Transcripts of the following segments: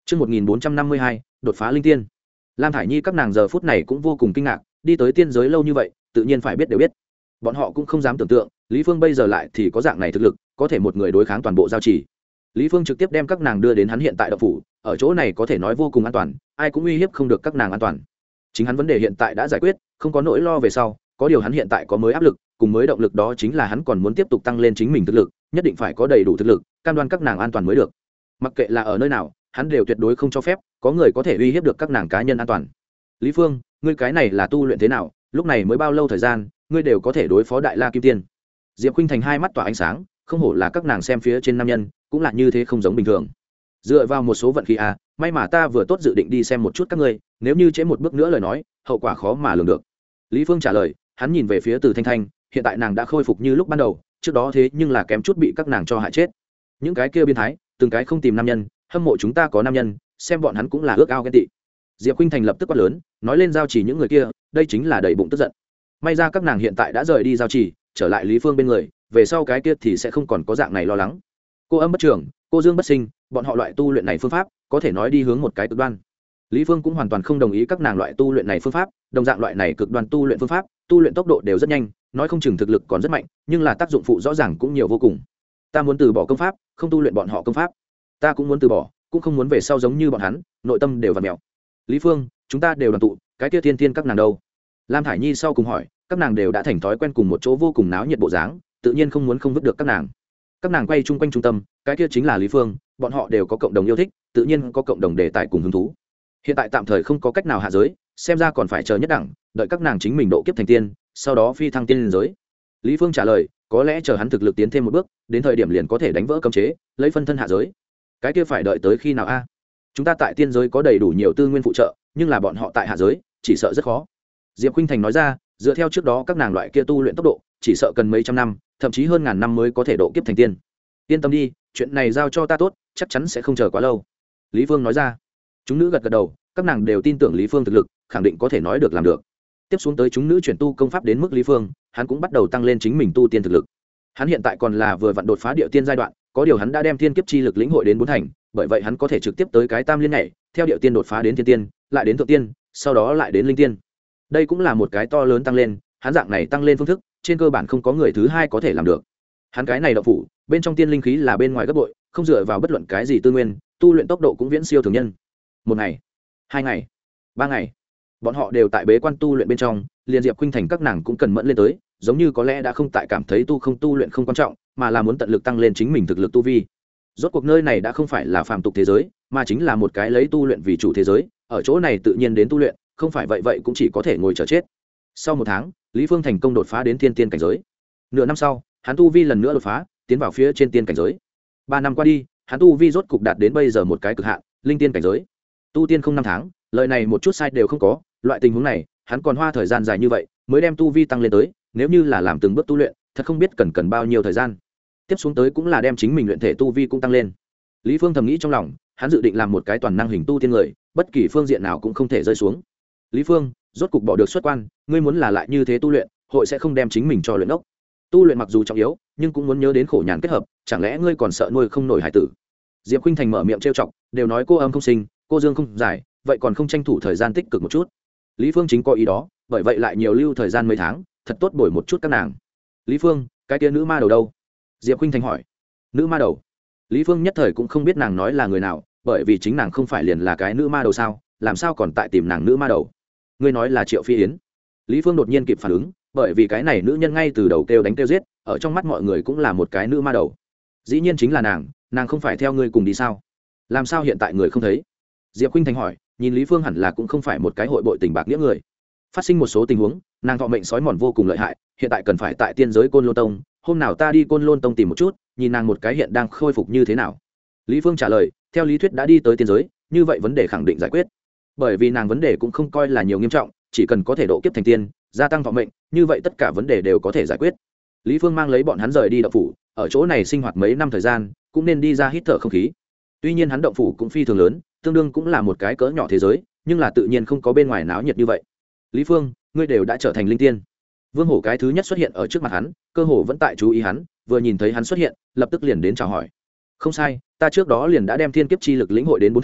Chương 1452, đột phá linh tiên. Lam Thải Nhi các nàng giờ phút này cũng vô cùng kinh ngạc, đi tới tiên giới lâu như vậy, tự nhiên phải biết đều biết. Bọn họ cũng không dám tưởng tượng, Lý Phương bây giờ lại thì có dạng này thực lực, có thể một người đối kháng toàn bộ giao chỉ. Lý Phương trực tiếp đem các nàng đưa đến hắn hiện tại động phủ, ở chỗ này có thể nói vô cùng an toàn, ai cũng uy hiếp không được các nàng an toàn. Chính hắn vấn đề hiện tại đã giải quyết, không có nỗi lo về sau, có điều hắn hiện tại có mới áp lực, cùng mới động lực đó chính là hắn còn muốn tiếp tục tăng lên chính mình thực lực, nhất định phải có đầy đủ thực lực, cam đoan các nàng an toàn mới được. Mặc kệ là ở nơi nào, hắn đều tuyệt đối không cho phép có người có thể uy hiếp được các nàng cá nhân an toàn. Lý Phương, ngươi cái này là tu luyện thế nào, lúc này mới bao lâu thời gian, ngươi đều có thể đối phó đại la kim tiên. Diệp Khuynh Thành hai mắt tỏa ánh sáng, không hổ là các nàng xem phía trên nam nhân, cũng là như thế không giống bình thường. Dựa vào một số vận khí à, may mà ta vừa tốt dự định đi xem một chút các ngươi, nếu như trễ một bước nữa lời nói, hậu quả khó mà lường được. Lý Phương trả lời, hắn nhìn về phía Từ Thanh Thanh, hiện tại nàng đã khôi phục như lúc ban đầu, trước đó thế nhưng là kém chút bị các nàng cho hại chết. Những cái kia biến thái, từng cái không tìm nam nhân, hâm mộ chúng ta có nam nhân, xem bọn hắn cũng là ước ao ghen tị. Diệp Khuynh Thành lập tức quát lớn, nói lên giao chỉ những người kia, đây chính là đầy bụng tức giận. May ra các nàng hiện tại đã rời đi giao chỉ, trở lại Lý Phương bên người, về sau cái kia thì sẽ không còn có dạng này lo lắng. Cô âm bất trưởng, cô dương bất sinh, bọn họ loại tu luyện này phương pháp, có thể nói đi hướng một cái cực đoan. Lý Phương cũng hoàn toàn không đồng ý các nàng loại tu luyện này phương pháp, đồng dạng loại này cực đoan tu luyện phương pháp, tu luyện tốc độ đều rất nhanh, nói không chừng thực lực còn rất mạnh, nhưng là tác dụng phụ rõ ràng cũng nhiều vô cùng. Ta muốn từ bỏ công pháp, không tu luyện bọn họ công pháp. Ta cũng muốn từ bỏ, cũng không muốn về sau giống như bọn hắn, nội tâm đều vặn mèo. Lý Phương, chúng ta đều đoàn tụ, cái kia thiên thiên các nàng đâu? Lam Thải Nhi sau cùng hỏi, các nàng đều đã thành thói quen cùng một chỗ vô cùng náo nhiệt bộ dáng, tự nhiên không muốn không vứt được các nàng. Các nàng quay chung quanh trung tâm, cái kia chính là Lý Phương, bọn họ đều có cộng đồng yêu thích, tự nhiên có cộng đồng đề tài cùng hứng thú. Hiện tại tạm thời không có cách nào hạ giới, xem ra còn phải chờ nhất đẳng, đợi các nàng chính mình độ kiếp thành tiên, sau đó phi thăng tiên giới. Lý Phương trả lời, có lẽ chờ hắn thực lực tiến thêm một bước, đến thời điểm liền có thể đánh vỡ cấm chế, lấy phân thân hạ giới. Cái kia phải đợi tới khi nào a? Chúng ta tại tiên giới có đầy đủ nhiều tư nguyên phụ trợ, nhưng là bọn họ tại hạ giới chỉ sợ rất khó. Diệp Khuynh Thành nói ra, dựa theo trước đó các nàng loại kia tu luyện tốc độ, chỉ sợ cần mấy trăm năm, thậm chí hơn ngàn năm mới có thể độ kiếp thành tiên. Yên tâm đi, chuyện này giao cho ta tốt, chắc chắn sẽ không chờ quá lâu. Lý Phương nói ra. Chúng nữ gật gật đầu, các nàng đều tin tưởng Lý Phương thực lực, khẳng định có thể nói được làm được. Tiếp xuống tới chúng nữ chuyển tu công pháp đến mức Lý Phương, hắn cũng bắt đầu tăng lên chính mình tu tiên thực lực. Hắn hiện tại còn là vừa vặn đột phá địa tiên giai đoạn, có điều hắn đã đem thiên kiếp chi lực lĩnh hội đến 4 thành, bởi vậy hắn có thể trực tiếp tới cái tam liên nhảy, theo địa tiên đột phá đến thiên tiên, lại đến thượng tiên, sau đó lại đến linh tiên. Đây cũng là một cái to lớn tăng lên, hắn dạng này tăng lên phương thức, trên cơ bản không có người thứ hai có thể làm được. Hắn cái này động phủ, bên trong tiên linh khí là bên ngoài gấp bội, không dựa vào bất luận cái gì tư nguyên, tu luyện tốc độ cũng viễn siêu thường nhân. 1 ngày, 2 ngày, 3 ngày, bọn họ đều tại bế quan tu luyện bên trong, liền Diệp Khuynh Thành các nàng cũng cần mẫn lên tới, giống như có lẽ đã không tại cảm thấy tu luyện không quan trọng, mà là muốn tận lực tăng lên chính mình thực lực tu vi. Rốt cuộc nơi này đã không phải là phàm tục thế giới, mà chính là một cái lấy tu luyện vì chủ thế giới, ở chỗ này tự nhiên đến tu luyện, không phải vậy cũng chỉ có thể ngồi chờ chết. Sau 1 tháng, Lý Phương thành công đột phá đến thiên tiên cảnh giới. Nửa năm sau, hắn tu vi lần nữa đột phá, tiến vào phía trên tiên cảnh giới. 3 năm qua đi, hắn tu vi rốt cục đạt đến bây giờ một cái cực hạn, linh tiên cảnh giới. Tu tiên không 5 tháng, lời này một chút sai đều không có, loại tình huống này, hắn còn hoa thời gian dài như vậy mới đem tu vi tăng lên tới, nếu như là làm từng bước tu luyện, thật không biết cần bao nhiêu thời gian. Tiếp xuống tới cũng là đem chính mình luyện thể tu vi cũng tăng lên. Lý Phương thầm nghĩ trong lòng, hắn dự định làm một cái toàn năng hình tu tiên người, bất kỳ phương diện nào cũng không thể rơi xuống. Lý Phương, rốt cục bỏ được xuất quan, ngươi muốn là lại như thế tu luyện, hội sẽ không đem chính mình cho luyện ốc. Tu luyện mặc dù trọng yếu, nhưng cũng muốn nhớ đến khổ nhàn kết hợp, chẳng lẽ ngươi còn sợ nuôi không nổi hải tử? Diệp Khuynh Thành mở miệng trêu chọc, đều nói cô âm không sinh, cô dương không giải, vậy còn không tranh thủ thời gian tích cực một chút. Lý Phương chính có ý đó, bởi vậy lại nhiều lưu thời gian mấy tháng, thật tốt bồi một chút các nàng. Lý Phương, cái kia nữ ma đầu đâu? Diệp Khuynh Thành hỏi. Nữ ma đầu? Lý Phương nhất thời cũng không biết nàng nói là người nào, bởi vì chính nàng không phải liền là cái nữ ma đầu sao, làm sao còn tại tìm nàng nữ ma đầu? Ngươi nói là Triệu Phi Yến? Lý Phương đột nhiên kịp phản ứng, bởi vì cái này nữ nhân ngay từ đầu kêu đánh kêu giết, ở trong mắt mọi người cũng là một cái nữ ma đầu. Dĩ nhiên chính là nàng không phải theo ngươi cùng đi sao? Làm sao hiện tại người không thấy? Diệp Khuynh Thành hỏi, nhìn Lý Phương hẳn là cũng không phải một cái hội bội tình bạc nghĩa người. Phát sinh một số tình huống, nàng thọ mệnh sói mòn vô cùng lợi hại, hiện tại cần phải tại tiên giới Côn Lôn Tông, hôm nào ta đi Côn Lôn Tông tìm một chút, nhìn nàng một cái hiện đang khôi phục như thế nào. Lý Phương trả lời, theo lý thuyết đã đi tới tiên giới, như vậy vấn đề khẳng định giải quyết. Bởi vì nàng vấn đề cũng không coi là nhiều nghiêm trọng, chỉ cần có thể độ kiếp thành tiên, gia tăng thọ mệnh, như vậy tất cả vấn đề đều có thể giải quyết. Lý Phương mang lấy bọn hắn rời đi động phủ, ở chỗ này sinh hoạt mấy năm thời gian, cũng nên đi ra hít thở không khí. Tuy nhiên hắn động phủ cũng phi thường lớn, tương đương cũng là một cái cỡ nhỏ thế giới, nhưng là tự nhiên không có bên ngoài náo nhiệt như vậy. Lý Phương, ngươi đều đã trở thành linh tiên. Vương Hổ cái thứ nhất xuất hiện ở trước mặt hắn, cơ hồ vẫn tại chú ý hắn, vừa nhìn thấy hắn xuất hiện, lập tức liền đến chào hỏi. Không sai, ta trước đó liền đã đem thiên kiếp chi lực lĩnh hội đến 4 thành,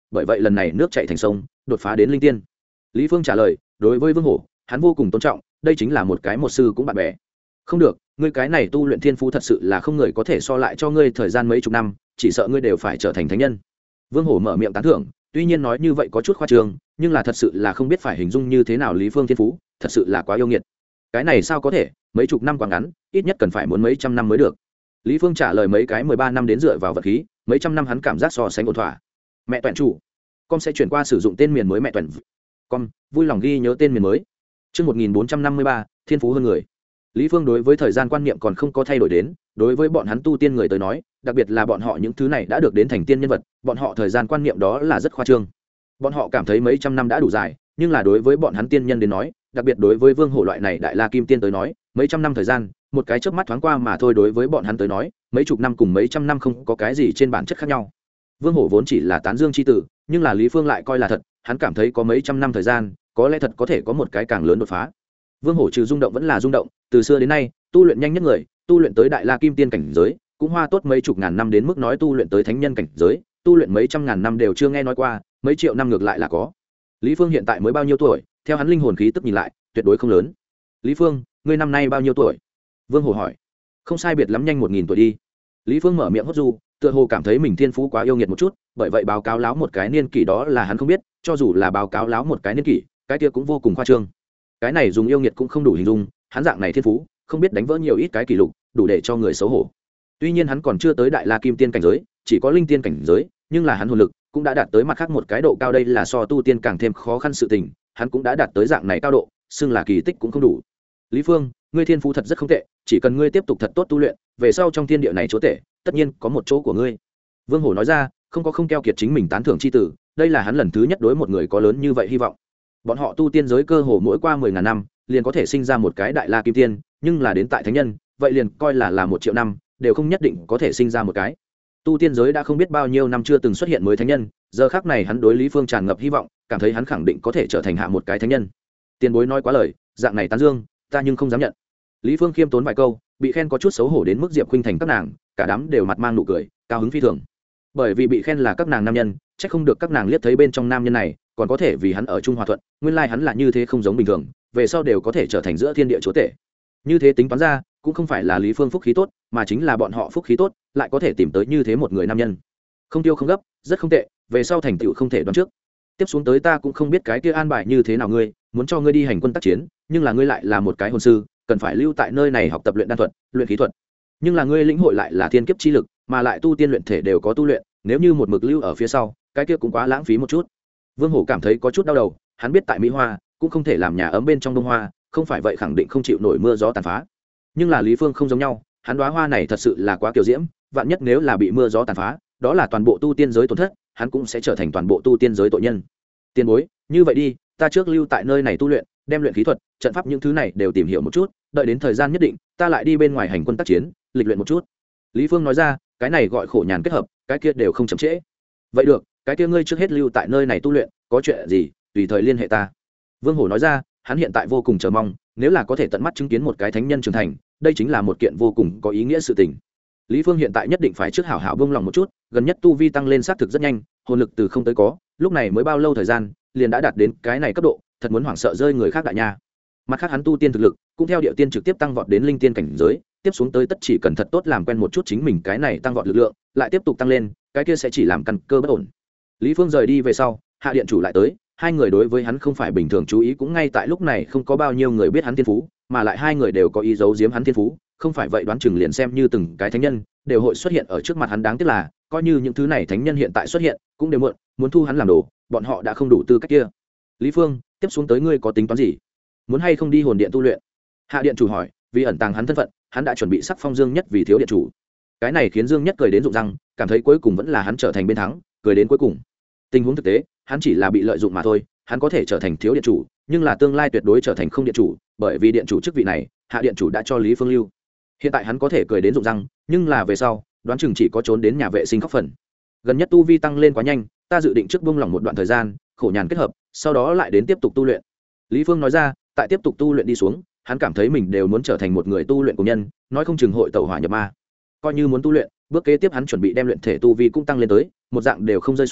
bởi vậy lần này nước chảy thành sông, đột phá đến linh tiên. Lý Phương trả lời, đối với Vương Hổ, hắn vô cùng tôn trọng, đây chính là một cái một sư cũng bạn bè. Không được, ngươi cái này tu luyện thiên phú thật sự là không người có thể so lại cho ngươi thời gian mấy chục năm, chỉ sợ ngươi đều phải trở thành thánh nhân. Vương Hổ mở miệng tán thưởng, tuy nhiên nói như vậy có chút khoa trương, nhưng là thật sự là không biết phải hình dung như thế nào Lý Phương thiên phú, thật sự là quá yêu nghiệt. Cái này sao có thể, mấy chục năm quá ngắn, ít nhất cần phải muốn mấy trăm năm mới được. Lý Phương trả lời mấy cái 13 năm đến dựa vào vật khí, mấy trăm năm hắn cảm giác so sánh ổn thỏa. Mẹ Toản chủ, con sẽ chuyển qua sử dụng tên miền mới mẹ Toản. Con vui lòng ghi nhớ tên miền mới. Chương 1453, thiên phú hơn người. Lý Phương đối với thời gian quan niệm còn không có thay đổi đến, đối với bọn hắn tu tiên người tới nói, đặc biệt là bọn họ những thứ này đã được đến thành tiên nhân vật, bọn họ thời gian quan niệm đó là rất khoa trương. Bọn họ cảm thấy mấy trăm năm đã đủ dài, nhưng là đối với bọn hắn tiên nhân đến nói, đặc biệt đối với Vương Hổ loại này đại la kim tiên tới nói, mấy trăm năm thời gian, một cái chớp mắt thoáng qua mà thôi, đối với bọn hắn tới nói, mấy chục năm cùng mấy trăm năm không có cái gì trên bản chất khác nhau. Vương Hổ vốn chỉ là tán dương chi tử, nhưng là Lý Phương lại coi là thật, hắn cảm thấy có mấy trăm năm thời gian, có lẽ thật có thể có một cái càng lớn đột phá. Vương Hổ trừ rung động vẫn là rung động, từ xưa đến nay, tu luyện nhanh nhất người, tu luyện tới đại la kim tiên cảnh giới, cũng hoa tốt mấy chục ngàn năm đến mức nói tu luyện tới thánh nhân cảnh giới, tu luyện mấy trăm ngàn năm đều chưa nghe nói qua, mấy triệu năm ngược lại là có. Lý Phương hiện tại mới bao nhiêu tuổi, theo hắn linh hồn khí tức nhìn lại, tuyệt đối không lớn. Lý Phương, ngươi năm nay bao nhiêu tuổi? Vương Hổ hỏi. Không sai biệt lắm nhanh 1000 tuổi đi. Lý Phương mở miệng hốt du, tựa hồ cảm thấy mình thiên phú quá yêu nghiệt một chút, bởi vậy báo cáo láo một cái niên kỷ đó là hắn không biết, cho dù là báo cáo láo một cái niên kỷ, cái kia cũng vô cùng khoa trương. Cái này dùng yêu nghiệt cũng không đủ hình dung, hắn dạng này thiên phú, không biết đánh vỡ nhiều ít cái kỷ lục, đủ để cho người xấu hổ. Tuy nhiên hắn còn chưa tới đại la kim tiên cảnh giới, chỉ có linh tiên cảnh giới, nhưng là hắn hồn lực cũng đã đạt tới mặt khác một cái độ cao, đây là so tu tiên càng thêm khó khăn sự tình, hắn cũng đã đạt tới dạng này cao độ, xưng là kỳ tích cũng không đủ. Lý Phương, ngươi thiên phú thật rất không tệ, chỉ cần ngươi tiếp tục thật tốt tu luyện, về sau trong thiên địa này chỗ tệ, tất nhiên có một chỗ của ngươi. Vương Hổ nói ra, không keo kiệt chính mình tán thưởng chi tử, đây là hắn lần thứ nhất đối một người có lớn như vậy hy vọng. Bọn họ tu tiên giới cơ hồ mỗi qua 10.000 năm, liền có thể sinh ra một cái đại la kim tiên, nhưng là đến tại thánh nhân, vậy liền coi là 1 triệu năm, đều không nhất định có thể sinh ra một cái. Tu tiên giới đã không biết bao nhiêu năm chưa từng xuất hiện mới thánh nhân, giờ khắc này hắn đối Lý Phương tràn ngập hy vọng, cảm thấy hắn khẳng định có thể trở thành hạ một cái thánh nhân. Tiền bối nói quá lời, dạng này tán dương, ta nhưng không dám nhận. Lý Phương khiêm tốn vài câu, bị khen có chút xấu hổ đến mức Diệp Khuynh Thành các nàng, cả đám đều mặt mang nụ cười, cao hứng phi thường. Bởi vì bị khen là các nàng nam nhân, chắc không được các nàng liếc thấy bên trong nam nhân này, còn có thể vì hắn ở chung hòa thuận, nguyên lai hắn là như thế không giống bình thường, về sau đều có thể trở thành giữa thiên địa chúa tể. Như thế tính toán ra, cũng không phải là Lý Phương phúc khí tốt, mà chính là bọn họ phúc khí tốt, lại có thể tìm tới như thế một người nam nhân. Không tiêu không gấp, rất không tệ, về sau thành tựu không thể đoán trước. Tiếp xuống tới ta cũng không biết cái kia an bài như thế nào, ngươi muốn cho ngươi đi hành quân tác chiến, nhưng là ngươi lại là một cái hồn sư, cần phải lưu tại nơi này học tập luyện đan thuật, luyện khí thuật. Nhưng là ngươi lĩnh hội lại là thiên kiếp chi lực, mà lại tu tiên luyện thể đều có tu luyện, nếu như một mực lưu ở phía sau, cái kia cũng quá lãng phí một chút. Vương Hổ cảm thấy có chút đau đầu, hắn biết tại Mỹ Hoa cũng không thể làm nhà ấm bên trong Đông Hoa, không phải vậy khẳng định không chịu nổi mưa gió tàn phá. Nhưng là Lý Phương không giống nhau, hắn đóa hoa này thật sự là quá kiều diễm, vạn nhất nếu là bị mưa gió tàn phá, đó là toàn bộ tu tiên giới tổn thất, hắn cũng sẽ trở thành toàn bộ tu tiên giới tội nhân. Tiền bối, như vậy đi, ta trước lưu tại nơi này tu luyện, đem luyện khí thuật, trận pháp những thứ này đều tìm hiểu một chút, đợi đến thời gian nhất định, ta lại đi bên ngoài hành quân tác chiến, lịch luyện một chút. Lý Phương nói ra, cái này gọi khổ nhàn kết hợp, cái kia đều không chậm trễ. Vậy được, cái kia ngươi trước hết lưu tại nơi này tu luyện, có chuyện gì tùy thời liên hệ ta. Vương Hổ nói ra, hắn hiện tại vô cùng chờ mong, nếu là có thể tận mắt chứng kiến một cái thánh nhân trưởng thành, đây chính là một kiện vô cùng có ý nghĩa sự tình. Lý Phương hiện tại nhất định phải trước hảo hảo buông lòng một chút, gần nhất tu vi tăng lên xác thực rất nhanh, hồn lực từ không tới có, lúc này mới bao lâu thời gian, liền đã đạt đến cái này cấp độ, thật muốn hoảng sợ rơi người khác đại nha. Mặt khác hắn tu tiên thực lực cũng theo địa tiên trực tiếp tăng vọt đến linh tiên cảnh giới, tiếp xuống tới tất chỉ cần thật tốt làm quen một chút chính mình cái này tăng vọt lực lượng, lại tiếp tục tăng lên, cái kia sẽ chỉ làm căn cơ bất ổn. Lý Phương rời đi về sau, hạ điện chủ lại tới, hai người đối với hắn không phải bình thường chú ý, cũng ngay tại lúc này không có bao nhiêu người biết hắn thiên phú, mà lại hai người đều có ý giấu giếm hắn thiên phú, không phải vậy đoán chừng liền xem như từng cái thánh nhân đều hội xuất hiện ở trước mặt hắn, đáng tiếc là coi như những thứ này thánh nhân hiện tại xuất hiện cũng đều muộn, muốn thu hắn làm đồ, bọn họ đã không đủ tư cách kia. Lý Phương, tiếp xuống tới ngươi có tính toán gì, muốn hay không đi hồn điện tu luyện? Hạ điện chủ hỏi, vì ẩn tàng hắn thân phận, hắn đã chuẩn bị sắc phong Dương Nhất vì thiếu điện chủ. Cái này khiến Dương Nhất cười đến rụng răng, cảm thấy cuối cùng vẫn là hắn trở thành bên thắng, cười đến cuối cùng. Tình huống thực tế, hắn chỉ là bị lợi dụng mà thôi, hắn có thể trở thành thiếu điện chủ, nhưng là tương lai tuyệt đối trở thành không điện chủ, bởi vì điện chủ chức vị này, hạ điện chủ đã cho Lý Phương lưu. Hiện tại hắn có thể cười đến rụng răng, nhưng là về sau, đoán chừng chỉ có trốn đến nhà vệ sinh khóc phần. Gần nhất tu vi tăng lên quá nhanh, ta dự định trước buông lỏng một đoạn thời gian, khổ nhàn kết hợp, sau đó lại đến tiếp tục tu luyện. Lý Phương nói ra, tại tiếp tục tu luyện đi xuống, hắn cảm thấy mình đều muốn trở thành một người tu luyện của nhân, nói không chừng hội tẩu hỏa nhập ma. Coi như muốn tu luyện, bước kế tiếp hắn chuẩn bị đem luyện thể tu vi cũng tăng lên tới, một dạng đều không rơi xuống,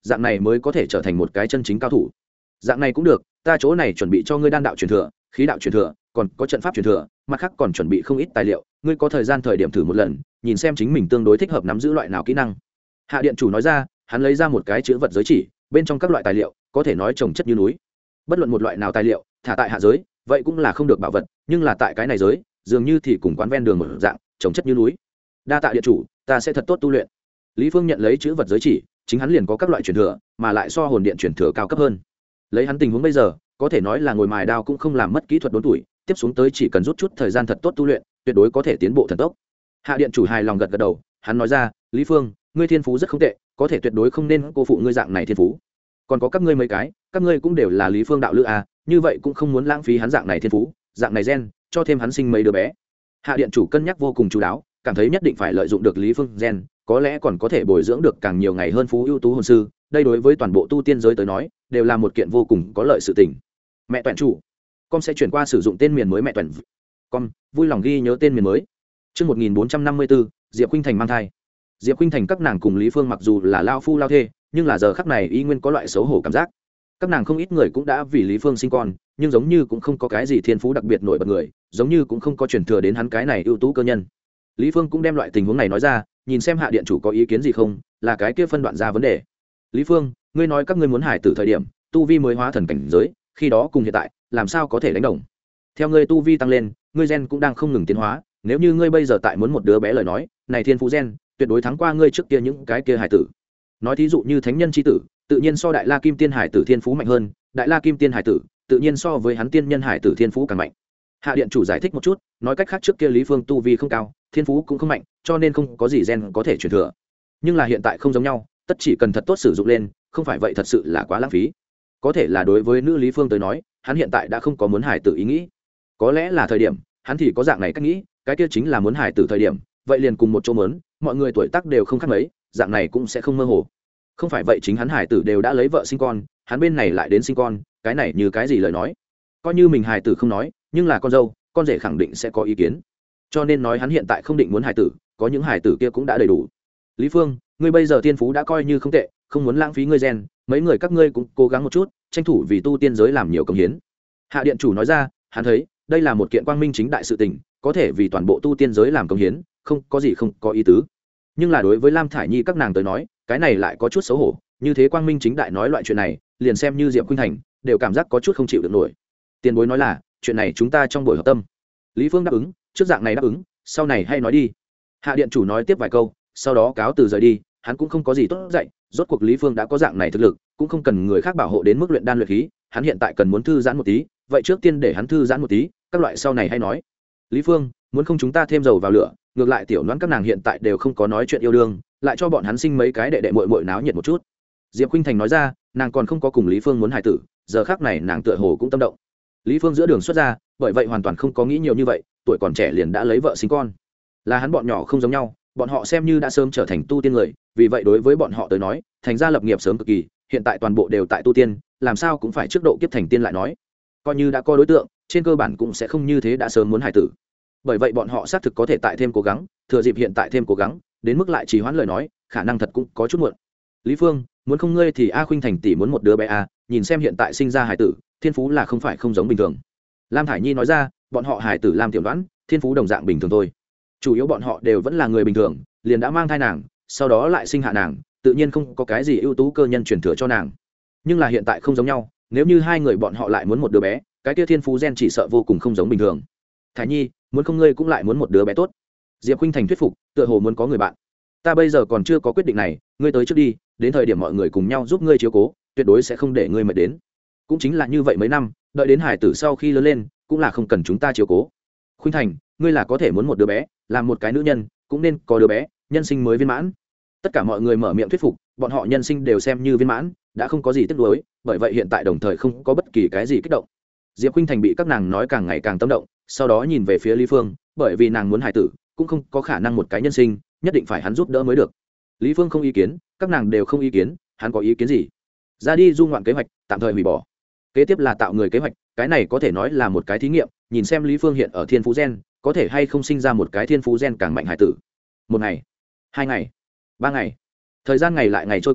dạng này mới có thể trở thành một cái chân chính cao thủ. Dạng này cũng được, ta chỗ này chuẩn bị cho ngươi đan đạo truyền thừa, khí đạo truyền thừa, còn có trận pháp truyền thừa, mặt khác còn chuẩn bị không ít tài liệu, ngươi có thời gian thời điểm thử một lần, nhìn xem chính mình tương đối thích hợp nắm giữ loại nào kỹ năng. Hạ điện chủ nói ra, hắn lấy ra một cái chữ vật giới chỉ, bên trong các loại tài liệu có thể nói trồng chất như núi. Bất luận một loại nào tài liệu thả tại hạ giới vậy cũng là không được bảo vật, nhưng là tại cái này giới dường như thì cùng quán ven đường một dạng trồng chất như núi. Đa tạ điện chủ, ta sẽ thật tốt tu luyện. Lý Phương nhận lấy chữ vật giới chỉ, chính hắn liền có các loại truyền thừa, mà lại so hồn điện truyền thừa cao cấp hơn. Lấy hắn tình huống bây giờ, có thể nói là ngồi mài đao cũng không làm mất kỹ thuật đốn tuổi, tiếp xuống tới chỉ cần rút chút thời gian thật tốt tu luyện, tuyệt đối có thể tiến bộ thần tốc. Hạ điện chủ hài lòng gật gật đầu, hắn nói ra, Lý Phương, ngươi thiên phú rất không tệ, có thể tuyệt đối không nên cô phụ ngươi dạng này thiên phú. Còn có các ngươi mấy cái, các ngươi cũng đều là Lý Phương đạo lữ à, như vậy cũng không muốn lãng phí hắn dạng này thiên phú, dạng này gen, cho thêm hắn sinh mấy đứa bé. Hạ điện chủ cân nhắc vô cùng chú đáo, cảm thấy nhất định phải lợi dụng được Lý Phương gen, có lẽ còn có thể bồi dưỡng được càng nhiều ngày hơn phú ưu tú hồn sư, đây đối với toàn bộ tu tiên giới tới nói, đều là một kiện vô cùng có lợi sự tình. Mẹ toàn chủ, con sẽ chuyển qua sử dụng tên miền mới mẹ toàn. Con vui lòng ghi nhớ tên miền mới. Chương 1454, Diệp Khuynh Thành mang thai. Diệp Khuynh Thành các nàng cùng Lý Phương mặc dù là lao phu lao thê, nhưng là giờ khắc này y nguyên có loại xấu hổ cảm giác. Các nàng không ít người cũng đã vì Lý Phương sinh con, nhưng giống như cũng không có cái gì thiên phú đặc biệt nổi bật người, giống như cũng không có truyền thừa đến hắn cái này ưu tú cơ nhân. Lý Phương cũng đem loại tình huống này nói ra, nhìn xem Hạ điện chủ có ý kiến gì không, là cái kia phân đoạn ra vấn đề. Lý Phương, ngươi nói các ngươi muốn hải tử thời điểm, tu vi mới hóa thần cảnh giới, khi đó cùng hiện tại, làm sao có thể đánh đồng? Theo ngươi tu vi tăng lên, ngươi gen cũng đang không ngừng tiến hóa, nếu như ngươi bây giờ tại muốn một đứa bé lời nói, này thiên phú gen tuyệt đối thắng qua ngươi trước kia những cái kia hải tử. Nói thí dụ như thánh nhân chi tử, tự nhiên so đại la kim tiên hải tử thiên phú mạnh hơn, đại la kim tiên hải tử tự nhiên so với hắn tiên nhân hải tử thiên phú càng mạnh. Hạ điện chủ giải thích một chút, nói cách khác trước kia Lý Phương tu vi không cao, thiên phú cũng không mạnh, cho nên không có gì gen có thể truyền thừa. Nhưng là hiện tại không giống nhau, tất chỉ cần thật tốt sử dụng lên, không phải vậy thật sự là quá lãng phí. Có thể là đối với nữ Lý Phương tới nói, hắn hiện tại đã không có muốn hải tử ý nghĩ. Có lẽ là thời điểm, hắn thì có dạng này cách nghĩ, cái kia chính là muốn hải tử thời điểm, vậy liền cùng một chỗ muốn, mọi người tuổi tác đều không khác mấy, dạng này cũng sẽ không mơ hồ. Không phải vậy chính hắn hải tử đều đã lấy vợ sinh con, hắn bên này lại đến sinh con, cái này như cái gì lời nói. Coi như mình hải tử không nói, nhưng là con dâu, con rể khẳng định sẽ có ý kiến. Cho nên nói hắn hiện tại không định muốn hải tử, có những hải tử kia cũng đã đầy đủ. Lý Phương, ngươi bây giờ tiên phú đã coi như không tệ, không muốn lãng phí ngươi gen, mấy người các ngươi cũng cố gắng một chút, tranh thủ vì tu tiên giới làm nhiều công hiến. Hạ điện chủ nói ra, hắn thấy đây là một kiện quang minh chính đại sự tình, có thể vì toàn bộ tu tiên giới làm công hiến, không có gì không có ý tứ. Nhưng là đối với Lam Thải Nhi các nàng tới nói, cái này lại có chút xấu hổ, như thế quang minh chính đại nói loại chuyện này, liền xem như Diệp Khuynh Thành đều cảm giác có chút không chịu được nổi. Tiền bối nói là, chuyện này chúng ta trong buổi hợp tâm. Lý Phương đáp ứng, trước dạng này đáp ứng, sau này hay nói đi. Hạ điện chủ nói tiếp vài câu, sau đó cáo từ rời đi, hắn cũng không có gì tốt dạy, rốt cuộc Lý Phương đã có dạng này thực lực, cũng không cần người khác bảo hộ đến mức luyện đan luyện khí, hắn hiện tại cần muốn thư giãn một tí, vậy trước tiên để hắn thư giãn một tí, các loại sau này hay nói. Lý Phương, muốn không chúng ta thêm dầu vào lửa, ngược lại tiểu đoán các nàng hiện tại đều không có nói chuyện yêu đương, lại cho bọn hắn sinh mấy cái đệ đệ muội muội náo nhiệt một chút. Diệp Khuynh Thành nói ra, nàng còn không có cùng Lý Phương muốn hài tử, giờ khắc này nàng tựa hồ cũng tâm động. Lý Phương giữa đường xuất ra, bởi vậy hoàn toàn không có nghĩ nhiều như vậy, tuổi còn trẻ liền đã lấy vợ sinh con. Là hắn bọn nhỏ không giống nhau, bọn họ xem như đã sớm trở thành tu tiên người, vì vậy đối với bọn họ tới nói, thành ra lập nghiệp sớm cực kỳ, hiện tại toàn bộ đều tại tu tiên, làm sao cũng phải trước độ kiếp thành tiên lại nói. Coi như đã có đối tượng, trên cơ bản cũng sẽ không như thế đã sớm muốn hài tử. Bởi vậy bọn họ xác thực có thể tại thêm cố gắng, thừa dịp hiện tại thêm cố gắng, đến mức lại trì hoãn lời nói, khả năng thật cũng có chút muộn. Lý Phương, muốn không ngươi thì A Khuynh Thành tỷ muốn một đứa bé a, nhìn xem hiện tại sinh ra hải tử, thiên phú là không phải không giống bình thường. Lam Thải Nhi nói ra, bọn họ hải tử Lam Tiểu Đoán, thiên phú đồng dạng bình thường thôi. Chủ yếu bọn họ đều vẫn là người bình thường, liền đã mang thai nàng, sau đó lại sinh hạ nàng, tự nhiên không có cái gì ưu tú cơ nhân truyền thừa cho nàng. Nhưng là hiện tại không giống nhau, nếu như hai người bọn họ lại muốn một đứa bé, cái kia thiên phú gen chỉ sợ vô cùng không giống bình thường. Thải Nhi, muốn không ngươi cũng lại muốn một đứa bé tốt. Diệp Khuynh Thành thuyết phục, tựa hồ muốn có người bạn. Ta bây giờ còn chưa có quyết định này, ngươi tới trước đi, đến thời điểm mọi người cùng nhau giúp ngươi chiếu cố, tuyệt đối sẽ không để ngươi mệt đến. Cũng chính là như vậy mấy năm, đợi đến hải tử sau khi lớn lên, cũng là không cần chúng ta chiếu cố. Khuynh Thành, ngươi là có thể muốn một đứa bé, làm một cái nữ nhân, cũng nên có đứa bé, nhân sinh mới viên mãn. Tất cả mọi người mở miệng thuyết phục, bọn họ nhân sinh đều xem như viên mãn, đã không có gì tiếc nuối, bởi vậy hiện tại đồng thời không có bất kỳ cái gì kích động. Diệp Khuynh Thành bị các nàng nói càng ngày càng tâm động, sau đó nhìn về phía Lý Phương, bởi vì nàng muốn hài tử, cũng không có khả năng một cái nhân sinh, nhất định phải hắn giúp đỡ mới được. Lý Phương không ý kiến, các nàng đều không ý kiến, hắn có ý kiến gì? Ra đi du ngoạn kế hoạch, tạm thời hủy bỏ. Kế tiếp là tạo người kế hoạch, cái này có thể nói là một cái thí nghiệm, nhìn xem Lý Phương hiện ở thiên phú gen, có thể hay không sinh ra một cái thiên phú gen càng mạnh hải tử. Một ngày, 2 ngày, 3 ngày, thời gian ngày lại ngày trôi qua,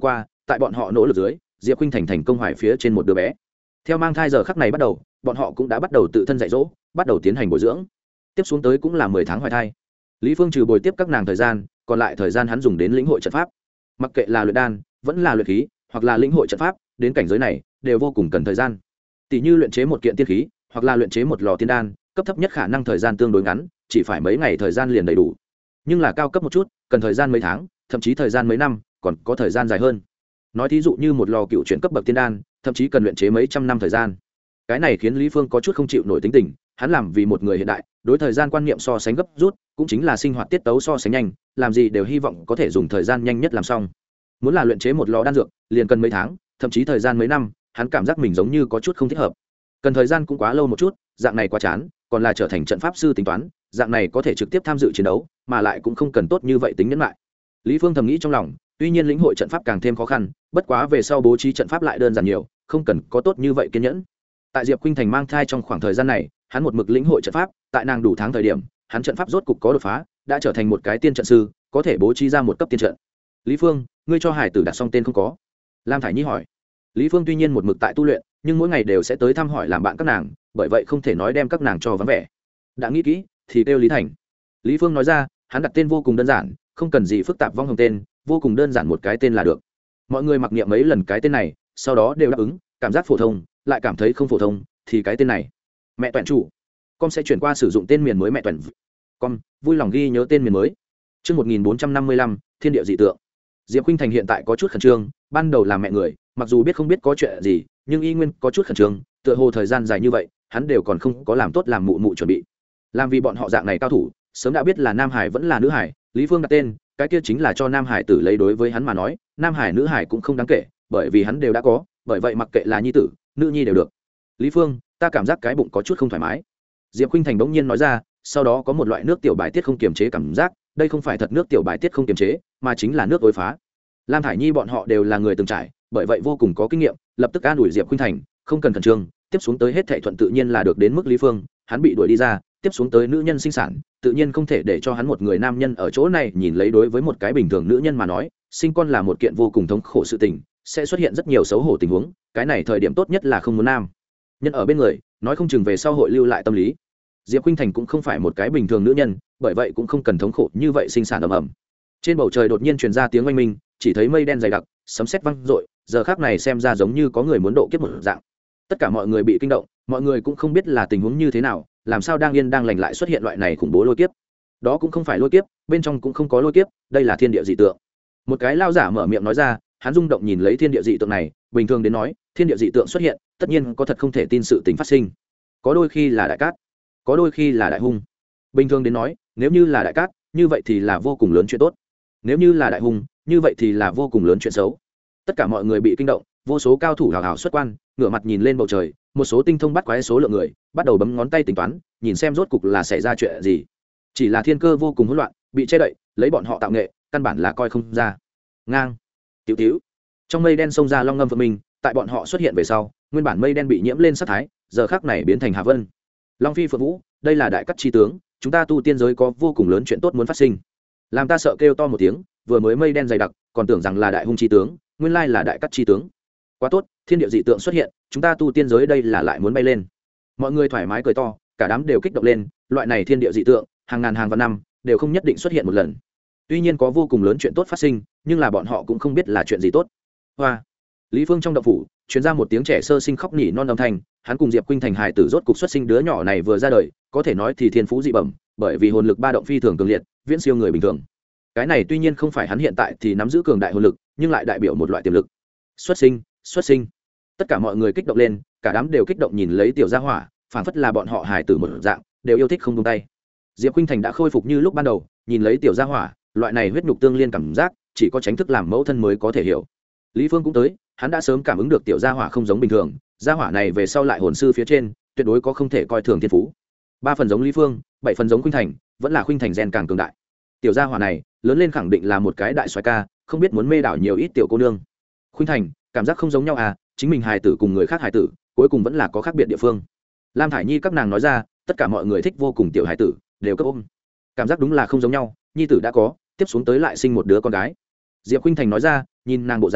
tại bọn họ nỗ lực dưới diệp khuynh thành thành công hoài phía trên một đứa bé. Theo mang thai giờ khắc này bắt đầu, bọn họ cũng đã bắt đầu tự thân dạy dỗ, bắt đầu tiến hành bồi dưỡng. Tiếp xuống tới cũng là 10 tháng hoài thai. Lý Phương trừ bồi tiếp các nàng thời gian, còn lại thời gian hắn dùng đến lĩnh hội trận pháp. Mặc kệ là luyện đan, vẫn là luyện khí, hoặc là lĩnh hội trận pháp, đến cảnh giới này đều vô cùng cần thời gian. Tỷ như luyện chế một kiện tiên khí, hoặc là luyện chế một lò tiên đan, cấp thấp nhất khả năng thời gian tương đối ngắn, chỉ phải mấy ngày thời gian liền đầy đủ. Nhưng là cao cấp một chút, cần thời gian mấy tháng, thậm chí thời gian mấy năm, còn có thời gian dài hơn. Nói thí dụ như một lò cựu chuyển cấp bậc tiên đan, thậm chí cần luyện chế mấy trăm năm thời gian. Cái này khiến Lý Phương có chút không chịu nổi tính tình, hắn làm vì một người hiện đại, đối thời gian quan niệm so sánh gấp rút, cũng chính là sinh hoạt tiết tấu so sánh nhanh, làm gì đều hy vọng có thể dùng thời gian nhanh nhất làm xong. Muốn là luyện chế một lò đan dược, liền cần mấy tháng, thậm chí thời gian mấy năm, hắn cảm giác mình giống như có chút không thích hợp. Cần thời gian cũng quá lâu một chút, dạng này quá chán, còn là trở thành trận pháp sư tính toán, dạng này có thể trực tiếp tham dự chiến đấu, mà lại cũng không cần tốt như vậy tính nhẫn lại. Lý Phương thầm nghĩ trong lòng, tuy nhiên lĩnh hội trận pháp càng thêm khó khăn, bất quá về sau bố trí trận pháp lại đơn giản nhiều, không cần có tốt như vậy kiên nhẫn. Tại Diệp Khuynh Thành mang thai trong khoảng thời gian này, hắn một mực lĩnh hội trận pháp, tại nàng đủ tháng thời điểm, hắn trận pháp rốt cục có đột phá, đã trở thành một cái tiên trận sư, có thể bố trí ra một cấp tiên trận. Lý Phương, ngươi cho hải tử đặt xong tên không có? Lam Thải Nhi hỏi. Lý Phương tuy nhiên một mực tại tu luyện, nhưng mỗi ngày đều sẽ tới thăm hỏi làm bạn các nàng, bởi vậy không thể nói đem các nàng cho vắng vẻ. Đã nghĩ kỹ thì kêu Lý Thành. Lý Phương nói ra, hắn đặt tên vô cùng đơn giản, không cần gì phức tạp vong hồng tên, vô cùng đơn giản một cái tên là được. Mọi người mặc niệm mấy lần cái tên này, sau đó đều đáp ứng, cảm giác phổ thông, lại cảm thấy không phổ thông, thì cái tên này. Mẹ Toẹn chủ, con sẽ chuyển qua sử dụng tên miền mới Mẹ Toẹn. Con vui lòng ghi nhớ tên miền mới. Chương 1455, Thiên địa dị tượng. Diệp Khuynh Thành hiện tại có chút khẩn trương, ban đầu làm mẹ người, mặc dù biết không biết có chuyện gì, nhưng y nguyên có chút khẩn trương, tựa hồ thời gian dài như vậy, hắn đều còn không có làm tốt làm mụ mụ chuẩn bị. Làm vì bọn họ dạng này cao thủ, sớm đã biết là nam hải vẫn là nữ hải, Lý Phương đặt tên, cái kia chính là cho nam hải tử lấy, đối với hắn mà nói, nam hải nữ hải cũng không đáng kể, bởi vì hắn đều đã có, bởi vậy mặc kệ là nhi tử, nữ nhi đều được. Lý Phương, ta cảm giác cái bụng có chút không thoải mái. Diệp Khuynh Thành bỗng nhiên nói ra, sau đó có một loại nước tiểu bài tiết không kiềm chế cảm giác, đây không phải thật nước tiểu bài tiết không kiềm chế, mà chính là nước ối phá. Lam Thải Nhi bọn họ đều là người từng trải, bởi vậy vô cùng có kinh nghiệm, lập tức an ủi Diệp Khuynh Thành, không cần khẩn trương, tiếp xuống tới hết thảy thuận tự nhiên là được. Đến mức Lý Phương, hắn bị đuổi đi ra, tiếp xuống tới nữ nhân sinh sản, tự nhiên không thể để cho hắn một người nam nhân ở chỗ này nhìn lấy. Đối với một cái bình thường nữ nhân mà nói, sinh con là một kiện vô cùng thống khổ sự tình, sẽ xuất hiện rất nhiều xấu hổ tình huống, cái này thời điểm tốt nhất là không muốn nam nhân ở bên người, nói không chừng về sau hội lưu lại tâm lý. Diệp Khuynh Thành cũng không phải một cái bình thường nữ nhân, bởi vậy cũng không cần thống khổ như vậy sinh sản ầm ầm. Trên bầu trời đột nhiên truyền ra tiếng oanh minh, chỉ thấy mây đen dày đặc, sấm sét vang dội, giờ khắc này xem ra giống như có người muốn độ kiếp một dạng. Tất cả mọi người bị kinh động, mọi người cũng không biết là tình huống như thế nào, làm sao đang yên đang lành lại xuất hiện loại này khủng bố lôi kiếp. Đó cũng không phải lôi kiếp, bên trong cũng không có lôi kiếp, đây là thiên địa dị tượng. Một cái lao giả mở miệng nói ra, hắn rung động nhìn lấy thiên địa dị tượng này, bình thường đến nói, thiên địa dị tượng xuất hiện, tất nhiên có thật không thể tin sự tình phát sinh. Có đôi khi là đại cát, có đôi khi là đại hung. Bình thường đến nói, nếu như là đại cát, như vậy thì là vô cùng lớn chuyện tốt. Nếu như là đại hung, như vậy thì là vô cùng lớn chuyện xấu. Tất cả mọi người bị kinh động, vô số cao thủ hào hào xuất quan, ngửa mặt nhìn lên bầu trời, một số tinh thông bắt quái số lượng người bắt đầu bấm ngón tay tính toán, nhìn xem rốt cục là xảy ra chuyện gì. Chỉ là thiên cơ vô cùng hỗn loạn, bị che đậy, lấy bọn họ tạo nghệ, căn bản là coi không ra. Ngang, tiểu tiểu, trong mây đen xông ra long ngâm vượng minh, tại bọn họ xuất hiện về sau, nguyên bản mây đen bị nhiễm lên sát thái, giờ khắc này biến thành hà vân. Long phi phượng vũ, đây là đại cắt chi tướng, chúng ta tu tiên giới có vô cùng lớn chuyện tốt muốn phát sinh. Làm ta sợ kêu to một tiếng, vừa mới mây đen dày đặc, còn tưởng rằng là đại hung chi tướng, nguyên lai là đại cắt chi tướng. Quá tốt, thiên địa dị tượng xuất hiện, chúng ta tu tiên giới đây là lại muốn bay lên. Mọi người thoải mái cười to, cả đám đều kích động lên, loại này thiên địa dị tượng, hàng ngàn hàng vạn năm đều không nhất định xuất hiện một lần. Tuy nhiên có vô cùng lớn chuyện tốt phát sinh, nhưng là bọn họ cũng không biết là chuyện gì tốt. Hoa. Lý Phương trong động phủ truyền ra một tiếng trẻ sơ sinh khóc nhỉ non âm thanh, hắn cùng Diệp Khuynh Thành hài tử rốt cục xuất sinh, đứa nhỏ này vừa ra đời, có thể nói thì thiên phú dị bẩm, bởi vì hồn lực ba động phi thường cường liệt, viễn siêu người bình thường. Cái này tuy nhiên không phải hắn hiện tại thì nắm giữ cường đại hồn lực, nhưng lại đại biểu một loại tiềm lực. Xuất sinh, xuất sinh. Tất cả mọi người kích động lên, cả đám đều kích động nhìn lấy tiểu gia hỏa, phảng phất là bọn họ hài tử một dạng, đều yêu thích không buông tay. Diệp Khuynh Thành đã khôi phục như lúc ban đầu, nhìn lấy tiểu gia hỏa, loại này huyết nhục tương liên cảm giác, chỉ có chính thức làm mẫu thân mới có thể hiểu. Lý Phương cũng tới, hắn đã sớm cảm ứng được tiểu gia hỏa không giống bình thường, gia hỏa này về sau lại hồn sư phía trên, tuyệt đối có không thể coi thường thiên phú. 3 phần giống Lý Phương, 7 phần giống Khuynh Thành, vẫn là Khuynh Thành gen càng cường đại. Tiểu gia hỏa này, lớn lên khẳng định là một cái đại soái ca, không biết muốn mê đảo nhiều ít tiểu cô nương. Khuynh Thành, cảm giác không giống nhau à, chính mình hài tử cùng người khác hài tử, cuối cùng vẫn là có khác biệt địa phương. Lam Thải Nhi các nàng nói ra, tất cả mọi người thích vô cùng tiểu hài tử, đều cấp ôm. Cảm giác đúng là không giống nhau, nhi tử đã có, tiếp xuống tới lại sinh một đứa con gái. Diệp Khuynh Thành nói ra, nhìn nàng bộ dáng,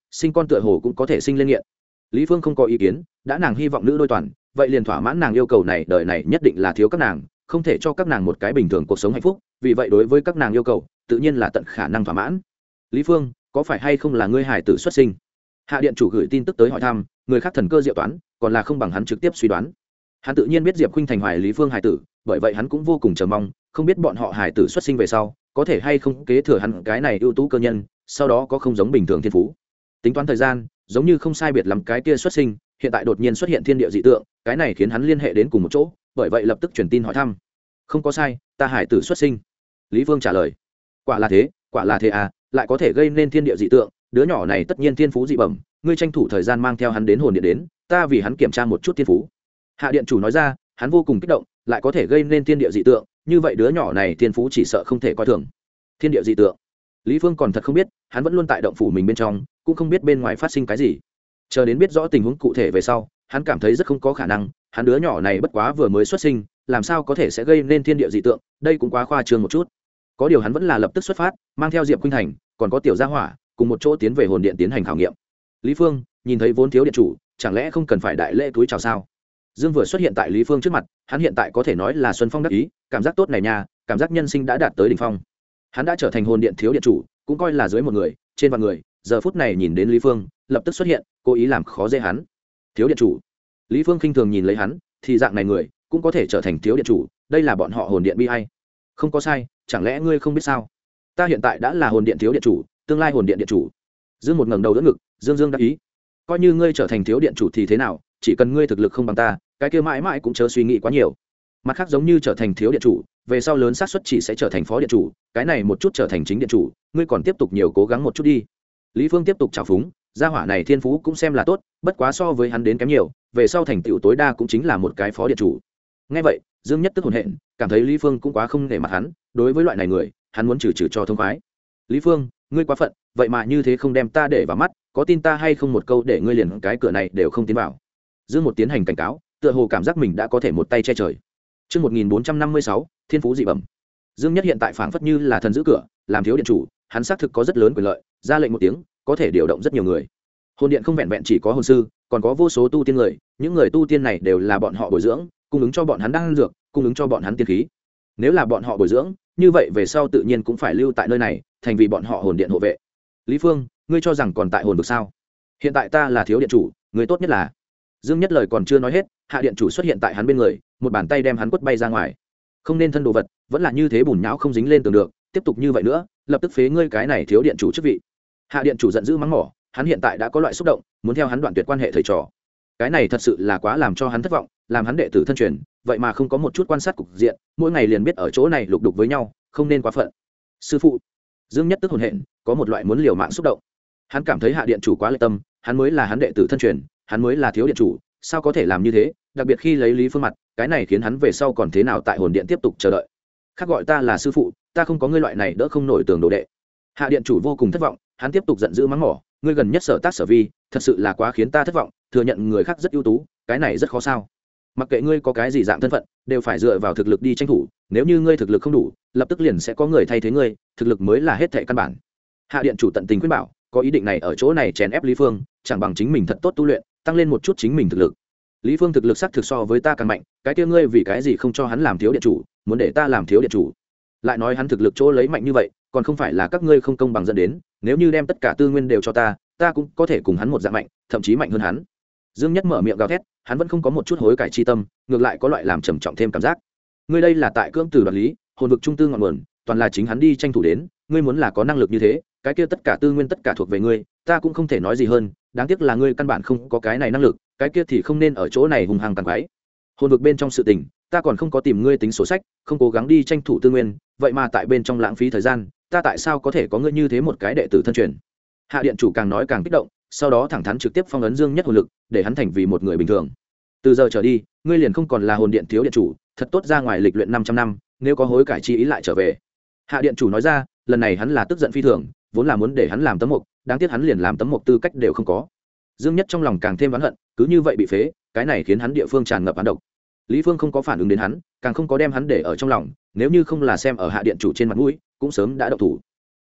sinh con tựa hồ cũng có thể sinh lên nghiện. Lý Phương không có ý kiến, đã nàng hy vọng nữ đôi toàn, vậy liền thỏa mãn nàng yêu cầu này, đời này nhất định là thiếu các nàng, không thể cho các nàng một cái bình thường cuộc sống hạnh phúc, vì vậy đối với các nàng yêu cầu tự nhiên là tận khả năng thỏa mãn. Lý Phương, có phải hay không là ngươi hải tử xuất sinh? Hạ điện chủ gửi tin tức tới hỏi thăm, người khác thần cơ diệu toán, còn là không bằng hắn trực tiếp suy đoán. Hắn tự nhiên biết Diệp Khuynh Thành hoài Lý Phương hải tử, bởi vậy hắn cũng vô cùng chờ mong, không biết bọn họ hải tử xuất sinh về sau có thể hay không kế thừa hắn cái này ưu tú cơ nhân, sau đó có không giống bình thường thiên phú. Tính toán thời gian, giống như không sai biệt lắm cái kia xuất sinh, hiện tại đột nhiên xuất hiện thiên địa dị tượng, cái này khiến hắn liên hệ đến cùng một chỗ, bởi vậy lập tức truyền tin hỏi thăm. Không có sai, ta hải tử xuất sinh. Lý Phương trả lời. Quả là thế à, lại có thể gây nên thiên địa dị tượng, đứa nhỏ này tất nhiên thiên phú dị bẩm, ngươi tranh thủ thời gian mang theo hắn đến hồn điện đến, ta vì hắn kiểm tra một chút thiên phú. Hạ điện chủ nói ra, hắn vô cùng kích động, lại có thể gây nên thiên địa dị tượng, như vậy đứa nhỏ này thiên phú chỉ sợ không thể coi thường. Thiên địa dị tượng, Lý Phương còn thật không biết, hắn vẫn luôn tại động phủ mình bên trong, cũng không biết bên ngoài phát sinh cái gì. Chờ đến biết rõ tình huống cụ thể về sau, hắn cảm thấy rất không có khả năng, hắn đứa nhỏ này bất quá vừa mới xuất sinh, làm sao có thể sẽ gây nên thiên địa dị tượng, đây cũng quá khoa trương một chút. Có điều hắn vẫn là lập tức xuất phát, mang theo Diệp Khuynh Thành, còn có tiểu gia hỏa, cùng một chỗ tiến về hồn điện tiến hành khảo nghiệm. Lý Phương nhìn thấy vốn thiếu điện chủ, chẳng lẽ không cần phải đại lễ túi chào sao? Dương vừa xuất hiện tại Lý Phương trước mặt, hắn hiện tại có thể nói là xuân phong đắc ý, cảm giác tốt này nha, cảm giác nhân sinh đã đạt tới đỉnh phong. Hắn đã trở thành hồn điện thiếu điện chủ, cũng coi là dưới một người, trên vạn người, giờ phút này nhìn đến Lý Phương, lập tức xuất hiện, cố ý làm khó dễ hắn. Thiếu điện chủ. Lý Phương khinh thường nhìn lấy hắn, thì dạng này người, cũng có thể trở thành thiếu điện chủ, đây là bọn họ hồn điện bi ai. Không có sai, chẳng lẽ ngươi không biết sao? Ta hiện tại đã là hồn điện thiếu điện chủ, tương lai hồn điện điện chủ. Dương một ngẩng đầu đỡ ngực, dương dương đắc ý. Coi như ngươi trở thành thiếu điện chủ thì thế nào, chỉ cần ngươi thực lực không bằng ta, cái kia mãi mãi cũng chớ suy nghĩ quá nhiều. Mặt khác giống như trở thành thiếu điện chủ, về sau lớn xác suất chỉ sẽ trở thành phó điện chủ, cái này một chút trở thành chính điện chủ, ngươi còn tiếp tục nhiều cố gắng một chút đi. Lý Phương tiếp tục chào phúng, gia hỏa này thiên phú cũng xem là tốt, bất quá so với hắn đến kém nhiều, về sau thành tựu tối đa cũng chính là một cái phó điện chủ. Nghe vậy, Dương nhất tức hồn hện, cảm thấy Lý Phương cũng quá không nể mặt hắn, đối với loại này người, hắn muốn trừ cho thông khoái. Lý Phương, ngươi quá phận, vậy mà như thế không đem ta để vào mắt, có tin ta hay không một câu để ngươi liền cái cửa này đều không tiến vào. Dương một tiến hành cảnh cáo, tựa hồ cảm giác mình đã có thể một tay che trời. Chương 1456, thiên phú dị bẩm. Dương Nhất hiện tại phảng phất như là thần giữ cửa, làm thiếu điện chủ, hắn xác thực có rất lớn quyền lợi, ra lệnh một tiếng, có thể điều động rất nhiều người. Hồn điện không vẹn vẹn chỉ có hồn sư, còn có vô số tu tiên người, những người tu tiên này đều là bọn họ bồi dưỡng, cung ứng cho bọn hắn đan dược, cung ứng cho bọn hắn tiên khí. Nếu là bọn họ bồi dưỡng, như vậy về sau tự nhiên cũng phải lưu tại nơi này, thành vì bọn họ hồn điện hộ vệ. Lý Phương, ngươi cho rằng còn tại hồn vực sao? Hiện tại ta là thiếu điện chủ, người tốt nhất là. Dương Nhất lời còn chưa nói hết, hạ điện chủ xuất hiện tại hắn bên người, một bàn tay đem hắn quất bay ra ngoài. Không nên thân đồ vật, vẫn là như thế bùn nhão không dính lên tường được, tiếp tục như vậy nữa, lập tức phế ngươi cái này thiếu điện chủ chức vị. Hạ điện chủ giận dữ mắng mỏ, hắn hiện tại đã có loại xúc động, muốn theo hắn đoạn tuyệt quan hệ thầy trò. Cái này thật sự là quá làm cho hắn thất vọng, làm hắn đệ tử thân truyền, vậy mà không có một chút quan sát cục diện, mỗi ngày liền biết ở chỗ này lục đục với nhau, không nên quá phận. Sư phụ. Dương Nhất tức hồn hện, có một loại muốn liều mạng xúc động. Hắn cảm thấy hạ điện chủ quá lệ tâm, hắn mới là hắn đệ tử thân truyền, hắn mới là thiếu điện chủ, sao có thể làm như thế, đặc biệt khi lấy Lý Phương mặt, cái này khiến hắn về sau còn thế nào tại hồn điện tiếp tục chờ đợi. Khác gọi ta là sư phụ, ta không có ngươi loại này đỡ không nổi tường đồ đệ. Hạ điện chủ vô cùng thất vọng, hắn tiếp tục giận dữ mắng mỏ, ngươi gần nhất sở tác sở vi, thật sự là quá khiến ta thất vọng, thừa nhận người khác rất ưu tú, cái này rất khó sao? Mặc kệ ngươi có cái gì dạng thân phận, đều phải dựa vào thực lực đi tranh thủ, nếu như ngươi thực lực không đủ, lập tức liền sẽ có người thay thế ngươi, thực lực mới là hết thảy căn bản. Hạ điện chủ tận tình khuyên bảo, có ý định này ở chỗ này chèn ép Lý Phương, chẳng bằng chính mình thật tốt tu luyện, tăng lên một chút chính mình thực lực. Lý Phương thực lực sắc thực so với ta càng mạnh, cái kia ngươi vì cái gì không cho hắn làm thiếu điện chủ, muốn để ta làm thiếu điện chủ? Lại nói hắn thực lực chỗ lấy mạnh như vậy, còn không phải là các ngươi không công bằng dẫn đến, nếu như đem tất cả tư nguyên đều cho ta, ta cũng có thể cùng hắn một dạng mạnh, thậm chí mạnh hơn hắn. Dương Nhất mở miệng gào thét, hắn vẫn không có một chút hối cải chi tâm, ngược lại có loại làm trầm trọng thêm cảm giác. Ngươi đây là tại cưỡng từ đoạt lý, hồn vực trung tư ngọn nguồn, toàn là chính hắn đi tranh thủ đến, ngươi muốn là có năng lực như thế, cái kia tất cả tư nguyên tất cả thuộc về ngươi, ta cũng không thể nói gì hơn, đáng tiếc là ngươi căn bản không có cái này năng lực, cái kia thì không nên ở chỗ này hùng hăng tàn quái. Hồn vực bên trong sự tình, ta còn không có tìm ngươi tính sổ sách, không cố gắng đi tranh thủ tư nguyên, vậy mà tại bên trong lãng phí thời gian, ta tại sao có thể có ngươi như thế một cái đệ tử thân truyền? Hạ điện chủ càng nói càng kích động, sau đó thẳng thắn trực tiếp phong ấn Dương Nhất hồn lực, để hắn thành vì một người bình thường. Từ giờ trở đi, ngươi liền không còn là hồn điện thiếu điện chủ, thật tốt ra ngoài lịch luyện 500 năm, nếu có hối cải chi ý lại trở về. Hạ điện chủ nói ra, lần này hắn là tức giận phi thường, vốn là muốn để hắn làm tấm mục, đáng tiếc hắn liền làm tấm mục tư cách đều không có. Dương Nhất trong lòng càng thêm oán hận, cứ như vậy bị phế, cái này khiến hắn địa phương tràn ngập oán độc. Lý Phương không có phản ứng đến hắn, càng không có đem hắn để ở trong lòng, nếu như không là xem ở hạ điện chủ trên mặt mũi, cũng sớm đã động thủ.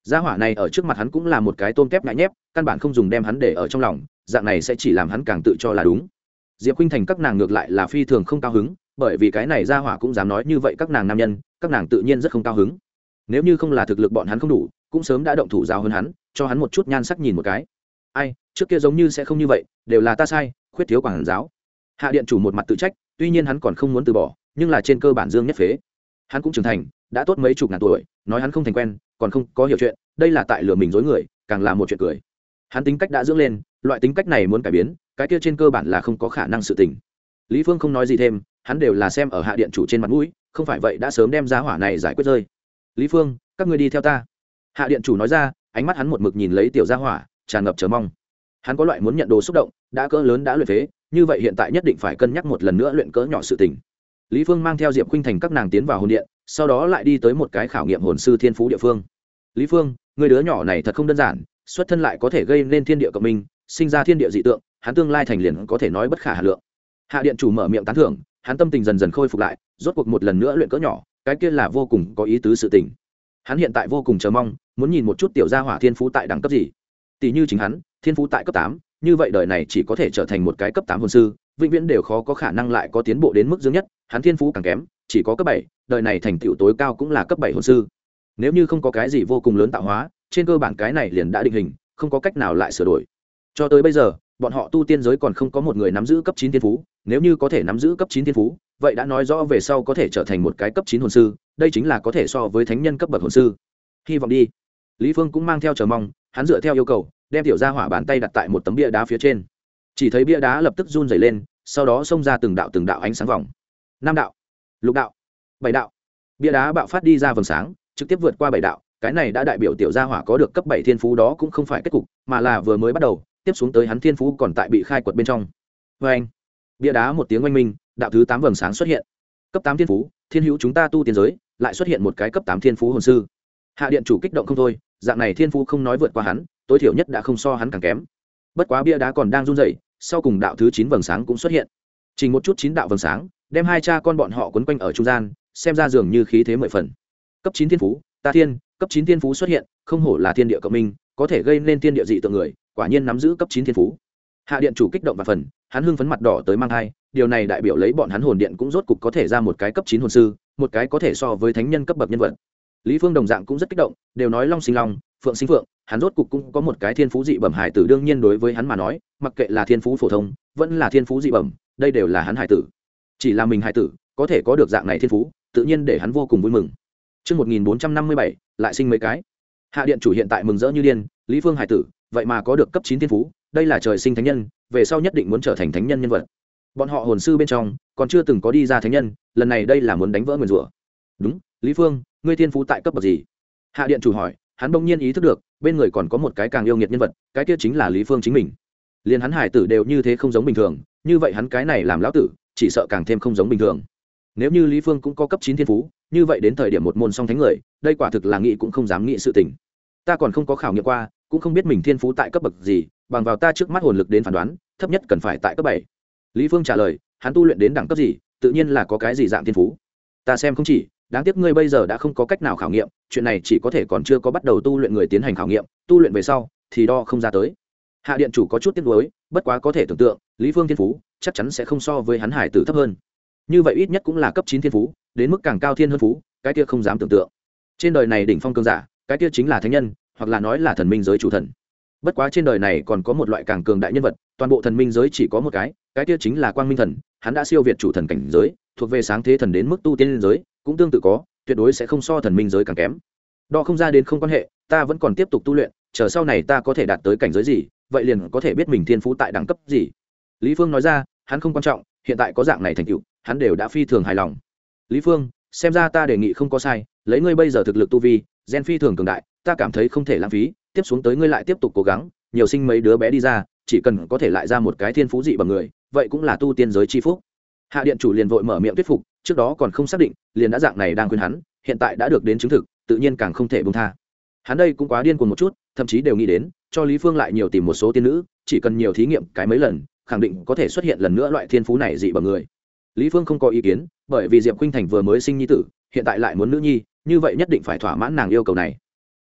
gia hỏa này ở trước mặt hắn cũng là một cái tôm tép ngại nhép, căn bản không dùng đem hắn để ở trong lòng, dạng này sẽ chỉ làm hắn càng tự cho là đúng. Diệp Khuynh Thành các nàng ngược lại là phi thường không cao hứng, bởi vì cái này gia hỏa cũng dám nói như vậy các nàng nam nhân, các nàng tự nhiên rất không cao hứng. Nếu như không là thực lực bọn hắn không đủ, cũng sớm đã động thủ giáo hơn hắn, cho hắn một chút nhan sắc nhìn một cái. Ai, trước kia giống như sẽ không như vậy, đều là ta sai, khuyết thiếu quản giáo. Hạ điện chủ một mặt tự trách, tuy nhiên hắn còn không muốn từ bỏ, nhưng là trên cơ bản dương nhất phế. Hắn cũng trưởng thành, đã tốt mấy chục ngàn tuổi, nói hắn không thành quen, còn không có hiểu chuyện, đây là tại lừa mình dối người, càng là một chuyện cười. Hắn tính cách đã dưỡng lên, loại tính cách này muốn cải biến, cái kia trên cơ bản là không có khả năng sự tình. Lý Phương không nói gì thêm, hắn đều là xem ở hạ điện chủ trên mặt mũi, không phải vậy đã sớm đem giá hỏa này giải quyết rơi. Lý Phương, các ngươi đi theo ta. Hạ điện chủ nói ra, ánh mắt hắn một mực nhìn lấy tiểu gia hỏa, tràn ngập chờ mong. Hắn có loại muốn nhận đồ xúc động, đã cỡ lớn đã luyện phế, như vậy hiện tại nhất định phải cân nhắc một lần nữa luyện cỡ nhỏ sự tình. Lý Phương mang theo Diệp Khuynh Thành các nàng tiến vào hồn điện, sau đó lại đi tới một cái khảo nghiệm hồn sư thiên phú địa phương. Lý Phương, người đứa nhỏ này thật không đơn giản, xuất thân lại có thể gây nên thiên địa cộng minh, sinh ra thiên địa dị tượng, hắn tương lai thành liền có thể nói bất khả hà lượng. Hạ điện chủ mở miệng tán thưởng, hắn tâm tình dần dần khôi phục lại, rốt cuộc một lần nữa luyện cỡ nhỏ, cái kia là vô cùng có ý tứ sự tình. Hắn hiện tại vô cùng chờ mong, muốn nhìn một chút tiểu gia hỏa thiên phú tại đẳng cấp gì. Tỷ như chính hắn, thiên phú tại cấp 8, như vậy đời này chỉ có thể trở thành một cái cấp 8 hồn sư, vĩnh viễn đều khó có khả năng lại có tiến bộ đến mức dương nhất, hắn thiên phú càng kém, chỉ có cấp 7, đời này thành tựu tối cao cũng là cấp 7 hồn sư. Nếu như không có cái gì vô cùng lớn tạo hóa, trên cơ bản cái này liền đã định hình, không có cách nào lại sửa đổi. Cho tới bây giờ, bọn họ tu tiên giới còn không có một người nắm giữ cấp 9 thiên phú, nếu như có thể nắm giữ cấp 9 thiên phú, vậy đã nói rõ về sau có thể trở thành một cái cấp 9 hồn sư, đây chính là có thể so với thánh nhân cấp bậc hồn sư. Hy vọng đi. Lý Phương cũng mang theo chờ mong, hắn dựa theo yêu cầu, đem tiểu gia hỏa bàn tay đặt tại một tấm bia đá phía trên. Chỉ thấy bia đá lập tức run rẩy lên, sau đó xông ra từng đạo ánh sáng vòng. 5 đạo, lục đạo, 7 đạo. Bia đá bạo phát đi ra vầng sáng, trực tiếp vượt qua 7 đạo, cái này đã đại biểu tiểu gia hỏa có được cấp 7 thiên phú, đó cũng không phải kết cục, mà là vừa mới bắt đầu, tiếp xuống tới hắn thiên phú còn tại bị khai quật bên trong. Oeng. Bia đá một tiếng oanh minh, đạo thứ 8 vầng sáng xuất hiện. Cấp 8 thiên phú, thiên hữu chúng ta tu tiên giới, lại xuất hiện một cái cấp 8 thiên phú hồn sư. Hạ điện chủ kích động không thôi, dạng này thiên phú không nói vượt qua hắn, tối thiểu nhất đã không so hắn càng kém. Bất quá bia đá còn đang run rẩy, sau cùng đạo thứ 9 vầng sáng cũng xuất hiện. Chỉ một chút 9 đạo vầng sáng, đem hai cha con bọn họ quấn quanh ở trung gian, xem ra dường như khí thế 10 phần. Cấp 9 thiên phú, ta thiên, cấp 9 thiên phú xuất hiện, không hổ là thiên địa cộng minh, có thể gây nên thiên địa dị tượng người, quả nhiên nắm giữ cấp 9 thiên phú. Hạ điện chủ kích động và phần, hắn hưng phấn mặt đỏ tới mang hai, điều này đại biểu lấy bọn hắn hồn điện cũng rốt cục có thể ra một cái cấp 9 hồn sư, một cái có thể so với thánh nhân cấp bậc nhân vật. Lý Phương đồng dạng cũng rất kích động, đều nói long sinh long, phượng sinh phượng, hắn rốt cục cũng có một cái thiên phú dị bẩm hải tử, đương nhiên đối với hắn mà nói, mặc kệ là thiên phú phổ thông, vẫn là thiên phú dị bẩm, đây đều là hắn hải tử. Chỉ là mình hải tử có thể có được dạng này thiên phú, tự nhiên để hắn vô cùng vui mừng. Chương 1457, lại sinh mấy cái. Hạ điện chủ hiện tại mừng rỡ như điên, Lý Phương hải tử, vậy mà có được cấp 9 thiên phú, đây là trời sinh thánh nhân, về sau nhất định muốn trở thành thánh nhân nhân vật. Bọn họ hồn sư bên trong còn chưa từng có đi ra thánh nhân, lần này đây là muốn đánh vỡ nguyền rủa. Đúng, Lý Phương, ngươi thiên phú tại cấp bậc gì? Hạ điện chủ hỏi, hắn bỗng nhiên ý thức được, bên người còn có một cái càng yêu nghiệt nhân vật, cái kia chính là Lý Phương chính mình. Liên hắn hải tử đều như thế không giống bình thường, như vậy hắn cái này làm lão tử, chỉ sợ càng thêm không giống bình thường. Nếu như Lý Phương cũng có cấp 9 thiên phú, như vậy đến thời điểm một môn song thánh người, đây quả thực là nghĩ cũng không dám nghĩ sự tình. Ta còn không có khảo nghiệm qua, cũng không biết mình thiên phú tại cấp bậc gì, bằng vào ta trước mắt hồn lực đến phán đoán, thấp nhất cần phải tại cấp 7. Lý Phương trả lời, hắn tu luyện đến đẳng cấp gì, tự nhiên là có cái gì dạng thiên phú. Ta xem không chỉ, đáng tiếc ngươi bây giờ đã không có cách nào khảo nghiệm, chuyện này chỉ có thể còn chưa có bắt đầu tu luyện người tiến hành khảo nghiệm, tu luyện về sau thì đo không ra tới. Hạ điện chủ có chút tiếc nuối, bất quá có thể tưởng tượng, Lý Phương thiên phú chắc chắn sẽ không so với hắn hải tử thấp hơn. Như vậy ít nhất cũng là cấp 9 thiên phú, đến mức càng cao thiên hơn phú, cái kia không dám tưởng tượng. Trên đời này đỉnh phong cường giả, cái kia chính là thánh nhân, hoặc là nói là thần minh giới chủ thần. Bất quá trên đời này còn có một loại càng cường đại nhân vật, toàn bộ thần minh giới chỉ có một cái kia chính là Quang Minh Thần, hắn đã siêu việt chủ thần cảnh giới, thuộc về sáng thế thần, đến mức tu tiên giới cũng tương tự có, tuyệt đối sẽ không so thần minh giới càng kém. Đo không ra đến không quan hệ, ta vẫn còn tiếp tục tu luyện, chờ sau này ta có thể đạt tới cảnh giới gì, vậy liền có thể biết mình thiên phú tại đẳng cấp gì. Lý Phương nói ra, hắn không quan trọng, hiện tại có dạng này thành tựu, hắn đều đã phi thường hài lòng. Lý Phương, xem ra ta đề nghị không có sai, lấy ngươi bây giờ thực lực tu vi, gen phi thường cường đại, ta cảm thấy không thể lãng phí, tiếp xuống tới ngươi lại tiếp tục cố gắng, nhiều sinh mấy đứa bé đi ra, chỉ cần có thể lại ra một cái thiên phú dị bằng người, vậy cũng là tu tiên giới chi phúc. Hạ điện chủ liền vội mở miệng thuyết phục, trước đó còn không xác định, liền đã dạng này đang khuyên hắn, hiện tại đã được đến chứng thực, tự nhiên càng không thể buông tha. Hắn đây cũng quá điên cuồng một chút, thậm chí đều nghĩ đến cho Lý Phương lại nhiều tìm một số tiên nữ, chỉ cần nhiều thí nghiệm cái mấy lần, khẳng định có thể xuất hiện lần nữa loại thiên phú này dị bằng người. Lý Phương không có ý kiến, bởi vì Diệp Khuynh Thành vừa mới sinh nhi tử, hiện tại lại muốn nữ nhi, như vậy nhất định phải thỏa mãn nàng yêu cầu này.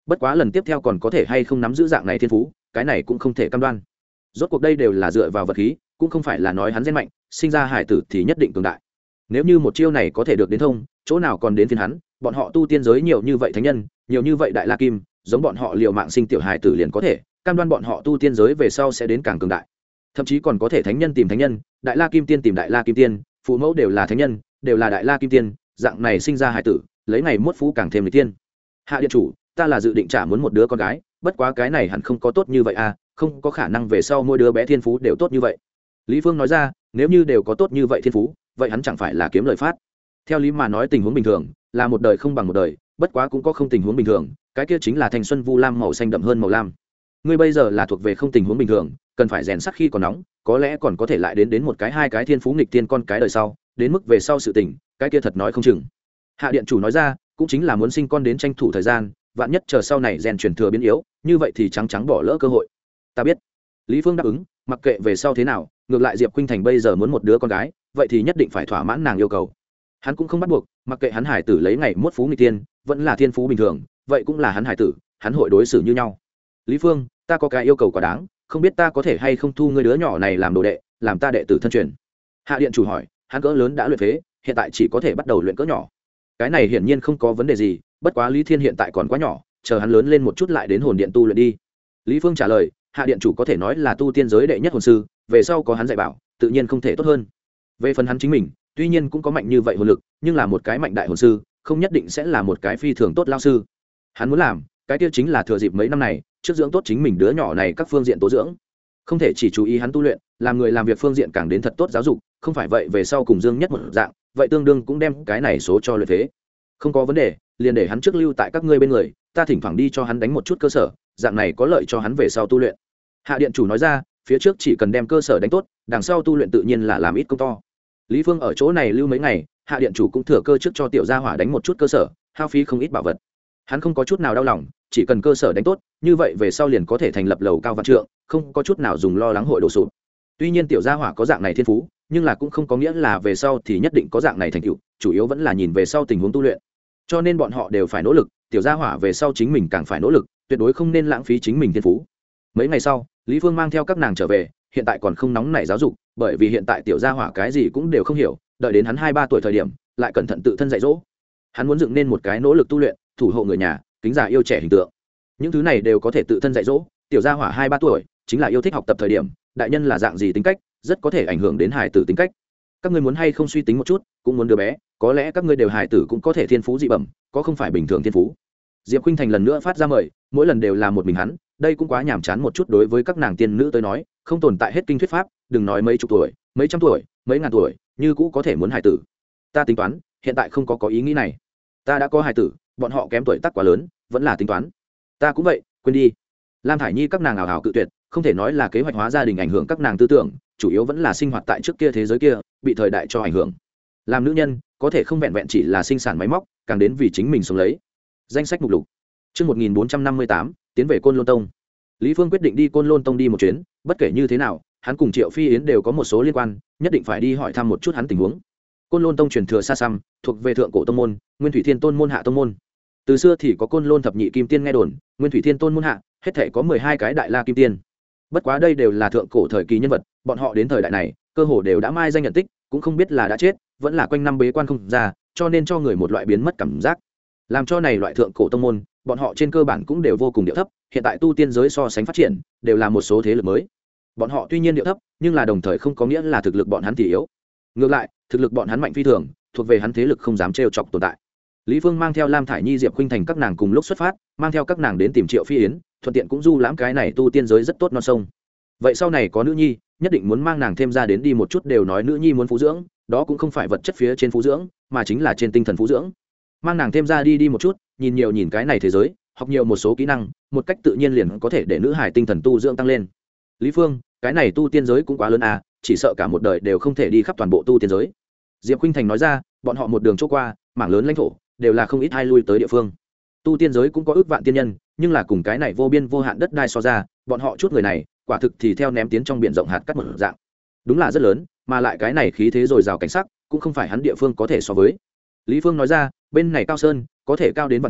bất quá lần tiếp theo còn có thể hay không nắm giữ dạng này thiên phú cái này cũng không thể cam đoan. Rốt cuộc đây đều là dựa vào vật khí, cũng không phải là nói hắn gen mạnh sinh ra hải tử thì nhất định cường đại. Nếu như một chiêu này có thể được đến thông, chỗ nào còn đến phiên hắn, bọn họ tu tiên giới nhiều như vậy thánh nhân, nhiều như vậy đại la kim, giống bọn họ liều mạng sinh tiểu hải tử liền có thể cam đoan bọn họ tu tiên giới về sau sẽ đến càng cường đại. Thậm chí còn có thể thánh nhân tìm thánh nhân, đại la kim tiên tìm đại la kim tiên, phụ mẫu đều là thánh nhân, đều là đại la kim tiên, dạng này sinh ra hải tử lấy ngày muốt phú càng thêm lịch tiên. Hạ điện chủ, ta là dự định trả muốn một đứa con gái, bất quá cái này hẳn không có tốt như vậy à, không có khả năng về sau mỗi đứa bé thiên phú đều tốt như vậy. Lý Phương nói ra, nếu như đều có tốt như vậy thiên phú, vậy hắn chẳng phải là kiếm lời phát. Theo lý mà nói tình huống bình thường là một đời không bằng một đời, bất quá cũng có không tình huống bình thường, cái kia chính là thanh xuân vu lam màu xanh đậm hơn màu lam. Ngươi bây giờ là thuộc về không tình huống bình thường, cần phải rèn sắt khi còn nóng, có lẽ còn có thể lại đến một cái hai cái thiên phú nghịch tiên con cái đời sau, đến mức về sau sự tình, cái kia thật nói không chừng. Hạ điện chủ nói ra, cũng chính là muốn sinh con đến tranh thủ thời gian, vạn nhất chờ sau này rèn truyền thừa biến yếu, như vậy thì trắng bỏ lỡ cơ hội. Ta biết. Lý Phương đáp ứng, mặc kệ về sau thế nào, ngược lại Diệp Khuynh Thành bây giờ muốn một đứa con gái, vậy thì nhất định phải thỏa mãn nàng yêu cầu. Hắn cũng không bắt buộc, mặc kệ hắn hải tử lấy ngày muốt phú nghịch tiên, vẫn là thiên phú bình thường, vậy cũng là hắn hải tử, hắn hội đối xử như nhau. Lý Phương, ta có cái yêu cầu quá đáng, không biết ta có thể hay không thu ngươi đứa nhỏ này làm đồ đệ, làm ta đệ tử thân truyền. Hạ điện chủ hỏi, hắn cỡ lớn đã luyện phế, hiện tại chỉ có thể bắt đầu luyện cỡ nhỏ. Cái này hiển nhiên không có vấn đề gì, bất quá Lý Thiên hiện tại còn quá nhỏ, chờ hắn lớn lên một chút lại đến hồn điện tu luyện đi. Lý Phương trả lời, hạ điện chủ có thể nói là tu tiên giới đệ nhất hồn sư, về sau có hắn dạy bảo, tự nhiên không thể tốt hơn. Về phần hắn chính mình, tuy nhiên cũng có mạnh như vậy hồn lực, nhưng là một cái mạnh đại hồn sư, không nhất định sẽ là một cái phi thường tốt lao sư. Hắn muốn làm, cái kia chính là thừa dịp mấy năm này, trước dưỡng tốt chính mình đứa nhỏ này các phương diện tố dưỡng, không thể chỉ chú ý hắn tu luyện, làm người làm việc phương diện càng đến thật tốt giáo dục, không phải vậy về sau cùng Dương Nhất một dạng, vậy tương đương cũng đem cái này số cho luyện phế. Không có vấn đề, liền để hắn trước lưu tại các ngươi bên người, ta thỉnh thoảng đi cho hắn đánh một chút cơ sở, dạng này có lợi cho hắn về sau tu luyện. Hạ điện chủ nói ra, phía trước chỉ cần đem cơ sở đánh tốt, đằng sau tu luyện tự nhiên là làm ít công to. Lý Phương ở chỗ này lưu mấy ngày, hạ điện chủ cũng thừa cơ trước cho tiểu gia hỏa đánh một chút cơ sở, hao phí không ít bảo vật. Hắn không có chút nào đau lòng, chỉ cần cơ sở đánh tốt, như vậy về sau liền có thể thành lập lầu cao vạn trượng, không có chút nào dùng lo lắng hội đổ sụp. Tuy nhiên tiểu gia hỏa có dạng này thiên phú, nhưng là cũng không có nghĩa là về sau thì nhất định có dạng này thành tựu, chủ yếu vẫn là nhìn về sau tình huống tu luyện. Cho nên bọn họ đều phải nỗ lực, tiểu gia hỏa về sau chính mình càng phải nỗ lực, tuyệt đối không nên lãng phí chính mình thiên phú. Mấy ngày sau, Lý Phương mang theo các nàng trở về, hiện tại còn không nóng nảy giáo dục, bởi vì hiện tại tiểu gia hỏa cái gì cũng đều không hiểu, đợi đến hắn 2-3 tuổi thời điểm, lại cẩn thận tự thân dạy dỗ. Hắn muốn dựng nên một cái nỗ lực tu luyện, thủ hộ người nhà, kính già yêu trẻ hình tượng. Những thứ này đều có thể tự thân dạy dỗ, tiểu gia hỏa 2-3 tuổi, chính là yêu thích học tập thời điểm, đại nhân là dạng gì tính cách, rất có thể ảnh hưởng đến hài tử tính cách. Các ngươi muốn hay không suy tính một chút, cũng muốn đứa bé, có lẽ các ngươi đều hài tử cũng có thể thiên phú dị bẩm, có không phải bình thường thiên phú. Diệp Khuynh Thành lần nữa phát ra mời, mỗi lần đều là một mình hắn, đây cũng quá nhàm chán một chút đối với các nàng tiên nữ tới nói, không tồn tại hết kinh thuyết pháp, đừng nói mấy chục tuổi, mấy trăm tuổi, mấy ngàn tuổi, như cũ có thể muốn hài tử. Ta tính toán, hiện tại không có ý nghĩ này. Ta đã có hài tử, bọn họ kém tuổi tác quá lớn, vẫn là tính toán. Ta cũng vậy, quên đi. Lam Thải Nhi các nàng ảo ảo cự tuyệt, không thể nói là kế hoạch hóa gia đình ảnh hưởng các nàng tư tưởng, chủ yếu vẫn là sinh hoạt tại trước kia thế giới kia, bị thời đại cho ảnh hưởng. Làm nữ nhân, có thể không vẹn vẹn chỉ là sinh sản máy móc, càng đến vì chính mình sống lấy. Danh sách mục lục. Chương 1458, tiến về Côn Lôn Tông. Lý Phương quyết định đi Côn Lôn Tông đi một chuyến, bất kể như thế nào, hắn cùng Triệu Phi Yến đều có một số liên quan, nhất định phải đi hỏi thăm một chút hắn tình huống. Côn Lôn Tông truyền thừa xa xăm, thuộc về thượng cổ tông môn, Nguyên Thủy Thiên Tôn môn hạ tông môn. Từ xưa thì có Côn Lôn thập nhị kim tiên nghe đồn, Nguyên Thủy Thiên Tôn môn hạ, hết thảy có 12 cái đại la kim tiên. Bất quá đây đều là thượng cổ thời kỳ nhân vật, bọn họ đến thời đại này, cơ hồ đều đã mai danh nhận tích, cũng không biết là đã chết, vẫn là quanh năm bế quan không ra, cho nên cho người một loại biến mất cảm giác. Làm cho này loại thượng cổ tông môn, bọn họ trên cơ bản cũng đều vô cùng điệu thấp, hiện tại tu tiên giới so sánh phát triển, đều là một số thế lực mới. Bọn họ tuy nhiên điệu thấp, nhưng là đồng thời không có nghĩa là thực lực bọn hắn thì yếu. Ngược lại, thực lực bọn hắn mạnh phi thường, thuộc về hắn thế lực không dám trêu chọc tồn tại. Lý Phương mang theo Lam Thải Nhi, Diệp Khuynh Thành các nàng cùng lúc xuất phát, mang theo các nàng đến tìm Triệu Phi Yến, thuận tiện cũng du lãm cái này tu tiên giới rất tốt non sông. Vậy sau này có nữ nhi, nhất định muốn mang nàng thêm ra đến đi một chút, đều nói nữ nhi muốn phú dưỡng, đó cũng không phải vật chất phía trên phú dưỡng, mà chính là trên tinh thần phú dưỡng. Mang nàng thêm ra đi một chút, nhìn nhiều nhìn cái này thế giới, học nhiều một số kỹ năng, một cách tự nhiên liền có thể để nữ hài tinh thần tu dưỡng tăng lên. Lý Phương, cái này tu tiên giới cũng quá lớn à, chỉ sợ cả một đời đều không thể đi khắp toàn bộ tu tiên giới. Diệp Khuynh Thành nói ra, bọn họ một đường chỗ qua, mảng lớn lãnh thổ, đều là không ít ai lui tới địa phương. Tu tiên giới cũng có ước vạn tiên nhân, nhưng là cùng cái này vô biên vô hạn đất đai so ra, bọn họ chút người này, quả thực thì theo ném tiến trong biển rộng hạt cát một dạng. Đúng là rất lớn, mà lại cái này khí thế dồi dào cảnh sắc, cũng không phải hắn địa phương có thể so với. Lý Phương nói ra, bên này cao sơn, có thể cao đến vạn trượng,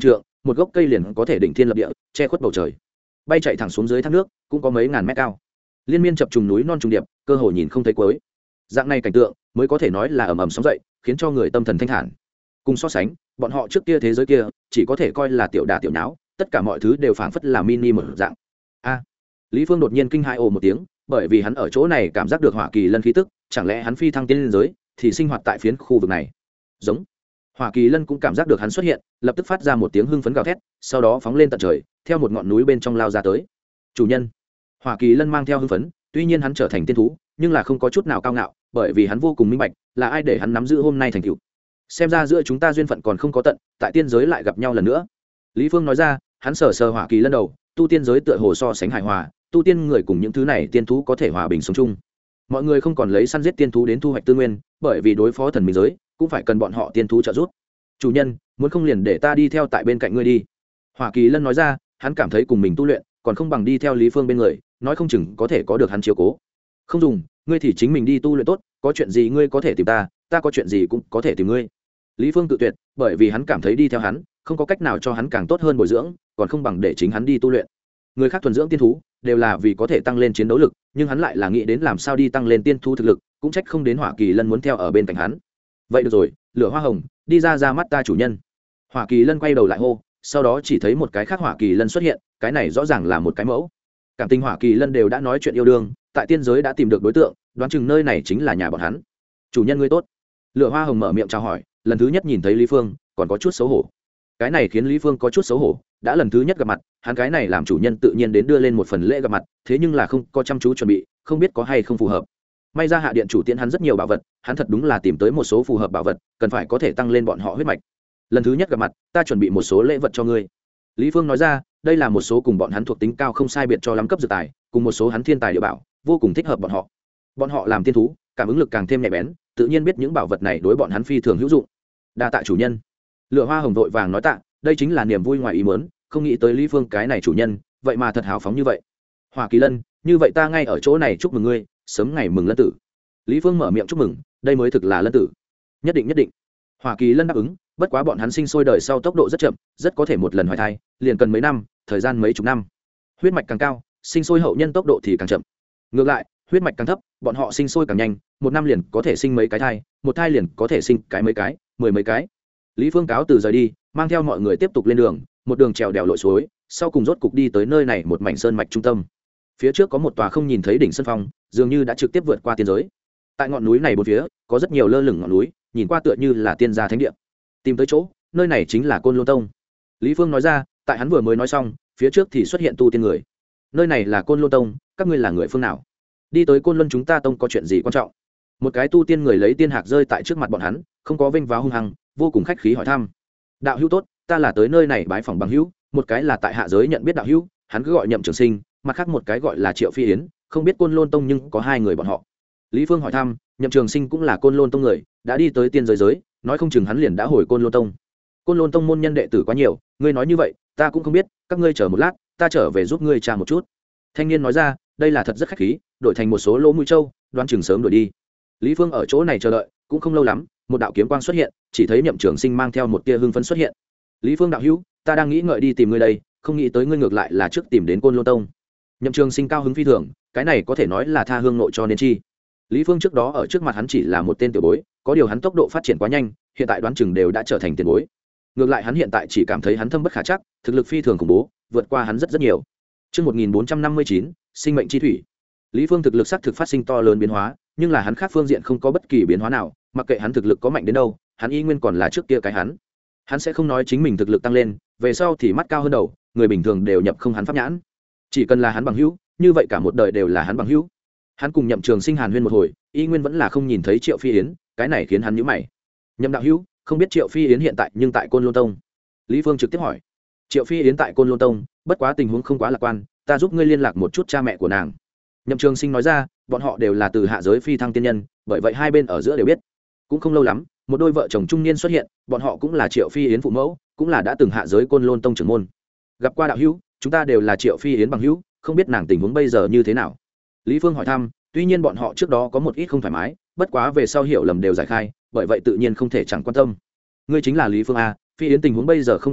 một gốc cây liền có thể đỉnh thiên lập địa, che khuất bầu trời. Bay chạy thẳng xuống dưới thác nước, cũng có mấy ngàn mét cao. Liên miên chập trùng núi non trùng điệp, cơ hồ nhìn không thấy cuối. Dạng này cảnh tượng mới có thể nói là ầm ầm sóng dậy, khiến cho người tâm thần thanh thản. Cùng so sánh, bọn họ trước kia thế giới kia chỉ có thể coi là tiểu đà tiểu nháo, tất cả mọi thứ đều phảng phất là mini một dạng. A! Lý Phương đột nhiên kinh hãi ồ một tiếng, bởi vì hắn ở chỗ này cảm giác được hỏa kỳ lân khí tức, chẳng lẽ hắn phi thăng tiên giới thì sinh hoạt tại phiến khu vực này? Giống. Hỏa kỳ lân cũng cảm giác được hắn xuất hiện, lập tức phát ra một tiếng hưng phấn gào thét, sau đó phóng lên tận trời, theo một ngọn núi bên trong lao ra tới. Chủ nhân. Hỏa kỳ lân mang theo hưng phấn, tuy nhiên hắn trở thành tiên thú, nhưng là không có chút nào cao ngạo, bởi vì hắn vô cùng minh bạch, là ai để hắn nắm giữ hôm nay thành tựu. Xem ra giữa chúng ta duyên phận còn không có tận, tại tiên giới lại gặp nhau lần nữa. Lý Phương nói ra, hắn sờ sờ hỏa kỳ lân đầu, tu tiên giới tựa hồ so sánh hài hòa, tu tiên người cùng những thứ này tiên thú có thể hòa bình sống chung. Mọi người không còn lấy săn giết tiên thú đến thu hoạch tư nguyên, bởi vì đối phó thần minh giới cũng phải cần bọn họ tiên thú trợ giúp. Chủ nhân, muốn không liền để ta đi theo tại bên cạnh ngươi đi. Hỏa kỳ lân nói ra, hắn cảm thấy cùng mình tu luyện còn không bằng đi theo Lý Phương bên người, nói không chừng có thể có được hắn chiếu cố. Không dùng, ngươi thì chính mình đi tu luyện tốt, có chuyện gì ngươi có thể tìm ta, ta có chuyện gì cũng có thể tìm ngươi. Lý Phương tự tuyệt, bởi vì hắn cảm thấy đi theo hắn không có cách nào cho hắn càng tốt hơn bồi dưỡng, còn không bằng để chính hắn đi tu luyện. Người khác thuần dưỡng tiên thú đều là vì có thể tăng lên chiến đấu lực, nhưng hắn lại là nghĩ đến làm sao đi tăng lên tiên thú thực lực, cũng trách không đến hỏa kỳ lân muốn theo ở bên cạnh hắn. Vậy được rồi, lửa hoa hồng, đi ra mắt ta chủ nhân. Hỏa kỳ lân quay đầu lại hô, sau đó chỉ thấy một cái khác hỏa kỳ lân xuất hiện, cái này rõ ràng là một cái mẫu. Cảm tình hỏa kỳ lân đều đã nói chuyện yêu đương, tại tiên giới đã tìm được đối tượng, đoán chừng nơi này chính là nhà bọn hắn. Chủ nhân ngươi tốt. Lửa hoa hồng mở miệng chào hỏi, lần thứ nhất nhìn thấy Lý Phương còn có chút xấu hổ. Cái này khiến Lý Phương có chút xấu hổ, đã lần thứ nhất gặp mặt, hắn cái này làm chủ nhân tự nhiên đến đưa lên một phần lễ gặp mặt, thế nhưng là không có chăm chú chuẩn bị, không biết có hay không phù hợp. May ra hạ điện chủ tiễn hắn rất nhiều bảo vật, hắn thật đúng là tìm tới một số phù hợp bảo vật, cần phải có thể tăng lên bọn họ huyết mạch. Lần thứ nhất gặp mặt, ta chuẩn bị một số lễ vật cho ngươi. Lý Phương nói ra, đây là một số cùng bọn hắn thuộc tính cao không sai biệt cho lắm cấp dược tài, cùng một số hắn thiên tài địa bảo, vô cùng thích hợp bọn họ. Bọn họ làm tiên thú, cảm ứng lực càng thêm nhạy bén, tự nhiên biết những bảo vật này đối bọn hắn phi thường hữu dụng. Đa tạ chủ nhân. Lửa hoa hồng vội vàng nói tạ, đây chính là niềm vui ngoài ý muốn, không nghĩ tới Lý Phương cái này chủ nhân vậy mà thật hào phóng như vậy. Hỏa kỳ lân, như vậy ta ngay ở chỗ này chúc mừng ngươi sớm ngày mừng lân tử. Lý Phương mở miệng chúc mừng, đây mới thực là lân tử. Nhất định. Hỏa kỳ lân đáp ứng, bất quá bọn hắn sinh sôi đời sau tốc độ rất chậm, rất có thể một lần hoài thai liền cần mấy năm, thời gian mấy chục năm. Huyết mạch càng cao, sinh sôi hậu nhân tốc độ thì càng chậm. Ngược lại, huyết mạch càng thấp, bọn họ sinh sôi càng nhanh, một năm liền có thể sinh mấy cái thai, một thai liền có thể sinh cái mấy cái, mười mấy cái. Lý Phương cáo từ rời đi, mang theo mọi người tiếp tục lên đường, một đường trèo đèo lội suối, sau cùng rốt cục đi tới nơi này một mảnh sơn mạch trung tâm. Phía trước có một tòa không nhìn thấy đỉnh sơn phong, dường như đã trực tiếp vượt qua tiên giới. Tại ngọn núi này bốn phía có rất nhiều lơ lửng ngọn núi, nhìn qua tựa như là tiên gia thánh địa. Tìm tới chỗ, nơi này chính là Côn Lôn Tông. Lý Phương nói ra, tại hắn vừa mới nói xong, phía trước thì xuất hiện tu tiên người. Nơi này là Côn Lôn Tông, các ngươi là người phương nào? Đi tới Côn Luân chúng ta tông có chuyện gì quan trọng? Một cái tu tiên người lấy tiên hạc rơi tại trước mặt bọn hắn, không có vênh váo hung hăng, vô cùng khách khí hỏi thăm. Đạo hữu tốt, ta là tới nơi này bái phỏng bằng hữu, một cái là tại hạ giới nhận biết đạo hữu, hắn cứ gọi Nhậm Trường Sinh, mặt khác một cái gọi là Triệu Phi Yến, không biết Côn Lôn Tông nhưng có hai người bọn họ. Lý Phương hỏi thăm, Nhậm Trường Sinh cũng là Côn Lôn Tông người, đã đi tới tiên giới, nói không chừng hắn liền đã hồi Côn Lôn Tông. Côn Lôn Tông môn nhân đệ tử quá nhiều, ngươi nói như vậy, ta cũng không biết, các ngươi chờ một lát, ta trở về giúp ngươi tra một chút. Thanh niên nói ra, đây là thật rất khách khí, đổi thành một số lỗ mũi trâu, đoán chừng sớm đuổi đi. Lý Phương ở chỗ này chờ đợi, cũng không lâu lắm, một đạo kiếm quang xuất hiện, chỉ thấy Nhậm Trường Sinh mang theo một tia hưng phấn xuất hiện. Lý Phương đạo hữu, ta đang nghĩ ngợi đi tìm ngươi đây, không nghĩ tới ngươi ngược lại là trước tìm đến Côn Lôn Tông. Nhậm Trường Sinh cao hứng phi thường, cái này có thể nói là tha hương nội cho nên chi. Lý Phương trước đó ở trước mặt hắn chỉ là một tên tiểu bối, có điều hắn tốc độ phát triển quá nhanh, hiện tại đoán chừng đều đã trở thành tiền bối. Ngược lại hắn hiện tại chỉ cảm thấy hắn thâm bất khả trắc, thực lực phi thường khủng bố, vượt qua hắn rất nhiều. Chương 1459, sinh mệnh chi thủy. Lý Phương thực lực xác thực phát sinh to lớn biến hóa, nhưng là hắn khác phương diện không có bất kỳ biến hóa nào, mặc kệ hắn thực lực có mạnh đến đâu, hắn y nguyên còn là trước kia cái hắn. Hắn sẽ không nói chính mình thực lực tăng lên, về sau thì mắt cao hơn đầu, người bình thường đều nhập không hắn pháp nhãn. Chỉ cần là hắn bằng hữu, như vậy cả một đời đều là hắn bằng hữu. Hắn cùng Nhậm Trường Sinh hàn huyên một hồi, y nguyên vẫn là không nhìn thấy Triệu Phi Yến, cái này khiến hắn nhíu mày. Nhậm đạo hữu, không biết Triệu Phi Yến hiện tại nhưng tại Côn Lôn Tông. Lý Phương trực tiếp hỏi. Triệu Phi Yến tại Côn Lôn Tông, bất quá tình huống không quá lạc quan, ta giúp ngươi liên lạc một chút cha mẹ của nàng. Nhậm Trường Sinh nói ra, bọn họ đều là từ hạ giới phi thăng tiên nhân, bởi vậy hai bên ở giữa đều biết. Cũng không lâu lắm, một đôi vợ chồng trung niên xuất hiện, bọn họ cũng là Triệu Phi Yến phụ mẫu, cũng là đã từng hạ giới Côn Lôn Tông trưởng môn. Gặp qua đạo hữu, chúng ta đều là Triệu Phi Yến bằng hữu, không biết nàng tình huống bây giờ như thế nào. Lý Phương hỏi thăm, tuy nhiên bọn họ trước đó có một ít không thoải mái, bất quá về sau hiểu lầm đều giải khai, bởi vậy tự nhiên không thể chẳng quan tâm. Ngươi chính là Lý Phương a? Phi Yến tình huống bây giờ không tốt lắm,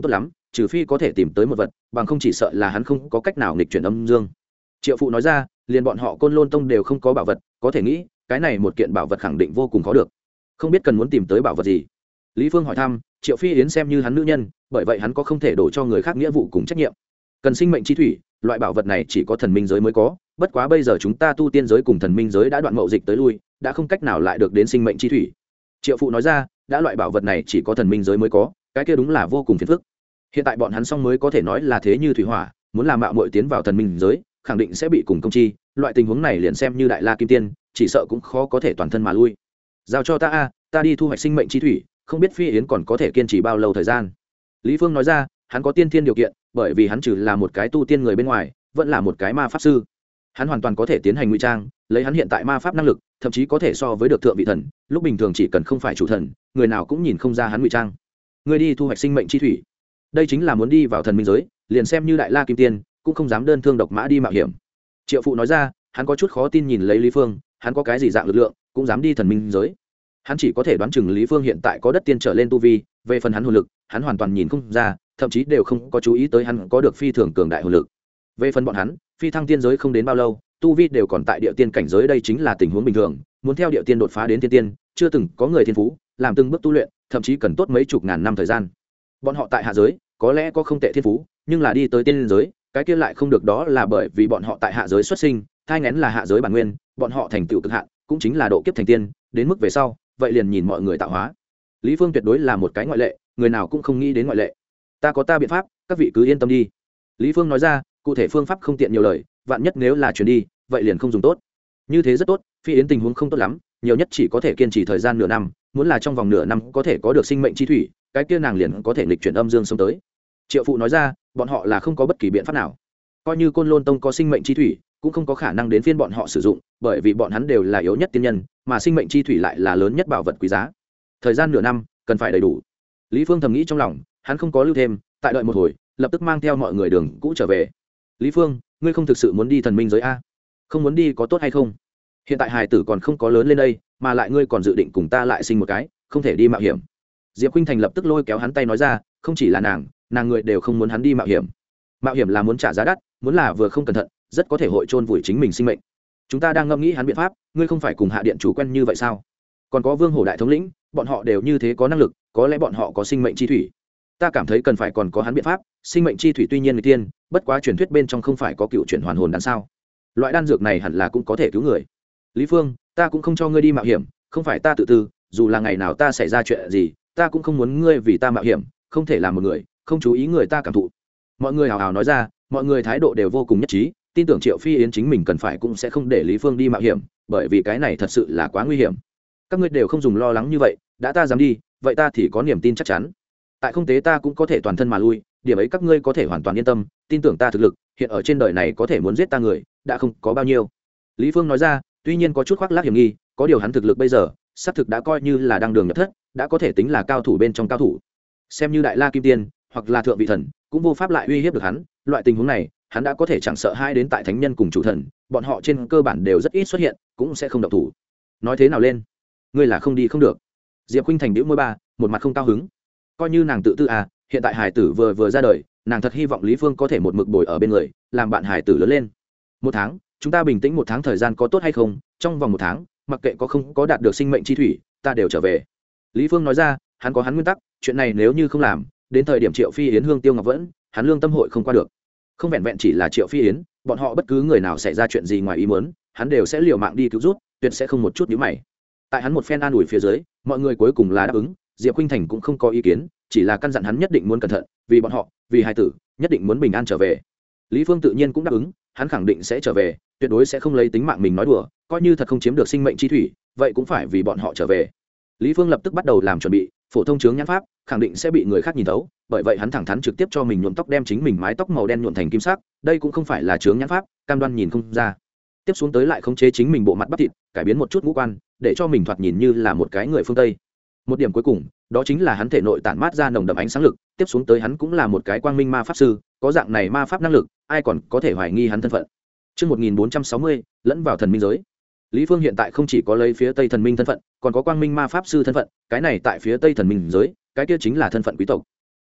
trừ phi có thể tìm tới một vật, bằng không chỉ sợ là hắn không có cách nào nghịch chuyển âm dương. Triệu phụ nói ra, liền bọn họ Côn Lôn tông đều không có bảo vật, có thể nghĩ cái này một kiện bảo vật khẳng định vô cùng khó được. Không biết cần muốn tìm tới bảo vật gì. Lý Phương hỏi thăm, Triệu Phi Yến xem như hắn nữ nhân, bởi vậy hắn có không thể đổ cho người khác nghĩa vụ cùng trách nhiệm. Cần sinh mệnh chi thủy, loại bảo vật này chỉ có thần minh giới mới có, bất quá bây giờ chúng ta tu tiên giới cùng thần minh giới đã đoạn mậu dịch tới lui, đã không cách nào lại được đến sinh mệnh chi thủy. Triệu phụ nói ra, đã loại bảo vật này chỉ có thần minh giới mới có, cái kia đúng là vô cùng phiền phức. Hiện tại bọn hắn xong mới có thể nói là thế như thủy hỏa, muốn làm mạo muội tiến vào thần minh giới, khẳng định sẽ bị cùng công chi, loại tình huống này liền xem như đại la kim tiên, chỉ sợ cũng khó có thể toàn thân mà lui. Giao cho ta a, ta đi thu hoạch sinh mệnh chi thủy, không biết Phi Yến còn có thể kiên trì bao lâu thời gian. Lý Phương nói ra, hắn có tiên thiên điều kiện, bởi vì hắn trừ là một cái tu tiên người bên ngoài, vẫn là một cái ma pháp sư. Hắn hoàn toàn có thể tiến hành ngụy trang, lấy hắn hiện tại ma pháp năng lực, thậm chí có thể so với được thượng vị thần, lúc bình thường chỉ cần không phải chủ thần, người nào cũng nhìn không ra hắn ngụy trang. Ngươi đi thu hoạch sinh mệnh chi thủy. Đây chính là muốn đi vào thần minh giới, liền xem như đại la kim tiên, cũng không dám đơn thương độc mã đi mạo hiểm. Triệu phụ nói ra, hắn có chút khó tin nhìn lấy Lý Phương, hắn có cái gì dạng lực lượng, cũng dám đi thần minh giới. Hắn chỉ có thể đoán chừng Lý Phương hiện tại có đất tiên trở lên tu vi, về phần hắn hồn lực, hắn hoàn toàn nhìn không ra, thậm chí đều không có chú ý tới hắn có được phi thường cường đại hồn lực. Về phần bọn hắn, phi thăng tiên giới không đến bao lâu, tu vi đều còn tại địa tiên cảnh giới, đây chính là tình huống bình thường, muốn theo địa tiên đột phá đến tiên tiên, chưa từng có người thiên phú, làm từng bước tu luyện, thậm chí cần tốt mấy chục ngàn năm thời gian. Bọn họ tại hạ giới, có lẽ có không tệ thiên phú, nhưng là đi tới tiên giới, cái kia lại không được, đó là bởi vì bọn họ tại hạ giới xuất sinh, thai nghén là hạ giới bản nguyên, bọn họ thành tựu cực hạn, cũng chính là độ kiếp thành tiên, đến mức về sau, vậy liền nhìn mọi người tạo hóa. Lý Phương tuyệt đối là một cái ngoại lệ, người nào cũng không nghĩ đến ngoại lệ. Ta có ta biện pháp, các vị cứ yên tâm đi. Lý Phương nói ra, cụ thể phương pháp không tiện nhiều lời, vạn nhất nếu là chuyển đi, vậy liền không dùng tốt. Như thế rất tốt, Phi Yến tình huống không tốt lắm, nhiều nhất chỉ có thể kiên trì thời gian nửa năm, muốn là trong vòng nửa năm có thể có được sinh mệnh chi thủy, cái kia nàng liền có thể nghịch chuyển âm dương sống tới. Triệu phụ nói ra, bọn họ là không có bất kỳ biện pháp nào, coi như Côn Lôn tông có sinh mệnh chi thủy, cũng không có khả năng đến phiên bọn họ sử dụng, bởi vì bọn hắn đều là yếu nhất tiên nhân, mà sinh mệnh chi thủy lại là lớn nhất bảo vật quý giá. Thời gian nửa năm cần phải đầy đủ. Lý Phương thầm nghĩ trong lòng, hắn không có lưu thêm, tại đợi một hồi, lập tức mang theo mọi người đường cũ trở về. Lý Phương, ngươi không thực sự muốn đi thần minh giới a? Không muốn đi có tốt hay không? Hiện tại hài tử còn không có lớn lên đây, mà lại ngươi còn dự định cùng ta lại sinh một cái, không thể đi mạo hiểm. Diệp Khuynh Thành lập tức lôi kéo hắn tay nói ra, không chỉ là nàng người đều không muốn hắn đi mạo hiểm. Mạo hiểm là muốn trả giá đắt, muốn là vừa không cẩn thận, rất có thể hội chôn vùi chính mình sinh mệnh. Chúng ta đang ngẫm nghĩ hắn biện pháp, ngươi không phải cùng hạ điện chủ quen như vậy sao? Còn có Vương Hổ đại thống lĩnh, bọn họ đều như thế có năng lực, có lẽ bọn họ có sinh mệnh chi thủy. Ta cảm thấy cần phải còn có hắn biện pháp, sinh mệnh chi thủy tuy nhiên người tiên, bất quá truyền thuyết bên trong không phải có cựu chuyển hoàn hồn đan sao? Loại đan dược này hẳn là cũng có thể cứu người. Lý Phương, ta cũng không cho ngươi đi mạo hiểm, không phải ta tự tư, dù là ngày nào ta xảy ra chuyện gì, ta cũng không muốn ngươi vì ta mạo hiểm, không thể làm một người không chú ý người ta cảm thụ. Mọi người hào hào nói ra, mọi người thái độ đều vô cùng nhất trí, tin tưởng Triệu Phi Yến chính mình cần phải cũng sẽ không để Lý Phương đi mạo hiểm, bởi vì cái này thật sự là quá nguy hiểm. Các ngươi đều không dùng lo lắng như vậy, đã ta dám đi, vậy ta thì có niềm tin chắc chắn. Tại không tế ta cũng có thể toàn thân mà lui, điểm ấy các ngươi có thể hoàn toàn yên tâm, tin tưởng ta thực lực, hiện ở trên đời này có thể muốn giết ta người, đã không có bao nhiêu. Lý Phương nói ra, tuy nhiên có chút khoác lác hiểm nghi, có điều hắn thực lực bây giờ, xác thực đã coi như là đang đường nhập thất, đã có thể tính là cao thủ bên trong cao thủ. Xem như đại la kim tiên, hoặc là thượng vị thần, cũng vô pháp lại uy hiếp được hắn, loại tình huống này, hắn đã có thể chẳng sợ hai đến tại thánh nhân cùng chủ thần, bọn họ trên cơ bản đều rất ít xuất hiện, cũng sẽ không động thủ. Nói thế nào lên, ngươi là không đi không được. Diệp Khuynh Thành bĩu môi ba, một mặt không cao hứng. Coi như nàng tự tư à, hiện tại hài tử vừa ra đời, nàng thật hy vọng Lý Phương có thể một mực bồi ở bên người, làm bạn hài tử lớn lên. Một tháng, chúng ta bình tĩnh một tháng thời gian có tốt hay không? Trong vòng một tháng, mặc kệ có không có đạt được sinh mệnh chi thủy, ta đều trở về. Lý Phương nói ra, hắn có hắn nguyên tắc, chuyện này nếu như không làm, đến thời điểm Triệu Phi Yến Hương Tiêu Ngọc vẫn, hắn lương tâm hội không qua được. Không vẹn vẹn chỉ là Triệu Phi Yến, bọn họ bất cứ người nào xảy ra chuyện gì ngoài ý muốn, hắn đều sẽ liều mạng đi cứu giúp, tuyệt sẽ không một chút nhíu mày. Tại hắn một phen an ủi phía dưới, mọi người cuối cùng là đáp ứng, Diệp Khuynh Thành cũng không có ý kiến, chỉ là căn dặn hắn nhất định muốn cẩn thận, vì bọn họ, vì hài tử, nhất định muốn bình an trở về. Lý Phương tự nhiên cũng đáp ứng, hắn khẳng định sẽ trở về, tuyệt đối sẽ không lấy tính mạng mình nói đùa, coi như thật không chiếm được sinh mệnh chi thủy, vậy cũng phải vì bọn họ trở về. Lý Phương lập tức bắt đầu làm chuẩn bị, phổ thông chướng nhãn pháp, khẳng định sẽ bị người khác nhìn thấu, bởi vậy hắn thẳng thắn trực tiếp cho mình nhuộm tóc, đem chính mình mái tóc màu đen nhuộm thành kim sắc, đây cũng không phải là chướng nhãn pháp, cam đoan nhìn không ra. Tiếp xuống tới lại khống chế chính mình bộ mặt bắp thịt, cải biến một chút ngũ quan, để cho mình thoạt nhìn như là một cái người phương Tây. Một điểm cuối cùng, đó chính là hắn thể nội tản mát ra nồng đậm ánh sáng lực, tiếp xuống tới hắn cũng là một cái quang minh ma pháp sư, có dạng này ma pháp năng lực, ai còn có thể hoài nghi hắn thân phận. Chương 1460, lẫn vào thần minh giới. Lý Phương hiện tại không chỉ có lấy phía Tây thần minh thân phận, còn có quang minh ma pháp sư thân phận, cái này tại phía Tây thần minh giới, cái kia chính là thân phận quý tộc.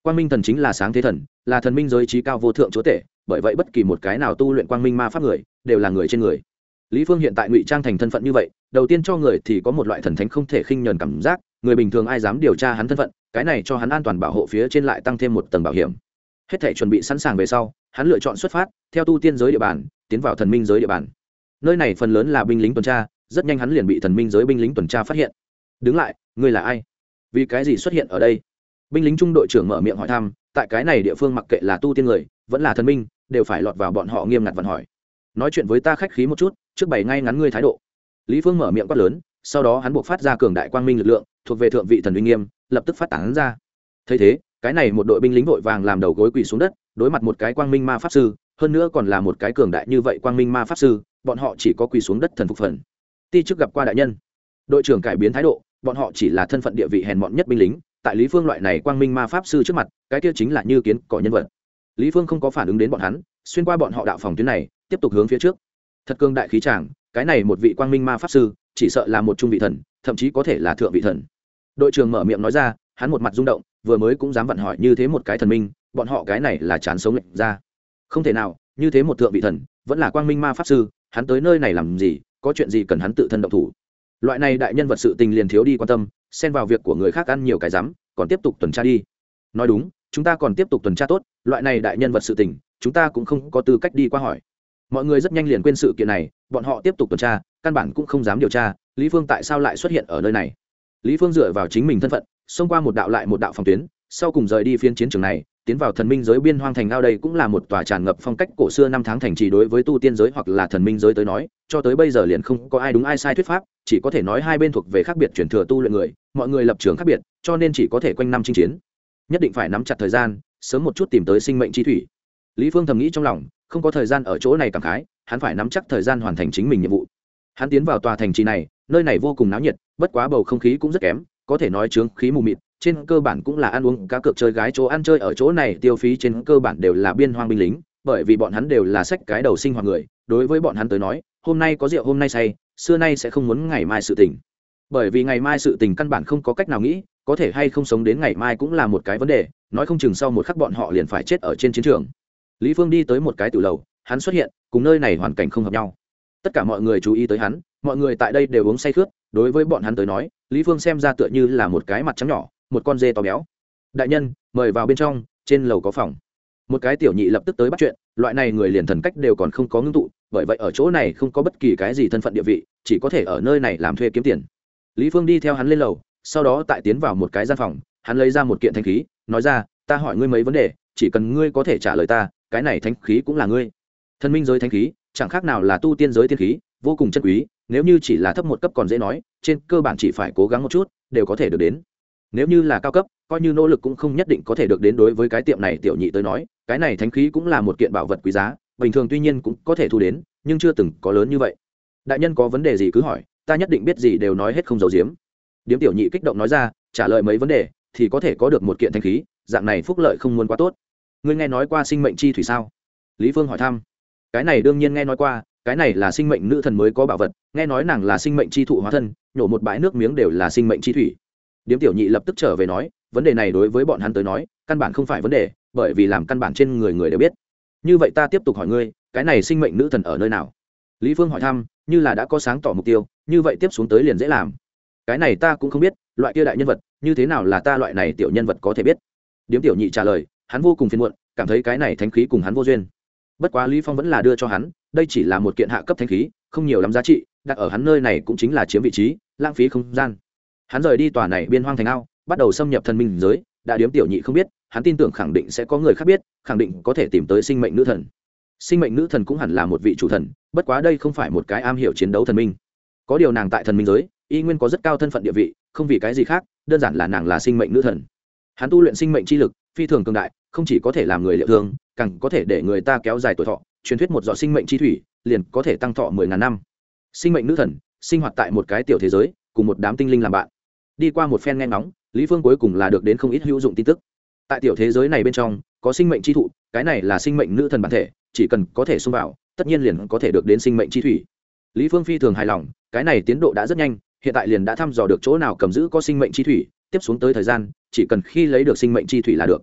Quang minh thần chính là sáng thế thần, là thần minh giới trí cao vô thượng chúa tể, bởi vậy bất kỳ một cái nào tu luyện quang minh ma pháp người đều là người trên người. Lý Phương hiện tại ngụy trang thành thân phận như vậy, đầu tiên cho người thì có một loại thần thánh không thể khinh nhờn cảm giác, người bình thường ai dám điều tra hắn thân phận, cái này cho hắn an toàn bảo hộ phía trên lại tăng thêm một tầng bảo hiểm. Hết thảy chuẩn bị sẵn sàng về sau, hắn lựa chọn xuất phát, theo tu tiên giới địa bàn, tiến vào thần minh giới địa bàn. Nơi này phần lớn là binh lính tuần tra, rất nhanh hắn liền bị thần minh giới binh lính tuần tra phát hiện. Đứng lại, ngươi là ai? Vì cái gì xuất hiện ở đây? Binh lính trung đội trưởng mở miệng hỏi thăm, tại cái này địa phương mặc kệ là tu tiên người, vẫn là thần minh, đều phải lọt vào bọn họ nghiêm ngặt vận hỏi. Nói chuyện với ta khách khí một chút, trước bày ngay ngắn ngươi thái độ. Lý Phương mở miệng quát lớn, sau đó hắn buộc phát ra cường đại quang minh lực lượng, thuộc về thượng vị thần uy nghiêm, lập tức phát tán ra. Thấy thế, cái này một đội binh lính vội vàng làm đầu gối quỳ xuống đất, đối mặt một cái quang minh ma pháp sư, hơn nữa còn là một cái cường đại như vậy quang minh ma pháp sư, bọn họ chỉ có quỳ xuống đất thần phục phần. Ti trước gặp qua đại nhân. Đội trưởng cải biến thái độ, bọn họ chỉ là thân phận địa vị hèn mọn nhất binh lính, tại Lý Phương loại này quang minh ma pháp sư trước mặt, cái kia chính là như kiến cỏ nhân vật. Lý Phương không có phản ứng đến bọn hắn, xuyên qua bọn họ đạo phòng tuyến này, tiếp tục hướng phía trước. Thật cường đại khí tràng, cái này một vị quang minh ma pháp sư, chỉ sợ là một trung vị thần, thậm chí có thể là thượng vị thần. Đội trưởng mở miệng nói ra, hắn một mặt rung động, vừa mới cũng dám vận hỏi như thế một cái thần minh, bọn họ cái này là chán sống lệnh ra. Không thể nào, như thế một thượng vị thần, vẫn là quang minh ma pháp sư, hắn tới nơi này làm gì, có chuyện gì cần hắn tự thân động thủ. Loại này đại nhân vật sự tình liền thiếu đi quan tâm, xen vào việc của người khác ăn nhiều cái rắm, còn tiếp tục tuần tra đi. Nói đúng, chúng ta còn tiếp tục tuần tra tốt, loại này đại nhân vật sự tình, chúng ta cũng không có tư cách đi qua hỏi. Mọi người rất nhanh liền quên sự kiện này, bọn họ tiếp tục tuần tra, căn bản cũng không dám điều tra Lý Phương tại sao lại xuất hiện ở nơi này. Lý Phương dựa vào chính mình thân phận, xông qua một đạo lại một đạo phòng tuyến, sau cùng rời đi phiên chiến trường này, tiến vào thần minh giới biên hoang thành ao. Đây cũng là một tòa tràn ngập phong cách cổ xưa năm tháng thành trì, đối với tu tiên giới hoặc là thần minh giới tới nói, cho tới bây giờ liền không có ai đúng ai sai thuyết pháp, chỉ có thể nói hai bên thuộc về khác biệt truyền thừa tu luyện người, mọi người lập trường khác biệt, cho nên chỉ có thể quanh năm chinh chiến. Nhất định phải nắm chặt thời gian, sớm một chút tìm tới sinh mệnh chi thủy. Lý Phương thầm nghĩ trong lòng, không có thời gian ở chỗ này cảm khái, hắn phải nắm chắc thời gian hoàn thành chính mình nhiệm vụ. Hắn tiến vào tòa thành trì này, nơi này vô cùng náo nhiệt, bất quá bầu không khí cũng rất kém, có thể nói chướng khí mù mịt, trên cơ bản cũng là ăn uống cá cược chơi gái, chỗ ăn chơi ở chỗ này tiêu phí trên cơ bản đều là biên hoang binh lính, bởi vì bọn hắn đều là xách cái đầu sinh hoạt người, đối với bọn hắn tới nói, hôm nay có rượu hôm nay say, xưa nay sẽ không muốn ngày mai sự tình. Bởi vì ngày mai sự tình căn bản không có cách nào nghĩ, có thể hay không sống đến ngày mai cũng là một cái vấn đề, nói không chừng sau một khắc bọn họ liền phải chết ở trên chiến trường. Lý Phương đi tới một cái tử lầu, hắn xuất hiện, cùng nơi này hoàn cảnh không hợp nhau. Tất cả mọi người chú ý tới hắn, mọi người tại đây đều uống say khướt, đối với bọn hắn tới nói, Lý Phương xem ra tựa như là một cái mặt trắng nhỏ, một con dê to béo. Đại nhân, mời vào bên trong, trên lầu có phòng. Một cái tiểu nhị lập tức tới bắt chuyện, loại này người liền thần cách đều còn không có ngưng tụ, bởi vậy ở chỗ này không có bất kỳ cái gì thân phận địa vị, chỉ có thể ở nơi này làm thuê kiếm tiền. Lý Phương đi theo hắn lên lầu, sau đó tại tiến vào một cái gian phòng, hắn lấy ra một kiện thánh khí, nói ra, ta hỏi ngươi mấy vấn đề, chỉ cần ngươi có thể trả lời ta, cái này thánh khí cũng là ngươi. Thần minh giới thánh khí, chẳng khác nào là tu tiên giới tiên khí, vô cùng chân quý, nếu như chỉ là thấp một cấp còn dễ nói, trên cơ bản chỉ phải cố gắng một chút, đều có thể được đến. Nếu như là cao cấp, coi như nỗ lực cũng không nhất định có thể được đến. Đối với cái tiệm này tiểu nhị tới nói, cái này thánh khí cũng là một kiện bảo vật quý giá, bình thường tuy nhiên cũng có thể thu đến, nhưng chưa từng có lớn như vậy. Đại nhân có vấn đề gì cứ hỏi, ta nhất định biết gì đều nói hết không giấu giếm. Điếm tiểu nhị kích động nói ra, trả lời mấy vấn đề thì có thể có được một kiện thánh khí, dạng này phúc lợi không muốn quá tốt. Ngươi nghe nói qua sinh mệnh chi thủy sao? Lý Phương hỏi thăm. Cái này đương nhiên nghe nói qua, cái này là sinh mệnh nữ thần mới có bảo vật, nghe nói nàng là sinh mệnh chi thụ hóa thân, nhổ một bãi nước miếng đều là sinh mệnh chi thủy. Điếm tiểu nhị lập tức trở về nói, vấn đề này đối với bọn hắn tới nói, căn bản không phải vấn đề, bởi vì làm căn bản trên người người đều biết. Như vậy ta tiếp tục hỏi ngươi, cái này sinh mệnh nữ thần ở nơi nào? Lý Phương hỏi thăm, như là đã có sáng tỏ mục tiêu, như vậy tiếp xuống tới liền dễ làm. Cái này ta cũng không biết, loại kia đại nhân vật, như thế nào là ta loại này tiểu nhân vật có thể biết? Điếm tiểu nhị trả lời, hắn vô cùng phiền muộn, cảm thấy cái này thánh khí cùng hắn vô duyên. Bất quá Lý Phong vẫn là đưa cho hắn, đây chỉ là một kiện hạ cấp thánh khí, không nhiều lắm giá trị, đặt ở hắn nơi này cũng chính là chiếm vị trí, lãng phí không gian. Hắn rời đi tòa này biên hoang thành ao, bắt đầu xâm nhập thần minh giới, đã điếm tiểu nhị không biết, hắn tin tưởng khẳng định sẽ có người khác biết, khẳng định có thể tìm tới sinh mệnh nữ thần. Sinh mệnh nữ thần cũng hẳn là một vị chủ thần, bất quá đây không phải một cái am hiểu chiến đấu thần minh. Có điều nàng tại thần minh giới, y nguyên có rất cao thân phận địa vị, không vì cái gì khác, đơn giản là nàng là sinh mệnh nữ thần. Hắn tu luyện sinh mệnh chi lực, phi thường cường đại, không chỉ có thể làm người liệu thương, càng có thể để người ta kéo dài tuổi thọ. Truyền thuyết một giọt sinh mệnh chi thủy, liền có thể tăng thọ 10.000 năm. Sinh mệnh nữ thần sinh hoạt tại một cái tiểu thế giới, cùng một đám tinh linh làm bạn. Đi qua một phen nghe ngóng, Lý Phương cuối cùng là được đến không ít hữu dụng tin tức. Tại tiểu thế giới này bên trong, có sinh mệnh chi thụ, cái này là sinh mệnh nữ thần bản thể, chỉ cần có thể xông vào, tất nhiên liền có thể được đến sinh mệnh chi thủy. Lý Phương phi thường hài lòng, cái này tiến độ đã rất nhanh, hiện tại liền đã thăm dò được chỗ nào cầm giữ có sinh mệnh chi thủy, tiếp xuống tới thời gian, chỉ cần khi lấy được sinh mệnh chi thủy là được.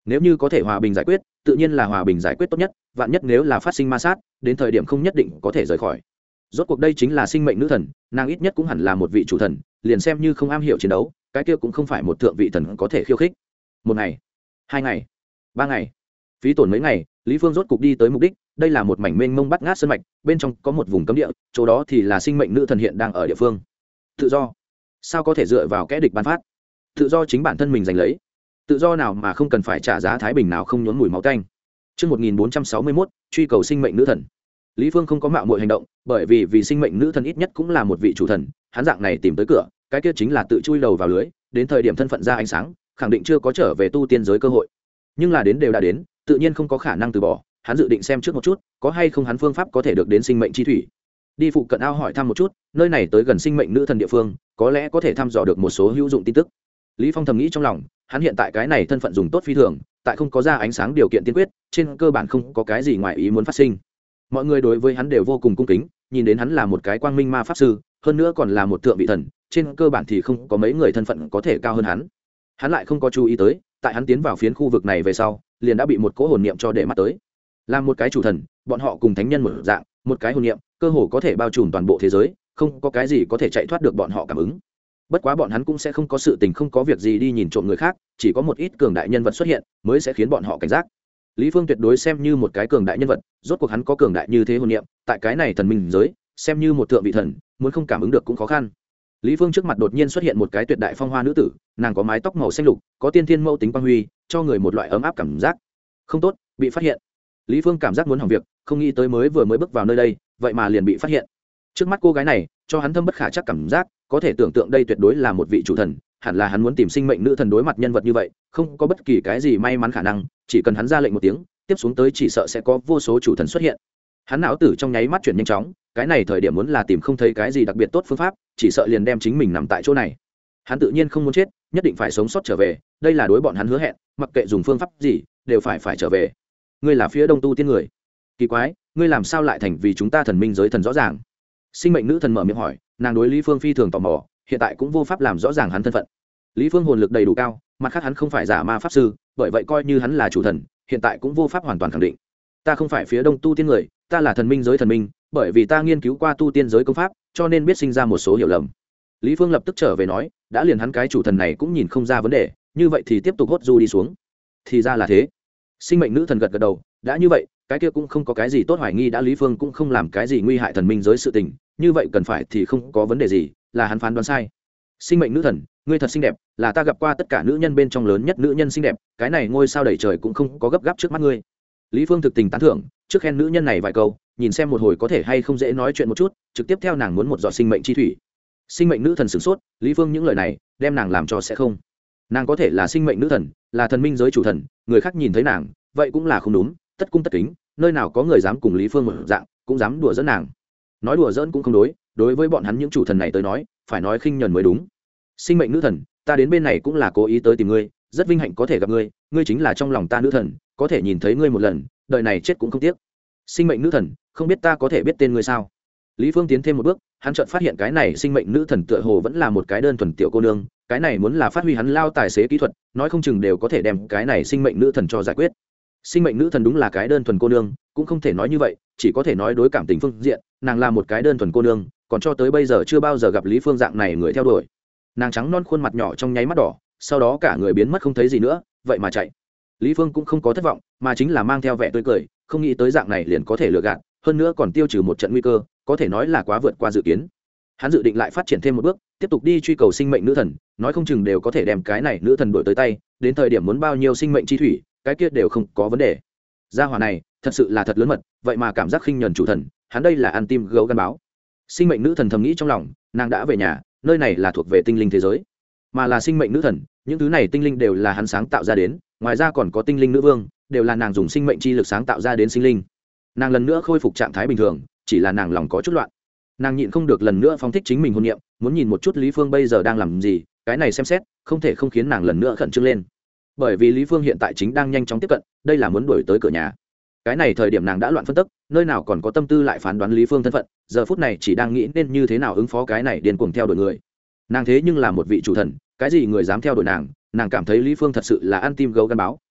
nếu như có thể hòa bình giải quyết tự nhiên là hòa bình giải quyết tốt nhất, vạn nhất nếu là phát sinh ma sát đến thời điểm không nhất định có thể rời khỏi. Rốt cuộc đây chính là sinh mệnh nữ thần, nàng ít nhất cũng hẳn là một vị chủ thần, liền xem như không am hiểu chiến đấu cái kia cũng không phải một thượng vị thần có thể khiêu khích. Một ngày, 2 ngày, 3 ngày, phí tổn mấy ngày, Lý Phương rốt cục đi tới mục đích. Đây là một mảnh mênh mông bát ngát sơn mạch, bên trong có một vùng cấm địa, chỗ đó thì là sinh mệnh nữ thần hiện đang ở địa phương. Tự do sao có thể dựa vào kẻ địch ban phát? Tự do chính bản thân mình giành lấy. Tự do nào mà không cần phải trả giá thái bình nào không nhốn mùi máu tanh. Trước 1461, truy cầu sinh mệnh nữ thần. Lý Phương không có mạo muội hành động, bởi vì sinh mệnh nữ thần ít nhất cũng là một vị chủ thần, hắn dạng này tìm tới cửa, cái kia chính là tự chui đầu vào lưới, đến thời điểm thân phận ra ánh sáng, khẳng định chưa có trở về tu tiên giới cơ hội. Nhưng là đến đều đã đến, tự nhiên không có khả năng từ bỏ, hắn dự định xem trước một chút, có hay không hắn phương pháp có thể được đến sinh mệnh chi thủy. Đi phụ cận ao hỏi thăm một chút, nơi này tới gần sinh mệnh nữ thần địa phương, có lẽ có thể thăm dò được một số hữu dụng tin tức. Lý Phong thầm nghĩ trong lòng, hắn hiện tại cái này thân phận dùng tốt phi thường, tại không có ra ánh sáng điều kiện tiên quyết, trên cơ bản không có cái gì ngoài ý muốn phát sinh. Mọi người đối với hắn đều vô cùng cung kính, nhìn đến hắn là một cái quang minh ma pháp sư, hơn nữa còn là một thượng vị thần, trên cơ bản thì không có mấy người thân phận có thể cao hơn hắn. Hắn lại không có chú ý tới, tại hắn tiến vào phiến khu vực này về sau, liền đã bị một cỗ hồn niệm cho để mắt tới. Làm một cái chủ thần, bọn họ cùng thánh nhân một dạng, một cái hồn niệm, cơ hồ có thể bao trùm toàn bộ thế giới, không có cái gì có thể chạy thoát được bọn họ cảm ứng. Bất quá bọn hắn cũng sẽ không có sự tình không có việc gì đi nhìn trộm người khác, chỉ có một ít cường đại nhân vật xuất hiện mới sẽ khiến bọn họ cảnh giác. Lý Phương tuyệt đối xem như một cái cường đại nhân vật, rốt cuộc hắn có cường đại như thế hồn niệm, tại cái này thần minh giới, xem như một thượng vị thần, muốn không cảm ứng được cũng khó khăn. Lý Phương trước mặt đột nhiên xuất hiện một cái tuyệt đại phong hoa nữ tử, nàng có mái tóc màu xanh lục, có tiên thiên mâu tính quang huy, cho người một loại ấm áp cảm giác. Không tốt, bị phát hiện. Lý Phương cảm giác muốn hỏng việc, không nghĩ tới mới bước vào nơi đây, vậy mà liền bị phát hiện. Trước mắt cô gái này, cho hắn thâm bất khả chắc cảm giác, có thể tưởng tượng đây tuyệt đối là một vị chủ thần, hẳn là hắn muốn tìm sinh mệnh nữ thần đối mặt nhân vật như vậy, không có bất kỳ cái gì may mắn khả năng, chỉ cần hắn ra lệnh một tiếng, tiếp xuống tới chỉ sợ sẽ có vô số chủ thần xuất hiện. Hắn não tử trong nháy mắt chuyển nhanh chóng, cái này thời điểm muốn là tìm không thấy cái gì đặc biệt tốt phương pháp, chỉ sợ liền đem chính mình nằm tại chỗ này. Hắn tự nhiên không muốn chết, nhất định phải sống sót trở về, đây là đối bọn hắn hứa hẹn, mặc kệ dùng phương pháp gì, đều phải trở về. Ngươi là phía Đông tu tiên người. Kỳ quái, ngươi làm sao lại thành vì chúng ta thần minh giới thần rõ ràng? Sinh mệnh nữ thần mở miệng hỏi, nàng đối Lý Phương phi thường tò mò, hiện tại cũng vô pháp làm rõ ràng hắn thân phận. Lý Phương hồn lực đầy đủ cao, mặt khác hắn không phải giả ma pháp sư, bởi vậy coi như hắn là chủ thần, hiện tại cũng vô pháp hoàn toàn khẳng định. Ta không phải phía Đông tu tiên người, ta là thần minh giới thần minh, bởi vì ta nghiên cứu qua tu tiên giới công pháp, cho nên biết sinh ra một số hiểu lầm. Lý Phương lập tức trở về nói, đã liền hắn cái chủ thần này cũng nhìn không ra vấn đề, như vậy thì tiếp tục hốt du đi xuống. Thì ra là thế. Sinh mệnh nữ thần gật gật đầu, đã như vậy, cái kia cũng không có cái gì tốt hoài nghi, đã Lý Phương cũng không làm cái gì nguy hại thần minh giới sự tình, như vậy cần phải thì không có vấn đề gì, là hắn phán đoán sai. Sinh mệnh nữ thần, ngươi thật xinh đẹp, là ta gặp qua tất cả nữ nhân bên trong lớn nhất nữ nhân xinh đẹp, cái này ngôi sao đầy trời cũng không có gấp gáp trước mắt ngươi. Lý Phương thực tình tán thưởng, trước khen nữ nhân này vài câu, nhìn xem một hồi có thể hay không dễ nói chuyện một chút, trực tiếp theo nàng muốn một giọt sinh mệnh chi thủy. Sinh mệnh nữ thần sửng sốt, Lý Phương những lời này đem nàng làm cho sẽ không. Nàng có thể là sinh mệnh nữ thần, là thần minh giới chủ thần, người khác nhìn thấy nàng, vậy cũng là không đúng, tất cung tất kính, nơi nào có người dám cùng Lý Phương một dạng, cũng dám đùa giỡn nàng. Nói đùa giỡn cũng không đối với bọn hắn những chủ thần này tới nói, phải nói khinh nhẫn mới đúng. Sinh mệnh nữ thần, ta đến bên này cũng là cố ý tới tìm ngươi, rất vinh hạnh có thể gặp ngươi, ngươi chính là trong lòng ta nữ thần, có thể nhìn thấy ngươi một lần, đời này chết cũng không tiếc. Sinh mệnh nữ thần, không biết ta có thể biết tên ngươi sao? Lý Phương tiến thêm một bước, hắn chợt phát hiện cái này sinh mệnh nữ thần tựa hồ vẫn là một cái đơn thuần tiểu cô nương, cái này muốn là phát huy hắn lao tài xế kỹ thuật, nói không chừng đều có thể đem cái này sinh mệnh nữ thần cho giải quyết. Sinh mệnh nữ thần đúng là cái đơn thuần cô nương, cũng không thể nói như vậy, chỉ có thể nói đối cảm tình phương diện, nàng là một cái đơn thuần cô nương, còn cho tới bây giờ chưa bao giờ gặp Lý Phương dạng này người theo đuổi. Nàng trắng non khuôn mặt nhỏ trong nháy mắt đỏ, sau đó cả người biến mất không thấy gì nữa, vậy mà chạy. Lý Phương cũng không có thất vọng, mà chính là mang theo vẻ tươi cười, không nghĩ tới dạng này liền có thể lừa gạt, hơn nữa còn tiêu trừ một trận nguy cơ, có thể nói là quá vượt qua dự kiến. Hắn dự định lại phát triển thêm một bước, tiếp tục đi truy cầu sinh mệnh nữ thần, nói không chừng đều có thể đem cái này nữ thần đổi tới tay, đến thời điểm muốn bao nhiêu sinh mệnh chi thủy, cái kia đều không có vấn đề. Gia hỏa này, thật sự là thật lớn mật, vậy mà cảm giác khinh nhẫn chủ thần, hắn đây là ăn tim gấu gan báo. Sinh mệnh nữ thần thầm nghĩ trong lòng, nàng đã về nhà, nơi này là thuộc về tinh linh thế giới, mà là sinh mệnh nữ thần, những thứ này tinh linh đều là hắn sáng tạo ra đến, ngoài ra còn có tinh linh nữ vương, đều là nàng dùng sinh mệnh chi lực sáng tạo ra đến sinh linh. Nàng lần nữa khôi phục trạng thái bình thường, chỉ là nàng lòng có chút loạn. Nàng nhịn không được lần nữa phóng thích chính mình hồn niệm, muốn nhìn một chút Lý Phương bây giờ đang làm gì, cái này xem xét, không thể không khiến nàng lần nữa khẩn trương lên. Bởi vì Lý Phương hiện tại chính đang nhanh chóng tiếp cận, đây là muốn đuổi tới cửa nhà. Cái này thời điểm nàng đã loạn phân tức, nơi nào còn có tâm tư lại phán đoán Lý Phương thân phận, giờ phút này chỉ đang nghĩ nên như thế nào ứng phó cái này điên cuồng theo đuổi người. Nàng thế nhưng là một vị chủ thần, cái gì người dám theo đuổi nàng, nàng cảm thấy Lý Phương thật sự là ăn tim gấu gan báo,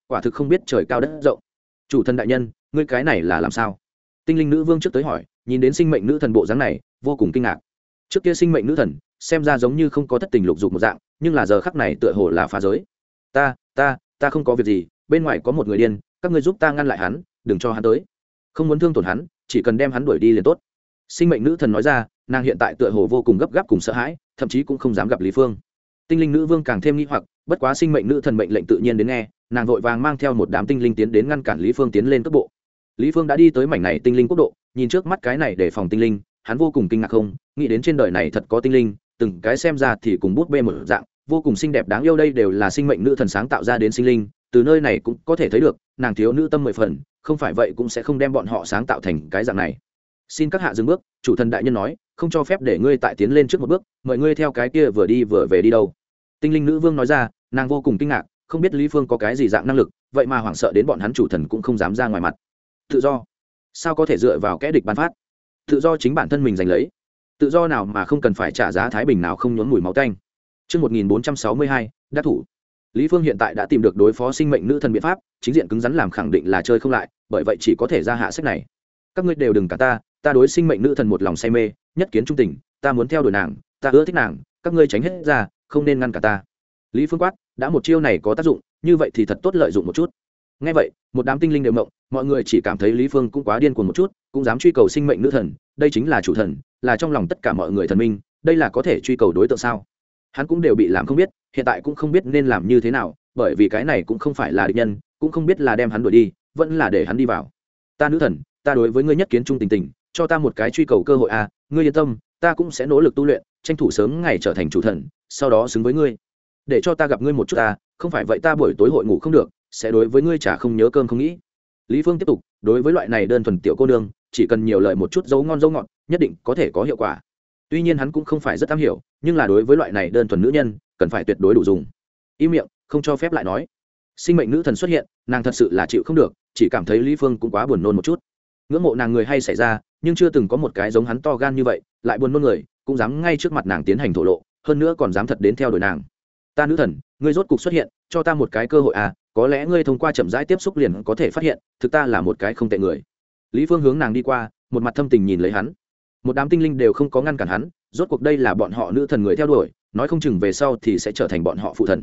quả thực không biết trời cao đất rộng. Chủ thần đại nhân, ngươi cái này là làm sao? Tinh linh nữ vương trước tới hỏi, nhìn đến sinh mệnh nữ thần bộ dáng này vô cùng kinh ngạc. Trước kia sinh mệnh nữ thần xem ra giống như không có thất tình lục dục một dạng, nhưng là giờ khắc này tựa hồ là phá giới. Ta không có việc gì, bên ngoài có một người điên, các ngươi giúp ta ngăn lại hắn, đừng cho hắn tới. Không muốn thương tổn hắn, chỉ cần đem hắn đuổi đi liền tốt. Sinh mệnh nữ thần nói ra, nàng hiện tại tựa hồ vô cùng gấp gáp cùng sợ hãi, thậm chí cũng không dám gặp Lý Phương. Tinh linh nữ vương càng thêm nghi hoặc, bất quá sinh mệnh nữ thần mệnh lệnh tự nhiên đến nghe, nàng vội vàng mang theo một đám tinh linh tiến đến ngăn cản Lý Phương tiến lên cấp bộ. Lý Phương đã đi tới mảnh này tinh linh quốc độ, nhìn trước mắt cái này để phòng tinh linh, hắn vô cùng kinh ngạc không, nghĩ đến trên đời này thật có tinh linh, từng cái xem ra thì cùng bút bê một dạng, vô cùng xinh đẹp đáng yêu, đây đều là sinh mệnh nữ thần sáng tạo ra đến sinh linh, từ nơi này cũng có thể thấy được, nàng thiếu nữ tâm 10 phần, không phải vậy cũng sẽ không đem bọn họ sáng tạo thành cái dạng này. Xin các hạ dừng bước, chủ thần đại nhân nói, không cho phép để ngươi tại tiến lên trước một bước, mời ngươi theo cái kia vừa đi vừa về đi đâu. Tinh linh nữ vương nói ra, nàng vô cùng kinh ngạc, không biết Lý Phương có cái gì dạng năng lực, vậy mà hoảng sợ đến bọn hắn chủ thần cũng không dám ra ngoài mặt. Tự do? Sao có thể dựa vào kẻ địch ban phát? Tự do chính bản thân mình giành lấy. Tự do nào mà không cần phải trả giá thái bình nào không nhuốm mùi máu tanh. Trước 1462, đắc thủ. Lý Phương hiện tại đã tìm được đối phó sinh mệnh nữ thần biện pháp, chính diện cứng rắn làm khẳng định là chơi không lại, bởi vậy chỉ có thể ra hạ sách này. Các ngươi đều đừng cả ta đối sinh mệnh nữ thần một lòng say mê, nhất kiến trung tình, ta muốn theo đuổi nàng, ta ưa thích nàng, các ngươi tránh hết ra, không nên ngăn cả ta. Lý Phương quát, đã một chiêu này có tác dụng, như vậy thì thật tốt lợi dụng một chút. Nghe vậy, một đám tinh linh đều mộng, mọi người chỉ cảm thấy Lý Phương cũng quá điên cuồng một chút, cũng dám truy cầu sinh mệnh nữ thần, đây chính là chủ thần, là trong lòng tất cả mọi người thần minh, đây là có thể truy cầu đối tượng sao? Hắn cũng đều bị làm không biết, hiện tại cũng không biết nên làm như thế nào, bởi vì cái này cũng không phải là địch nhân, cũng không biết là đem hắn đuổi đi, vẫn là để hắn đi vào. Ta nữ thần, ta đối với ngươi nhất kiến trung tình tình, cho ta một cái truy cầu cơ hội a, ngươi yên tâm, ta cũng sẽ nỗ lực tu luyện, tranh thủ sớm ngày trở thành chủ thần, sau đó xứng với ngươi. Để cho ta gặp ngươi một chút ta, không phải vậy ta buổi tối hội ngủ không được, sẽ đối với ngươi chả không nhớ cơm không nghĩ. Lý Phương tiếp tục, đối với loại này đơn thuần tiểu cô nương, chỉ cần nhiều lời một chút dấu ngon dấu ngọt, nhất định có thể có hiệu quả. Tuy nhiên hắn cũng không phải rất am hiểu, nhưng là đối với loại này đơn thuần nữ nhân, cần phải tuyệt đối đủ dùng. Im miệng, không cho phép lại nói. Sinh mệnh nữ thần xuất hiện, nàng thật sự là chịu không được, chỉ cảm thấy Lý Phương cũng quá buồn nôn một chút. Ngưỡng mộ nàng người hay xảy ra, nhưng chưa từng có một cái giống hắn to gan như vậy, lại buồn nôn người, cũng dám ngay trước mặt nàng tiến hành thổ lộ, hơn nữa còn dám thật đến theo đuổi nàng. Ta nữ thần, ngươi rốt cục xuất hiện, cho ta một cái cơ hội à, có lẽ ngươi thông qua chậm rãi tiếp xúc liền có thể phát hiện, thực ta là một cái không tệ người. Lý Phương hướng nàng đi qua, một mặt thâm tình nhìn lấy hắn. Một đám tinh linh đều không có ngăn cản hắn, rốt cuộc đây là bọn họ nữ thần người theo đuổi, nói không chừng về sau thì sẽ trở thành bọn họ phụ thần.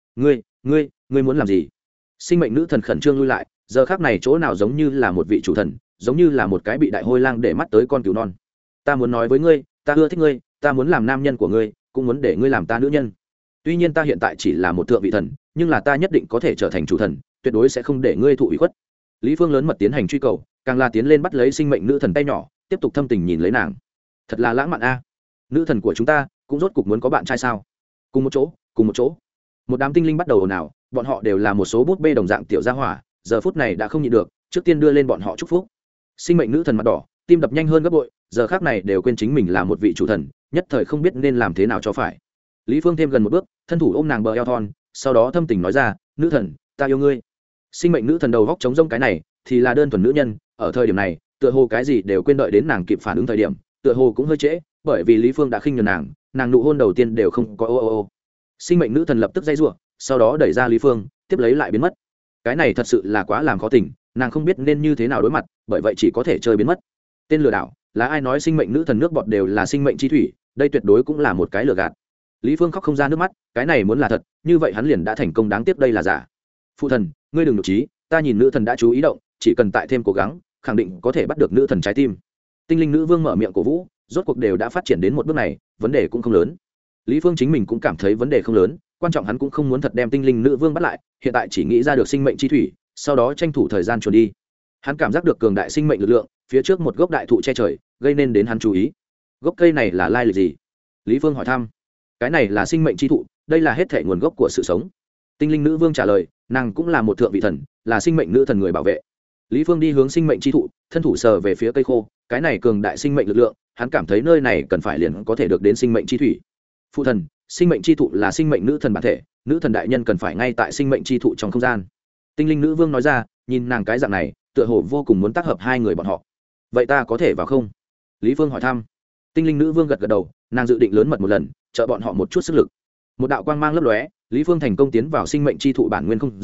Ngươi muốn làm gì? Sinh mệnh nữ thần khẩn trương lui lại, giờ khắc này chỗ nào giống như là một vị chủ thần, giống như là một cái bị đại hôi lang để mắt tới con cừu non. Ta muốn nói với ngươi, ta ưa thích ngươi, ta muốn làm nam nhân của ngươi, cũng muốn để ngươi làm ta nữ nhân. Tuy nhiên ta hiện tại chỉ là một thượng vị thần, nhưng là ta nhất định có thể trở thành chủ thần, tuyệt đối sẽ không để ngươi thụ ủy khuất. Lý Phương lớn mật tiến hành truy cầu, càng là tiến lên bắt lấy sinh mệnh nữ thần tay nhỏ, tiếp tục thâm tình nhìn lấy nàng. Thật là lãng mạn a. Nữ thần của chúng ta cũng rốt cục muốn có bạn trai sao? Cùng một chỗ. Một đám tinh linh bắt đầu ồn ào, bọn họ đều là một số bút bê đồng dạng tiểu gia hỏa, giờ phút này đã không nhịn được, trước tiên đưa lên bọn họ chúc phúc. Sinh mệnh nữ thần mặt đỏ, tim đập nhanh hơn gấp bội, giờ khắc này đều quên chính mình là một vị chủ thần, nhất thời không biết nên làm thế nào cho phải. Lý Phương thêm gần một bước, thân thủ ôm nàng bờ eo thon, sau đó thâm tình nói ra, nữ thần, ta yêu ngươi. Sinh mệnh nữ thần đầu góc trống rỗng, cái này thì là đơn thuần nữ nhân, ở thời điểm này tựa hồ cái gì đều quên, đợi đến nàng kịp phản ứng thời điểm, tựa hồ cũng hơi trễ, bởi vì Lý Phương đã khinh nhường nàng nụ hôn đầu tiên đều không có ô. Sinh mệnh nữ thần lập tức dây rủa, sau đó đẩy ra Lý Phương, tiếp lấy lại biến mất. Cái này thật sự là quá làm khó tình, nàng không biết nên như thế nào đối mặt, bởi vậy chỉ có thể chơi biến mất. Tên lừa đảo, là ai nói sinh mệnh nữ thần nước bọt đều là sinh mệnh chi thủy, đây tuyệt đối cũng là một cái lừa gạt. Lý Phương khóc không ra nước mắt, cái này muốn là thật, như vậy hắn liền đã thành công, đáng tiếc đây là giả. Phụ thần, ngươi đừng nhục trí, ta nhìn nữ thần đã chú ý động, chỉ cần tại thêm cố gắng, khẳng định có thể bắt được nữ thần trái tim. Tinh linh nữ vương mở miệng cổ vũ, rốt cuộc đều đã phát triển đến một bước này, vấn đề cũng không lớn. Lý Phương chính mình cũng cảm thấy vấn đề không lớn, quan trọng hắn cũng không muốn thật đem tinh linh nữ vương bắt lại, hiện tại chỉ nghĩ ra được sinh mệnh chi thủy, sau đó tranh thủ thời gian chuồn đi. Hắn cảm giác được cường đại sinh mệnh lực lượng, phía trước một gốc đại thụ che trời, gây nên đến hắn chú ý. Gốc cây này là lai lịch gì? Lý Phương hỏi thăm. Cái này là sinh mệnh chi thụ, đây là hết thể nguồn gốc của sự sống. Tinh linh nữ vương trả lời, nàng cũng là một thượng vị thần, là sinh mệnh nữ thần người bảo vệ. Lý Phương đi hướng sinh mệnh chi thụ, thân thủ sờ về phía cây khô, cái này cường đại sinh mệnh lực lượng, hắn cảm thấy nơi này cần phải liền có thể được đến sinh mệnh chi thủy. Phụ thần, sinh mệnh chi thụ là sinh mệnh nữ thần bản thể, nữ thần đại nhân cần phải ngay tại sinh mệnh chi thụ trong không gian. Tinh linh nữ vương nói ra, nhìn nàng cái dạng này, tựa hồ vô cùng muốn tác hợp hai người bọn họ. Vậy ta có thể vào không? Lý Phương hỏi thăm. Tinh linh nữ vương gật gật đầu, nàng dự định lớn mật một lần, trợ bọn họ một chút sức lực. Một đạo quang mang lấp lóe, Lý Phương thành công tiến vào sinh mệnh chi thụ bản nguyên không gian,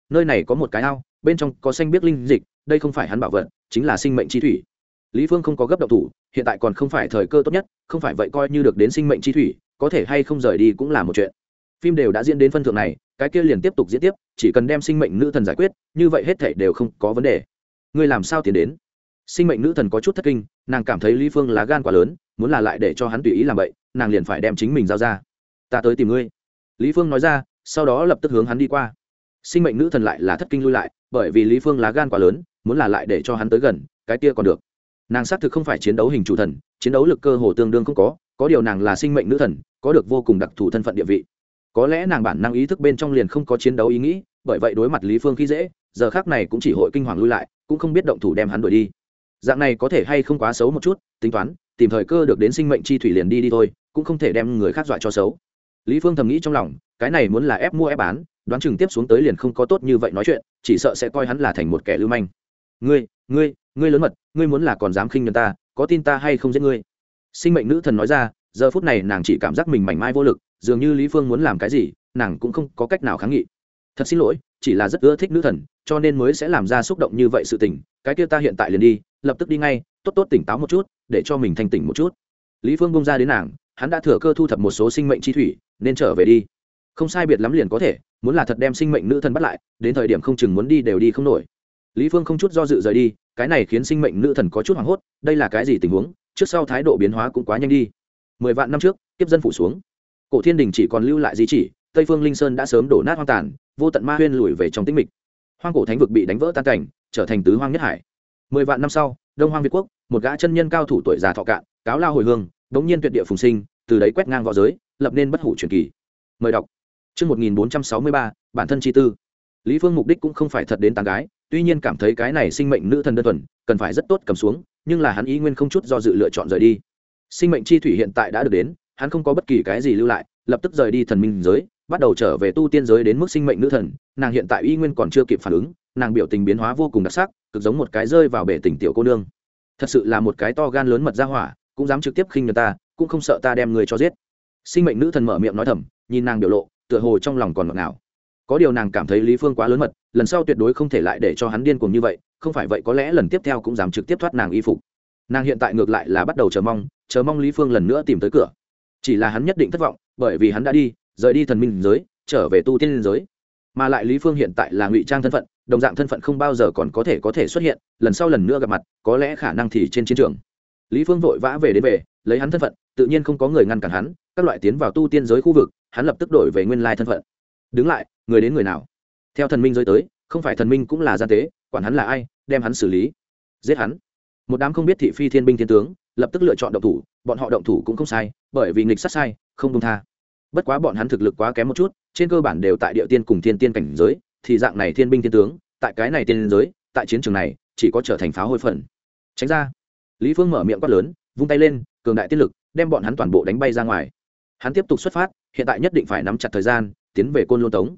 nơi này có một cái ao, bên trong có xanh biếc linh dịch, đây không phải hắn bảo vật, chính là sinh mệnh chi thủy. Lý Phương không có gấp động thủ, hiện tại còn không phải thời cơ tốt nhất, không phải vậy coi như được đến sinh mệnh chi thủy, có thể hay không rời đi cũng là một chuyện. Phim đều đã diễn đến phân thượng này, cái kia liền tiếp tục diễn tiếp, chỉ cần đem sinh mệnh nữ thần giải quyết, như vậy hết thảy đều không có vấn đề. Ngươi làm sao tiến đến? Sinh mệnh nữ thần có chút thất kinh, nàng cảm thấy Lý Phương lá gan quá lớn, muốn là lại để cho hắn tùy ý làm vậy, nàng liền phải đem chính mình giao ra. Ta tới tìm ngươi. Lý Phương nói ra, sau đó lập tức hướng hắn đi qua. Sinh mệnh nữ thần lại là thất kinh lui lại, bởi vì Lý Phương lá gan quá lớn, muốn là lại để cho hắn tới gần, cái kia còn được. Nàng xác thực không phải chiến đấu hình chủ thần, chiến đấu lực cơ hồ tương đương không có điều nàng là sinh mệnh nữ thần, có được vô cùng đặc thù thân phận địa vị. Có lẽ nàng bản năng ý thức bên trong liền không có chiến đấu ý nghĩ, bởi vậy đối mặt Lý Phương khi dễ, giờ khắc này cũng chỉ hội kinh hoàng lui lại, cũng không biết động thủ đem hắn đuổi đi. Dạng này có thể hay không quá xấu một chút, tính toán, tìm thời cơ được đến sinh mệnh chi thủy liền đi thôi, cũng không thể đem người khác dọa cho xấu. Lý Phương thầm nghĩ trong lòng, cái này muốn là ép mua ép bán, đoán chừng tiếp xuống tới liền không có tốt như vậy nói chuyện, chỉ sợ sẽ coi hắn là thành một kẻ lưu manh. Ngươi lớn mật, ngươi muốn là còn dám khinh nhẫn ta, có tin ta hay không giết ngươi? Sinh mệnh nữ thần nói ra, giờ phút này nàng chỉ cảm giác mình mảnh mai vô lực, dường như Lý Phương muốn làm cái gì, nàng cũng không có cách nào kháng nghị. Thật xin lỗi, chỉ là rất ưa thích nữ thần, cho nên mới sẽ làm ra xúc động như vậy sự tình, cái kia ta hiện tại liền đi, lập tức đi ngay, tốt tỉnh táo một chút, để cho mình thanh tỉnh một chút. Lý Phương bung ra đến nàng, hắn đã thừa cơ thu thập một số sinh mệnh chi thủy, nên trở về đi. Không sai biệt lắm liền có thể, muốn là thật đem sinh mệnh nữ thần bắt lại, đến thời điểm không chừng muốn đi đều đi không nổi. Lý Phương không chút do dự rời đi, cái này khiến sinh mệnh nữ thần có chút hoảng hốt, đây là cái gì tình huống, trước sau thái độ biến hóa cũng quá nhanh đi. 10 vạn năm trước, kiếp dân phủ xuống, cổ thiên đình chỉ còn lưu lại di chỉ, Tây Phương Linh Sơn đã sớm đổ nát hoang tàn, vô tận ma huyên lùi về trong tĩnh mịch. Hoang cổ thánh vực bị đánh vỡ tan cảnh, trở thành tứ hoang nhất hải. 10 vạn năm sau, Đông Hoang Việt quốc, một gã chân nhân cao thủ tuổi già thọ cạn, cáo lao hồi hương, đống nhiên tuyệt địa phùng sinh, từ đấy quét ngang võ giới, lập nên bất hủ truyền kỳ. Mời đọc. Chương 1463, bản thân chi tư. Lý Phương mục đích cũng không phải thật đến tán gái, tuy nhiên cảm thấy cái này sinh mệnh nữ thần đơn thuần, cần phải rất tốt cầm xuống, nhưng là hắn ý nguyên không chút do dự lựa chọn rời đi. Sinh mệnh chi thủy hiện tại đã được đến, hắn không có bất kỳ cái gì lưu lại, lập tức rời đi thần minh giới, bắt đầu trở về tu tiên giới đến mức sinh mệnh nữ thần, nàng hiện tại ý nguyên còn chưa kịp phản ứng, nàng biểu tình biến hóa vô cùng đặc sắc, cực giống một cái rơi vào bể tình tiểu cô nương. Thật sự là một cái to gan lớn mật ra hỏa, cũng dám trực tiếp khinh nhẫn ta, cũng không sợ ta đem người cho giết. Sinh mệnh nữ thần mở miệng nói thầm, nhìn nàng biểu lộ, tựa hồ trong lòng còn ngọt ngào. Có điều nàng cảm thấy Lý Phương quá lớn mật, lần sau tuyệt đối không thể lại để cho hắn điên cuồng như vậy, không phải vậy có lẽ lần tiếp theo cũng dám trực tiếp thoát nàng y phục. Nàng hiện tại ngược lại là bắt đầu chờ mong Lý Phương lần nữa tìm tới cửa. Chỉ là hắn nhất định thất vọng, bởi vì hắn đã đi, rời đi thần minh giới, trở về tu tiên giới. Mà lại Lý Phương hiện tại là ngụy trang thân phận, đồng dạng thân phận không bao giờ còn có thể xuất hiện, lần sau lần nữa gặp mặt, có lẽ khả năng thì trên chiến trường. Lý Phương vội vã về đến về, lấy hắn thân phận, tự nhiên không có người ngăn cản hắn, các loại tiến vào tu tiên giới khu vực, hắn lập tức đổi về nguyên lai thân phận. Đứng lại, người đến người nào? Theo thần minh giới tới, không phải thần minh cũng là gian tế, quản hắn là ai, đem hắn xử lý, giết hắn. Một đám không biết thị phi thiên binh thiên tướng, lập tức lựa chọn động thủ, bọn họ động thủ cũng không sai, bởi vì nghịch sát sai, không buông tha. Bất quá bọn hắn thực lực quá kém một chút, trên cơ bản đều tại địa tiên cùng thiên tiên cảnh giới, thì dạng này thiên binh thiên tướng, tại cái này tiên giới, tại chiến trường này, chỉ có trở thành pháo hôi phần. Tránh ra. Lý Phương mở miệng quát lớn, vung tay lên, cường đại tiên lực, đem bọn hắn toàn bộ đánh bay ra ngoài. Hắn tiếp tục xuất phát, hiện tại nhất định phải nắm chặt thời gian, tiến về Côn Lôn Tống.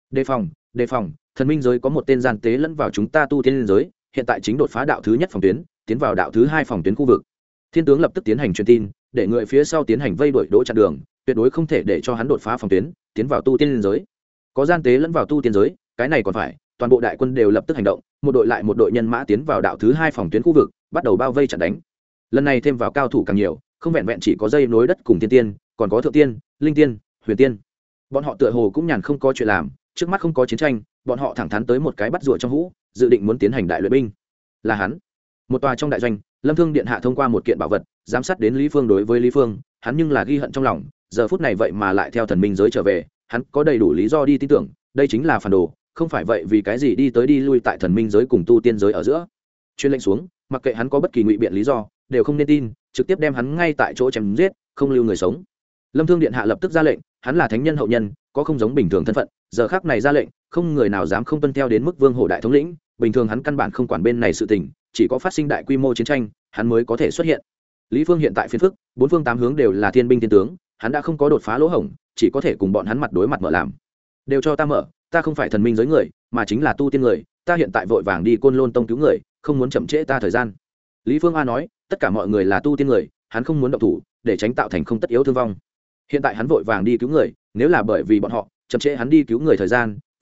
Đề phòng, thần minh giới có một tên gian tế lẫn vào chúng ta tu tiên giới, hiện tại chính đột phá đạo thứ nhất phòng tuyến, tiến vào đạo thứ hai phòng tuyến khu vực. Thiên tướng lập tức tiến hành truyền tin, để người phía sau tiến hành vây đuổi đỗ chặn đường, tuyệt đối không thể để cho hắn đột phá phòng tuyến, tiến vào tu tiên giới. Có gian tế lẫn vào tu tiên giới, cái này còn phải, toàn bộ đại quân đều lập tức hành động, một đội lại một đội nhân mã tiến vào đạo thứ hai phòng tuyến khu vực, bắt đầu bao vây chặn đánh. Lần này thêm vào cao thủ càng nhiều, không vẹn vẹn chỉ có dây nối đất cùng tiên tiên, còn có thượng tiên, linh tiên, huyền tiên. Bọn họ tựa hồ cũng nhàn không có chuyện làm, trước mắt không có chiến tranh, bọn họ thẳng thắn tới một cái bắt rùa trong hũ, dự định muốn tiến hành đại luyện binh. Là hắn. Một tòa trong đại doanh, Lâm Thương điện hạ thông qua một kiện bảo vật, giám sát đến Lý Phương. Đối với Lý Phương, hắn nhưng là ghi hận trong lòng, giờ phút này vậy mà lại theo thần minh giới trở về, hắn có đầy đủ lý do đi tin tưởng, đây chính là phản đồ, không phải vậy vì cái gì đi tới đi lui tại thần minh giới cùng tu tiên giới ở giữa. Chuyên lệnh xuống, mặc kệ hắn có bất kỳ ngụy biện lý do, đều không nên tin, trực tiếp đem hắn ngay tại chỗ chém giết, không lưu người sống. Lâm Thương điện hạ lập tức ra lệnh, hắn là thánh nhân hậu nhân, có không giống bình thường thân phận, giờ khắc này ra lệnh, không người nào dám không tuân theo đến mức vương hổ đại thống lĩnh, bình thường hắn căn bản không quản bên này sự tình, chỉ có phát sinh đại quy mô chiến tranh, hắn mới có thể xuất hiện. Lý Phương hiện tại phiền phức, bốn phương tám hướng đều là thiên binh thiên tướng, hắn đã không có đột phá lỗ hổng, chỉ có thể cùng bọn hắn mặt đối mặt mở làm. Đều cho ta mở, ta không phải thần minh giới người, mà chính là tu tiên người, ta hiện tại vội vàng đi Côn Lôn Tông cứu người, không muốn chậm trễ ta thời gian. Lý Phương A nói, tất cả mọi người là tu tiên người, hắn không muốn động thủ, để tránh tạo thành không tất yếu thương vong. Hiện tại hắn vội vàng đi cứu người, nếu là bởi vì bọn họ chậm trễ hắn đi cứu người thời gian,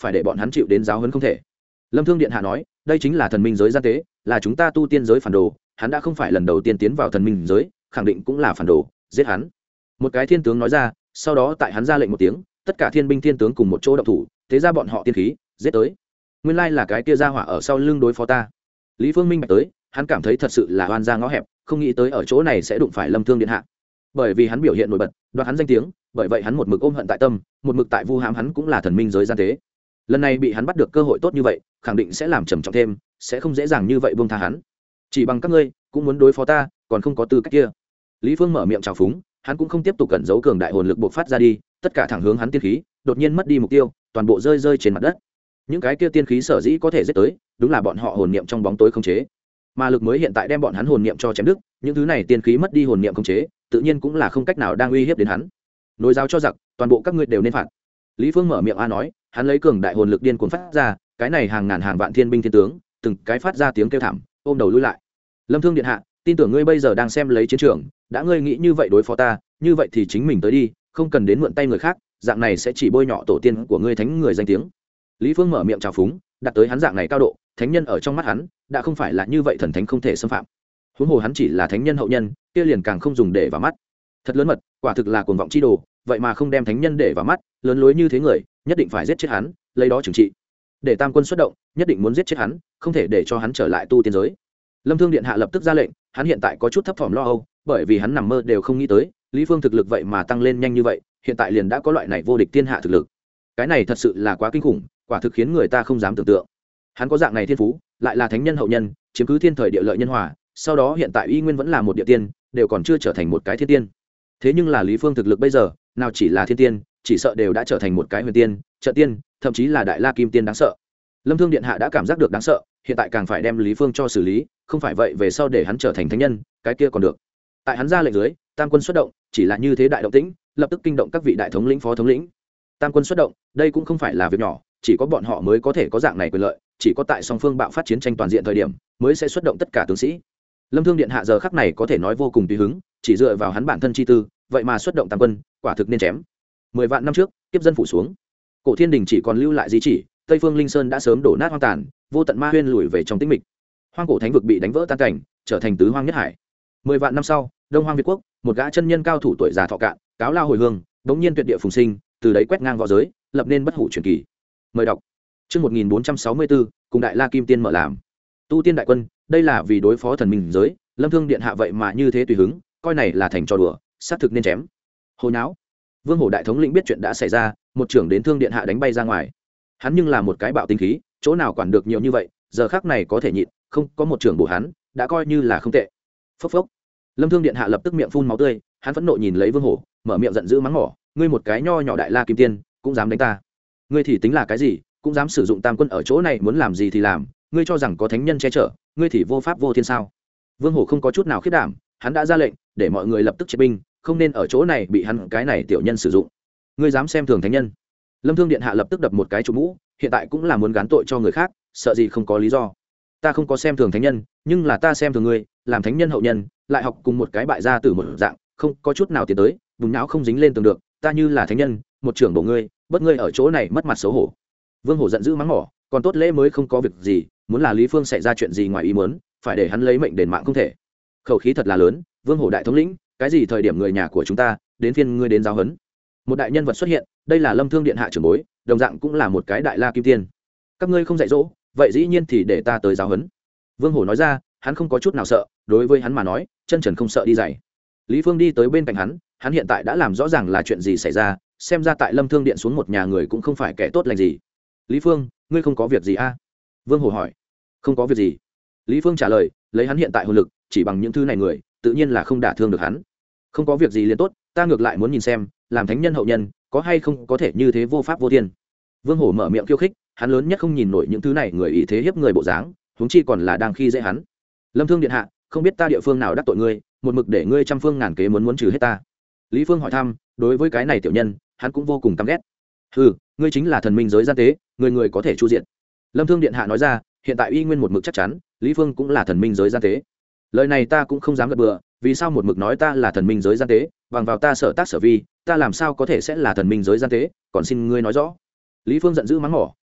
phải để bọn hắn chịu đến giáo huấn không thể. Lâm Thương điện hạ nói, đây chính là thần minh giới gian tế, là chúng ta tu tiên giới phản đồ, hắn đã không phải lần đầu tiên tiến vào thần minh giới, khẳng định cũng là phản đồ, giết hắn. Một cái thiên tướng nói ra, sau đó tại hắn ra lệnh một tiếng, tất cả thiên binh thiên tướng cùng một chỗ động thủ, thế ra bọn họ tiên khí giết tới. Nguyên lai là cái kia ra hỏa ở sau lưng đối phó ta. Lý Phương minh bạch tới, hắn cảm thấy thật sự là oan ra ngõ hẹp, không nghĩ tới ở chỗ này sẽ đụng phải Lâm Thương điện hạ. Bởi vì hắn biểu hiện nổi bật, đoạt hắn danh tiếng, bởi vậy hắn một mực ôm hận tại tâm, một mực tại vu hãm hắn cũng là thần minh giới gian tế. Lần này bị hắn bắt được cơ hội tốt như vậy, khẳng định sẽ làm trầm trọng thêm, sẽ không dễ dàng như vậy buông tha hắn. Chỉ bằng các ngươi cũng muốn đối phó ta, còn không có tư cách kia. Lý Phương mở miệng chào phúng, hắn cũng không tiếp tục cẩn giấu cường đại hồn lực bộc phát ra đi, tất cả thẳng hướng hắn tiên khí, đột nhiên mất đi mục tiêu, toàn bộ rơi trên mặt đất. Những cái kia tiên khí sở dĩ có thể giết tới, đúng là bọn họ hồn niệm trong bóng tối khống chế. Mà lực mới hiện tại đem bọn hắn hồn niệm cho chém đứt, những thứ này tiên khí mất đi hồn niệm khống chế, tự nhiên cũng là không cách nào đang uy hiếp đến hắn. Nối giáo cho giặc, toàn bộ các ngươi đều nên phạt. Lý Phương mở miệng a nói, hắn lấy cường đại hồn lực điên cuồng phát ra, cái này hàng ngàn hàng vạn thiên binh thiên tướng, từng cái phát ra tiếng kêu thảm, ôm đầu lui lại. Lâm Thương điện hạ, tin tưởng ngươi bây giờ đang xem lấy chiến trường, đã ngươi nghĩ như vậy đối phó ta, như vậy thì chính mình tới đi, không cần đến mượn tay người khác, dạng này sẽ chỉ bôi nhọ tổ tiên của ngươi thánh người danh tiếng. Lý Phương mở miệng chào phúng, đặt tới hắn dạng này cao độ, thánh nhân ở trong mắt hắn đã không phải là như vậy thần thánh không thể xâm phạm. Huống hồ hắn chỉ là thánh nhân hậu nhân, kia liền càng không dùng để vào mắt. Thật lớn mật, quả thực là cuồng vọng chi đồ, vậy mà không đem thánh nhân để vào mắt, lớn lối như thế người, nhất định phải giết chết hắn, lấy đó trừng trị. Để tam quân xuất động, nhất định muốn giết chết hắn, không thể để cho hắn trở lại tu tiên giới. Lâm Thương điện hạ lập tức ra lệnh, hắn hiện tại có chút thấp thỏm lo âu, bởi vì hắn nằm mơ đều không nghĩ tới, Lý Phương thực lực vậy mà tăng lên nhanh như vậy, hiện tại liền đã có loại này vô địch thiên hạ thực lực. Cái này thật sự là quá kinh khủng, quả thực khiến người ta không dám tưởng tượng. Hắn có dạng này thiên phú, lại là thánh nhân hậu nhân, chiếm cứ thiên thời địa lợi nhân hòa, sau đó hiện tại y nguyên vẫn là một địa tiên, đều còn chưa trở thành một cái thiên tiên. Thế nhưng là Lý Phương thực lực bây giờ, nào chỉ là thiên tiên, chỉ sợ đều đã trở thành một cái huyền tiên, trợ tiên, thậm chí là đại la kim tiên đáng sợ. Lâm Thương điện hạ đã cảm giác được đáng sợ, hiện tại càng phải đem Lý Phương cho xử lý, không phải vậy về sau để hắn trở thành thánh nhân, cái kia còn được. Tại hắn ra lệnh dưới, tam quân xuất động, chỉ là như thế đại động tĩnh, lập tức kinh động các vị đại thống lĩnh phó thống lĩnh. Tam quân xuất động, đây cũng không phải là việc nhỏ, chỉ có bọn họ mới có thể có dạng này quyền lợi, chỉ có tại song phương bạo phát chiến tranh toàn diện thời điểm, mới sẽ xuất động tất cả tướng sĩ. Lâm Thương điện hạ giờ khắc này có thể nói vô cùng tùy hứng, chỉ dựa vào hắn bản thân chi tư, vậy mà xuất động tam quân, quả thực nên chém. 10 vạn năm trước, kiếp dân phủ xuống, cổ thiên đình chỉ còn lưu lại di chỉ, Tây Phương Linh Sơn đã sớm đổ nát hoang tàn, vô tận ma huyên lùi về trong tĩnh mịch. Hoang cổ thánh vực bị đánh vỡ tan cảnh, trở thành tứ hoang nhất hải. 10 vạn năm sau, Đông Hoang Việt quốc, một gã chân nhân cao thủ tuổi già thọ cạn, cáo lao hồi hương, đống nhiên tuyệt địa phùng sinh, từ đấy quét ngang võ giới, lập nên bất hủ truyền kỳ. Mời đọc. Chương 1464, cùng Đại La Kim Tiên mở làm. Tu tiên đại quân, đây là vì đối phó thần minh giới, Lâm Thương điện hạ vậy mà như thế tùy hứng, coi này là thành trò đùa, xác thực nên chém. Hồi náo. Vương Hổ đại thống lĩnh biết chuyện đã xảy ra, một trưởng đến Thương điện hạ đánh bay ra ngoài. Hắn nhưng là một cái bạo tinh khí, chỗ nào quản được nhiều như vậy, giờ khắc này có thể nhịn, không có một trưởng bổ hắn, đã coi như là không tệ. Phốc phốc. Lâm Thương điện hạ lập tức miệng phun máu tươi, hắn phẫn nộ nhìn lấy Vương Hổ, mở miệng giận dữ mắng mỏ, ngươi một cái nho nhỏ Đại La Kim Tiên, cũng dám đánh ta? Ngươi thì tính là cái gì, cũng dám sử dụng tam quân ở chỗ này, muốn làm gì thì làm, ngươi cho rằng có thánh nhân che chở, ngươi thì vô pháp vô thiên sao? Vương Hổ không có chút nào khiếp đảm, hắn đã ra lệnh để mọi người lập tức triệt binh, không nên ở chỗ này bị hắn cái này tiểu nhân sử dụng. Ngươi dám xem thường thánh nhân? Lâm Thương điện hạ lập tức đập một cái trụ mũ, hiện tại cũng là muốn gán tội cho người khác, sợ gì không có lý do. Ta không có xem thường thánh nhân, nhưng là ta xem thường ngươi, làm thánh nhân hậu nhân, lại học cùng một cái bại gia tử một dạng, không có chút nào tiến tới, bùn não không dính lên tường được, ta như là thánh nhân, một trưởng bộ ngươi, bất ngươi ở chỗ này mất mặt xấu hổ. Vương Hổ giận dữ mắng mỏ, còn tốt lễ mới không có việc gì, muốn là Lý Phương xảy ra chuyện gì ngoài ý muốn, phải để hắn lấy mệnh đền mạng không thể. Khẩu khí thật là lớn, Vương Hổ đại thống lĩnh, cái gì thời điểm người nhà của chúng ta đến phiên ngươi đến giáo huấn? Một đại nhân vật xuất hiện, đây là Lâm Thương điện hạ trưởng bối, đồng dạng cũng là một cái Đại La Kim Tiên. Các ngươi không dạy dỗ, vậy dĩ nhiên thì để ta tới giáo huấn. Vương Hổ nói ra, hắn không có chút nào sợ, đối với hắn mà nói, chân trần không sợ đi dạy. Lý Phương đi tới bên cạnh hắn hiện tại đã làm rõ ràng là chuyện gì xảy ra, xem ra tại Lâm Thương điện xuống một nhà người cũng không phải kẻ tốt lành gì. Lý Phương, ngươi không có việc gì a? Vương Hổ hỏi. Không có việc gì. Lý Phương trả lời, lấy hắn hiện tại hồn lực, chỉ bằng những thứ này người, tự nhiên là không đả thương được hắn. Không có việc gì liền tốt, ta ngược lại muốn nhìn xem, làm thánh nhân hậu nhân, có hay không có thể như thế vô pháp vô thiên. Vương Hổ mở miệng khiêu khích, hắn lớn nhất không nhìn nổi những thứ này người ý thế hiếp người bộ dáng, huống chi còn là đang khi dễ hắn. Lâm Thương điện hạ, không biết ta địa phương nào đắc tội ngươi, một mực để ngươi trăm phương ngàn kế muốn trừ hết ta. Lý Phương hỏi thăm, đối với cái này tiểu nhân, hắn cũng vô cùng căm ghét. Hừ, ngươi chính là thần minh giới gian tế, người người có thể chu diện. Lâm Thương điện hạ nói ra, hiện tại y nguyên một mực chắc chắn, Lý Phương cũng là thần minh giới gian tế. Lời này ta cũng không dám gật bừa, vì sao một mực nói ta là thần minh giới gian tế, bằng vào ta sở tác sở vi, ta làm sao có thể sẽ là thần minh giới gian tế, còn xin ngươi nói rõ. Lý Phương giận dữ mắng mỏ,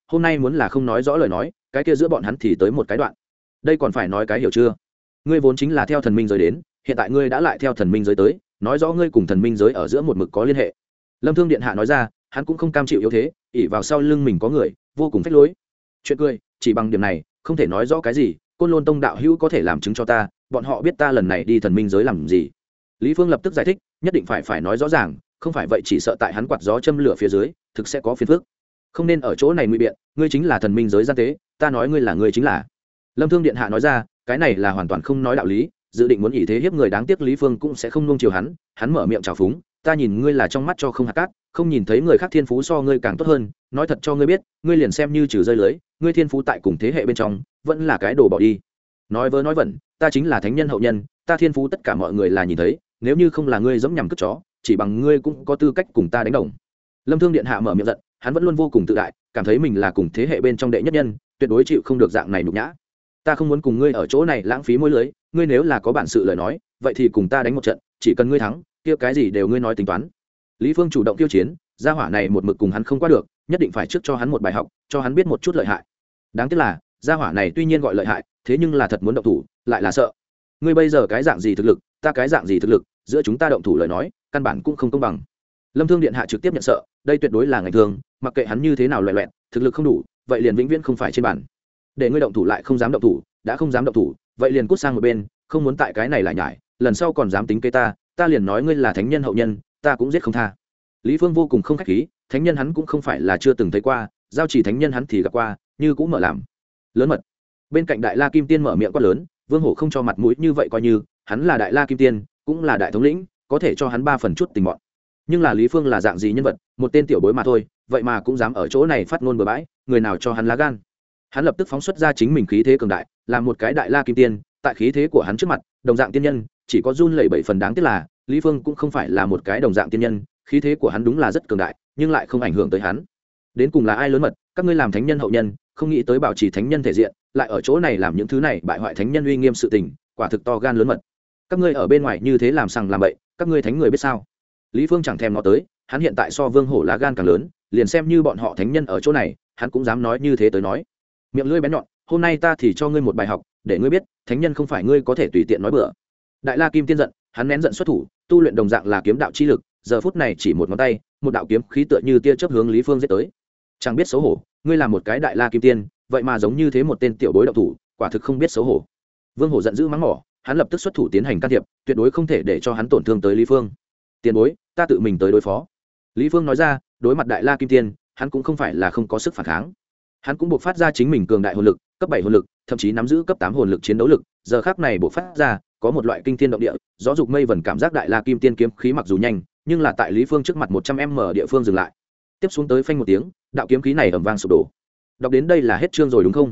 hôm nay muốn là không nói rõ lời nói cái kia giữa bọn hắn thì tới một cái đoạn. Đây còn phải nói cái hiểu chưa? Ngươi vốn chính là theo thần minh giới đến, hiện tại ngươi đã lại theo thần minh giới tới, nói rõ ngươi cùng thần minh giới ở giữa một mực có liên hệ. Lâm Thương điện hạ nói ra, hắn cũng không cam chịu yếu thế, ỷ vào sau lưng mình có người, vô cùng phách lối. Chuyện cười, chỉ bằng điểm này, không thể nói rõ cái gì, Côn Lôn Tông đạo hữu có thể làm chứng cho ta, bọn họ biết ta lần này đi thần minh giới làm gì. Lý Phương lập tức giải thích, nhất định phải nói rõ ràng, không phải vậy chỉ sợ tại hắn quạt gió châm lửa phía dưới, thực sẽ có phiền phức. Không nên ở chỗ này ngụy biện, ngươi chính là thần minh giới gian tế, ta nói ngươi là ngươi chính là. Lâm Thương điện hạ nói ra, cái này là hoàn toàn không nói đạo lý, dự định muốn ỷ thế hiếp người, đáng tiếc Lý Phương cũng sẽ không nuông chiều hắn mở miệng chào phúng, ta nhìn ngươi là trong mắt cho không hạt cát, không nhìn thấy người khác thiên phú so ngươi càng tốt hơn, nói thật cho ngươi biết, ngươi liền xem như trừ rơi lưới, ngươi thiên phú tại cùng thế hệ bên trong vẫn là cái đồ bỏ đi. Nói vớ nói vẩn, ta chính là thánh nhân hậu nhân, ta thiên phú tất cả mọi người là nhìn thấy, nếu như không là ngươi giống nhằm cướp chó, chỉ bằng ngươi cũng có tư cách cùng ta đánh đồng. Lâm Thương điện hạ mở miệng giận, hắn vẫn luôn vô cùng tự đại, cảm thấy mình là cùng thế hệ bên trong đệ nhất nhân, tuyệt đối chịu không được dạng này nhục nhã. Ta không muốn cùng ngươi ở chỗ này lãng phí mối lưới, ngươi nếu là có bản sự lời nói, vậy thì cùng ta đánh một trận, chỉ cần ngươi thắng, kia cái gì đều ngươi nói tính toán. Lý Phương chủ động tiêu chiến, gia hỏa này một mực cùng hắn không qua được, nhất định phải trước cho hắn một bài học, cho hắn biết một chút lợi hại. Đáng tiếc là, gia hỏa này tuy nhiên gọi lợi hại, thế nhưng là thật muốn động thủ, lại là sợ. Ngươi bây giờ cái dạng gì thực lực, ta cái dạng gì thực lực, giữa chúng ta động thủ lời nói, căn bản cũng không công bằng. Lâm Thương điện hạ trực tiếp nhận sợ, đây tuyệt đối là ngày thường, mặc kệ hắn như thế nào loẻ loẹt, thực lực không đủ, vậy liền vĩnh viễn không phải trên bàn. Để ngươi động thủ lại không dám động thủ, đã không dám động thủ, vậy liền cút sang một bên, không muốn tại cái này lại nhải, lần sau còn dám tính kế ta liền nói ngươi là thánh nhân hậu nhân, ta cũng giết không tha. Lý Phương vô cùng không khách khí, thánh nhân hắn cũng không phải là chưa từng thấy qua, giao chỉ thánh nhân hắn thì gặp qua, như cũng mở làm lớn mật. Bên cạnh Đại La Kim Tiên mở miệng quát lớn, Vương Hổ không cho mặt mũi như vậy, coi như hắn là Đại La Kim Tiên, cũng là đại thống lĩnh, có thể cho hắn 3 phần chút tình mọn. Nhưng là Lý Phương là dạng gì nhân vật, một tên tiểu bối mà thôi, vậy mà cũng dám ở chỗ này phát ngôn bừa bãi, người nào cho hắn lá gan. Hắn lập tức phóng xuất ra chính mình khí thế cường đại, làm một cái Đại La Kim Tiên, tại khí thế của hắn trước mặt, đồng dạng tiên nhân chỉ có run lẩy bẩy phần, đáng tiếc là Lý Phương cũng không phải là một cái đồng dạng tiên nhân, khí thế của hắn đúng là rất cường đại, nhưng lại không ảnh hưởng tới hắn. Đến cùng là ai lớn mật, các ngươi làm thánh nhân hậu nhân, không nghĩ tới bảo trì thánh nhân thể diện, lại ở chỗ này làm những thứ này bại hoại thánh nhân uy nghiêm sự tình, quả thực to gan lớn mật. Các ngươi ở bên ngoài như thế làm sằng làm bậy, các ngươi thánh người biết sao? Lý Phương chẳng thèm ngó tới, hắn hiện tại so Vương Hổ lá gan càng lớn, liền xem như bọn họ thánh nhân ở chỗ này, hắn cũng dám nói như thế tới nói. Miệng lưỡi bén nhọn, hôm nay ta thì cho ngươi một bài học, để ngươi biết, thánh nhân không phải ngươi có thể tùy tiện nói bừa. Đại La Kim Tiên giận, hắn nén giận xuất thủ, tu luyện đồng dạng là kiếm đạo chi lực, giờ phút này chỉ một ngón tay, một đạo kiếm khí tựa như tia chớp hướng Lý Phương giết tới. Chẳng biết xấu hổ, ngươi là một cái Đại La Kim Tiên, vậy mà giống như thế một tên tiểu bối động thủ, quả thực không biết xấu hổ. Vương Hổ giận dữ mắng mỏ, hắn lập tức xuất thủ tiến hành can thiệp, tuyệt đối không thể để cho hắn tổn thương tới Lý Phương. Tiền bối, ta tự mình tới đối phó. Lý Phương nói ra, đối mặt Đại La Kim Tiên, hắn cũng không phải là không có sức phản kháng. Hắn cũng buộc phát ra chính mình cường đại hồn lực, cấp 7 hồn lực, thậm chí nắm giữ cấp 8 hồn lực chiến đấu lực, giờ khắc này buộc phát ra, có một loại kinh thiên động địa, gió dục mây vẩn cảm giác. Đại La Kim Tiên kiếm khí mặc dù nhanh, nhưng là tại Lý Phương trước mặt 100m địa phương dừng lại. Tiếp xuống tới phanh một tiếng, đạo kiếm khí này ầm vang sụp đổ. Đọc đến đây là hết chương rồi đúng không?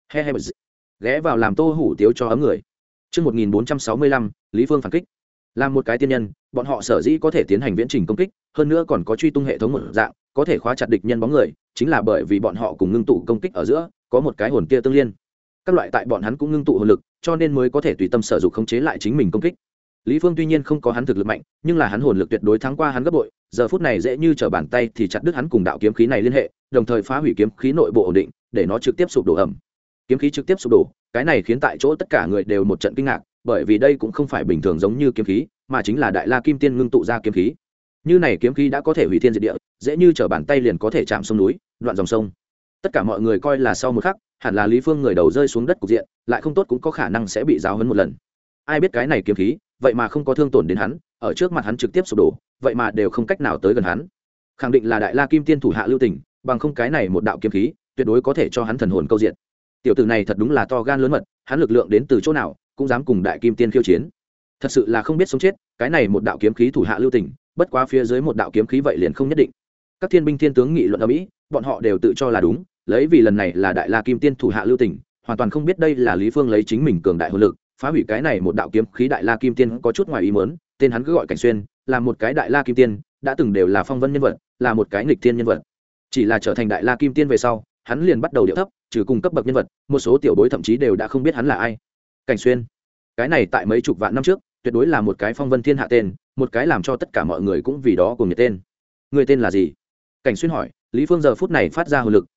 Ghé vào làm Tô Hủ tiếu cho ấm người. Chương 1465, Lý Phương phản kích. Làm một cái tiên nhân, bọn họ sở dĩ có thể tiến hành viễn trình công kích, hơn nữa còn có truy tung hệ thống một dạng, có thể khóa chặt địch nhân bóng người, chính là bởi vì bọn họ cùng ngưng tụ công kích ở giữa có một cái hồn kia tương liên. Các loại tại bọn hắn cũng ngưng tụ hồn lực, cho nên mới có thể tùy tâm sở dụng khống chế lại chính mình công kích. Lý Phương tuy nhiên không có hắn thực lực mạnh, nhưng là hắn hồn lực tuyệt đối thắng qua hắn gấp bội, giờ phút này dễ như trở bàn tay thì chặt đứt hắn cùng đạo kiếm khí này liên hệ, đồng thời phá hủy kiếm khí nội bộ ổn định, để nó trực tiếp sụp đổ ẩm. Kiếm khí trực tiếp sụp đổ, cái này khiến tại chỗ tất cả người đều một trận kinh ngạc, bởi vì đây cũng không phải bình thường giống như kiếm khí, mà chính là Đại La Kim Tiên ngưng tụ ra kiếm khí. Như này kiếm khí đã có thể hủy thiên diệt địa, dễ như trở bàn tay liền có thể chạm sông núi, đoạn dòng sông. Tất cả mọi người coi là sau một khắc, hẳn là Lý Phương người đầu rơi xuống đất cục diện, lại không tốt cũng có khả năng sẽ bị giáo huấn một lần. Ai biết cái này kiếm khí, vậy mà không có thương tổn đến hắn, ở trước mặt hắn trực tiếp sụp đổ, vậy mà đều không cách nào tới gần hắn. Khẳng định là Đại La Kim Tiên thủ hạ lưu tình, bằng không cái này một đạo kiếm khí, tuyệt đối có thể cho hắn thần hồn câu diện. Tiểu tử này thật đúng là to gan lớn mật, hắn lực lượng đến từ chỗ nào, cũng dám cùng Đại Kim Tiên khiêu chiến. Thật sự là không biết sống chết, cái này một đạo kiếm khí thủ hạ lưu tình, bất quá phía dưới một đạo kiếm khí vậy liền không nhất định. Các thiên binh thiên tướng nghị luận ở mỹ, bọn họ đều tự cho là đúng, lấy vì lần này là Đại La Kim Tiên thủ hạ lưu tình, hoàn toàn không biết đây là Lý Phương lấy chính mình cường đại hồn lực phá hủy cái này một đạo kiếm khí. Đại La Kim Tiên có chút ngoài ý muốn, tên hắn cứ gọi Cảnh Xuyên, là một cái Đại La Kim Tiên, đã từng đều là phong vân nhân vật, là một cái nghịch thiên nhân vật. Chỉ là trở thành Đại La Kim Tiên về sau, hắn liền bắt đầu điệu thấp, trừ cùng cấp bậc nhân vật, một số tiểu bối thậm chí đều đã không biết hắn là ai. Cảnh Xuyên, cái này tại mấy chục vạn năm trước, tuyệt đối là một cái phong vân thiên hạ tên, một cái làm cho tất cả mọi người cũng vì đó cùng nhiệt tên. Người tên là gì? Cảnh Xuyên hỏi. Lý Phương giờ phút này phát ra hồn lực,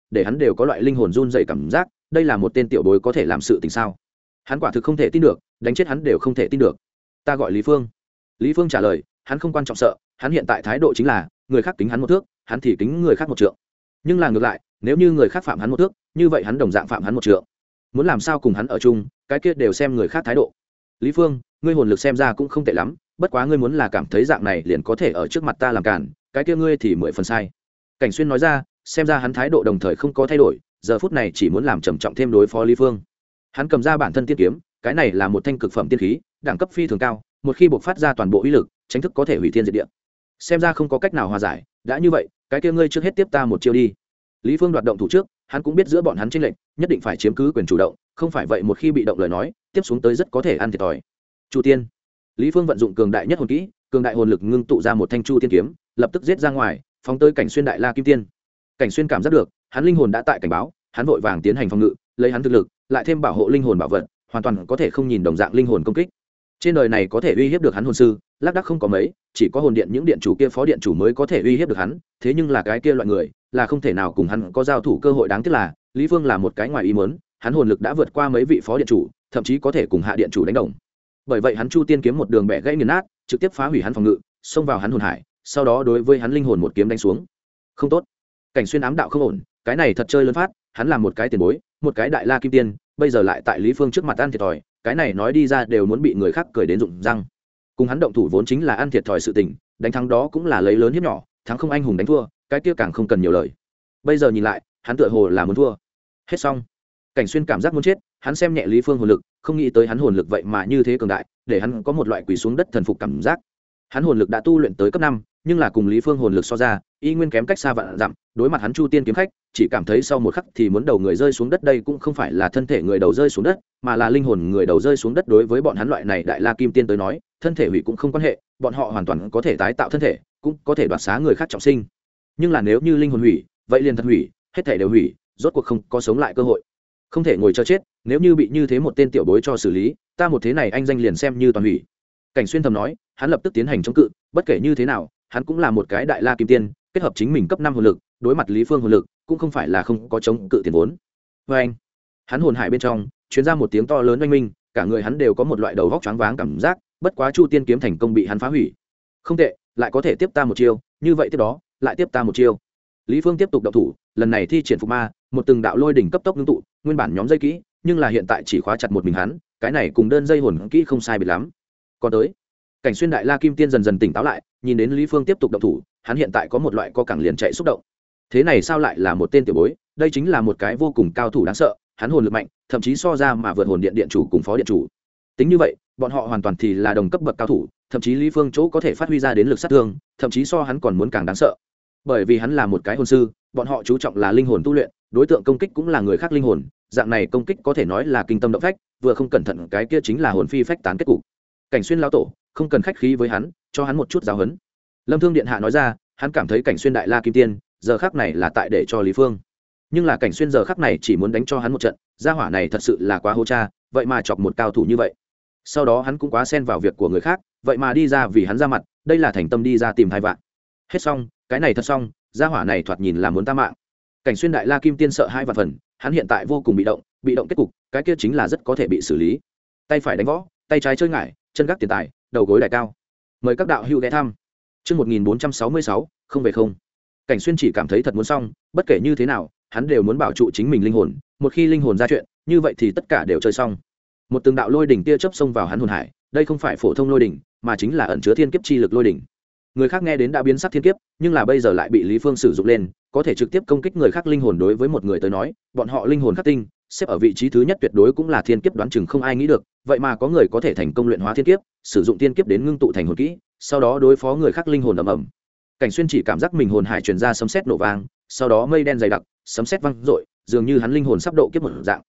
để hắn đều có loại linh hồn run dày cảm giác. Đây là một tên tiểu bối có thể làm sự tình sao? Hắn quả thực không thể tin được, đánh chết hắn đều không thể tin được. Ta gọi Lý Phương. Lý Phương trả lời, hắn không quan trọng sợ, hắn hiện tại thái độ chính là người khác kính hắn một thước, hắn thì kính người khác một trượng. Nhưng là ngược lại, nếu như người khác phạm hắn một thước, như vậy hắn đồng dạng phạm hắn một trượng. Muốn làm sao cùng hắn ở chung, cái kia đều xem người khác thái độ. Lý Phương, ngươi hồn lực xem ra cũng không tệ lắm, bất quá ngươi muốn là cảm thấy dạng này liền có thể ở trước mặt ta làm cản, cái kia ngươi thì 10 phần sai. Cảnh Xuyên nói ra, xem ra hắn thái độ đồng thời không có thay đổi, giờ phút này chỉ muốn làm trầm trọng thêm đối phó Lý Phương. Hắn cầm ra bản thân tiên kiếm, cái này là một thanh cực phẩm tiên khí, đẳng cấp phi thường cao, một khi bộc phát ra toàn bộ uy lực, chính thức có thể hủy thiên diệt địa. Xem ra không có cách nào hòa giải, đã như vậy, cái kia ngươi trước hết tiếp ta một chiêu đi. Lý Phương đoạt động thủ trước, hắn cũng biết giữa bọn hắn chênh lệch, nhất định phải chiếm cứ quyền chủ động, không phải vậy một khi bị động lời nói, tiếp xuống tới rất có thể ăn thiệt thòi. Chu Tiên. Lý Phương vận dụng cường đại nhất hồn kỹ, cường đại hồn lực ngưng tụ ra một thanh Chu Tiên kiếm, lập tức giết ra ngoài, phóng tới Cảnh Xuyên Đại La Kim Tiên. Cảnh Xuyên cảm giác được, hắn linh hồn đã tại cảnh báo, hắn vội vàng tiến hành phòng ngự, lấy hắn thực lực, lại thêm bảo hộ linh hồn bảo vật, hoàn toàn có thể không nhìn đồng dạng linh hồn công kích. Trên đời này có thể uy hiếp được hắn hồn sư, lác đác không có mấy, chỉ có hồn điện những điện chủ kia phó điện chủ mới có thể uy hiếp được hắn, thế nhưng là cái kia loại người, là không thể nào cùng hắn có giao thủ cơ hội. Đáng tiếc là, Lý Phương là một cái ngoài ý muốn, hắn hồn lực đã vượt qua mấy vị phó điện chủ, thậm chí có thể cùng hạ điện chủ đánh đồng. Bởi vậy hắn Chu Tiên kiếm một đường bẻ gãy nghiền nát, trực tiếp phá hủy hắn phòng ngự, xông vào hắn hồn hải, sau đó đối với hắn linh hồn một kiếm đánh xuống. Không tốt. Cảnh Xuyên ám đạo không ổn, cái này thật chơi lớn phát, hắn là một cái tiền bối, một cái Đại La Kim Tiên, bây giờ lại tại Lý Phương trước mặt ăn thiệt thòi, cái này nói đi ra đều muốn bị người khác cười đến rụng răng. Cùng hắn động thủ vốn chính là ăn thiệt thòi sự tình, đánh thắng đó cũng là lấy lớn hiếp nhỏ, thắng không anh hùng đánh thua, cái kia càng không cần nhiều lời. Bây giờ nhìn lại, hắn tựa hồ là muốn thua. Hết xong. Cảnh Xuyên cảm giác muốn chết, hắn xem nhẹ Lý Phương hồn lực, không nghĩ tới hắn hồn lực vậy mà như thế cường đại, để hắn có một loại quỳ xuống đất thần phục cảm giác. Hắn hồn lực đã tu luyện tới cấp 5, nhưng là cùng Lý Phương hồn lực so ra, y nguyên kém cách xa vạn dặm, đối mặt hắn Chu Tiên kiếm khách, chỉ cảm thấy sau một khắc thì muốn đầu người rơi xuống đất. Đây cũng không phải là thân thể người đầu rơi xuống đất, mà là linh hồn người đầu rơi xuống đất. Đối với bọn hắn loại này Đại La Kim Tiên tới nói, thân thể hủy cũng không quan hệ, bọn họ hoàn toàn có thể tái tạo thân thể, cũng có thể đoạt xá người khác trọng sinh. Nhưng là nếu như linh hồn hủy, vậy liền thật hủy, hết thể đều hủy, rốt cuộc không có sống lại cơ hội. Không thể ngồi chờ chết, nếu như bị như thế một tên tiểu bối cho xử lý, ta một thế này anh danh liền xem như toàn hủy. Cảnh Xuyên thầm nói, hắn lập tức tiến hành chống cự, bất kể như thế nào, hắn cũng là một cái Đại La Kim Tiên, kết hợp chính mình cấp 5 hồn lực, đối mặt Lý Phương hồn lực, cũng không phải là không có chống cự tiền vốn. Và anh, hắn hồn hải bên trong truyền ra một tiếng to lớn oanh minh, cả người hắn đều có một loại đầu vóc choáng váng cảm giác, bất quá Chu Tiên kiếm thành công bị hắn phá hủy. Không tệ, lại có thể tiếp ta một chiêu, như vậy tiếp đó, lại tiếp ta một chiêu. Lý Phương tiếp tục động thủ, lần này thi triển phục ma, một từng đạo lôi đỉnh cấp tốc ngưng tụ, nguyên bản nhóm dây kỹ, nhưng là hiện tại chỉ khóa chặt một mình hắn, cái này cùng đơn dây hồn kỹ không sai biệt lắm. Còn tới, Cảnh Xuyên Đại La Kim Tiên dần dần tỉnh táo lại, nhìn đến Lý Phương tiếp tục động thủ, hắn hiện tại có một loại co cẳng liền chạy xúc động. Thế này sao lại là một tên tiểu bối, đây chính là một cái vô cùng cao thủ đáng sợ, hắn hồn lực mạnh, thậm chí so ra mà vượt hồn điện điện chủ cùng phó điện chủ. Tính như vậy, bọn họ hoàn toàn thì là đồng cấp bậc cao thủ, thậm chí Lý Phương chỗ có thể phát huy ra đến lực sát thương, thậm chí so hắn còn muốn càng đáng sợ. Bởi vì hắn là một cái hồn sư, bọn họ chú trọng là linh hồn tu luyện, đối tượng công kích cũng là người khác linh hồn, dạng này công kích có thể nói là kinh tâm động phách, vừa không cẩn thận cái kia chính là hồn phi phách tán kết cục. Cảnh Xuyên lão tổ, không cần khách khí với hắn, cho hắn một chút giáo huấn. Lâm Thương điện hạ nói ra, hắn cảm thấy Cảnh Xuyên Đại La Kim Tiên giờ khắc này là tại để cho Lý Phương, nhưng là Cảnh Xuyên giờ khắc này chỉ muốn đánh cho hắn một trận, gia hỏa này thật sự là quá hô cha, vậy mà chọc một cao thủ như vậy. Sau đó hắn cũng quá xen vào việc của người khác, vậy mà đi ra vì hắn ra mặt, đây là thành tâm đi ra tìm hai vạn. Hết xong, cái này thật xong, gia hỏa này thoạt nhìn là muốn ta mạng. Cảnh Xuyên Đại La Kim Tiên sợ hai vạn phần, hắn hiện tại vô cùng bị động kết cục, cái kia chính là rất có thể bị xử lý. Tay phải đánh võ, tay trái chơi ngải, chân gác tiền tài, đầu gối đại cao. Mời các đạo hữu ghé thăm. Chương 1466, không về không. Cảnh Xuyên chỉ cảm thấy thật muốn xong, bất kể như thế nào, hắn đều muốn bảo trụ chính mình linh hồn, một khi linh hồn ra chuyện, như vậy thì tất cả đều chơi xong. Một từng đạo lôi đỉnh tia chớp xông vào hắn hồn hải, đây không phải phổ thông lôi đỉnh, mà chính là ẩn chứa thiên kiếp chi lực lôi đỉnh. Người khác nghe đến đã biến sắc thiên kiếp, nhưng là bây giờ lại bị Lý Phương sử dụng lên, có thể trực tiếp công kích người khác linh hồn. Đối với một người tới nói, bọn họ linh hồn khắc tinh, xếp ở vị trí thứ nhất tuyệt đối cũng là thiên kiếp, đoán chừng không ai nghĩ được, vậy mà có người có thể thành công luyện hóa thiên kiếp, sử dụng thiên kiếp đến ngưng tụ thành hồn kỹ, sau đó đối phó người khác linh hồn ầm ầm. Cảnh Xuyên chỉ cảm giác mình hồn hải truyền ra sấm sét nổ vang, sau đó mây đen dày đặc, sấm sét vang dội, dường như hắn linh hồn sắp độ kiếp một dạng.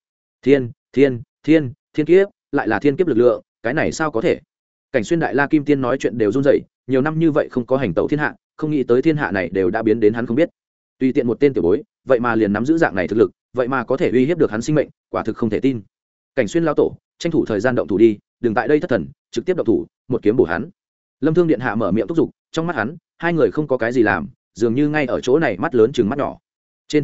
Thiên kiếp, lại là thiên kiếp lực lượng, cái này sao có thể? Cảnh Xuyên Đại La Kim Tiên nói chuyện đều run rẩy, nhiều năm như vậy không có hành tẩu thiên hạ, không nghĩ tới thiên hạ này đều đã biến đến hắn không biết. Tùy tiện một tên tiểu bối, vậy mà liền nắm giữ dạng này thực lực, vậy mà có thể uy hiếp được hắn sinh mệnh, quả thực không thể tin. Cảnh Xuyên lão tổ, tranh thủ thời gian động thủ đi, đừng tại đây thất thần, trực tiếp động thủ, một kiếm bổ hắn. Lâm Thương điện hạ mở miệng thúc giục, trong mắt hắn, hai người không có cái gì làm, dường như ngay ở chỗ này mắt lớn chừng mắt nhỏ. Trên thực tế,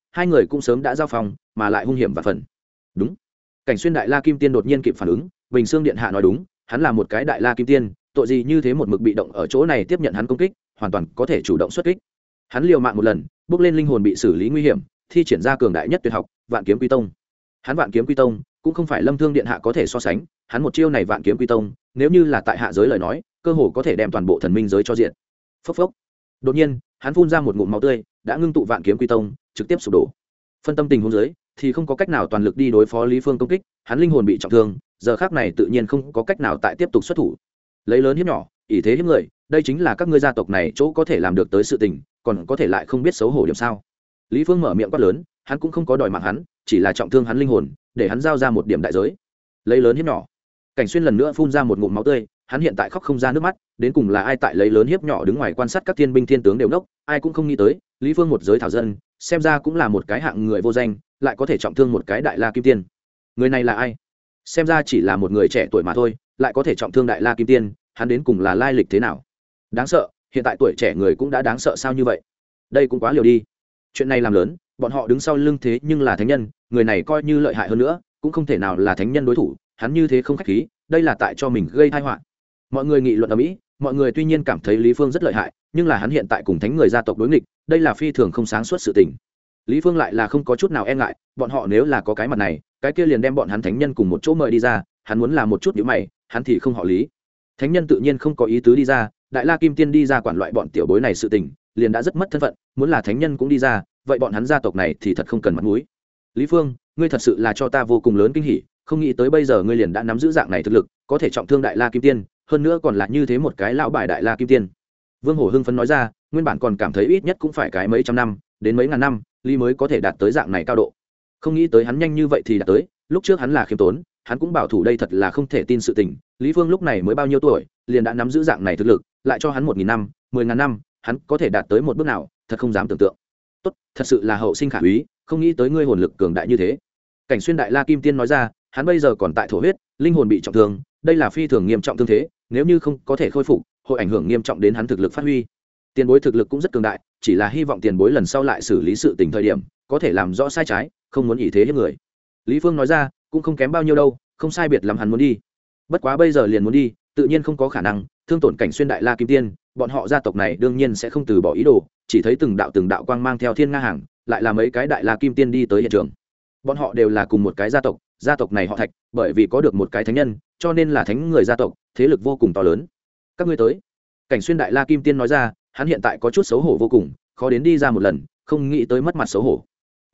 hai người cũng sớm đã giao phòng mà lại hung hiểm và phần. Đúng. Cảnh Xuyên Đại La Kim Tiên đột nhiên kịp phản ứng, Bình Xương điện hạ nói đúng, hắn là một cái Đại La Kim Tiên, tội gì như thế một mực bị động ở chỗ này tiếp nhận hắn công kích, hoàn toàn có thể chủ động xuất kích. Hắn liều mạng một lần, bước lên linh hồn bị xử lý nguy hiểm, thi triển ra cường đại nhất tuyệt học, Vạn Kiếm Quy Tông. Hắn Vạn Kiếm Quy Tông cũng không phải Lâm Thương điện hạ có thể so sánh, hắn một chiêu này Vạn Kiếm Quy Tông, nếu như là tại hạ giới lời nói, cơ hồ có thể đem toàn bộ thần minh giới cho diện. Phốc phốc. Đột nhiên, hắn phun ra một ngụm máu tươi, đã ngưng tụ Vạn Kiếm Quy Tông, trực tiếp sụp đổ. Phân tâm tình huống dưới, thì không có cách nào toàn lực đi đối phó Lý Phương công kích, hắn linh hồn bị trọng thương, giờ khắc này tự nhiên không có cách nào tại tiếp tục xuất thủ. Lấy lớn hiếp nhỏ, ỷ thế hiếp người, đây chính là các ngươi gia tộc này chỗ có thể làm được tới sự tình, còn có thể lại không biết xấu hổ điểm sao? Lý Phương mở miệng quát lớn, hắn cũng không có đòi mạng hắn, chỉ là trọng thương hắn linh hồn, để hắn giao ra một điểm đại giới. Lấy lớn hiếp nhỏ. Cảnh Xuyên lần nữa phun ra một ngụm máu tươi, hắn hiện tại khóc không ra nước mắt, đến cùng là ai tại lấy lớn hiếp nhỏ đứng ngoài quan sát các thiên binh thiên tướng đều ngốc, ai cũng không nghĩ tới, Lý Phương một giới thảo dân, xem ra cũng là một cái hạng người vô danh, lại có thể trọng thương một cái Đại La Kim Tiên. Người này là ai? Xem ra chỉ là một người trẻ tuổi mà thôi, lại có thể trọng thương Đại La Kim Tiên, hắn đến cùng là lai lịch thế nào? Đáng sợ, hiện tại tuổi trẻ người cũng đã đáng sợ sao như vậy? Đây cũng quá liều đi. Chuyện này làm lớn, bọn họ đứng sau lưng thế nhưng là thánh nhân, người này coi như lợi hại hơn nữa, cũng không thể nào là thánh nhân đối thủ, hắn như thế không khách khí, đây là tại cho mình gây tai họa. Mọi người nghị luận ở mỹ, mọi người tuy nhiên cảm thấy Lý Phương rất lợi hại, nhưng là hắn hiện tại cùng thánh người gia tộc đối nghịch, đây là phi thường không sáng suốt sự tình. Lý Phương lại là không có chút nào e ngại, bọn họ nếu là có cái mặt này, cái kia liền đem bọn hắn thánh nhân cùng một chỗ mời đi ra, hắn muốn làm một chút nhíu mày, hắn thì không họ Lý. Thánh nhân tự nhiên không có ý tứ đi ra, Đại La Kim Tiên đi ra quản loại bọn tiểu bối này sự tình, liền đã rất mất thân phận, muốn là thánh nhân cũng đi ra, vậy bọn hắn gia tộc này thì thật không cần mặt mũi. Lý Phương, ngươi thật sự là cho ta vô cùng lớn kinh hỉ, không nghĩ tới bây giờ ngươi liền đã nắm giữ dạng này thực lực, có thể trọng thương Đại La Kim Tiên, hơn nữa còn là như thế một cái lão bài Đại La Kim Tiên. Vương Hổ hưng phấn nói ra, nguyên bản còn cảm thấy ít nhất cũng phải cái mấy trăm năm, đến mấy ngàn năm, Lý mới có thể đạt tới dạng này cao độ. Không nghĩ tới hắn nhanh như vậy thì đạt tới, lúc trước hắn là khiêm tốn, hắn cũng bảo thủ đây thật là không thể tin sự tình. Lý Phương lúc này mới bao nhiêu tuổi, liền đã nắm giữ dạng này thực lực, lại cho hắn 1000 năm, 10.000 năm, hắn có thể đạt tới một bước nào, thật không dám tưởng tượng. Tốt, thật sự là hậu sinh khả úy, không nghĩ tới ngươi hồn lực cường đại như thế. Cảnh Xuyên Đại La Kim Tiên nói ra, hắn bây giờ còn tại thổ huyết, linh hồn bị trọng thương, đây là phi thường nghiêm trọng thương thế, nếu như không có thể khôi phục, hội ảnh hưởng nghiêm trọng đến hắn thực lực phát huy. Tiền bối thực lực cũng rất cường đại, chỉ là hy vọng tiền bối lần sau lại xử lý sự tình thời điểm, có thể làm rõ sai trái, không muốn ỷ thế hiếp người. Lý Phương nói ra, cũng không kém bao nhiêu đâu, không sai biệt lắm hắn muốn đi. Bất quá bây giờ liền muốn đi, tự nhiên không có khả năng, thương tổn Cảnh Xuyên Đại La Kim Tiên, bọn họ gia tộc này đương nhiên sẽ không từ bỏ ý đồ, chỉ thấy từng đạo quang mang theo thiên nga hàng, lại là mấy cái Đại La Kim Tiên đi tới hiện trường. Bọn họ đều là cùng một cái gia tộc này họ Thạch, bởi vì có được một cái thánh nhân, cho nên là thánh người gia tộc, thế lực vô cùng to lớn. Các ngươi tới. Cảnh Xuyên Đại La Kim Tiên nói ra, hắn hiện tại có chút xấu hổ vô cùng, khó đến đi ra một lần, không nghĩ tới mất mặt xấu hổ.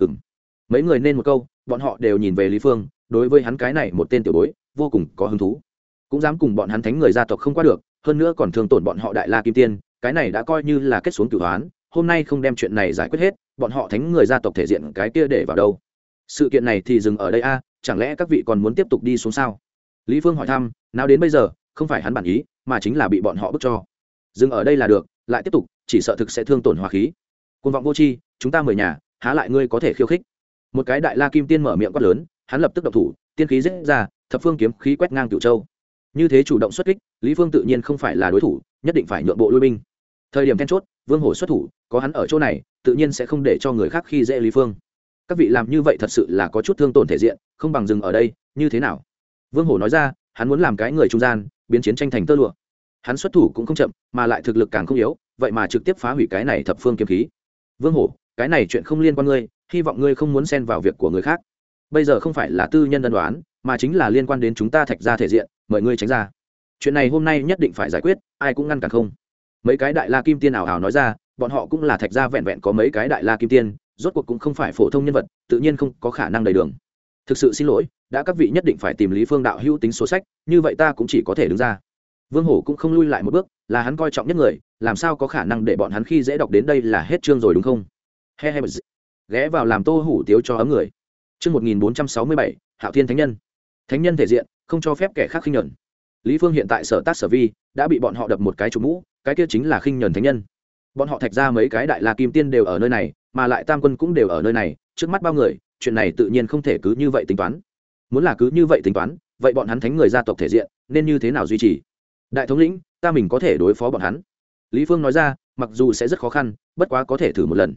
Mấy người nên một câu, bọn họ đều nhìn về Lý Phương, đối với hắn cái này một tên tiểu bối, vô cùng có hứng thú, cũng dám cùng bọn hắn thánh người gia tộc không qua được, hơn nữa còn thương tổn bọn họ Đại La Kim Tiên, cái này đã coi như là kết xuống cửu oán, hôm nay không đem chuyện này giải quyết hết, bọn họ thánh người gia tộc thể diện cái kia để vào đâu? Sự kiện này thì dừng ở đây a, chẳng lẽ các vị còn muốn tiếp tục đi xuống sao? Lý Phương hỏi thăm, nào đến bây giờ, không phải hắn bản ý, mà chính là bị bọn họ bức cho. Dừng ở đây là được, lại tiếp tục, chỉ sợ thực sẽ thương tổn hòa khí. Cuồng vọng vô tri, chúng ta mời nhà, há lại ngươi có thể khiêu khích? Một cái Đại La Kim Tiên mở miệng quát lớn, hắn lập tức động thủ, tiên khí giết ra, thập phương kiếm khí quét ngang Cửu Châu. Như thế chủ động xuất kích, Lý Phương tự nhiên không phải là đối thủ, nhất định phải nhượng bộ lui binh. Thời điểm then chốt, Vương Hổ xuất thủ, có hắn ở chỗ này, tự nhiên sẽ không để cho người khác khi dễ Lý Phương. Các vị làm như vậy thật sự là có chút thương tổn thể diện, không bằng dừng ở đây, như thế nào? Vương Hổ nói ra, hắn muốn làm cái người trung gian, biến chiến tranh thành tơ lụa. Hắn xuất thủ cũng không chậm, mà lại thực lực càng không yếu, vậy mà trực tiếp phá hủy cái này thập phương kiếm khí. Vương Hổ, cái này chuyện không liên quan ngươi, hy vọng ngươi không muốn xen vào việc của người khác. Bây giờ không phải là tư nhân ân đoán, mà chính là liên quan đến chúng ta Thạch gia thể diện, mời ngươi tránh ra. Chuyện này hôm nay nhất định phải giải quyết, ai cũng ngăn cản không. Mấy cái Đại La Kim Tiên ảo ảo nói ra, bọn họ cũng là Thạch gia vẹn vẹn có mấy cái Đại La Kim Tiên, rốt cuộc cũng không phải phổ thông nhân vật, tự nhiên không có khả năng đầy đường. Thực sự xin lỗi, đã các vị nhất định phải tìm Lý Phương đạo hữu tính số sách, như vậy ta cũng chỉ có thể đứng ra. Vương Hổ cũng không lui lại một bước, là hắn coi trọng nhất người, làm sao có khả năng để bọn hắn khi dễ đọc đến đây là hết chương rồi đúng không? Ghé vào làm tô hủ tiếu cho ấm người. Chương 1467, Hạo Thiên Thánh Nhân. Thánh nhân thể diện, không cho phép kẻ khác khinh nhẫn. Lý Phương hiện tại sở tác sở vi, đã bị bọn họ đập một cái chủ mũ, cái kia chính là khinh nhẫn thánh nhân. Bọn họ Thạch ra mấy cái Đại La Kim Tiên đều ở nơi này, mà lại Tam Quân cũng đều ở nơi này, trước mắt bao người, chuyện này tự nhiên không thể cứ như vậy tính toán. Muốn là cứ như vậy tính toán, vậy bọn hắn thánh người gia tộc thể diện, nên như thế nào duy trì? Đại thống lĩnh, ta mình có thể đối phó bọn hắn. Lý Phương nói ra, mặc dù sẽ rất khó khăn, bất quá có thể thử một lần.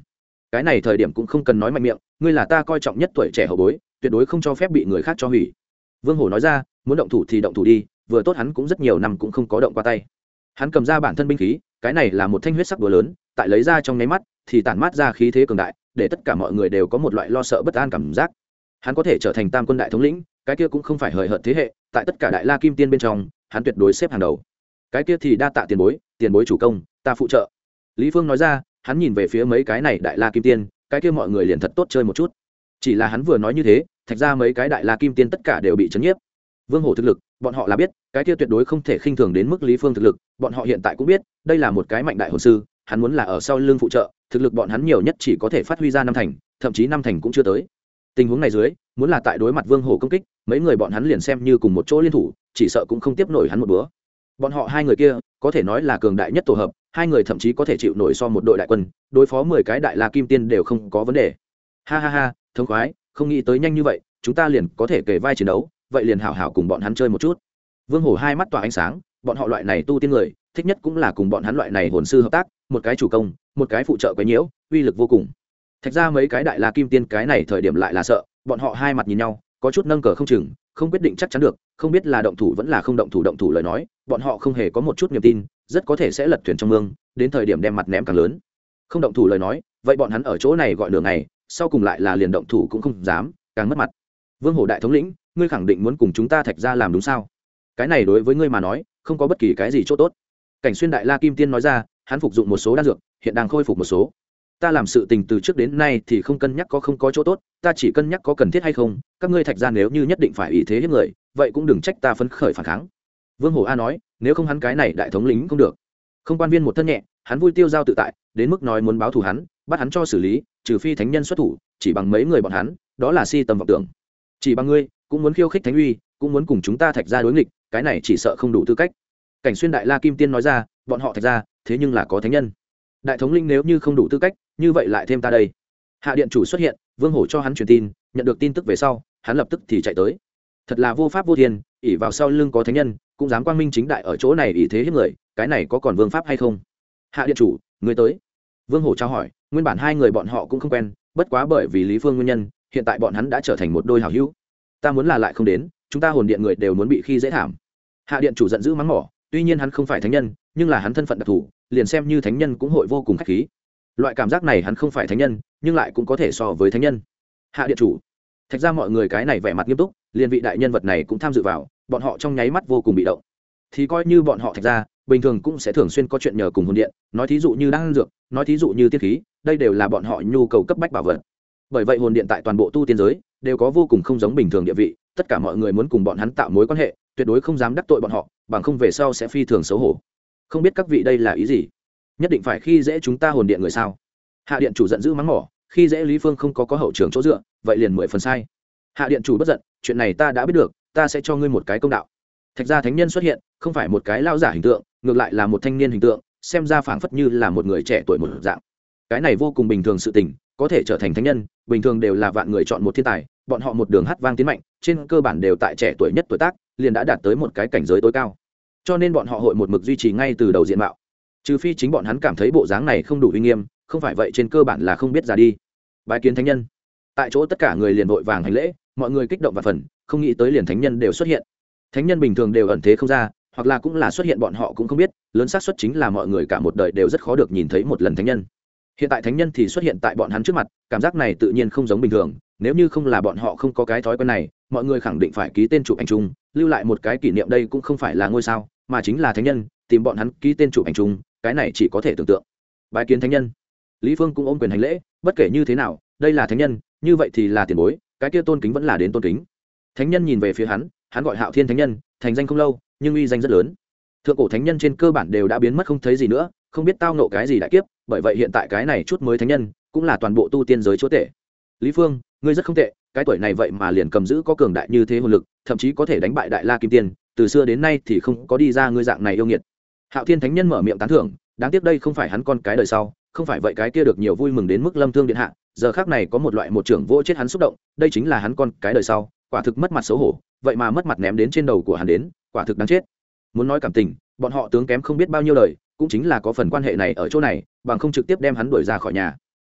cái này thời điểm cũng không cần nói mạnh miệng, ngươi là ta coi trọng nhất tuổi trẻ hậu bối, tuyệt đối không cho phép bị người khác cho hủy. Vương Hổ nói ra, muốn động thủ thì động thủ đi, vừa tốt hắn cũng rất nhiều năm cũng không có động qua tay. Hắn cầm ra bản thân binh khí, cái này là một thanh huyết sắc búa lớn, tại lấy ra trong nháy mắt thì tản mát ra khí thế cường đại, để tất cả mọi người đều có một loại lo sợ bất an cảm giác. Hắn có thể trở thành tam quân đại thống lĩnh, cái kia cũng không phải hời hợt thế hệ, tại tất cả đại la kim tiên bên trong, hắn tuyệt đối xếp hàng đầu. Cái kia thì đa tạ tiền bối chủ công, ta phụ trợ. Lý Phương nói ra, hắn nhìn về phía mấy cái này đại la kim tiên, cái kia mọi người liền thật tốt chơi một chút. Chỉ là hắn vừa nói như thế, thành ra mấy cái đại la kim tiên tất cả đều bị chấn nhiếp. Vương Hổ thực lực, bọn họ là biết, cái kia tuyệt đối không thể khinh thường đến mức Lý Phương thực lực, bọn họ hiện tại cũng biết, đây là một cái mạnh đại hồn sư, hắn muốn là ở sau lưng phụ trợ, thực lực bọn hắn nhiều nhất chỉ có thể phát huy ra năm thành, thậm chí năm thành cũng chưa tới. Tình huống này dưới, muốn là tại đối mặt Vương Hổ công kích, mấy người bọn hắn liền xem như cùng một chỗ liên thủ, chỉ sợ cũng không tiếp nổi hắn một bữa. Bọn họ hai người kia, có thể nói là cường đại nhất tổ hợp, hai người thậm chí có thể chịu nổi so một đội đại quân, đối phó 10 cái đại la kim tiên đều không có vấn đề. Ha ha ha, thống khoái, không nghĩ tới nhanh như vậy, chúng ta liền có thể kề vai chiến đấu, vậy liền hảo hảo cùng bọn hắn chơi một chút. Vương Hổ hai mắt tỏa ánh sáng, bọn họ loại này tu tiên người, thích nhất cũng là cùng bọn hắn loại này hồn sư hợp tác, một cái chủ công, một cái phụ trợ quấy nhiễu, uy lực vô cùng. Thạch ra mấy cái đại la kim tiên cái này thời điểm lại là sợ, bọn họ hai mặt nhìn nhau, có chút nâng cờ không chừng, không quyết định chắc chắn được, không biết là động thủ vẫn là không động thủ lời nói, bọn họ không hề có một chút niềm tin, rất có thể sẽ lật thuyền trong mương, đến thời điểm đem mặt ném càng lớn. Không động thủ lời nói, vậy bọn hắn ở chỗ này gọi nửa ngày, sau cùng lại là liền động thủ cũng không dám, càng mất mặt. Vương Hổ đại thống lĩnh, ngươi khẳng định muốn cùng chúng ta Thạch ra làm đúng sao? Cái này đối với ngươi mà nói, không có bất kỳ cái gì chỗ tốt. Cảnh Xuyên đại la kim tiên nói ra, hắn phục dụng một số đan dược, hiện đang khôi phục một số. Ta làm sự tình từ trước đến nay thì không cân nhắc có không có chỗ tốt, ta chỉ cân nhắc có cần thiết hay không. Các ngươi Thạch ra nếu như nhất định phải ý thế hiếp người, vậy cũng đừng trách ta phấn khởi phản kháng. Vương Hổ A nói, nếu không hắn cái này đại thống lĩnh không được. Không quan viên một thân nhẹ, hắn vui tiêu giao tự tại, đến mức nói muốn báo thù hắn, bắt hắn cho xử lý, trừ phi thánh nhân xuất thủ, chỉ bằng mấy người bọn hắn, đó là si tầm vọng tưởng. Chỉ bằng ngươi, cũng muốn khiêu khích thánh uy, cũng muốn cùng chúng ta Thạch ra đối nghịch, cái này chỉ sợ không đủ tư cách. Cảnh Xuyên đại la kim tiên nói ra, bọn họ Thạch ra, thế nhưng là có thánh nhân. Đại thống lĩnh nếu như không đủ tư cách, như vậy lại thêm ta đây. Hạ điện chủ xuất hiện, Vương Hổ cho hắn truyền tin, nhận được tin tức về sau, hắn lập tức thì chạy tới. Thật là vô pháp vô thiên, ỷ vào sau lưng có thánh nhân, cũng dám quang minh chính đại ở chỗ này ỷ thế hiếp người, cái này có còn vương pháp hay không? Hạ điện chủ, người tới. Vương Hổ trao hỏi, nguyên bản hai người bọn họ cũng không quen, bất quá bởi vì Lý Phương nguyên nhân, hiện tại bọn hắn đã trở thành một đôi hảo hữu. Ta muốn là lại không đến, chúng ta hồn điện người đều muốn bị khi dễ thảm. Hạ điện chủ giận dữ mắng mỏ, tuy nhiên hắn không phải thánh nhân, nhưng là hắn thân phận đặc thù, liền xem như thánh nhân cũng hội vô cùng khách khí. Loại cảm giác này hắn không phải thánh nhân, nhưng lại cũng có thể so với thánh nhân. Hạ điện chủ, Thạch ra mọi người cái này vẻ mặt nghiêm túc, liền vị đại nhân vật này cũng tham dự vào, bọn họ trong nháy mắt vô cùng bị động. Thì coi như bọn họ Thạch ra, bình thường cũng sẽ thường xuyên có chuyện nhờ cùng hồn điện, nói thí dụ như đan dược, nói thí dụ như tiên khí, đây đều là bọn họ nhu cầu cấp bách bảo vật. Bởi vậy hồn điện tại toàn bộ tu tiên giới đều có vô cùng không giống bình thường địa vị, tất cả mọi người muốn cùng bọn hắn tạo mối quan hệ, tuyệt đối không dám đắc tội bọn họ, bằng không về sau sẽ phi thường xấu hổ. Không biết các vị đây là ý gì? Nhất định phải khi dễ chúng ta hồn điện người sao? Hạ điện chủ giận dữ mắng mỏ, khi dễ Lý Phương không có hậu trường chỗ dựa, vậy liền 10 phần sai. Hạ điện chủ bất giận, chuyện này ta đã biết được, ta sẽ cho ngươi một cái công đạo. Thạch gia thánh nhân xuất hiện, không phải một cái lao giả hình tượng, ngược lại là một thanh niên hình tượng, xem ra phảng phất như là một người trẻ tuổi một dạng. Cái này vô cùng bình thường sự tình, có thể trở thành thánh nhân, bình thường đều là vạn người chọn một thiên tài, bọn họ một đường hát vang tiến mạnh, trên cơ bản đều tại trẻ tuổi nhất tuổi tác, liền đã đạt tới một cái cảnh giới tối cao. Cho nên bọn họ hội một mực duy trì ngay từ đầu diện mạo. Trừ phi chính bọn hắn cảm thấy bộ dáng này không đủ uy nghiêm, không phải vậy trên cơ bản là không biết ra đi. Bái kiến thánh nhân. Tại chỗ tất cả người liền vội vàng hành lễ, mọi người kích động và phần, không nghĩ tới liền thánh nhân đều xuất hiện. Thánh nhân bình thường đều ẩn thế không ra, hoặc là cũng là xuất hiện bọn họ cũng không biết, lớn xác suất chính là mọi người cả một đời đều rất khó được nhìn thấy một lần thánh nhân. Hiện tại thánh nhân thì xuất hiện tại bọn hắn trước mặt, cảm giác này tự nhiên không giống bình thường, nếu như không là bọn họ không có cái thói quen này, mọi người khẳng định phải ký tên chụp ảnh chung, lưu lại một cái kỷ niệm, đây cũng không phải là ngôi sao, mà chính là thánh nhân, tìm bọn hắn ký tên chụp ảnh chung, cái này chỉ có thể tưởng tượng. Bái kiến thánh nhân. Lý Phương cũng ôm quyền hành lễ, bất kể như thế nào, đây là thánh nhân, như vậy thì là tiền bối, cái kia tôn kính vẫn là đến tôn kính. Thánh nhân nhìn về phía hắn gọi Hạo Thiên thánh nhân, thành danh không lâu, nhưng uy danh rất lớn. Thượng cổ thánh nhân trên cơ bản đều đã biến mất không thấy gì nữa, không biết tao nộ cái gì đại kiếp, bởi vậy hiện tại cái này chút mới thánh nhân, cũng là toàn bộ tu tiên giới chúa tể. Lý Phương, ngươi rất không tệ, cái tuổi này vậy mà liền cầm giữ có cường đại như thế hồn lực, thậm chí có thể đánh bại đại la kim tiên, từ xưa đến nay thì không có đi ra ngươi dạng này yêu nghiệt. Hạo Thiên thánh nhân mở miệng tán thưởng, đáng tiếc đây không phải hắn con cái đời sau, không phải vậy cái kia được nhiều vui mừng đến mức lâm thương điện hạ, giờ khác này có một loại một trưởng vô chết hắn xúc động, đây chính là hắn con cái đời sau, quả thực mất mặt xấu hổ, vậy mà mất mặt ném đến trên đầu của hắn đến, quả thực đáng chết. Muốn nói cảm tình, bọn họ tướng kém không biết bao nhiêu lời, cũng chính là có phần quan hệ này ở chỗ này, bằng không trực tiếp đem hắn đuổi ra khỏi nhà.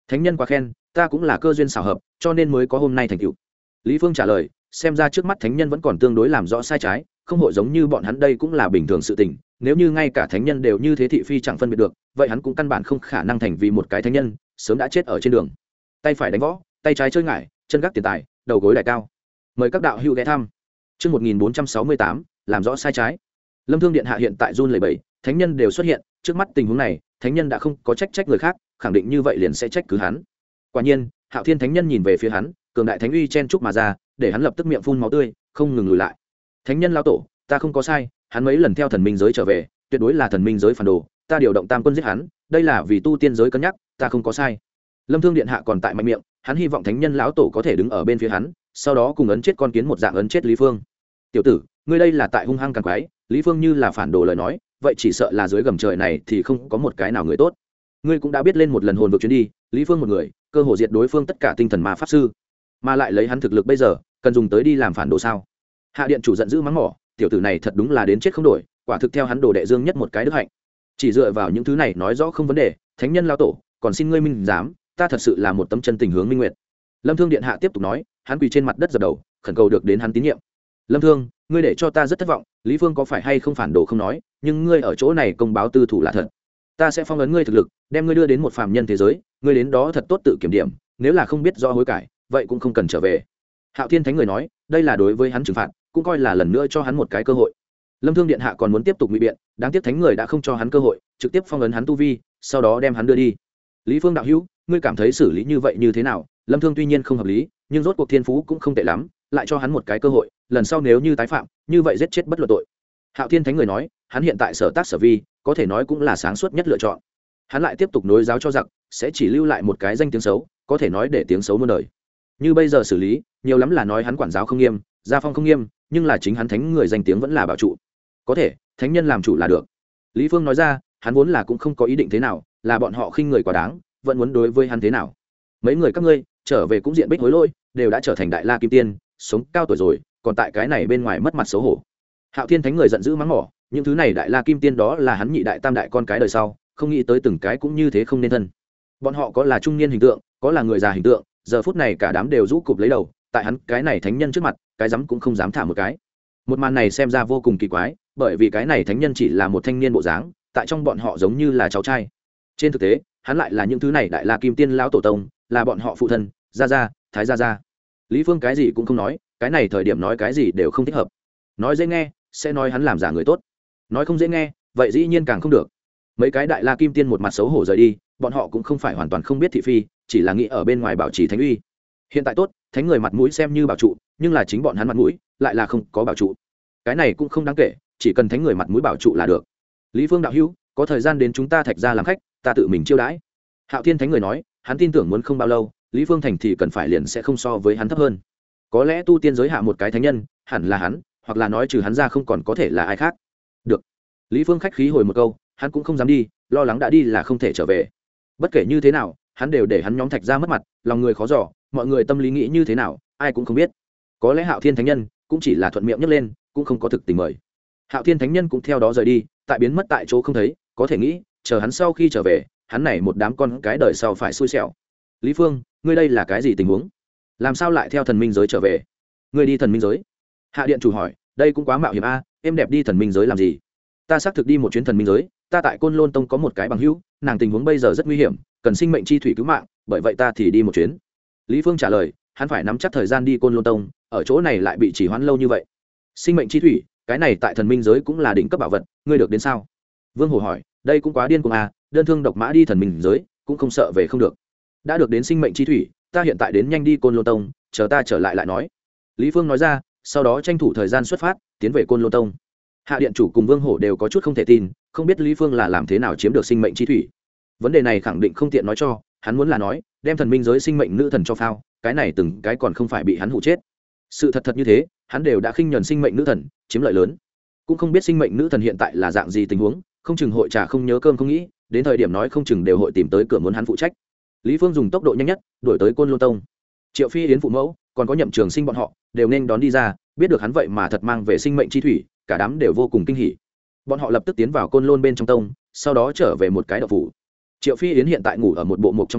Thánh nhân quá khen, ta cũng là cơ duyên xảo hợp, cho nên mới có hôm nay thành tựu. Lý Phương trả lời, xem ra trước mắt thánh nhân vẫn còn tương đối làm rõ sai trái, không hội giống như bọn hắn đây cũng là bình thường sự tình, nếu như ngay cả thánh nhân đều như thế thị phi chẳng phân biệt được, vậy hắn cũng căn bản không khả năng thành vì một cái thánh nhân, sớm đã chết ở trên đường. Tay phải đánh võ, tay trái chơi ngải, chân gác tiền tài, đầu gối đại cao. Mời các đạo hữu ghé thăm. Chương 1468, làm rõ sai trái. Lâm Thương điện hạ hiện tại run lẩy bẩy, thánh nhân đều xuất hiện, trước mắt tình huống này, thánh nhân đã không có trách người khác, khẳng định như vậy liền sẽ trách cứ hắn. Quả nhiên, Hạo Thiên thánh nhân nhìn về phía hắn, cường đại thánh uy chen chúc mà ra, để hắn lập tức miệng phun máu tươi, không ngừng lùi lại. Thánh nhân lão tổ, ta không có sai, hắn mấy lần theo thần minh giới trở về, tuyệt đối là thần minh giới phản đồ, ta điều động tam quân giết hắn, đây là vì tu tiên giới cân nhắc, ta không có sai. Lâm Thương điện hạ còn tại mạnh miệng, hắn hy vọng thánh nhân lão tổ có thể đứng ở bên phía hắn, sau đó cùng ấn chết con kiến một dạng ấn chết Lý Phương. Tiểu tử, ngươi đây là tại hung hăng càng quái, Lý Phương như là phản đồ lời nói, vậy chỉ sợ là dưới gầm trời này thì không có một cái nào người tốt. Ngươi cũng đã biết lên một lần hồn vực chuyến đi, Lý Phương một người, cơ hồ diệt đối phương tất cả tinh thần ma pháp sư, mà lại lấy hắn thực lực bây giờ, cần dùng tới đi làm phản đồ sao? Hạ điện chủ giận dữ mắng mỏ, tiểu tử này thật đúng là đến chết không đổi, quả thực theo hắn đồ đệ dương nhất một cái đức hạnh. Chỉ dựa vào những thứ này nói rõ không vấn đề, thánh nhân lão tổ, còn xin ngươi minh dám, ta thật sự là một tấm chân tình hướng minh nguyệt. Lâm Thương điện hạ tiếp tục nói, hắn quỳ trên mặt đất dập đầu, khẩn cầu được đến hắn tín nhiệm. Lâm Thương, ngươi để cho ta rất thất vọng, Lý Phương có phải hay không phản đồ không nói, nhưng ngươi ở chỗ này công báo tư thủ là thật. Ta sẽ phong ấn ngươi thực lực, đem ngươi đưa đến một phàm nhân thế giới, ngươi đến đó thật tốt tự kiểm điểm, nếu là không biết do hối cải, vậy cũng không cần trở về. Hạo Thiên thánh người nói, đây là đối với hắn trừng phạt, cũng coi là lần nữa cho hắn một cái cơ hội. Lâm Thương điện hạ còn muốn tiếp tục ngụy biện, đáng tiếc thánh người đã không cho hắn cơ hội, trực tiếp phong ấn hắn tu vi, sau đó đem hắn đưa đi. Lý Phương đạo hữu, ngươi cảm thấy xử lý như vậy như thế nào? Lâm Thương tuy nhiên không hợp lý, nhưng rốt cuộc thiên phú cũng không tệ lắm, lại cho hắn một cái cơ hội, lần sau nếu như tái phạm, như vậy giết chết bất luận tội. Hạo Thiên thánh người nói, hắn hiện tại sở tác sở vi, có thể nói cũng là sáng suốt nhất lựa chọn. Hắn lại tiếp tục nối giáo cho giặc, sẽ chỉ lưu lại một cái danh tiếng xấu, có thể nói để tiếng xấu muôn đời. Như bây giờ xử lý, nhiều lắm là nói hắn quản giáo không nghiêm, gia phong không nghiêm, nhưng là chính hắn thánh người danh tiếng vẫn là bảo trụ. Có thể, thánh nhân làm chủ là được. Lý Phương nói ra, hắn vốn là cũng không có ý định thế nào, là bọn họ khinh người quá đáng, vẫn muốn đối với hắn thế nào. Mấy người các ngươi trở về cũng diện bích hối lỗi, đều đã trở thành đại la kim tiên, sống cao tuổi rồi, còn tại cái này bên ngoài mất mặt xấu hổ. Hạo Thiên thánh người giận dữ mắng mỏ, những thứ này đại la kim tiên đó là hắn nhị đại tam đại con cái đời sau, không nghĩ tới từng cái cũng như thế không nên thân. Bọn họ có là trung niên hình tượng, có là người già hình tượng, giờ phút này cả đám đều rũ cụp lấy đầu, tại hắn cái này thánh nhân trước mặt, cái dám cũng không dám thả một cái. Một màn này xem ra vô cùng kỳ quái, bởi vì cái này thánh nhân chỉ là một thanh niên bộ dáng, tại trong bọn họ giống như là cháu trai. Trên thực tế, hắn lại là những thứ này đại la kim tiên lão tổ tông, là bọn họ phụ thân, gia gia, thái gia gia. Lý Phương cái gì cũng không nói, cái này thời điểm nói cái gì đều không thích hợp. Nói dễ nghe, sẽ nói hắn làm giả người tốt. Nói không dễ nghe, vậy dĩ nhiên càng không được. Mấy cái đại la kim tiên một mặt xấu hổ rời đi, bọn họ cũng không phải hoàn toàn không biết thị phi, chỉ là nghĩ ở bên ngoài bảo trì thánh uy. Hiện tại tốt, thánh người mặt mũi xem như bảo trụ, nhưng là chính bọn hắn mặt mũi lại là không có bảo trụ. Cái này cũng không đáng kể, chỉ cần thánh người mặt mũi bảo trụ là được. Lý Phương đạo hữu, có thời gian đến chúng ta Thạch gia làm khách, ta tự mình chiêu đãi. Hạo Thiên thánh người nói, hắn tin tưởng muốn không bao lâu, Lý Phương thành thì cần phải liền sẽ không so với hắn thấp hơn. Có lẽ tu tiên giới hạ một cái thánh nhân, hẳn là hắn, hoặc là nói trừ hắn ra không còn có thể là ai khác. Được. Lý Phương khách khí hồi một câu, hắn cũng không dám đi, lo lắng đã đi là không thể trở về. Bất kể như thế nào, hắn đều để hắn nhóm Thạch gia mất mặt, lòng người khó dò, mọi người tâm lý nghĩ như thế nào, ai cũng không biết. Có lẽ Hạo Thiên thánh nhân cũng chỉ là thuận miệng nhấc lên, cũng không có thực tình mời. Hạo Thiên thánh nhân cũng theo đó rời đi, tại biến mất tại chỗ không thấy, có thể nghĩ, chờ hắn sau khi trở về, hắn này một đám con cái đời sau phải xui xẻo. Lý Phương, ngươi đây là cái gì tình huống? Làm sao lại theo thần minh giới trở về? Ngươi đi thần minh giới? Hạ điện chủ hỏi, đây cũng quá mạo hiểm a, em đẹp đi thần minh giới làm gì? Ta xác thực đi một chuyến thần minh giới, ta tại Côn Lôn Tông có một cái bằng hữu, nàng tình huống bây giờ rất nguy hiểm, cần sinh mệnh chi thủy cứu mạng, bởi vậy ta thì đi một chuyến. Lý Phương trả lời, hắn phải nắm chắc thời gian đi Côn Lôn Tông, ở chỗ này lại bị trì hoãn lâu như vậy. Sinh mệnh chi thủy, cái này tại thần minh giới cũng là đỉnh cấp bảo vật, ngươi được đến sao? Vương Hổ hỏi, đây cũng quá điên cuồng à, đơn thương độc mã đi thần minh giới, cũng không sợ về không được. Đã được đến sinh mệnh chi thủy, ta hiện tại đến nhanh đi Côn Lôn Tông, chờ ta trở lại lại nói. Lý Phương nói ra, sau đó tranh thủ thời gian xuất phát, tiến về Côn Lôn Tông. Hạ điện chủ cùng Vương Hổ đều có chút không thể tin, không biết Lý Phương là làm thế nào chiếm được sinh mệnh chi thủy. Vấn đề này khẳng định không tiện nói cho, hắn muốn là nói, đem thần minh giới sinh mệnh nữ thần cho phao, cái này từng cái còn không phải bị hắn hụ chết. Sự thật như thế, hắn đều đã khinh nhẫn sinh mệnh nữ thần, chiếm lợi lớn. Cũng không biết sinh mệnh nữ thần hiện tại là dạng gì tình huống, không chừng hội trà không nhớ cơm không nghĩ, đến thời điểm nói không chừng đều hội tìm tới cửa muốn hắn phụ trách. Lý Phương dùng tốc độ nhanh nhất đuổi tới Côn Lôn Tông. Triệu Phi Yến phụ mẫu, còn có Nhậm Trường Sinh bọn họ đều nên đón đi ra, biết được hắn vậy mà thật mang về sinh mệnh chi thủy, cả đám đều vô cùng kinh hỉ. Bọn họ lập tức tiến vào Côn Lôn bên trong tông, sau đó trở về một cái động phủ. Triệu Phi Yến hiện tại ngủ ở một bộ mục trong quan,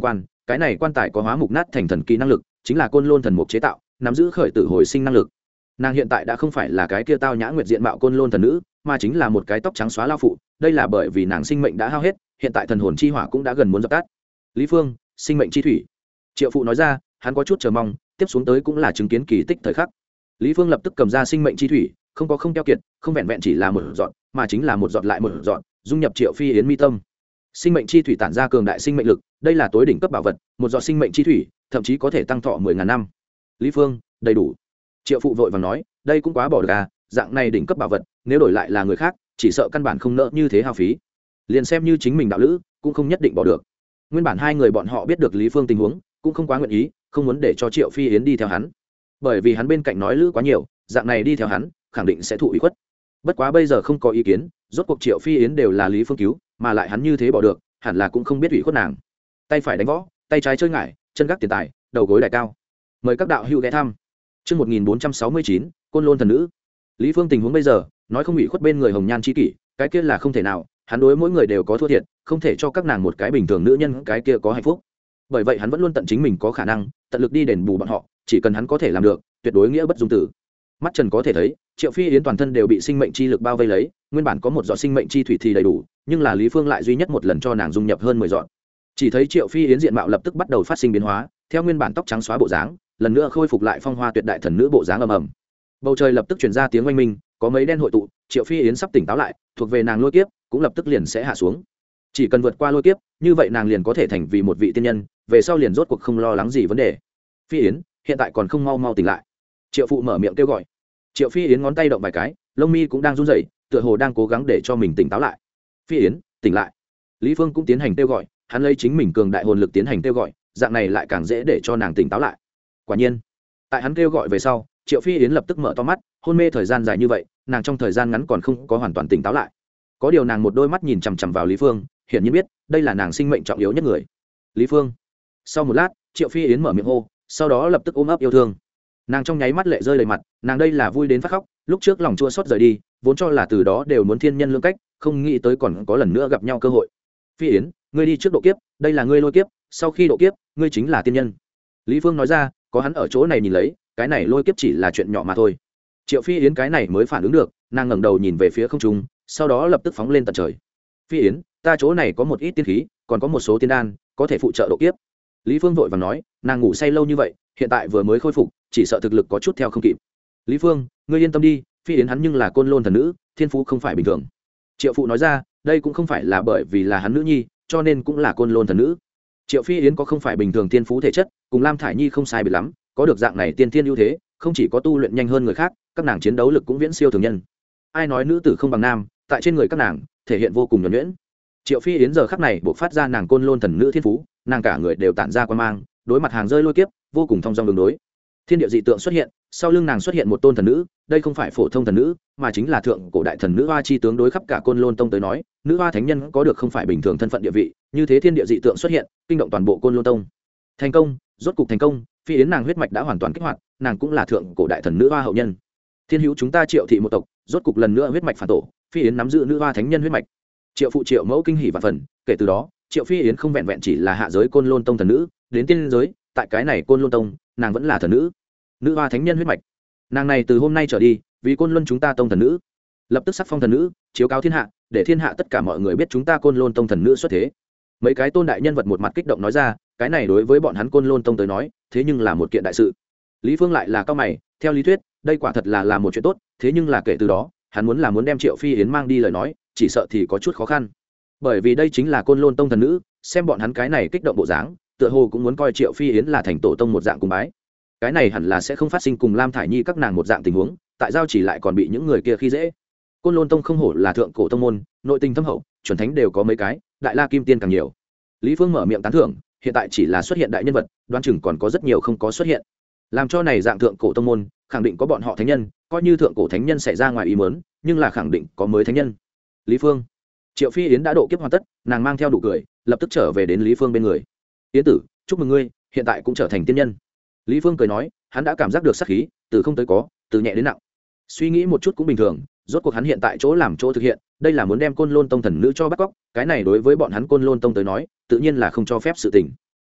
cái này quan tài có hóa mục nát thành thần kỳ năng lực, chính là côn lôn thần mục chế tạo, nắm giữ khởi tử hồi sinh năng lực. Nàng hiện tại đã không phải là cái kia tao nhã nguyệt diện mạo côn lôn thần nữ, mà chính là một cái tóc trắng xóa lao phụ. Đây là bởi vì nàng sinh mệnh đã hao hết, hiện tại thần hồn chi hỏa cũng đã gần muốn dập tắt. Lý Phương, sinh mệnh chi thủy. Triệu phụ nói ra, hắn có chút chờ mong, tiếp xuống tới cũng là chứng kiến kỳ tích thời khắc. Lý Phương lập tức cầm ra sinh mệnh chi thủy, không có không keo kiệt, không vẹn vẹn chỉ là một giọt, mà chính là một giọt lại một giọt, dung nhập Triệu Phi Yến mi tâm. Sinh mệnh chi thủy tản ra cường đại sinh mệnh lực, đây là tối đỉnh cấp bảo vật, một giọt sinh mệnh chi thủy, thậm chí có thể tăng thọ 10.000 năm. Lý Phương, đầy đủ. Triệu phụ vội vàng nói, đây cũng quá bỏ được à, dạng này đỉnh cấp bảo vật, nếu đổi lại là người khác, chỉ sợ căn bản không nỡ như thế hao phí. Liền xem như chính mình đạo lữ, cũng không nhất định bỏ được. Nguyên bản hai người bọn họ biết được Lý Phương tình huống, cũng không quá nguyện ý, không muốn để cho Triệu Phi Yến đi theo hắn, bởi vì hắn bên cạnh nói lữ quá nhiều, dạng này đi theo hắn, khẳng định sẽ thụ ủy khuất. Bất quá bây giờ không có ý kiến, rốt cuộc Triệu Phi Yến đều là Lý Phương cứu, mà lại hắn như thế bỏ được, hẳn là cũng không biết ủy khuất nàng. Tay phải đánh võ, tay trái chơi ngải, chân gác tiền tài, đầu gối đại cao. Mời các đạo hữu ghé thăm. Chương 1469, Côn Lôn thần nữ. Lý Phương tình huống bây giờ, nói không ủy khuất bên người hồng nhan chi kỷ, cái kia là không thể nào, hắn đối mỗi người đều có thua thiệt, không thể cho các nàng một cái bình thường nữ nhân, cái kia có hạnh phúc. Bởi vậy hắn vẫn luôn tận chính mình có khả năng, tận lực đi đền bù bọn họ, chỉ cần hắn có thể làm được, tuyệt đối nghĩa bất dung tử. Mắt Trần có thể thấy, Triệu Phi Yến toàn thân đều bị sinh mệnh chi lực bao vây lấy, nguyên bản có một giọt sinh mệnh chi thủy thì đầy đủ, nhưng là Lý Phương lại duy nhất một lần cho nàng dung nhập hơn 10 giọt. Chỉ thấy Triệu Phi Yến diện mạo lập tức bắt đầu phát sinh biến hóa, theo nguyên bản tóc trắng xóa bộ dáng, lần nữa khôi phục lại phong hoa tuyệt đại thần nữ bộ dáng ầm ầm. Bầu trời lập tức truyền ra tiếng oanh minh, có mấy đen hội tụ, Triệu Phi Yến sắp tỉnh táo lại, thuộc về nàng lôi kiếp, cũng lập tức liền sẽ hạ xuống. Chỉ cần vượt qua lôi kiếp, như vậy nàng liền có thể thành vì một vị tiên nhân, về sau liền rốt cuộc không lo lắng gì vấn đề. Phi Yến, hiện tại còn không mau mau tỉnh lại. Triệu phụ mở miệng kêu gọi. Triệu Phi Yến ngón tay động vài cái, lông mi cũng đang run rẩy, tựa hồ đang cố gắng để cho mình tỉnh táo lại. Phi Yến, tỉnh lại. Lý Phương cũng tiến hành kêu gọi, hắn lấy chính mình cường đại hồn lực tiến hành kêu gọi, dạng này lại càng dễ để cho nàng tỉnh táo lại. Quả nhiên, tại hắn kêu gọi về sau, Triệu Phi Yến lập tức mở to mắt, hôn mê thời gian dài như vậy, nàng trong thời gian ngắn còn không có hoàn toàn tỉnh táo lại. Có điều nàng một đôi mắt nhìn chằm chằm vào Lý Phương, hiển nhiên biết, đây là nàng sinh mệnh trọng yếu nhất người. Lý Phương. Sau một lát, Triệu Phi Yến mở miệng hô, sau đó lập tức ôm ấp yêu thương. Nàng trong nháy mắt lệ rơi đầy mặt, nàng đây là vui đến phát khóc, lúc trước lòng chua xót rời đi, vốn cho là từ đó đều muốn thiên nhân lương cách, không nghĩ tới còn có lần nữa gặp nhau cơ hội. Phi Yến, ngươi đi trước độ kiếp, đây là ngươi lôi kiếp, sau khi độ kiếp, ngươi chính là tiên nhân. Lý Phương nói ra, có hắn ở chỗ này nhìn lấy, cái này lôi kiếp chỉ là chuyện nhỏ mà thôi. Triệu Phi Yến cái này mới phản ứng được, nàng ngẩng đầu nhìn về phía không trung, sau đó lập tức phóng lên tận trời. Phi Yến, ta chỗ này có một ít tiên khí, còn có một số tiên đan, có thể phụ trợ độ kiếp. Lý Phương vội vàng nói, nàng ngủ say lâu như vậy, hiện tại vừa mới khôi phục, chỉ sợ thực lực có chút theo không kịp. Lý Phương, ngươi yên tâm đi, Phi Yến hắn nhưng là Côn Lôn thần nữ, thiên phú không phải bình thường. Triệu phụ nói ra, đây cũng không phải là bởi vì là hắn nữ nhi, cho nên cũng là Côn Lôn thần nữ. Triệu Phi Yến có không phải bình thường thiên phú thể chất, cùng Lam Thải Nhi không sai biệt lắm, có được dạng này tiên thiên ưu thế, không chỉ có tu luyện nhanh hơn người khác, các nàng chiến đấu lực cũng viễn siêu thường nhân. Ai nói nữ tử không bằng nam, tại trên người các nàng thể hiện vô cùng nhuần nhuyễn. Triệu Phi Yến giờ khắc này buộc phát ra nàng Côn Lôn thần nữ thiên phú, nàng cả người đều tản ra quan mang, đối mặt hàng rơi lôi kiếp, vô cùng thông dong đường đối. Thiên địa dị tượng xuất hiện, sau lưng nàng xuất hiện một tôn thần nữ, đây không phải phổ thông thần nữ, mà chính là thượng cổ đại thần nữ Hoa chi tướng. Đối khắp cả Côn Lôn tông tới nói, nữ Hoa thánh nhân có được không phải bình thường thân phận địa vị, như thế thiên địa dị tượng xuất hiện, kinh động toàn bộ Côn Lôn tông. Thành công, rốt cục thành công, Phi Yến nàng huyết mạch đã hoàn toàn kích hoạt, nàng cũng là thượng cổ đại thần nữ Hoa hậu nhân. Thiên hữu chúng ta Triệu thị một tộc, rốt cục lần nữa huyết mạch phản tổ, Phi Yến nắm giữ nữ Hoa thánh nhân huyết mạch. Triệu phụ Triệu mẫu kinh hỉ vạn phần, kể từ đó, Triệu Phi Yến không vẹn vẹn chỉ là hạ giới Côn Lôn tông thần nữ, đến tiên giới, tại cái này Côn Lôn tông, nàng vẫn là thần nữ. Nữ Hoa thánh nhân huyết mạch, nàng này từ hôm nay trở đi vì Côn Luân chúng ta tông thần nữ, lập tức sắc phong thần nữ, chiếu cáo thiên hạ, để thiên hạ tất cả mọi người biết chúng ta Côn Lôn tông thần nữ xuất thế. Mấy cái tôn đại nhân vật một mặt kích động nói ra, cái này đối với bọn hắn Côn Lôn tông tới nói, thế nhưng là một kiện đại sự. Lý Phương lại là cao mày, theo lý thuyết, đây quả thật là một chuyện tốt, thế nhưng là kể từ đó, hắn muốn đem Triệu Phi Yến mang đi lời nói, chỉ sợ thì có chút khó khăn. Bởi vì đây chính là Côn Lôn tông thần nữ, xem bọn hắn cái này kích động bộ dáng, tựa hồ cũng muốn coi Triệu Phi Yến là thành tổ tông một dạng cung bái. Cái này hẳn là sẽ không phát sinh cùng Lam Thải Nhi các nàng một dạng tình huống, tại giao chỉ lại còn bị những người kia khi dễ. Côn Lôn tông không hổ là thượng cổ tông môn, nội tình thâm hậu, chuẩn thánh đều có mấy cái, đại la kim tiên càng nhiều. Lý Phương mở miệng tán thưởng, hiện tại chỉ là xuất hiện đại nhân vật, đoán chừng còn có rất nhiều không có xuất hiện. Làm cho này dạng thượng cổ tông môn, khẳng định có bọn họ thánh nhân, coi như thượng cổ thánh nhân xảy ra ngoài ý muốn, nhưng là khẳng định có mới thánh nhân. Lý Phương, Triệu Phi Yến đã độ kiếp hoàn tất, nàng mang theo nụ cười, lập tức trở về đến Lý Phương bên người. Yến tử, chúc mừng ngươi, hiện tại cũng trở thành tiên nhân. Lý Phương cười nói, hắn đã cảm giác được sát khí, từ không tới có, từ nhẹ đến nặng. Suy nghĩ một chút cũng bình thường, rốt cuộc hắn hiện tại chỗ làm chỗ thực hiện, đây là muốn đem Côn Lôn tông thần nữ cho bắt cóc, cái này đối với bọn hắn Côn Lôn tông tới nói, tự nhiên là không cho phép sự tình.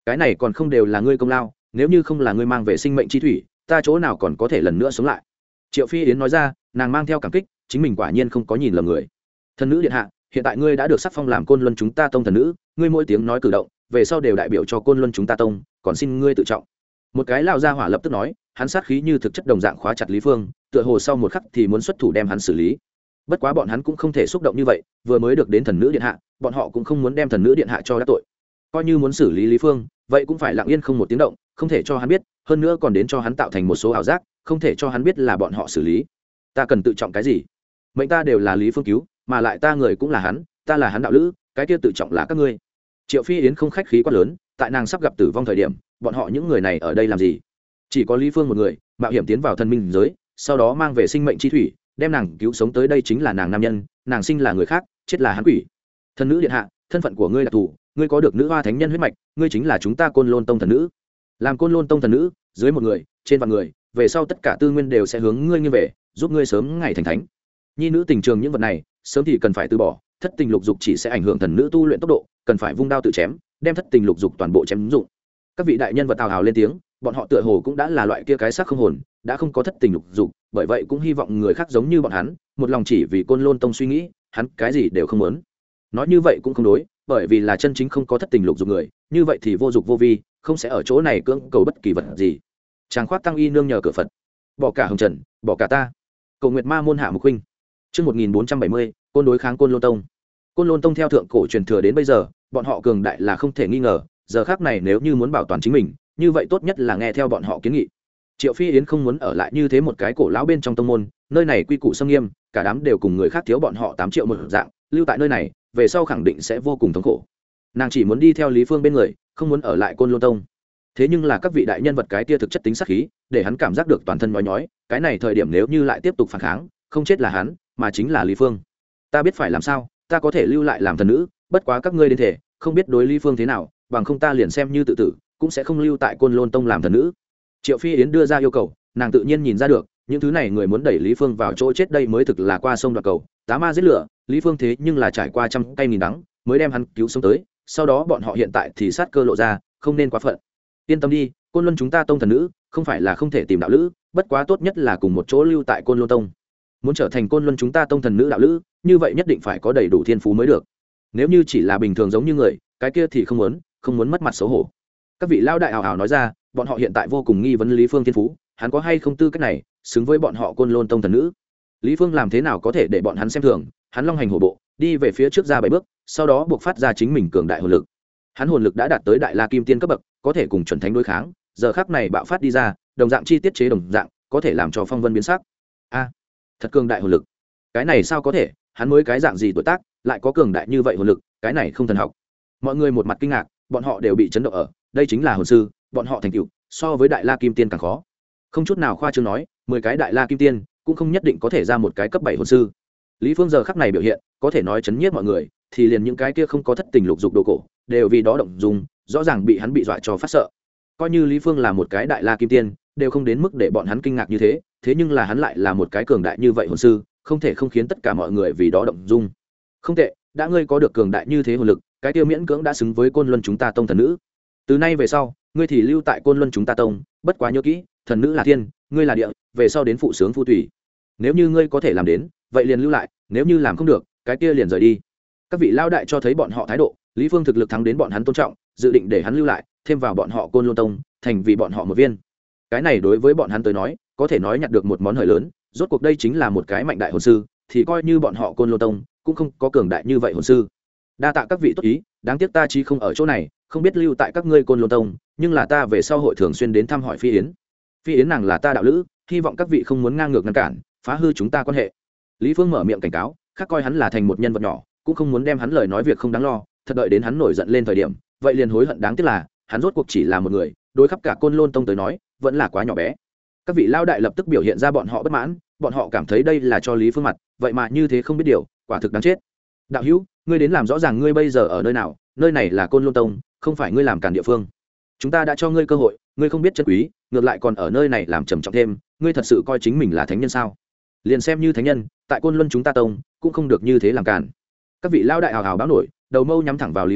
cái này còn không đều là ngươi công lao, nếu như không là ngươi mang về sinh mệnh chi thủy, ta chỗ nào còn có thể lần nữa sống lại. Triệu Phi Yến nói ra, nàng mang theo cảm kích, chính mình quả nhiên không có nhìn lầm người. Thần nữ điện hạ, hiện tại ngươi đã được sắc phong làm Côn Luân chúng ta tông thần nữ, ngươi mỗi tiếng nói cử động về sau đều đại biểu cho Côn Luân chúng ta tông, còn xin ngươi tự trọng. Một cái lão gia hỏa lập tức nói, hắn sát khí như thực chất đồng dạng khóa chặt Lý Phương, tựa hồ sau một khắc thì muốn xuất thủ đem hắn xử lý. Bất quá bọn hắn cũng không thể xúc động như vậy, vừa mới được đến thần nữ điện hạ, bọn họ cũng không muốn đem thần nữ điện hạ cho đắc tội. Coi như muốn xử lý Lý Phương, vậy cũng phải lặng yên không một tiếng động, không thể cho hắn biết, hơn nữa còn đến cho hắn tạo thành một số ảo giác, không thể cho hắn biết là bọn họ xử lý. Ta cần tự trọng cái gì? Mệnh ta đều là Lý Phương cứu, mà lại ta người cũng là hắn, ta là hắn đạo lữ, cái kia tự trọng là các ngươi. Triệu Phi Yến không khách khí quá lớn, tại nàng sắp gặp tử vong thời điểm, bọn họ những người này ở đây làm gì? Chỉ có Lý Phương một người mạo hiểm tiến vào thần minh giới, sau đó mang về sinh mệnh chi thủy, đem nàng cứu sống tới đây chính là nàng nam nhân, nàng sinh là người khác, chết là hắn quỷ. Thần nữ điện hạ, thân phận của ngươi là thủ, ngươi có được nữ hoa thánh nhân huyết mạch, ngươi chính là chúng ta Côn Lôn tông thần nữ. Làm Côn Lôn tông thần nữ, dưới một người, trên vạn người, về sau tất cả tư nguyên đều sẽ hướng ngươi nghiêng về, giúp ngươi sớm ngày thành thánh. Nhi nữ tình trường những vật này, sớm thì cần phải từ bỏ, thất tình lục dục chỉ sẽ ảnh hưởng thần nữ tu luyện tốc độ, cần phải vung đao tự chém, đem thất tình lục dục toàn bộ chém dụng. Các vị đại nhân vật tào hào lên tiếng, bọn họ tựa hồ cũng đã là loại kia cái xác không hồn, đã không có thất tình lục dục, bởi vậy cũng hy vọng người khác giống như bọn hắn, một lòng chỉ vì Côn Lôn tông suy nghĩ, hắn cái gì đều không muốn. Nói như vậy cũng không đối, bởi vì là chân chính không có thất tình lục dục người, như vậy thì vô dục vô vi, không sẽ ở chỗ này cưỡng cầu bất kỳ vật gì. Tràng khoát tăng y nương nhờ cửa Phật, bỏ cả hồng trần, bỏ cả ta. Cầu Nguyệt Ma môn hạ mục huynh. Chương 1470, Côn đối kháng Côn Lôn tông. Côn Lôn tông theo thượng cổ truyền thừa đến bây giờ, bọn họ cường đại là không thể nghi ngờ, giờ khắc này nếu như muốn bảo toàn chính mình, như vậy tốt nhất là nghe theo bọn họ kiến nghị. Triệu Phi Yến không muốn ở lại như thế một cái cổ lão bên trong tông môn, nơi này quy củ nghiêm nghiêm, cả đám đều cùng người khác thiếu bọn họ 8 triệu một dạng, lưu tại nơi này, về sau khẳng định sẽ vô cùng thống khổ. Nàng chỉ muốn đi theo Lý Phương bên người, không muốn ở lại Côn Lôn tông. Thế nhưng là các vị đại nhân vật cái tia thực chất tính sát khí, để hắn cảm giác được toàn thân nhói nhói, cái này thời điểm nếu như lại tiếp tục phản kháng, không chết là hắn, mà chính là Lý Phương. Ta biết phải làm sao, ta có thể lưu lại làm thần nữ, bất quá các ngươi đến thể, không biết đối Lý Phương thế nào, bằng không ta liền xem như tự tử, cũng sẽ không lưu tại Côn Lôn tông làm thần nữ. Triệu Phi Yến đưa ra yêu cầu, nàng tự nhiên nhìn ra được, những thứ này người muốn đẩy Lý Phương vào chỗ chết đây mới thực là qua sông đoạt cầu, tá ma giết lửa, Lý Phương thế nhưng là trải qua trăm cây nghìn đắng, mới đem hắn cứu sống tới, sau đó bọn họ hiện tại thì sát cơ lộ ra, không nên quá phận. Yên tâm đi, Côn Luân chúng ta tông thần nữ, không phải là không thể tìm đạo lữ, bất quá tốt nhất là cùng một chỗ lưu tại Côn Luân tông. Muốn trở thành Côn Luân chúng ta tông thần nữ đạo lữ, như vậy nhất định phải có đầy đủ thiên phú mới được. Nếu như chỉ là bình thường giống như người, cái kia thì không muốn mất mặt xấu hổ. Các vị lão đại ảo ảo nói ra, bọn họ hiện tại vô cùng nghi vấn Lý Phương thiên phú, hắn có hay không tư cách này, xứng với bọn họ Côn Lôn tông thần nữ. Lý Phương làm thế nào có thể để bọn hắn xem thường, hắn long hành hổ bộ, đi về phía trước ra 7 bước, sau đó buộc phát ra chính mình cường đại hồn lực. Hắn hồn lực đã đạt tới đại la kim tiên cấp bậc, có thể cùng chuẩn thánh đối kháng, giờ khắc này bạo phát đi ra, đồng dạng chi tiết chế đồng dạng, có thể làm cho phong vân biến sắc. A, thật cường đại hồn lực. Cái này sao có thể, hắn mới cái dạng gì tuổi tác, lại có cường đại như vậy hồn lực, cái này không thần học. Mọi người một mặt kinh ngạc, bọn họ đều bị chấn động ở, đây chính là hồn sư, bọn họ thành tựu so với đại la kim tiên càng khó. Không chút nào khoa trương nói, 10 cái đại la kim tiên cũng không nhất định có thể ra một cái cấp 7 hồn sư. Lý Phương giờ khắc này biểu hiện, có thể nói chấn nhiếp mọi người, thì liền những cái kia không có thất tình lục dục đồ cổ, đều vì đó động dung, rõ ràng bị hắn bị dọa cho phát sợ. Coi như Lý Phương là một cái đại la kim tiên, đều không đến mức để bọn hắn kinh ngạc như thế, thế nhưng là hắn lại là một cái cường đại như vậy hồn sư, không thể không khiến tất cả mọi người vì đó động dung. Không tệ, đã ngươi có được cường đại như thế hồn lực, cái tiêu miễn cưỡng đã xứng với Côn Luân chúng ta tông thần nữ. Từ nay về sau, ngươi thì lưu tại Côn Luân chúng ta tông, bất quá nhớ kỹ, thần nữ là thiên, ngươi là địa, về sau đến phụ sướng phu tùy. Nếu như ngươi có thể làm đến, vậy liền lưu lại, nếu như làm không được, cái kia liền rời đi. Các vị lao đại cho thấy bọn họ thái độ, Lý Phương thực lực thắng đến bọn hắn tôn trọng, dự định để hắn lưu lại, thêm vào bọn họ Côn Luân tông, thành vì bọn họ một viên. Cái này đối với bọn hắn tới nói, có thể nói nhặt được một món hời lớn, rốt cuộc đây chính là một cái mạnh đại hồn sư, thì coi như bọn họ Côn Luân tông cũng không có cường đại như vậy hồn sư. Đa tạ các vị tốt ý, đáng tiếc ta chi không ở chỗ này, không biết lưu tại các ngươi Côn Luân tông, nhưng là ta về sau hội thường xuyên đến thăm hỏi Phi Yến. Phi Yến nàng là ta đạo lữ, hy vọng các vị không muốn ngang ngược ngăn cản, phá hư chúng ta quan hệ. Lý Phương mở miệng cảnh cáo, khác coi hắn là thành một nhân vật nhỏ, cũng không muốn đem hắn lời nói việc không đáng lo, thật đợi đến hắn nổi giận lên thời điểm, vậy liền hối hận đáng tiếc là, hắn rốt cuộc chỉ là một người, đối khắp cả Côn Lôn tông tới nói, vẫn là quá nhỏ bé. Các vị lao đại lập tức biểu hiện ra bọn họ bất mãn, bọn họ cảm thấy đây là cho Lý Phương mặt, vậy mà như thế không biết điều, quả thực đáng chết. Đạo hữu, ngươi đến làm rõ ràng ngươi bây giờ ở nơi nào, nơi này là Côn Lôn tông, không phải ngươi làm cản địa phương. Chúng ta đã cho ngươi cơ hội, ngươi không biết trân quý, ngược lại còn ở nơi này làm trầm trọng thêm, ngươi thật sự coi chính mình là thánh nhân sao? Liền xem như thánh nhân, tại Côn Luân chúng ta tông cũng không được như thế làm cản. Các vị lao đại hào hào báo nổi, đầu mâu nhắm thẳng vào Lý Phương,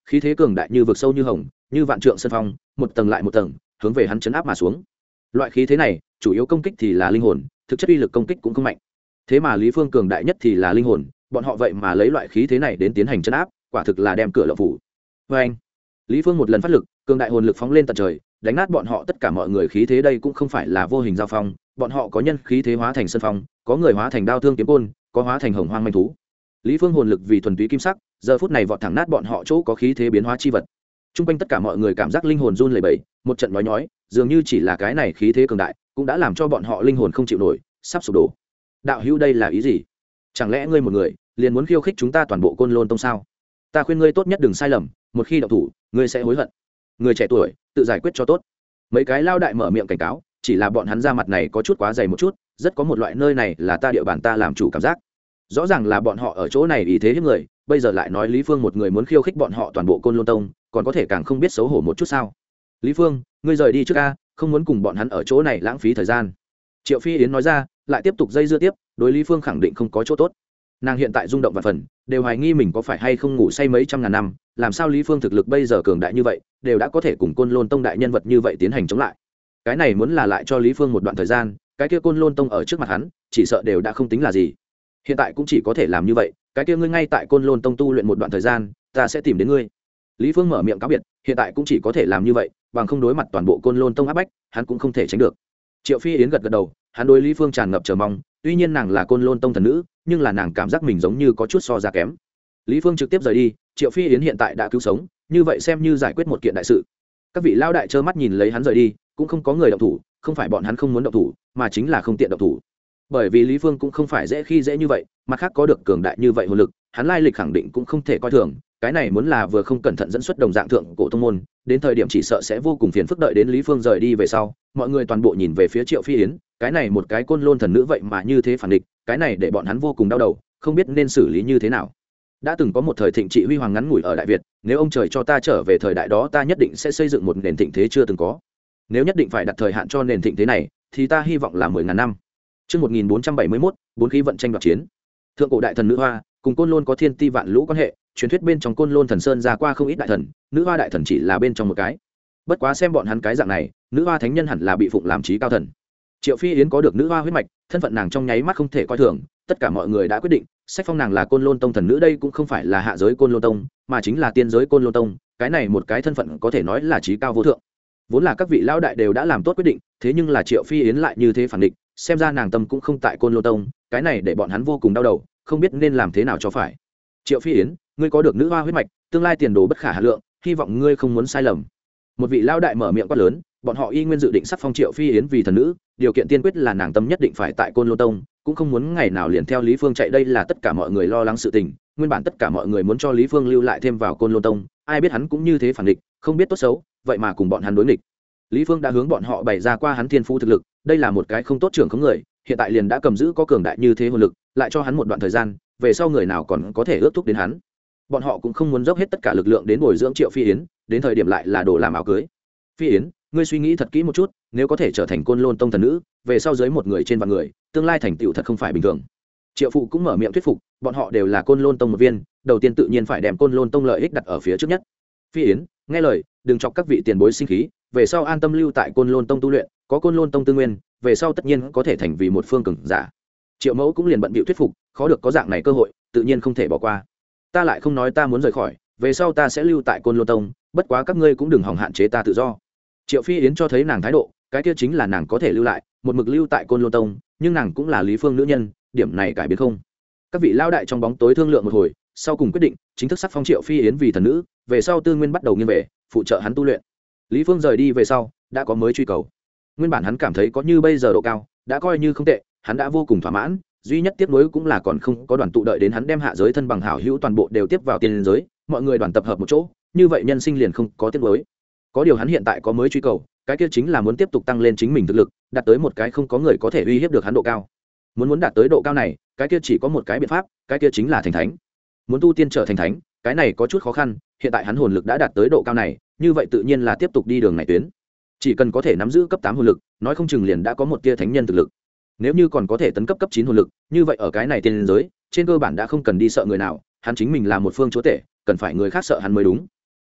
khí thế cường đại như vực sâu như hồng, như vạn trượng sơn phong, một tầng lại một tầng hướng về hắn chấn áp mà xuống. Loại khí thế này chủ yếu công kích thì là linh hồn, thực chất uy lực công kích cũng không mạnh. Thế mà Lý Phương cường đại nhất thì là linh hồn, bọn họ vậy mà lấy loại khí thế này đến tiến hành chấn áp, quả thực là đem cửa lậu phủ. Và anh, Lý Phương một lần phát lực, cường đại hồn lực phóng lên tận trời, đánh nát bọn họ tất cả mọi người khí thế. Đây cũng không phải là vô hình giao phong, bọn họ có nhân khí thế hóa thành sơn phong, có người hóa thành đao thương kiếm côn, có hóa thành hồng hoang manh thú. Lý Phương hồn lực vì thuần túy kim sắc, giờ phút này vọt thẳng nát bọn họ chỗ có khí thế biến hóa chi vật. Trung quanh tất cả mọi người cảm giác linh hồn run lẩy bẩy, một trận nói nhói, dường như chỉ là cái này khí thế cường đại, cũng đã làm cho bọn họ linh hồn không chịu nổi, sắp sụp đổ. Đạo hữu, đây là ý gì? Chẳng lẽ ngươi một người liền muốn khiêu khích chúng ta toàn bộ Côn Lôn tông sao? Ta khuyên ngươi tốt nhất đừng sai lầm, một khi động thủ, ngươi sẽ hối hận. Người trẻ tuổi, tự giải quyết cho tốt. Mấy cái lao đại mở miệng cảnh cáo, chỉ là bọn hắn ra mặt này có chút quá dày một chút, rất có một loại nơi này là ta địa bàn ta làm chủ cảm giác. Rõ ràng là bọn họ ở chỗ này ý thế hiếp người, bây giờ lại nói Lý Phương một người muốn khiêu khích bọn họ toàn bộ Côn Lôn tông, còn có thể càng không biết xấu hổ một chút sao? Lý Phương, ngươi rời đi trước a, không muốn cùng bọn hắn ở chỗ này lãng phí thời gian. Triệu Phi Yến nói ra, lại tiếp tục dây dưa tiếp, đối Lý Phương khẳng định không có chỗ tốt. Nàng hiện tại rung động vạn phần, đều hoài nghi mình có phải hay không ngủ say mấy trăm ngàn năm, làm sao Lý Phương thực lực bây giờ cường đại như vậy, đều đã có thể cùng Côn Lôn tông đại nhân vật như vậy tiến hành chống lại. Cái này muốn là lại cho Lý Phương một đoạn thời gian, cái kia Côn Lôn tông ở trước mặt hắn, chỉ sợ đều đã không tính là gì. Hiện tại cũng chỉ có thể làm như vậy, cái kia ngươi ngay tại Côn Lôn tông tu luyện một đoạn thời gian, ta sẽ tìm đến ngươi. Lý Phương mở miệng cáo biệt, hiện tại cũng chỉ có thể làm như vậy, bằng không đối mặt toàn bộ Côn Lôn tông áp bách, hắn cũng không thể tránh được. Triệu Phi Yến gật gật đầu, hắn đối Lý Phương tràn ngập chờ mong, tuy nhiên nàng là Côn Lôn tông thần nữ, nhưng là nàng cảm giác mình giống như có chút so ra kém. Lý Phương trực tiếp rời đi, Triệu Phi Yến hiện tại đã cứu sống, như vậy xem như giải quyết một kiện đại sự. Các vị lao đại trơ mắt nhìn lấy hắn rời đi, cũng không có người động thủ, không phải bọn hắn không muốn động thủ, mà chính là không tiện động thủ. Bởi vì Lý Phương cũng không phải dễ khi dễ như vậy, mặt khác có được cường đại như vậy hồn lực, hắn lai lịch khẳng định cũng không thể coi thường, cái này muốn là vừa không cẩn thận dẫn xuất đồng dạng thượng cổ tông môn, đến thời điểm chỉ sợ sẽ vô cùng phiền phức. Đợi đến Lý Phương rời đi về sau, mọi người toàn bộ nhìn về phía Triệu Phi Yến, cái này một cái Côn Lôn thần nữ vậy mà như thế phản địch, cái này để bọn hắn vô cùng đau đầu, không biết nên xử lý như thế nào. Đã từng có một thời thịnh trị huy hoàng ngắn ngủi ở Đại Việt, nếu ông trời cho ta trở về thời đại đó, ta nhất định sẽ xây dựng một nền thịnh thế chưa từng có. Nếu nhất định phải đặt thời hạn cho nền thịnh thế này, thì ta hy vọng là 10.000 năm. Chương 1471, bốn khí vận tranh đoạt chiến. Thượng cổ đại thần nữ hoa, cùng Côn Lôn có thiên ti vạn lũ quan hệ, truyền thuyết bên trong Côn Lôn thần sơn ra qua không ít đại thần, nữ hoa đại thần chỉ là bên trong một cái. Bất quá xem bọn hắn cái dạng này, nữ hoa thánh nhân hẳn là bị phụng làm chí cao thần. Triệu Phi Yến có được nữ hoa huyết mạch, thân phận nàng trong nháy mắt không thể coi thường, tất cả mọi người đã quyết định, sách phong nàng là Côn Lôn tông thần nữ. Đây cũng không phải là hạ giới Côn Lôn tông, mà chính là tiên giới Côn Lôn tông, cái này một cái thân phận có thể nói là chí cao vô thượng. Vốn là các vị lão đại đều đã làm tốt quyết định, thế nhưng là Triệu Phi Yến lại như thế phản định, xem ra nàng tâm cũng không tại Côn Lôn tông, cái này để bọn hắn vô cùng đau đầu, không biết nên làm thế nào cho phải. Triệu Phi Yến, ngươi có được nữ hoa huyết mạch, tương lai tiền đồ bất khả hà lượng, hy vọng ngươi không muốn sai lầm. Một vị lão đại mở miệng quát lớn, bọn họ y nguyên dự định sắc phong Triệu Phi Yến vì thần nữ, điều kiện tiên quyết là nàng tâm nhất định phải tại Côn Lôn tông, cũng không muốn ngày nào liền theo Lý Phương chạy. Đây là tất cả mọi người lo lắng sự tình, nguyên bản tất cả mọi người muốn cho Lý Phương lưu lại thêm vào Côn Lôn tông, ai biết hắn cũng như thế phản địch, không biết tốt xấu, vậy mà cùng bọn hắn đối nghịch. Lý Phương đã hướng bọn họ bày ra qua hắn thiên phú thực lực, đây là một cái không tốt trưởng không người, hiện tại liền đã cầm giữ có cường đại như thế hồn lực, lại cho hắn một đoạn thời gian, về sau người nào còn có thể ước thúc đến hắn. Bọn họ cũng không muốn dốc hết tất cả lực lượng đến bồi dưỡng Triệu Phi Yến, đến thời điểm lại là đồ làm áo cưới. Phi Yến, ngươi suy nghĩ thật kỹ một chút, nếu có thể trở thành Côn Lôn tông thần nữ, về sau dưới một người trên vạn người, tương lai thành tựu thật không phải bình thường. Triệu phụ cũng mở miệng thuyết phục, bọn họ đều là Côn Lôn tông một viên, đầu tiên tự nhiên phải đem Côn Lôn tông lợi ích đặt ở phía trước nhất. Phi Yến, nghe lời, đừng chọc các vị tiền bối sinh khí, về sau an tâm lưu tại Côn Lôn tông tu luyện, có Côn Lôn tông tư nguyên, về sau tất nhiên có thể thành vì một phương cường giả. Triệu mẫu cũng liền bận bịu thuyết phục, khó được có dạng này cơ hội, tự nhiên không thể bỏ qua. Ta lại không nói ta muốn rời khỏi, về sau ta sẽ lưu tại Côn Lôn tông, bất quá các ngươi cũng đừng hòng hạn chế ta tự do. Triệu Phi Yến cho thấy nàng thái độ, cái kia chính là nàng có thể lưu lại, một mực lưu tại Côn Lôn tông, nhưng nàng cũng là Lý Phương nữ nhân, điểm này cải biến không. Các vị lao đại trong bóng tối thương lượng một hồi, sau cùng quyết định chính thức sắc phong Triệu Phi Yến vì thần nữ, về sau tư nguyên bắt đầu nghiêng về phụ trợ hắn tu luyện. Lý Phương rời đi về sau, đã có mới truy cầu. Nguyên bản hắn cảm thấy có như bây giờ độ cao, đã coi như không tệ, hắn đã vô cùng thỏa mãn, duy nhất tiếc nuối cũng là còn không có đoàn tụ. Đợi đến hắn đem hạ giới thân bằng hảo hữu toàn bộ đều tiếp vào tiên giới, mọi người đoàn tập hợp một chỗ, như vậy nhân sinh liền không có tiếc nuối. Có điều hắn hiện tại có mới truy cầu, cái kia chính là muốn tiếp tục tăng lên chính mình thực lực, đạt tới một cái không có người có thể uy hiếp được hắn độ cao. Muốn đạt tới độ cao này, cái kia chỉ có một cái biện pháp, cái kia chính là thành thánh. Muốn tu tiên trở thành thánh, cái này có chút khó khăn, hiện tại hắn hồn lực đã đạt tới độ cao này, như vậy tự nhiên là tiếp tục đi đường này tuyến. Chỉ cần có thể nắm giữ cấp 8 hồn lực, nói không chừng liền đã có một tia thánh nhân thực lực. Nếu như còn có thể tấn cấp cấp 9 hồn lực, như vậy ở cái này tiên giới, trên cơ bản đã không cần đi sợ người nào, hắn chính mình là một phương chúa tể, cần phải người khác sợ hắn mới đúng.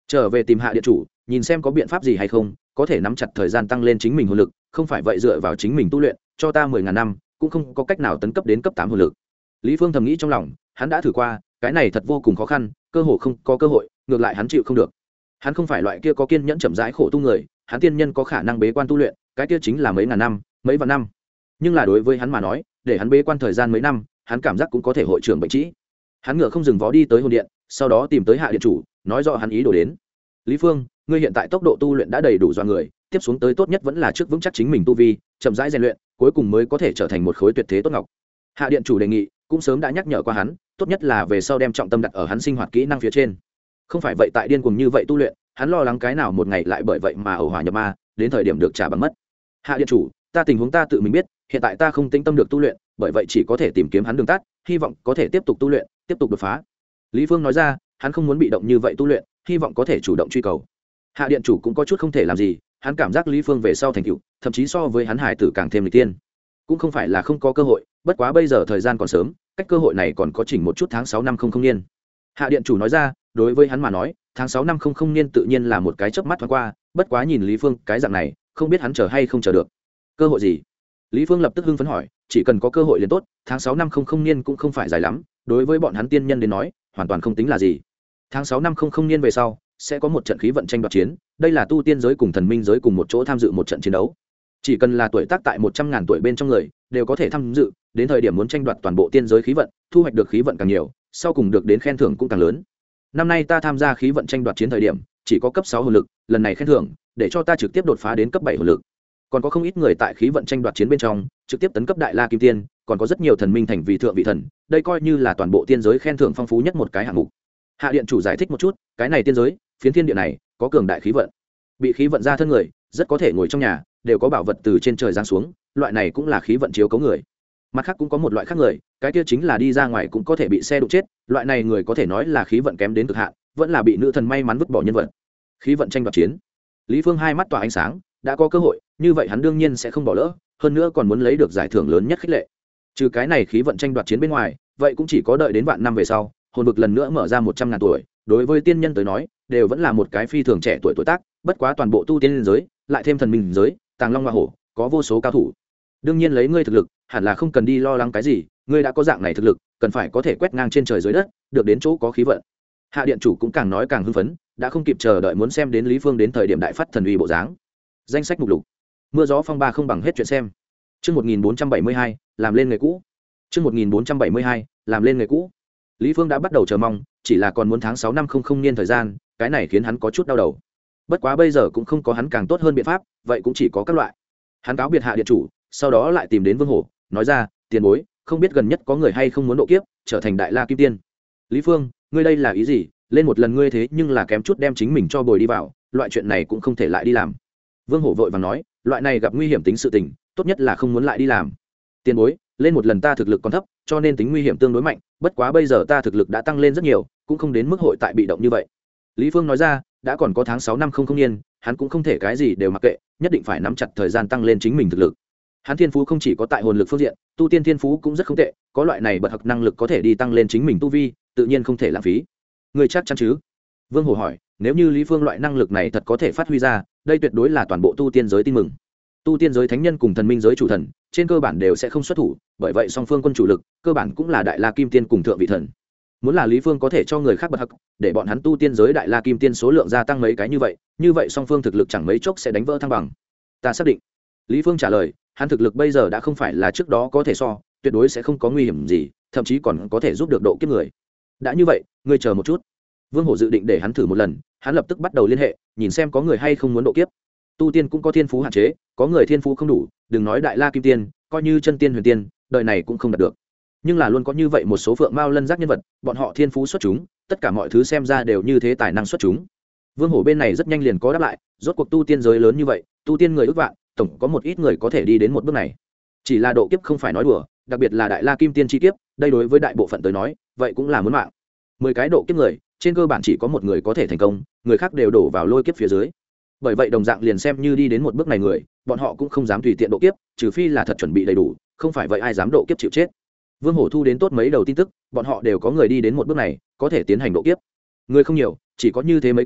trở về tìm hạ điện chủ nhìn xem có biện pháp gì hay không có thể nắm chặt thời gian tăng lên chính mình hồn lực, không phải vậy dựa vào chính mình tu luyện cho ta 10.000 năm cũng không có cách nào tấn cấp đến cấp 8 hồn lực. Lý Phương thầm nghĩ trong lòng, hắn đã thử qua, cái này thật vô cùng khó khăn, cơ hội không có cơ hội, ngược lại hắn chịu không được. Hắn không phải loại kia có kiên nhẫn chậm rãi khổ tu người, hắn tiên nhân có khả năng bế quan tu luyện, cái kia chính là mấy ngàn năm, mấy vạn năm. Nhưng là đối với hắn mà nói, để hắn bế quan thời gian mấy năm, hắn cảm giác cũng có thể hội trưởng bệnh trĩ. Hắn ngựa không dừng vó đi tới hồn điện, sau đó tìm tới hạ điện chủ, nói rõ hắn ý đồ đến. Lý Phương, ngươi hiện tại tốc độ tu luyện đã đầy đủ do người, tiếp xuống tới tốt nhất vẫn là trước vững chắc chính mình tu vi, chậm rãi rèn luyện, cuối cùng mới có thể trở thành một khối tuyệt thế tốt ngọc. Hạ điện chủ đề nghị, cũng sớm đã nhắc nhở qua hắn, tốt nhất là về sau đem trọng tâm đặt ở hắn sinh hoạt kỹ năng phía trên. Không phải vậy tại điên cuồng như vậy tu luyện, hắn lo lắng cái nào một ngày lại bởi vậy mà ẩu hỏa nhập ma, đến thời điểm được trả bằng mất. Hạ điện chủ, ta tình huống ta tự mình biết, hiện tại ta không tĩnh tâm được tu luyện, bởi vậy chỉ có thể tìm kiếm hắn đường tắt, hy vọng có thể tiếp tục tu luyện, tiếp tục đột phá. Lý Phương nói ra, hắn không muốn bị động như vậy tu luyện, hy vọng có thể chủ động truy cầu. Hạ điện chủ cũng có chút không thể làm gì, hắn cảm giác Lý Phương về sau thành tựu, thậm chí so với hắn hải tử càng thêm lịch tiên. Cũng không phải là không có cơ hội, bất quá bây giờ thời gian còn sớm, cách cơ hội này còn có chỉnh một chút tháng 6 năm không niên. Hạ điện chủ nói ra, đối với hắn mà nói, tháng 6 năm không niên tự nhiên là một cái chớp mắt thoáng qua, bất quá nhìn Lý Phương cái dạng này, không biết hắn chờ hay không chờ được. Cơ hội gì? Lý Phương lập tức hưng phấn hỏi, chỉ cần có cơ hội liền tốt, tháng 6 năm không niên cũng không phải dài lắm, đối với bọn hắn tiên nhân đến nói, hoàn toàn không tính là gì. Tháng 6 năm không niên về sau, sẽ có một trận khí vận tranh đoạt chiến, đây là tu tiên giới cùng thần minh giới cùng một chỗ tham dự một trận chiến đấu. Chỉ cần là tuổi tác tại 100.000 tuổi bên trong người, đều có thể tham dự, đến thời điểm muốn tranh đoạt toàn bộ tiên giới khí vận, thu hoạch được khí vận càng nhiều, sau cùng được đến khen thưởng cũng càng lớn. Năm nay ta tham gia khí vận tranh đoạt chiến thời điểm, chỉ có cấp 6 hồn lực, lần này khen thưởng, để cho ta trực tiếp đột phá đến cấp 7 hồn lực. Còn có không ít người tại khí vận tranh đoạt chiến bên trong, trực tiếp tấn cấp đại la kim tiên, còn có rất nhiều thần minh thành vị thượng vị thần, đây coi như là toàn bộ tiên giới khen thưởng phong phú nhất một cái hạng mục. Hạ điện chủ giải thích một chút, cái này tiên giới, phiến thiên địa này, có cường đại khí vận. Bị khí vận ra thân người, rất có thể ngồi trong nhà, đều có bảo vật từ trên trời giáng xuống, loại này cũng là khí vận chiếu cố người. Mặt khác cũng có một loại khác người, cái kia chính là đi ra ngoài cũng có thể bị xe đụng chết, loại này người có thể nói là khí vận kém đến cực hạn, vẫn là bị nữ thần may mắn vứt bỏ nhân vật. Khí vận tranh đoạt chiến. Lý Phương hai mắt tỏa ánh sáng, đã có cơ hội, như vậy hắn đương nhiên sẽ không bỏ lỡ, hơn nữa còn muốn lấy được giải thưởng lớn nhất khích lệ. Trừ cái này khí vận tranh đoạt chiến bên ngoài, vậy cũng chỉ có đợi đến vạn năm về sau, hồn vực lần nữa mở ra 100.000 tuổi, đối với tiên nhân tới nói, đều vẫn là một cái phi thường trẻ tuổi tuổi tác, bất quá toàn bộ tu tiên giới, lại thêm thần minh giới, tàng long hoa hổ, có vô số cao thủ. Đương nhiên lấy ngươi thực lực, hẳn là không cần đi lo lắng cái gì, ngươi đã có dạng này thực lực, cần phải có thể quét ngang trên trời dưới đất, được đến chỗ có khí vận. Hạ điện chủ cũng càng nói càng hưng phấn, đã không kịp chờ đợi muốn xem đến Lý Phương đến thời điểm đại phát thần uy bộ dáng. Danh sách mục lục. Mưa gió phong ba không bằng hết chuyện xem. Chương 1472, làm lên người cũ. Chương 1472, làm lên người cũ. Lý Phương đã bắt đầu chờ mong, chỉ là còn muốn tháng 6 năm không niên thời gian, cái này khiến hắn có chút đau đầu. Bất quá bây giờ cũng không có hắn càng tốt hơn biện pháp, vậy cũng chỉ có các loại. Hắn cáo biệt hạ điện chủ, sau đó lại tìm đến Vương Hổ, nói ra, tiền bối, không biết gần nhất có người hay không muốn độ kiếp, trở thành đại la kim tiên. Lý Phương, ngươi đây là ý gì? Lên một lần ngươi thế nhưng là kém chút đem chính mình cho bồi đi vào, loại chuyện này cũng không thể lại đi làm. Vương Hổ vội vàng nói, loại này gặp nguy hiểm tính sự tình, tốt nhất là không muốn lại đi làm. Tiền bối, lên một lần ta thực lực còn thấp, cho nên tính nguy hiểm tương đối mạnh, bất quá bây giờ ta thực lực đã tăng lên rất nhiều, cũng không đến mức hội tại bị động như vậy. Lý Phương nói ra, đã còn có tháng 6 năm không niên, hắn cũng không thể cái gì đều mặc kệ, nhất định phải nắm chặt thời gian tăng lên chính mình thực lực. Hắn thiên phú không chỉ có tại hồn lực phương diện, tu tiên thiên phú cũng rất không tệ, có loại này bật học năng lực có thể đi tăng lên chính mình tu vi, tự nhiên không thể lãng phí. Người chắc chắn chứ? Vương Hổ hỏi, nếu như Lý Phương loại năng lực này thật có thể phát huy ra, đây tuyệt đối là toàn bộ tu tiên giới tin mừng. Tu tiên giới thánh nhân cùng thần minh giới chủ thần, trên cơ bản đều sẽ không xuất thủ, bởi vậy song phương quân chủ lực, cơ bản cũng là đại la kim tiên cùng thượng vị thần. Muốn là Lý Phương có thể cho người khác bật học, để bọn hắn tu tiên giới đại la kim tiên số lượng gia tăng mấy cái như vậy song phương thực lực chẳng mấy chốc sẽ đánh vỡ thăng bằng. Ta xác định. Lý Phương trả lời, hắn thực lực bây giờ đã không phải là trước đó có thể so, tuyệt đối sẽ không có nguy hiểm gì, thậm chí còn có thể giúp được độ kiếp người. Đã như vậy, ngươi chờ một chút. Vương Hổ dự định để hắn thử một lần, hắn lập tức bắt đầu liên hệ, nhìn xem có người hay không muốn độ kiếp. Tu tiên cũng có thiên phú hạn chế, có người thiên phú không đủ, đừng nói đại la kim tiên, coi như chân tiên huyền tiên, đời này cũng không đạt được. Nhưng là luôn có như vậy một số phượng mao lân giác nhân vật, bọn họ thiên phú xuất chúng, tất cả mọi thứ xem ra đều như thế tài năng xuất chúng. Vương Hổ bên này rất nhanh liền có đáp lại, rốt cuộc tu tiên giới lớn như vậy, tu tiên người ước vạn, tổng có một ít người có thể đi đến một bước này. Chỉ là độ kiếp không phải nói đùa, đặc biệt là đại la kim tiên chi kiếp, đây đối với đại bộ phận tới nói, vậy cũng là muốn mạng. 10 cái độ kiếp người, trên cơ bản chỉ có một người có thể thành công, người khác đều đổ vào lôi kiếp phía dưới. Bởi vậy đồng dạng liền xem như đi đến một bước này người, bọn họ cũng không dám tùy tiện độ kiếp, trừ phi là thật chuẩn bị đầy đủ, không phải vậy ai dám độ kiếp chịu chết. Vương Hổ thu đến tốt mấy đầu tin tức, bọn họ đều có người đi đến một bước này, có thể tiến hành độ kiếp. Người không nhiều, chỉ có như thế mấy cái,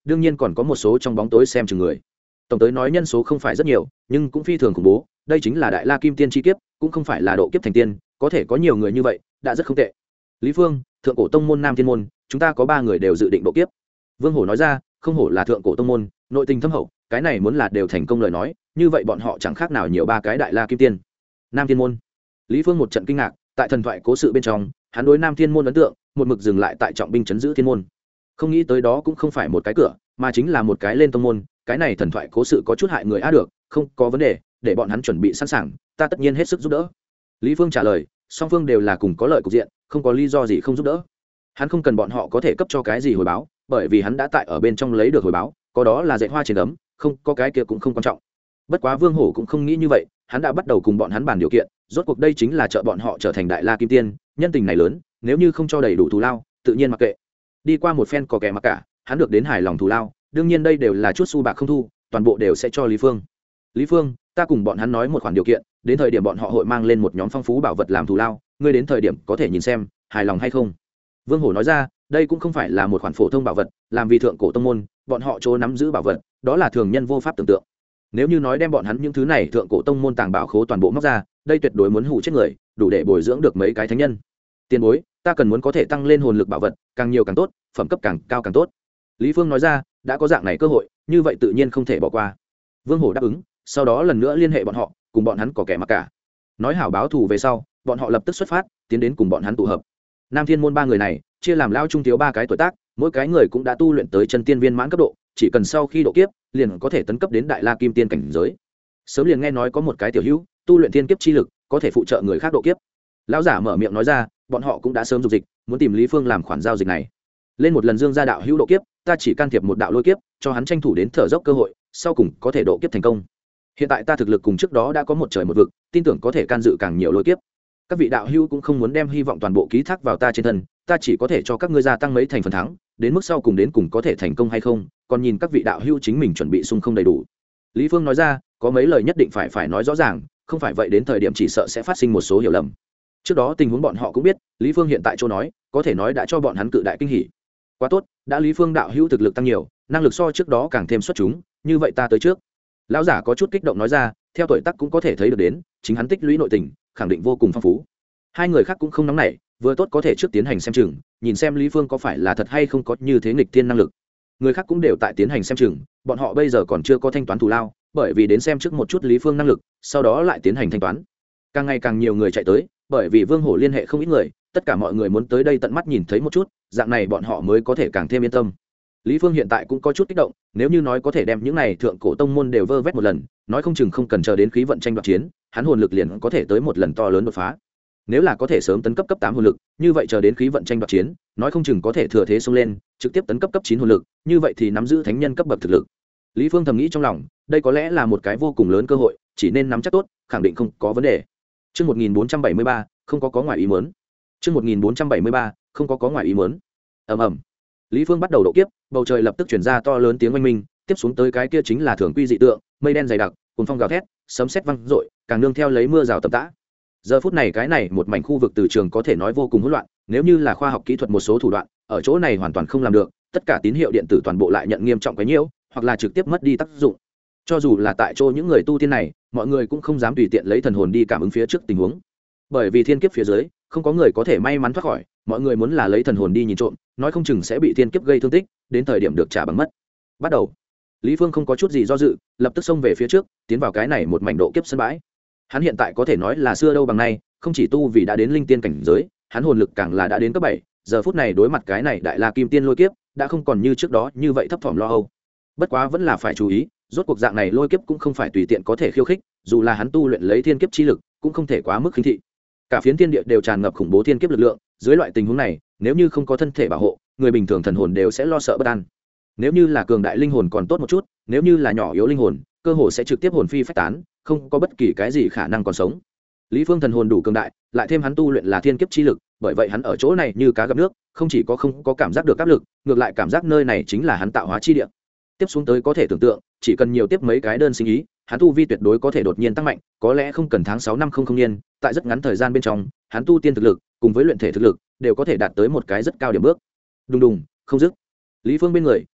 đương nhiên còn có một số trong bóng tối xem chừng người. Tổng tới nói nhân số không phải rất nhiều, nhưng cũng phi thường khủng bố. Đây chính là đại la kim tiên chi kiếp, cũng không phải là độ kiếp thành tiên, có thể có nhiều người như vậy đã rất không tệ. Lý Phương, thượng cổ tông môn Nam Thiên môn, chúng ta có 3 người đều dự định độ kiếp. Vương Hổ nói ra, không hổ là thượng cổ tông môn, nội tình thâm hậu, cái này muốn là đều thành công lời nói, như vậy bọn họ chẳng khác nào nhiều 3 cái đại la kim tiên. Nam Thiên môn. Lý Phương một trận kinh ngạc, tại thần thoại cố sự bên trong, hắn đối Nam Thiên môn ấn tượng, một mực dừng lại tại trọng binh trấn giữ thiên môn. Không nghĩ tới đó cũng không phải một cái cửa, mà chính là một cái lên tông môn, cái này thần thoại cố sự có chút hại người được, không có vấn đề, để bọn hắn chuẩn bị sẵn sàng, ta tất nhiên hết sức giúp đỡ. Lý Phương trả lời, song phương đều là cùng có lợi cục diện, không có lý do gì không giúp đỡ. Hắn không cần bọn họ có thể cấp cho cái gì hồi báo, bởi vì hắn đã tại ở bên trong lấy được hồi báo, có đó là dạy hoa trên ấm, không có cái kia cũng không quan trọng. Bất quá Vương Hổ cũng không nghĩ như vậy, hắn đã bắt đầu cùng bọn hắn bàn điều kiện, rốt cuộc đây chính là trợ bọn họ trở thành đại la kim tiên, nhân tình này lớn, nếu như không cho đầy đủ thù lao, tự nhiên mặc kệ. Đi qua một phen cò kẻ mặc cả, hắn được đến hài lòng thù lao, đương nhiên đây đều là chút xu bạc không thu, toàn bộ đều sẽ cho Lý Phương. Lý Phương, ta cùng bọn hắn nói một khoản điều kiện, đến thời điểm bọn họ hội mang lên một nhóm phong phú bảo vật làm thù lao, ngươi đến thời điểm có thể nhìn xem hài lòng hay không. Vương Hổ nói ra, đây cũng không phải là một khoản phổ thông bảo vật, làm vì thượng cổ tông môn, bọn họ chỗ nắm giữ bảo vật, đó là thường nhân vô pháp tưởng tượng. Nếu như nói đem bọn hắn những thứ này thượng cổ tông môn tàng bảo khố toàn bộ móc ra, đây tuyệt đối muốn hủ chết người, đủ để bồi dưỡng được mấy cái thánh nhân. Tiền bối, ta cần muốn có thể tăng lên hồn lực bảo vật, càng nhiều càng tốt, phẩm cấp càng cao càng tốt. Lý Phương nói ra, đã có dạng này cơ hội, như vậy tự nhiên không thể bỏ qua. Vương Hổ đáp ứng, sau đó lần nữa liên hệ bọn họ, cùng bọn hắn có kẻ mặc cả. Nói hảo báo thù về sau, bọn họ lập tức xuất phát, tiến đến cùng bọn hắn tụ hợp. Nam Thiên môn 3 người này, chia làm lao trung thiếu 3 cái tuổi tác, mỗi cái người cũng đã tu luyện tới chân tiên viên mãn cấp độ, chỉ cần sau khi độ kiếp, liền có thể tấn cấp đến đại la kim tiên cảnh giới. Sớm liền nghe nói có một cái tiểu hữu, tu luyện thiên kiếp chi lực, có thể phụ trợ người khác độ kiếp. Lão giả mở miệng nói ra, bọn họ cũng đã sớm dục dịch, muốn tìm Lý Phương làm khoản giao dịch này. Lên một lần dương gia đạo hữu độ kiếp, ta chỉ can thiệp một đạo lôi kiếp, cho hắn tranh thủ đến thở dốc cơ hội, sau cùng có thể độ kiếp thành công. Hiện tại ta thực lực cùng trước đó đã có một trời một vực, tin tưởng có thể can dự càng nhiều lôi kiếp. Các vị đạo hữu cũng không muốn đem hy vọng toàn bộ ký thác vào ta trên thân, ta chỉ có thể cho các ngươi gia tăng mấy thành phần thắng, đến mức sau cùng đến cùng có thể thành công hay không, còn nhìn các vị đạo hữu chính mình chuẩn bị xung không đầy đủ. Lý Phương nói ra, có mấy lời nhất định phải nói rõ ràng, không phải vậy đến thời điểm chỉ sợ sẽ phát sinh một số hiểu lầm. Trước đó tình huống bọn họ cũng biết, Lý Phương hiện tại chỗ nói, có thể nói đã cho bọn hắn cự đại kinh hỉ. Quá tốt, đã Lý Phương đạo hữu thực lực tăng nhiều, năng lực so trước đó càng thêm xuất chúng, như vậy ta tới trước. Lão giả có chút kích động nói ra, theo tuổi tác cũng có thể thấy được đến, chính hắn tích lũy nội tình, khẳng định vô cùng phong phú. Hai người khác cũng không nóng nảy, vừa tốt có thể trước tiến hành xem chừng, nhìn xem Lý Phương có phải là thật hay không có như thế nghịch thiên năng lực. Người khác cũng đều tại tiến hành xem chừng, bọn họ bây giờ còn chưa có thanh toán thù lao, bởi vì đến xem trước một chút Lý Phương năng lực, sau đó lại tiến hành thanh toán. Càng ngày càng nhiều người chạy tới, bởi vì Vương Hổ liên hệ không ít người, tất cả mọi người muốn tới đây tận mắt nhìn thấy một chút, dạng này bọn họ mới có thể càng thêm yên tâm. Lý Phương hiện tại cũng có chút kích động, nếu như nói có thể đem những này thượng cổ tông môn đều vơ vét một lần, nói không chừng không cần chờ đến khí vận tranh đoạt chiến, hắn hồn lực liền có thể tới một lần to lớn đột phá. Nếu là có thể sớm tấn cấp cấp 8 hồn lực, như vậy chờ đến khí vận tranh đoạt chiến, nói không chừng có thể thừa thế xông lên, trực tiếp tấn cấp cấp 9 hồn lực, như vậy thì nắm giữ thánh nhân cấp bậc thực lực. Lý Phương thầm nghĩ trong lòng, đây có lẽ là một cái vô cùng lớn cơ hội, chỉ nên nắm chắc tốt, khẳng định không có vấn đề. Chương 1473, không có ngoài ý muốn. Chương 1473, không có ngoài ý muốn. Ầm ầm. Lý Phương bắt đầu độ kiếp, bầu trời lập tức truyền ra to lớn tiếng oanh minh, tiếp xuống tới cái kia chính là thường quy dị tượng, mây đen dày đặc, cuồn phong gào thét, sấm sét vang dội, càng nương theo lấy mưa rào tầm tã. Giờ phút này cái này một mảnh khu vực từ trường có thể nói vô cùng hỗn loạn, nếu như là khoa học kỹ thuật một số thủ đoạn, ở chỗ này hoàn toàn không làm được, tất cả tín hiệu điện tử toàn bộ lại nhận nghiêm trọng quấy nhiễu, hoặc là trực tiếp mất đi tác dụng. Cho dù là tại chỗ những người tu tiên này, mọi người cũng không dám tùy tiện lấy thần hồn đi cảm ứng phía trước tình huống, bởi vì thiên kiếp phía dưới không có người có thể may mắn thoát khỏi, mọi người muốn là lấy thần hồn đi nhìn trộm, nói không chừng sẽ bị thiên kiếp gây thương tích, đến thời điểm được trả bằng mất. Bắt đầu. Lý Phương không có chút gì do dự, lập tức xông về phía trước, tiến vào cái này một mảnh độ kiếp sân bãi. Hắn hiện tại có thể nói là xưa đâu bằng nay, không chỉ tu vì đã đến linh tiên cảnh giới, hắn hồn lực càng là đã đến cấp 7, giờ phút này đối mặt cái này đại la kim tiên lôi kiếp, đã không còn như trước đó như vậy thấp thỏm lo âu. Bất quá vẫn là phải chú ý, rốt cuộc dạng này lôi kiếp cũng không phải tùy tiện có thể khiêu khích, dù là hắn tu luyện lấy thiên kiếp chi lực, cũng không thể quá mức khinh thị. Cả phiến thiên địa đều tràn ngập khủng bố thiên kiếp lực lượng, dưới loại tình huống này, nếu như không có thân thể bảo hộ, người bình thường thần hồn đều sẽ lo sợ bất an. Nếu như là cường đại linh hồn còn tốt một chút, nếu như là nhỏ yếu linh hồn, cơ hồ sẽ trực tiếp hồn phi phách tán, không có bất kỳ cái gì khả năng còn sống. Lý Phương thần hồn đủ cường đại, lại thêm hắn tu luyện là thiên kiếp chi lực, bởi vậy hắn ở chỗ này như cá gặp nước, không chỉ có không có cảm giác được áp lực, ngược lại cảm giác nơi này chính là hắn tạo hóa chi địa. Tiếp xuống tới có thể tưởng tượng, chỉ cần nhiều tiếp mấy cái đơn sinh ý, hắn tu vi tuyệt đối có thể đột nhiên tăng mạnh, có lẽ không cần tháng 6 năm không niên, tại rất ngắn thời gian bên trong, hắn tu tiên thực lực cùng với luyện thể thực lực đều có thể đạt tới một cái rất cao điểm bước. Đùng đùng, không dứt. Lý Phương bên người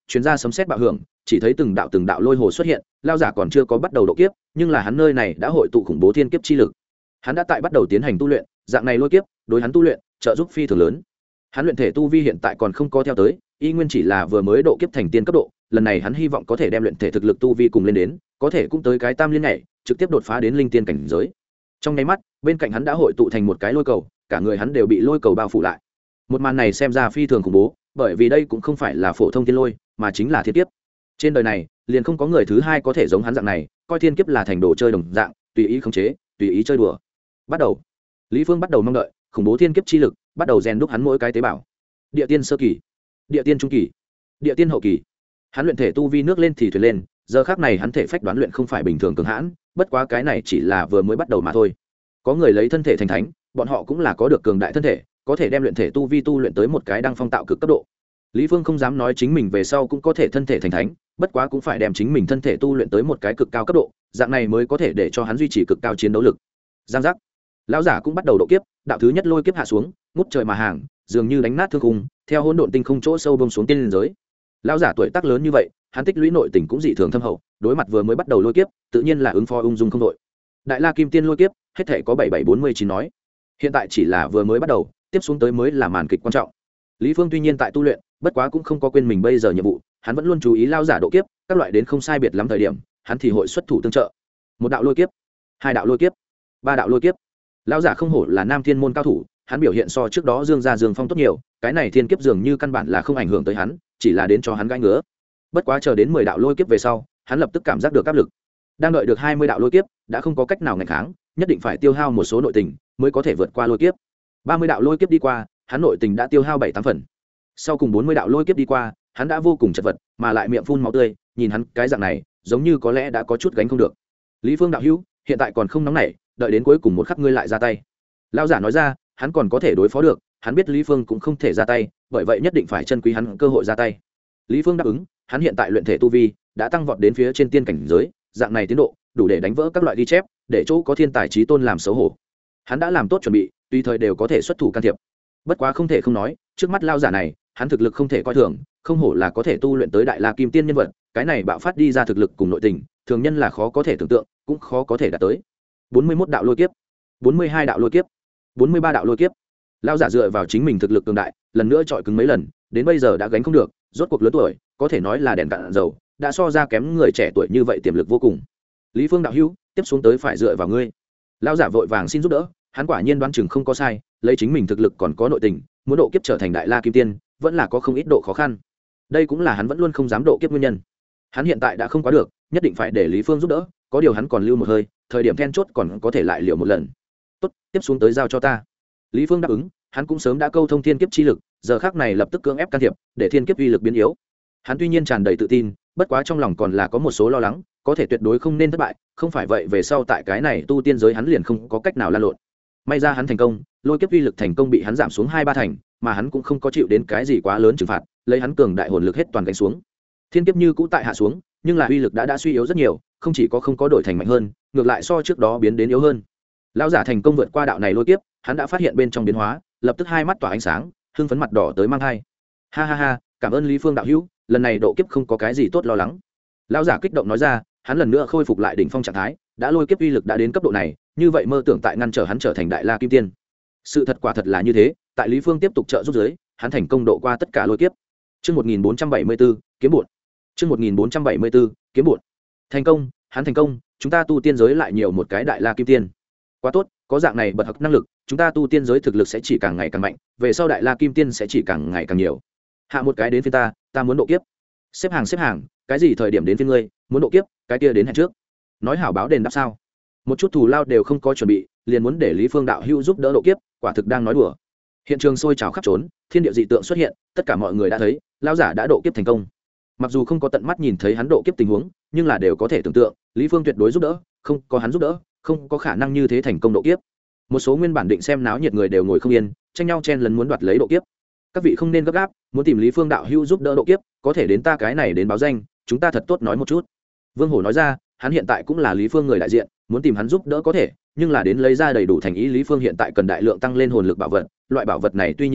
chuyến ra sấm sét bạo hưởng, chỉ thấy từng đạo lôi hồ xuất hiện. Lao giả còn chưa có bắt đầu độ kiếp, nhưng là hắn nơi này đã hội tụ khủng bố thiên kiếp chi lực. Hắn đã tại bắt đầu tiến hành tu luyện, dạng này lôi kiếp đối hắn tu luyện trợ giúp phi thường lớn. Hắn luyện thể tu vi hiện tại còn không có theo tới, y nguyên chỉ là vừa mới độ kiếp thành tiên cấp độ. Lần này hắn hy vọng có thể đem luyện thể thực lực tu vi cùng lên đến, có thể cũng tới cái tam liên nhảy, trực tiếp đột phá đến linh tiên cảnh giới. Trong nháy mắt, bên cạnh hắn đã hội tụ thành một cái lôi cầu, cả người hắn đều bị lôi cầu bao phủ lại. Một màn này xem ra phi thường khủng bố, bởi vì đây cũng không phải là phổ thông thiên lôi, mà chính là thiên kiếp. Trên đời này, liền không có người thứ hai có thể giống hắn dạng này, coi thiên kiếp là thành đồ chơi đồng dạng, tùy ý khống chế, tùy ý chơi đùa. Bắt đầu. Lý Phương bắt đầu mong đợi, khủng bố thiên kiếp chi lực, bắt đầu rèn đúc hắn mỗi cái tế bào. Địa tiên sơ kỳ, địa tiên trung kỳ, địa tiên hậu kỳ. Hắn luyện thể tu vi nước lên thì thuyền lên, giờ khắc này hắn thể phách đoán luyện không phải bình thường cường hãn, bất quá cái này chỉ là vừa mới bắt đầu mà thôi. Có người lấy thân thể thành thánh, bọn họ cũng là có được cường đại thân thể, có thể đem luyện thể tu vi tu luyện tới một cái đăng phong tạo cực cấp độ. Lý Phương không dám nói chính mình về sau cũng có thể thân thể thành thánh, bất quá cũng phải đem chính mình thân thể tu luyện tới một cái cực cao cấp độ, dạng này mới có thể để cho hắn duy trì cực cao chiến đấu lực. Giang giác. Lão giả cũng bắt đầu độ kiếp, đạo thứ nhất lôi kiếp hạ xuống, ngút trời mà hàng, dường như đánh nát thương khung, theo hỗn độn tinh không chỗ sâu bông xuống tiên liên giới. Lão giả tuổi tác lớn như vậy, hắn tích lũy nội tình cũng dị thường thâm hậu, đối mặt vừa mới bắt đầu lôi kiếp, tự nhiên là ứng phó ung dung không đội. Đại La Kim Tiên lôi kiếp, hết thể có 7749 nói. Hiện tại chỉ là vừa mới bắt đầu, tiếp xuống tới mới là màn kịch quan trọng. Lý Phương tuy nhiên tại tu luyện, bất quá cũng không có quên mình bây giờ nhiệm vụ, hắn vẫn luôn chú ý lão giả độ kiếp, các loại đến không sai biệt lắm thời điểm, hắn thì hội xuất thủ tương trợ. Một đạo lôi kiếp, hai đạo lôi kiếp, ba đạo lôi kiếp. Lão giả không hổ là Nam Thiên môn cao thủ, hắn biểu hiện so trước đó Dương gia Dương Phong tốt nhiều, cái này thiên kiếp dường như căn bản là không ảnh hưởng tới hắn, chỉ là đến cho hắn gãi ngứa. Bất quá chờ đến 10 đạo lôi kiếp về sau, hắn lập tức cảm giác được áp lực. Đang đợi được 20 đạo lôi kiếp, đã không có cách nào ngăn kháng, nhất định phải tiêu hao một số nội tình mới có thể vượt qua lôi kiếp. 30 đạo lôi kiếp đi qua, hắn nội tình đã tiêu hao 7-8 phần. Sau cùng 40 đạo lôi kiếp đi qua, hắn đã vô cùng chật vật, mà lại miệng phun máu tươi, nhìn hắn cái dạng này, giống như có lẽ đã có chút gánh không được. Lý Phương đạo hữu, hiện tại còn không nóng nảy, đợi đến cuối cùng một khắc ngươi lại ra tay. Lão giả nói ra, hắn còn có thể đối phó được, hắn biết Lý Phương cũng không thể ra tay, bởi vậy nhất định phải trân quý hắn cơ hội ra tay. Lý Phương đáp ứng, hắn hiện tại luyện thể tu vi đã tăng vọt đến phía trên tiên cảnh giới, dạng này tiến độ đủ để đánh vỡ các loại ghi chép, để chỗ có thiên tài chí tôn làm xấu hổ. Hắn đã làm tốt chuẩn bị, tùy thời đều có thể xuất thủ can thiệp. Bất quá không thể không nói, trước mắt lão giả này, hắn thực lực không thể coi thường, không hổ là có thể tu luyện tới Đại La Kim Tiên nhân vật, cái này bạo phát đi ra thực lực cùng nội tình, thường nhân là khó có thể tưởng tượng, cũng khó có thể đạt tới. 41 đạo lôi kiếp, 42 đạo lôi kiếp, 43 đạo lôi kiếp. Lão giả dựa vào chính mình thực lực cường đại, lần nữa chọi cứng mấy lần, đến bây giờ đã gánh không được, rốt cuộc lớn tuổi, có thể nói là đèn cạn dầu, đã so ra kém người trẻ tuổi như vậy tiềm lực vô cùng. Lý Phương đạo hữu, tiếp xuống tới phải dựa vào ngươi. Lão giả vội vàng xin giúp đỡ, hắn quả nhiên đoán chừng không có sai, lấy chính mình thực lực còn có nội tình, muốn độ kiếp trở thành Đại La Kim Tiên, vẫn là có không ít độ khó khăn. Đây cũng là hắn vẫn luôn không dám độ kiếp nguyên nhân. Hắn hiện tại đã không quá được, nhất định phải để Lý Phương giúp đỡ, có điều hắn còn lưu một hơi, thời điểm then chốt còn có thể lại liều một lần. Tốt, tiếp xuống tới giao cho ta. Lý Phương đáp ứng, hắn cũng sớm đã câu thông thiên kiếp chi lực, giờ khắc này lập tức cưỡng ép can thiệp, để thiên kiếp uy lực biến yếu. Hắn tuy nhiên tràn đầy tự tin, bất quá trong lòng còn là có một số lo lắng, có thể tuyệt đối không nên thất bại, không phải vậy về sau tại cái này tu tiên giới hắn liền không có cách nào lan lộn. May ra hắn thành công, lôi kiếp uy lực thành công bị hắn giảm xuống 2-3 thành, mà hắn cũng không có chịu đến cái gì quá lớn trừng phạt, lấy hắn cường đại hồn lực hết toàn gánh xuống. Thiên kiếp như cũ tại hạ xuống, nhưng là uy lực đã suy yếu rất nhiều, không chỉ có không có đổi thành mạnh hơn, ngược lại so trước đó biến đến yếu hơn. Lão giả thành công vượt qua đạo này lôi kiếp, hắn đã phát hiện bên trong biến hóa, lập tức hai mắt tỏa ánh sáng, hưng phấn mặt đỏ tới mang hai. Ha ha ha, cảm ơn Lý Phương đạo hữu, lần này độ kiếp không có cái gì tốt lo lắng. Lão giả kích động nói ra, hắn lần nữa khôi phục lại đỉnh phong trạng thái, đã lôi kiếp uy lực đã đến cấp độ này, như vậy mơ tưởng tại ngăn trở hắn trở thành Đại La Kim Tiên. Sự thật quả thật là như thế, tại Lý Phương tiếp tục trợ giúp giới, hắn thành công độ qua tất cả lôi kiếp. Chương 1474, kiếm bộn. Chương 1474, kiếm bộn. Thành công, hắn thành công, chúng ta tu tiên giới lại nhiều một cái Đại La Kim Tiên. Quá tốt, có dạng này bật học năng lực, chúng ta tu tiên giới thực lực sẽ chỉ càng ngày càng mạnh, về sau Đại La Kim Tiên sẽ chỉ càng ngày càng nhiều. Hạ một cái đến phiên ta muốn độ kiếp. Xếp hàng, cái gì thời điểm đến phiên ngươi, muốn độ kiếp, cái kia đến hẹn trước. Nói hảo báo đền đáp sao? Một chút thù lao đều không có chuẩn bị, liền muốn để Lý Phương đạo hữu giúp đỡ độ kiếp, quả thực đang nói đùa. Hiện trường sôi trào khắp trốn, thiên địa dị tượng xuất hiện, tất cả mọi người đã thấy, lão giả đã độ kiếp thành công. Mặc dù không có tận mắt nhìn thấy hắn độ kiếp tình huống, nhưng là đều có thể tưởng tượng, Lý Phương tuyệt đối giúp đỡ, không có hắn giúp đỡ, không có khả năng như thế thành công độ kiếp. Một số nguyên bản định xem náo nhiệt người đều ngồi không yên, tranh nhau chen lấn muốn đoạt lấy độ kiếp. Các vị không nên gấp gáp, muốn tìm Lý Phương đạo hữu giúp đỡ độ kiếp, có thể đến ta cái này đến báo danh, chúng ta thật tốt nói một chút. Vương Hổ nói ra, hắn hiện tại cũng là Lý Phương người đại diện, muốn tìm hắn giúp đỡ có thể, nhưng là đến lấy ra đầy đủ thành ý. Lý Phương hiện tại cần đại lượng tăng lên hồn lực bảo vật, loại bảo vật này tuy nhiên thiếu,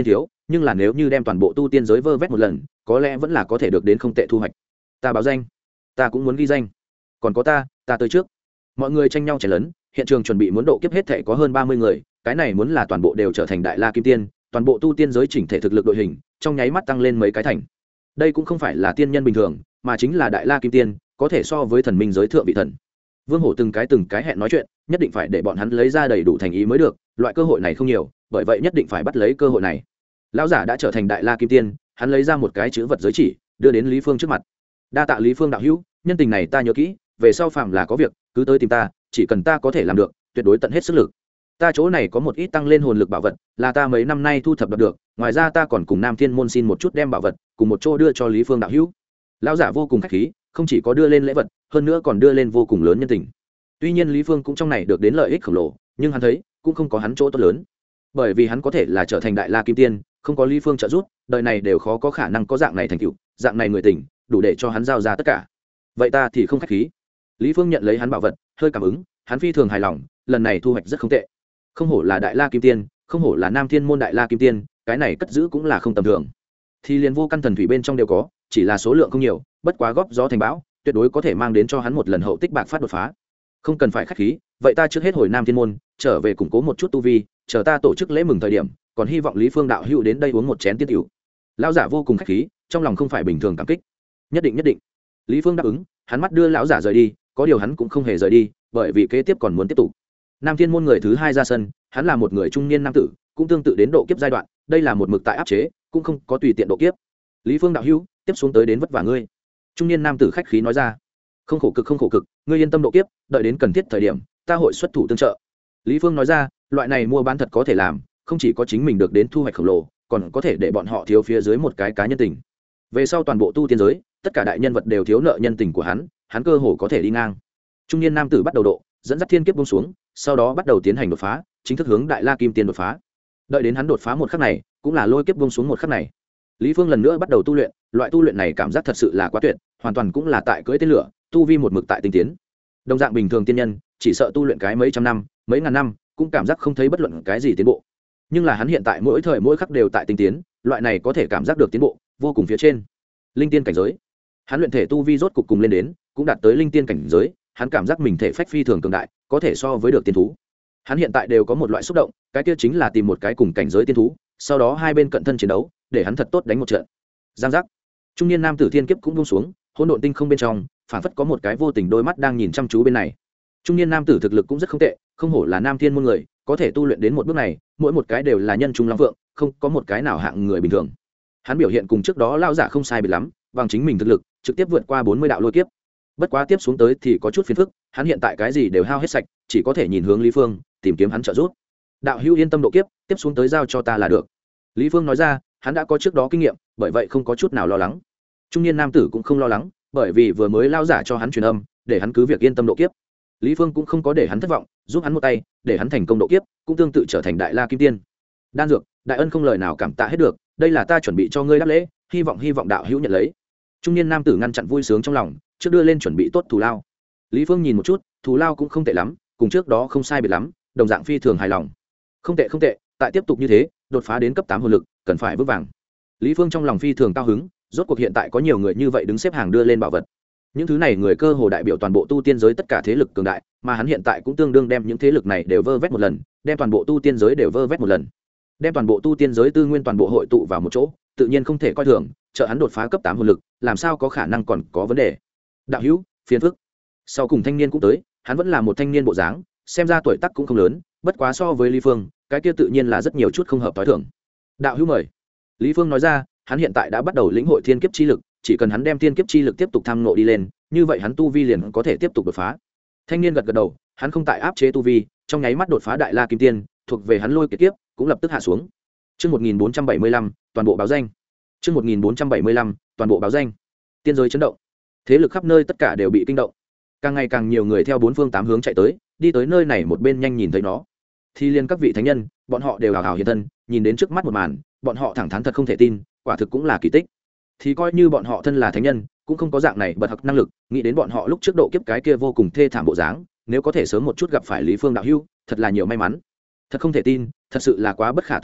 nhưng là nếu như đem toàn bộ tu tiên giới vơ vét một lần có lẽ vẫn là có thể được đến không tệ thu hoạch. Ta báo danh, ta cũng muốn ghi danh, còn có ta tới trước. Mọi người tranh nhau chảy lớn, hiện trường chuẩn bị muốn độ kiếp hết thể có hơn 30 người, cái này muốn là toàn bộ đều trở thành đại la kim tiên, toàn bộ tu tiên giới chỉnh thể thực lực đội hình trong nháy mắt tăng lên mấy cái thành. Đây cũng không phải là tiên nhân bình thường, mà chính là đại la kim tiên, có thể so với thần minh giới thượng vị thần. Vương Hổ từng cái hẹn nói chuyện, nhất định phải để bọn hắn lấy ra đầy đủ thành ý mới được, loại cơ hội này không nhiều, bởi vậy nhất định phải bắt lấy cơ hội này. Lão giả đã trở thành đại la kim tiên, hắn lấy ra một cái chữ vật giới chỉ, đưa đến Lý Phương trước mặt. Đa tạ Lý Phương đạo hữu, nhân tình này ta nhớ kỹ, về sau phạm là có việc cứ tới tìm ta, chỉ cần ta có thể làm được tuyệt đối tận hết sức lực. Ta chỗ này có một ít tăng lên hồn lực bảo vật là ta mấy năm nay thu thập được, ngoài ra ta còn cùng Nam Thiên môn xin một chút đem bảo vật cùng một chỗ đưa cho Lý Phương đạo hữu. Lão giả vô cùng khách khí, không chỉ có đưa lên lễ vật, hơn nữa còn đưa lên vô cùng lớn nhân tình. Tuy nhiên Lý Phương cũng trong này được đến lợi ích khổng lồ, nhưng hắn thấy cũng không có hắn chỗ tốt lớn, bởi vì hắn có thể là trở thành đại la kim tiên, không có Lý Phương trợ giúp đời này đều khó có khả năng có dạng này thành tựu, dạng này người tình đủ để cho hắn giao ra tất cả. Vậy ta thì không khách khí. Lý Phương nhận lấy hắn bảo vật, hơi cảm ứng, hắn phi thường hài lòng, lần này thu hoạch rất không tệ. Không hổ là đại la kim tiên, không hổ là Nam Thiên môn đại la kim tiên, cái này cất giữ cũng là không tầm thường. Thì liền vô căn thần thủy bên trong đều có, chỉ là số lượng không nhiều, bất quá góp gió thành bão, tuyệt đối có thể mang đến cho hắn một lần hậu tích bạc phát đột phá. Không cần phải khách khí, vậy ta trước hết hồi Nam Thiên môn, trở về củng cố một chút tu vi, chờ ta tổ chức lễ mừng thời điểm, còn hy vọng Lý Phương đạo hữu đến đây uống một chén tiên tiểu. Lão giả vô cùng khách khí, trong lòng không phải bình thường cảm kích. Nhất định. Lý Phương đáp ứng, hắn mắt đưa lão giả rời đi, có điều hắn cũng không hề rời đi, bởi vì kế tiếp còn muốn tiếp tục. Nam Thiên môn người thứ hai ra sân, hắn là một người trung niên nam tử, cũng tương tự đến độ kiếp giai đoạn, đây là một mực tại áp chế, cũng không có tùy tiện độ kiếp. Lý Phương đạo hữu, tiếp xuống tới đến vất vả ngươi. Trung niên nam tử khách khí nói ra. Không khổ cực, ngươi yên tâm độ kiếp, đợi đến cần thiết thời điểm, ta hội xuất thủ tương trợ. Lý Phương nói ra, loại này mua bán thật có thể làm, không chỉ có chính mình được đến thu hoạch khổng lồ, còn có thể để bọn họ thiếu phía dưới một cái cá nhân tình. Về sau toàn bộ tu tiên giới, tất cả đại nhân vật đều thiếu nợ nhân tình của hắn cơ hồ có thể đi ngang. Trung niên nam tử bắt đầu độ, dẫn dắt thiên kiếp buông xuống, sau đó bắt đầu tiến hành đột phá, chính thức hướng đại la kim tiên đột phá. Đợi đến hắn đột phá một khắc này, cũng là lôi kiếp buông xuống một khắc này. Lý Phương lần nữa bắt đầu tu luyện, loại tu luyện này cảm giác thật sự là quá tuyệt, hoàn toàn cũng là tại cưỡi tên lửa, tu vi một mực tại tinh tiến. Đồng dạng bình thường tiên nhân, chỉ sợ tu luyện cái mấy trăm năm, mấy ngàn năm, cũng cảm giác không thấy bất luận cái gì tiến bộ. Nhưng là hắn hiện tại mỗi thời mỗi khắc đều tại tinh tiến, loại này có thể cảm giác được tiến bộ, vô cùng phía trên. Linh tiên cảnh giới. Hắn luyện thể tu vi rốt cục cùng lên đến, cũng đạt tới linh tiên cảnh giới, hắn cảm giác mình thể phách phi thường cường đại, có thể so với được tiên thú. Hắn hiện tại đều có một loại xúc động, cái kia chính là tìm một cái cùng cảnh giới tiên thú, sau đó hai bên cận thân chiến đấu, để hắn thật tốt đánh một trận. Giang giác. Trung niên nam tử thiên kiếp cũng buông xuống, hỗn độn tinh không bên trong, phản phất có một cái vô tình đôi mắt đang nhìn chăm chú bên này. Trung niên nam tử thực lực cũng rất không tệ, không hổ là Nam Thiên môn người, có thể tu luyện đến một bước này, mỗi một cái đều là nhân trung long vượng, không có một cái nào hạng người bình thường. Hắn biểu hiện cùng trước đó lao giả không sai biệt lắm, bằng chính mình thực lực, trực tiếp vượt qua 40 đạo lôi kiếp. Bất quá tiếp xuống tới thì có chút phiền phức, hắn hiện tại cái gì đều hao hết sạch, chỉ có thể nhìn hướng Lý Phương, tìm kiếm hắn trợ giúp. Đạo hữu yên tâm độ kiếp, tiếp xuống tới giao cho ta là được. Lý Phương nói ra, hắn đã có trước đó kinh nghiệm, bởi vậy không có chút nào lo lắng. Trung niên nam tử cũng không lo lắng, bởi vì vừa mới lao giả cho hắn truyền âm, để hắn cứ việc yên tâm độ kiếp. Lý Phương cũng không có để hắn thất vọng, giúp hắn một tay, để hắn thành công độ kiếp, cũng tương tự trở thành đại la kim tiên. Đan dược, đại ân không lời nào cảm tạ hết được, đây là ta chuẩn bị cho ngươi đáp lễ, hy vọng đạo hữu nhận lấy. Trung niên nam tử ngăn chặn vui sướng trong lòng, trước đưa lên chuẩn bị tốt thù lao. Lý Phương nhìn một chút, thù lao cũng không tệ lắm, cùng trước đó không sai biệt lắm, đồng dạng phi thường hài lòng. Không tệ, tại tiếp tục như thế, đột phá đến cấp 8 hồn lực, cần phải vững vàng. Lý Phương trong lòng phi thường cao hứng, rốt cuộc hiện tại có nhiều người như vậy đứng xếp hàng đưa lên bảo vật. Những thứ này người cơ hồ đại biểu toàn bộ tu tiên giới tất cả thế lực cường đại, mà hắn hiện tại cũng tương đương đem những thế lực này đều vơ vét một lần, đem toàn bộ tu tiên giới đều vơ vét một lần. Đem toàn bộ tu tiên giới tư nguyên toàn bộ hội tụ vào một chỗ, tự nhiên không thể coi thường, trợ hắn đột phá cấp 8 hồn lực, làm sao có khả năng còn có vấn đề. Đạo hữu, phiền phức. Sau cùng thanh niên cũng tới, hắn vẫn là một thanh niên bộ dáng, xem ra tuổi tác cũng không lớn, bất quá so với Lý Phương, cái kia tự nhiên là rất nhiều chút không hợp tối thường. Đạo hữu mời. Lý Phương nói ra, hắn hiện tại đã bắt đầu lĩnh hội thiên kiếp chi lực, chỉ cần hắn đem thiên kiếp chi lực tiếp tục tham ngộ đi lên, như vậy hắn tu vi liền có thể tiếp tục đột phá. Thanh niên gật gật đầu, hắn không tại áp chế tu vi, trong nháy mắt đột phá đại la kim tiên, thuộc về hắn lôi kiếp cũng lập tức hạ xuống. Chương 1475, toàn bộ báo danh. Chương 1475, toàn bộ báo danh. Tiên giới chấn động. Thế lực khắp nơi tất cả đều bị kinh động. Càng ngày càng nhiều người theo bốn phương tám hướng chạy tới, đi tới nơi này một bên nhanh nhìn thấy nó. Thì liên các vị thánh nhân, bọn họ đều hào hào hiện thân, nhìn đến trước mắt một màn, bọn họ thẳng thắn thật không thể tin, quả thực cũng là kỳ tích. Thì coi như bọn họ thân là thánh nhân, cũng không có dạng này bật học năng lực, nghĩ đến bọn họ lúc trước độ kiếp cái kia vô cùng thê thảm bộ dáng, nếu có thể sớm một chút gặp phải Lý Phương đạo hữu, thật là nhiều may mắn. Thật không thể tin, thật sự là quá bất khả tư nghị,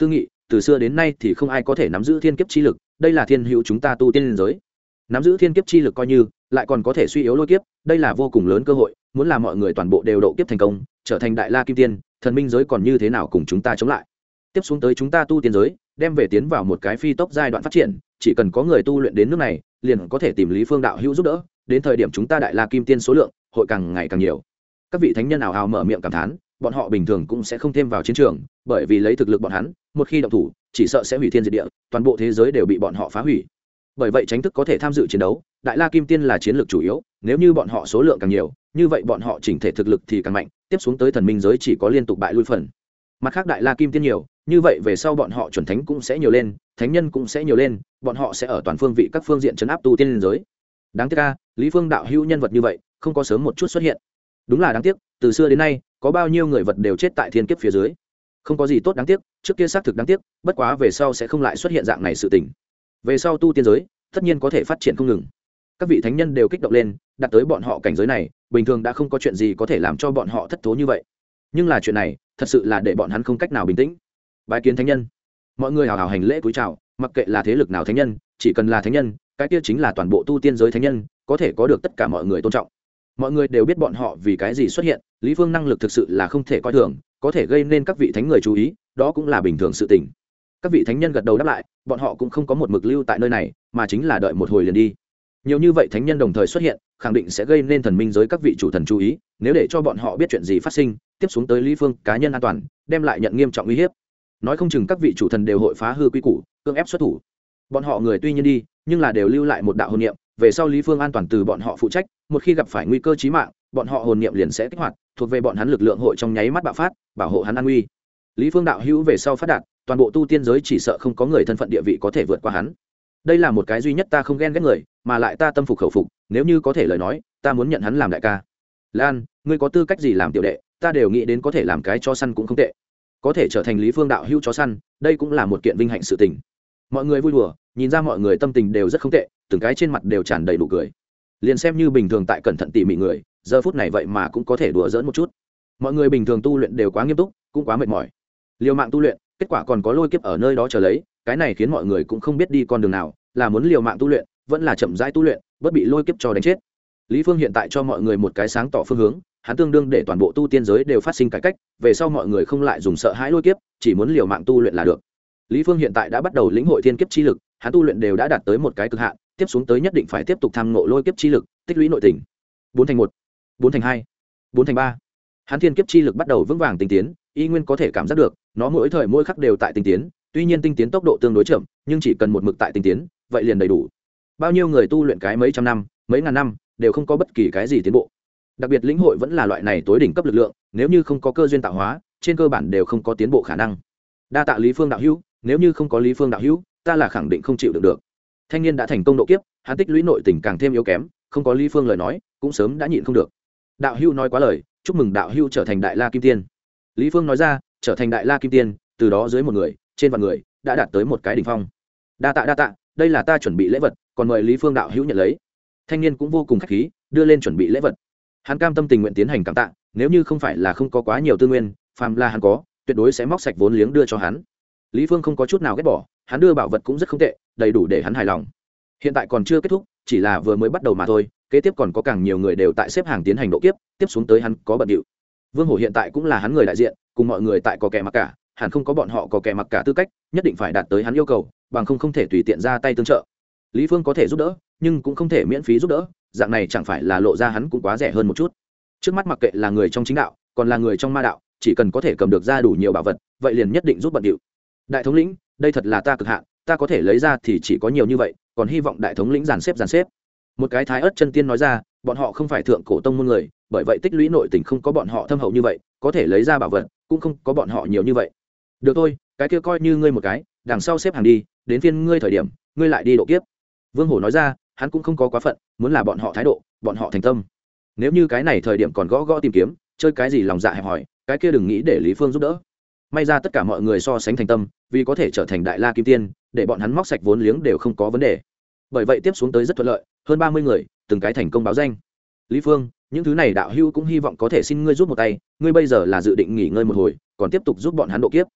từ xưa đến nay thì không ai có thể nắm giữ thiên kiếp chi lực, đây là thiên hữu chúng ta tu tiên giới. Nắm giữ thiên kiếp chi lực coi như lại còn có thể suy yếu lôi kiếp, đây là vô cùng lớn cơ hội, muốn làm mọi người toàn bộ đều độ kiếp thành công, trở thành đại la kim tiên, thần minh giới còn như thế nào cùng chúng ta chống lại. Tiếp xuống tới chúng ta tu tiên giới đem về tiến vào một cái phi tốc giai đoạn phát triển, chỉ cần có người tu luyện đến nước này liền có thể tìm Lý Phương đạo hữu giúp đỡ, đến thời điểm chúng ta đại la kim tiên số lượng hội càng ngày càng nhiều. Các vị thánh nhân ào ào mở miệng cảm thán, bọn họ bình thường cũng sẽ không thêm vào chiến trường, bởi vì lấy thực lực bọn hắn một khi động thủ chỉ sợ sẽ hủy thiên diệt địa, toàn bộ thế giới đều bị bọn họ phá hủy. Bởi vậy tránh thức có thể tham dự chiến đấu, đại la kim tiên là chiến lược chủ yếu, nếu như bọn họ số lượng càng nhiều như vậy bọn họ chỉnh thể thực lực thì càng mạnh, tiếp xuống tới thần minh giới chỉ có liên tục bại lui phần. Mặt khác đại la kim tiên nhiều như vậy về sau bọn họ chuẩn thánh cũng sẽ nhiều lên, thánh nhân cũng sẽ nhiều lên, bọn họ sẽ ở toàn phương vị các phương diện chấn áp tu tiên liên giới. Đáng tiếc Lý Phương đạo hữu nhân vật như vậy không có sớm một chút xuất hiện, đúng là đáng tiếc. Từ xưa đến nay có bao nhiêu người vật đều chết tại thiên kiếp phía dưới, không có gì tốt đáng tiếc, trước kia xác thực đáng tiếc, bất quá về sau sẽ không lại xuất hiện dạng này sự tình. Về sau tu tiên giới tất nhiên có thể phát triển không ngừng, các vị thánh nhân đều kích động lên, đạt tới bọn họ cảnh giới này bình thường đã không có chuyện gì có thể làm cho bọn họ thất thố như vậy, nhưng là chuyện này thật sự là để bọn hắn không cách nào bình tĩnh. Bái kiến thánh nhân, mọi người hào hào hành lễ cúi chào, mặc kệ là thế lực nào thánh nhân, chỉ cần là thánh nhân cái kia chính là toàn bộ tu tiên giới thánh nhân, có thể có được tất cả mọi người tôn trọng. Mọi người đều biết bọn họ vì cái gì xuất hiện, Lý Phương năng lực thực sự là không thể coi thường, có thể gây nên các vị thánh người chú ý, đó cũng là bình thường sự tình. Các vị thánh nhân gật đầu đáp lại, bọn họ cũng không có một mực lưu tại nơi này, mà chính là đợi một hồi liền đi. Nhiều như vậy thánh nhân đồng thời xuất hiện, khẳng định sẽ gây nên thần minh giới các vị chủ thần chú ý, nếu để cho bọn họ biết chuyện gì phát sinh, tiếp xuống tới Lý Phương cá nhân an toàn đem lại nhận nghiêm trọng uy hiếp, nói không chừng các vị chủ thần đều hội phá hư quy củ, cưỡng ép xuất thủ. Bọn họ người tuy nhiên đi, nhưng là đều lưu lại một đạo hồn niệm, về sau Lý Phương an toàn từ bọn họ phụ trách, một khi gặp phải nguy cơ chí mạng bọn họ hồn niệm liền sẽ kích hoạt, thuộc về bọn hắn lực lượng hội trong nháy mắt bạo phát, bảo hộ hắn an nguy. Lý Phương đạo hữu về sau phát đạt, toàn bộ tu tiên giới chỉ sợ không có người thân phận địa vị có thể vượt qua hắn. Đây là một cái duy nhất ta không ghen ghét người, mà lại ta tâm phục khẩu phục, nếu như có thể lời nói ta muốn nhận hắn làm đại ca. Lan, ngươi có tư cách gì làm tiểu đệ, ta đều nghĩ đến có thể làm cái chó săn cũng không tệ, có thể trở thành Lý Phương đạo hữu chó săn, đây cũng là một kiện vinh hạnh sự tình. Mọi người vui đùa, nhìn ra mọi người tâm tình đều rất không tệ, từng cái trên mặt đều tràn đầy nụ cười. Liền xem như bình thường tại cẩn thận tỉ mỉ người, giờ phút này vậy mà cũng có thể đùa giỡn một chút. Mọi người bình thường tu luyện đều quá nghiêm túc, cũng quá mệt mỏi, liều mạng tu luyện, kết quả còn có lôi kiếp ở nơi đó chờ lấy, cái này khiến mọi người cũng không biết đi con đường nào, là muốn liều mạng tu luyện vẫn là chậm rãi tu luyện, bất bị lôi kiếp cho đánh chết. Lý Phương hiện tại cho mọi người một cái sáng tỏ phương hướng, hắn tương đương để toàn bộ tu tiên giới đều phát sinh cải cách, về sau mọi người không lại dùng sợ hãi lôi kiếp, chỉ muốn liều mạng tu luyện là được. Lý Phương hiện tại đã bắt đầu lĩnh hội thiên kiếp chi lực, hắn tu luyện đều đã đạt tới một cái cực hạn, tiếp xuống tới nhất định phải tiếp tục tham ngộ lôi kiếp chi lực, tích lũy nội tình. 4 thành 1, 4 thành 2, 4 thành 3. Hắn thiên kiếp chi lực bắt đầu vững vàng tinh tiến, y nguyên có thể cảm giác được, nó mỗi thời mỗi khắc đều tại tinh tiến, tuy nhiên tinh tiến tốc độ tương đối chậm, nhưng chỉ cần một mực tại tinh tiến, vậy liền đầy đủ. Bao nhiêu người tu luyện cái mấy trăm năm, mấy ngàn năm, đều không có bất kỳ cái gì tiến bộ. Đặc biệt lĩnh hội vẫn là loại này tối đỉnh cấp lực lượng, nếu như không có cơ duyên tạo hóa, trên cơ bản đều không có tiến bộ khả năng. Đa tạ Lý Phương đạo hữu, nếu như không có Lý Phương đạo hữu, ta là khẳng định không chịu được được. Thanh niên đã thành công độ kiếp, hắn tích lũy nội tình càng thêm yếu kém, không có Lý Phương lời nói, cũng sớm đã nhịn không được. Đạo hữu nói quá lời, chúc mừng đạo hữu trở thành đại la kim tiên. Lý Phương nói ra, trở thành đại la kim tiên, từ đó dưới một người, trên vạn người, đã đạt tới một cái đỉnh phong. Đa tạ, đây là ta chuẩn bị lễ vật, còn mời Lý Phương đạo hữu nhận lấy. Thanh niên cũng vô cùng khách khí, đưa lên chuẩn bị lễ vật. Hắn cam tâm tình nguyện tiến hành cảm tạ, nếu như không phải là không có quá nhiều tư nguyên, phàm là hắn có, tuyệt đối sẽ móc sạch vốn liếng đưa cho hắn. Lý Phương không có chút nào ghét bỏ, hắn đưa bảo vật cũng rất không tệ, đầy đủ để hắn hài lòng. Hiện tại còn chưa kết thúc, chỉ là vừa mới bắt đầu mà thôi, kế tiếp còn có càng nhiều người đều tại xếp hàng tiến hành độ kiếp, tiếp xuống tới hắn có bận điệu. Vương Hổ hiện tại cũng là hắn người đại diện, cùng mọi người tại có kẻ mặc cả, hẳn không có bọn họ có kẻ mặc cả tư cách, nhất định phải đạt tới hắn yêu cầu, bằng không thể tùy tiện ra tay tương trợ. Lý Phương có thể giúp đỡ, nhưng cũng không thể miễn phí giúp đỡ, dạng này chẳng phải là lộ ra hắn cũng quá rẻ hơn một chút. Trước mắt mặc kệ là người trong chính đạo, còn là người trong ma đạo, chỉ cần có thể cầm được ra đủ nhiều bảo vật, vậy liền nhất định giúp bận điệu. Đại thống lĩnh, đây thật là ta cực hạn, ta có thể lấy ra thì chỉ có nhiều như vậy, còn hy vọng đại thống lĩnh dàn xếp. Một cái thái ớt chân tiên nói ra, bọn họ không phải thượng cổ tông môn người, bởi vậy tích lũy nội tình không có bọn họ thâm hậu như vậy, có thể lấy ra bảo vật cũng không có bọn họ nhiều như vậy. Được thôi, cái kia coi như ngươi một cái, đằng sau xếp hàng đi, đến phiên ngươi thời điểm, ngươi lại đi độ kiếp. Vương Hổ nói ra, hắn cũng không có quá phận, muốn là bọn họ thái độ, bọn họ thành tâm. Nếu như cái này thời điểm còn gõ tìm kiếm, chơi cái gì lòng dạ hẹp hòi, cái kia đừng nghĩ để Lý Phương giúp đỡ. May ra tất cả mọi người so sánh thành tâm, vì có thể trở thành đại la kim tiên, để bọn hắn móc sạch vốn liếng đều không có vấn đề. Bởi vậy tiếp xuống tới rất thuận lợi, hơn 30 người, từng cái thành công báo danh. Lý Phương, những thứ này đạo hữu cũng hy vọng có thể xin ngươi giúp một tay, ngươi bây giờ là dự định nghỉ ngơi một hồi, còn tiếp tục giúp bọn hắn độ kiếp.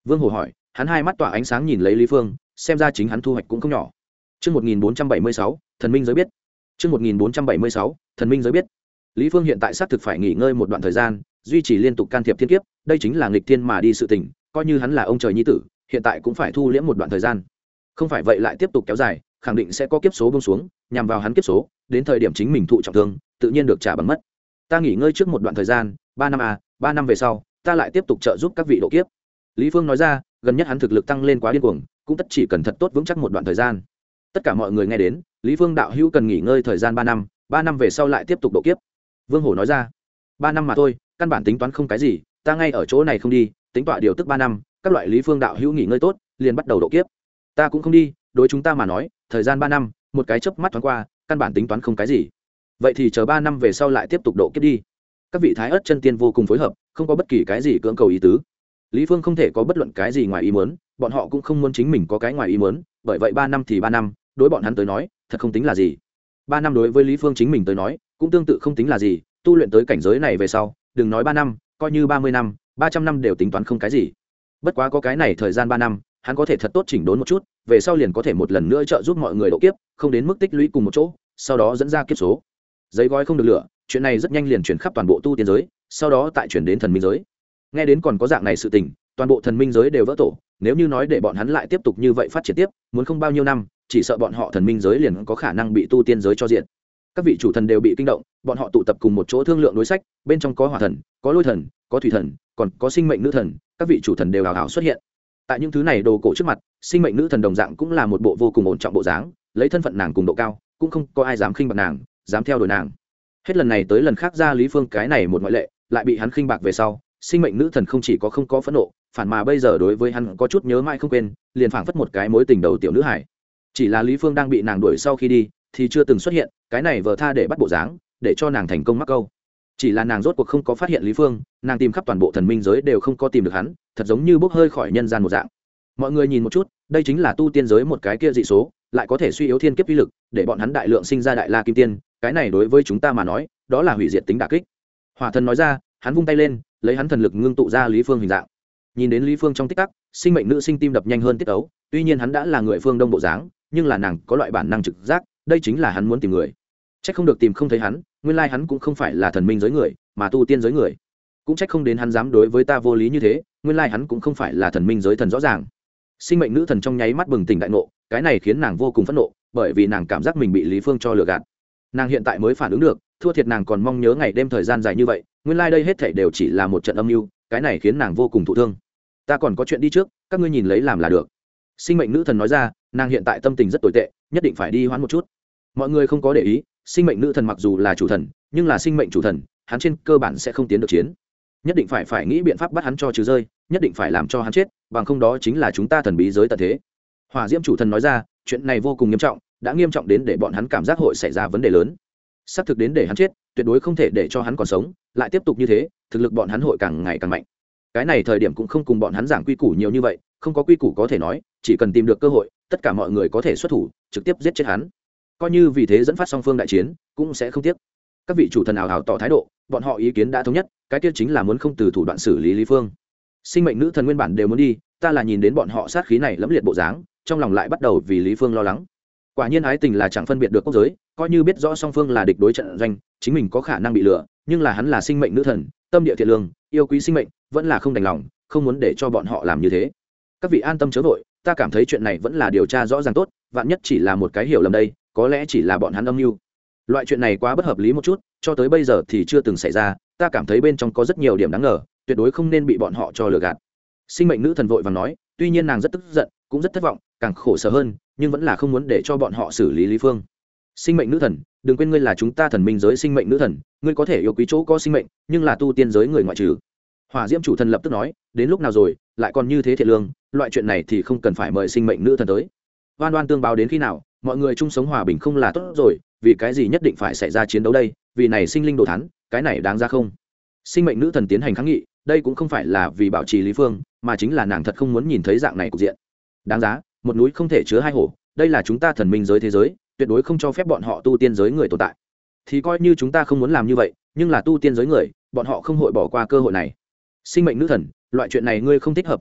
Vương Hổ hỏi, hắn hai mắt tỏa ánh sáng nhìn lấy Lý Phương, xem ra chính hắn thu hoạch cũng không nhỏ. Chương 1476, thần minh giới biết. Chương 1476, thần minh giới biết. Lý Phương hiện tại xác thực phải nghỉ ngơi một đoạn thời gian, duy trì liên tục can thiệp thiên kiếp, đây chính là nghịch thiên mà đi sự tình, coi như hắn là ông trời nhi tử, hiện tại cũng phải thu liễm một đoạn thời gian. Không phải vậy lại tiếp tục kéo dài, khẳng định sẽ có kiếp số buông xuống, nhằm vào hắn kiếp số, đến thời điểm chính mình thụ trọng thương, tự nhiên được trả bằng mất. Ta nghỉ ngơi trước một đoạn thời gian, 3 năm 3 năm về sau, ta lại tiếp tục trợ giúp các vị độ kiếp. Lý Phương nói ra, gần nhất hắn thực lực tăng lên quá điên cuồng, cũng tất chỉ cần thật tốt vững chắc một đoạn thời gian. Tất cả mọi người nghe đến, Lý Phương đạo hữu cần nghỉ ngơi thời gian 3 năm về sau lại tiếp tục độ kiếp. Vương Hổ nói ra, 3 năm mà thôi, căn bản tính toán không cái gì, ta ngay ở chỗ này không đi, tính tọa điều tức 3 năm, các loại Lý Phương đạo hữu nghỉ ngơi tốt, liền bắt đầu độ kiếp. Ta cũng không đi, đối chúng ta mà nói, thời gian 3 năm, một cái chớp mắt thoáng qua, căn bản tính toán không cái gì. Vậy thì chờ 3 năm về sau lại tiếp tục độ kiếp đi. Các vị Thái Ức chân tiên vô cùng phối hợp, không có bất kỳ cái gì cưỡng cầu ý tứ. Lý Phương không thể có bất luận cái gì ngoài ý muốn, bọn họ cũng không muốn chính mình có cái ngoài ý muốn, bởi vậy 3 năm thì 3 năm, đối bọn hắn tới nói, thật không tính là gì. 3 năm đối với Lý Phương chính mình tới nói, cũng tương tự không tính là gì, tu luyện tới cảnh giới này về sau, đừng nói 3 năm, coi như 30 năm, 300 năm đều tính toán không cái gì. Bất quá có cái này thời gian 3 năm, hắn có thể thật tốt chỉnh đốn một chút, về sau liền có thể một lần nữa trợ giúp mọi người độ kiếp, không đến mức tích lũy cùng một chỗ, sau đó dẫn ra kiếp số. Giấy gói không được lửa, chuyện này rất nhanh liền chuyển khắp toàn bộ tu tiên giới, sau đó tại chuyển đến thần minh giới. Nghe đến còn có dạng này sự tình, toàn bộ thần minh giới đều vỡ tổ, nếu như nói để bọn hắn lại tiếp tục như vậy phát triển tiếp, muốn không bao nhiêu năm, chỉ sợ bọn họ thần minh giới liền có khả năng bị tu tiên giới cho diện. Các vị chủ thần đều bị kinh động, bọn họ tụ tập cùng một chỗ thương lượng đối sách, bên trong có hỏa thần, có lôi thần, có thủy thần, còn có sinh mệnh nữ thần, các vị chủ thần đều hào hào xuất hiện. Tại những thứ này đồ cổ trước mặt, sinh mệnh nữ thần đồng dạng cũng là một bộ vô cùng ổn trọng bộ dáng, lấy thân phận nàng cùng độ cao, cũng không có ai dám khinh bạc nàng, dám theo đuổi nàng. Hết lần này tới lần khác ra Lý Phương cái này một ngoại lệ, lại bị hắn khinh bạc về sau, sinh mệnh nữ thần không chỉ có không có phẫn nộ, phản mà bây giờ đối với hắn có chút nhớ mãi không quên, liền phảng phất một cái mối tình đầu tiểu nữ hải. Chỉ là Lý Phương đang bị nàng đuổi sau khi đi, thì chưa từng xuất hiện, cái này vờ tha để bắt bộ dáng, để cho nàng thành công mắc câu. Chỉ là nàng rốt cuộc không có phát hiện Lý Phương, nàng tìm khắp toàn bộ thần minh giới đều không có tìm được hắn, thật giống như bốc hơi khỏi nhân gian một dạng. Mọi người nhìn một chút, đây chính là tu tiên giới một cái kia dị số, lại có thể suy yếu thiên kiếp uy lực, để bọn hắn đại lượng sinh ra đại la kim tiên, cái này đối với chúng ta mà nói, đó là hủy diệt tính đả kích. Hỏa thần nói ra, hắn vung tay lên, lấy hắn thần lực ngưng tụ ra Lý Phương hình dạng. Nhìn đến Lý Phương trong tích tắc, sinh mệnh nữ sinh tim đập nhanh hơn tiết ấu, tuy nhiên hắn đã là người phương đông bộ dáng, nhưng là nàng có loại bản năng trực giác, đây chính là hắn muốn tìm người. Trách không được tìm không thấy hắn, nguyên lai hắn cũng không phải là thần minh giới người, mà tu tiên giới người. Cũng trách không đến hắn dám đối với ta vô lý như thế, nguyên lai hắn cũng không phải là thần minh giới thần rõ ràng. Sinh mệnh nữ thần trong nháy mắt bừng tỉnh đại ngộ, cái này khiến nàng vô cùng phẫn nộ, bởi vì nàng cảm giác mình bị Lý Phương cho lừa gạt. Nàng hiện tại mới phản ứng được, thua thiệt nàng còn mong nhớ ngày đêm thời gian dài như vậy, nguyên lai đây hết thảy đều chỉ là một trận âm mưu, cái này khiến nàng vô cùng thụ thương. Ta còn có chuyện đi trước, các ngươi nhìn lấy làm là được. Sinh mệnh nữ thần nói ra, nàng hiện tại tâm tình rất tồi tệ, nhất định phải đi hoãn một chút. Mọi người không có để ý, sinh mệnh nữ thần mặc dù là chủ thần, nhưng là sinh mệnh chủ thần, hắn trên cơ bản sẽ không tiến được chiến. Nhất định phải nghĩ biện pháp bắt hắn cho trừ rơi, nhất định phải làm cho hắn chết, bằng không đó chính là chúng ta thần bí giới tận thế. Hỏa Diễm chủ thần nói ra, chuyện này vô cùng nghiêm trọng, đã nghiêm trọng đến để bọn hắn cảm giác hội xảy ra vấn đề lớn. Sắp thực đến để hắn chết, tuyệt đối không thể để cho hắn còn sống, lại tiếp tục như thế, thực lực bọn hắn hội càng ngày càng mạnh. Cái này thời điểm cũng không cùng bọn hắn giảng quy củ nhiều như vậy, không có quy củ có thể nói, chỉ cần tìm được cơ hội, tất cả mọi người có thể xuất thủ, trực tiếp giết chết hắn. Coi như vì thế dẫn phát song phương đại chiến, cũng sẽ không tiếc. Các vị chủ thần ảo ảo tỏ thái độ, bọn họ ý kiến đã thống nhất, cái kia chính là muốn không từ thủ đoạn xử lý Lý Phương. Sinh mệnh nữ thần nguyên bản đều muốn đi, ta là nhìn đến bọn họ sát khí này lẫm liệt bộ dáng, trong lòng lại bắt đầu vì Lý Phương lo lắng. Quả nhiên ái tình là chẳng phân biệt được quốc giới, coi như biết rõ song phương là địch đối trận doanh, chính mình có khả năng bị lừa, nhưng là hắn là sinh mệnh nữ thần, tâm địa thiện lương, yêu quý sinh mệnh, vẫn là không đành lòng, không muốn để cho bọn họ làm như thế. Các vị an tâm chớ vội, ta cảm thấy chuyện này vẫn là điều tra rõ ràng tốt, vạn nhất chỉ là một cái hiểu lầm đây, có lẽ chỉ là bọn hắn âm mưu. Loại chuyện này quá bất hợp lý một chút, cho tới bây giờ thì chưa từng xảy ra, ta cảm thấy bên trong có rất nhiều điểm đáng ngờ, tuyệt đối không nên bị bọn họ cho lừa gạt. Sinh mệnh nữ thần vội vàng nói, tuy nhiên nàng rất tức giận, cũng rất thất vọng, càng khổ sở hơn, nhưng vẫn là không muốn để cho bọn họ xử lý Lý Phương. Sinh mệnh nữ thần, đừng quên ngươi là chúng ta thần minh giới sinh mệnh nữ thần, ngươi có thể yêu quý chỗ có sinh mệnh, nhưng là tu tiên giới người ngoại trừ. Hỏa Diễm chủ thần lập tức nói, đến lúc nào rồi, lại còn như thế thiệt lương, loại chuyện này thì không cần phải mời sinh mệnh nữ thần tới. Oan oan tương báo đến khi nào, mọi người chung sống hòa bình không là tốt rồi, vì cái gì nhất định phải xảy ra chiến đấu đây, vì này sinh linh đồ thán, cái này đáng ra không? Sinh mệnh nữ thần tiến hành kháng nghị, đây cũng không phải là vì bảo trì Lý Phương, mà chính là nàng thật không muốn nhìn thấy dạng này cục diện. Đáng giá, một núi không thể chứa hai hổ, đây là chúng ta thần minh giới thế giới, tuyệt đối không cho phép bọn họ tu tiên giới người tồn tại. Thì coi như chúng ta không muốn làm như vậy, nhưng là tu tiên giới người, bọn họ không hội bỏ qua cơ hội này. Sinh mệnh nữ thần, loại chuyện này ngươi không thích hợp tham dự,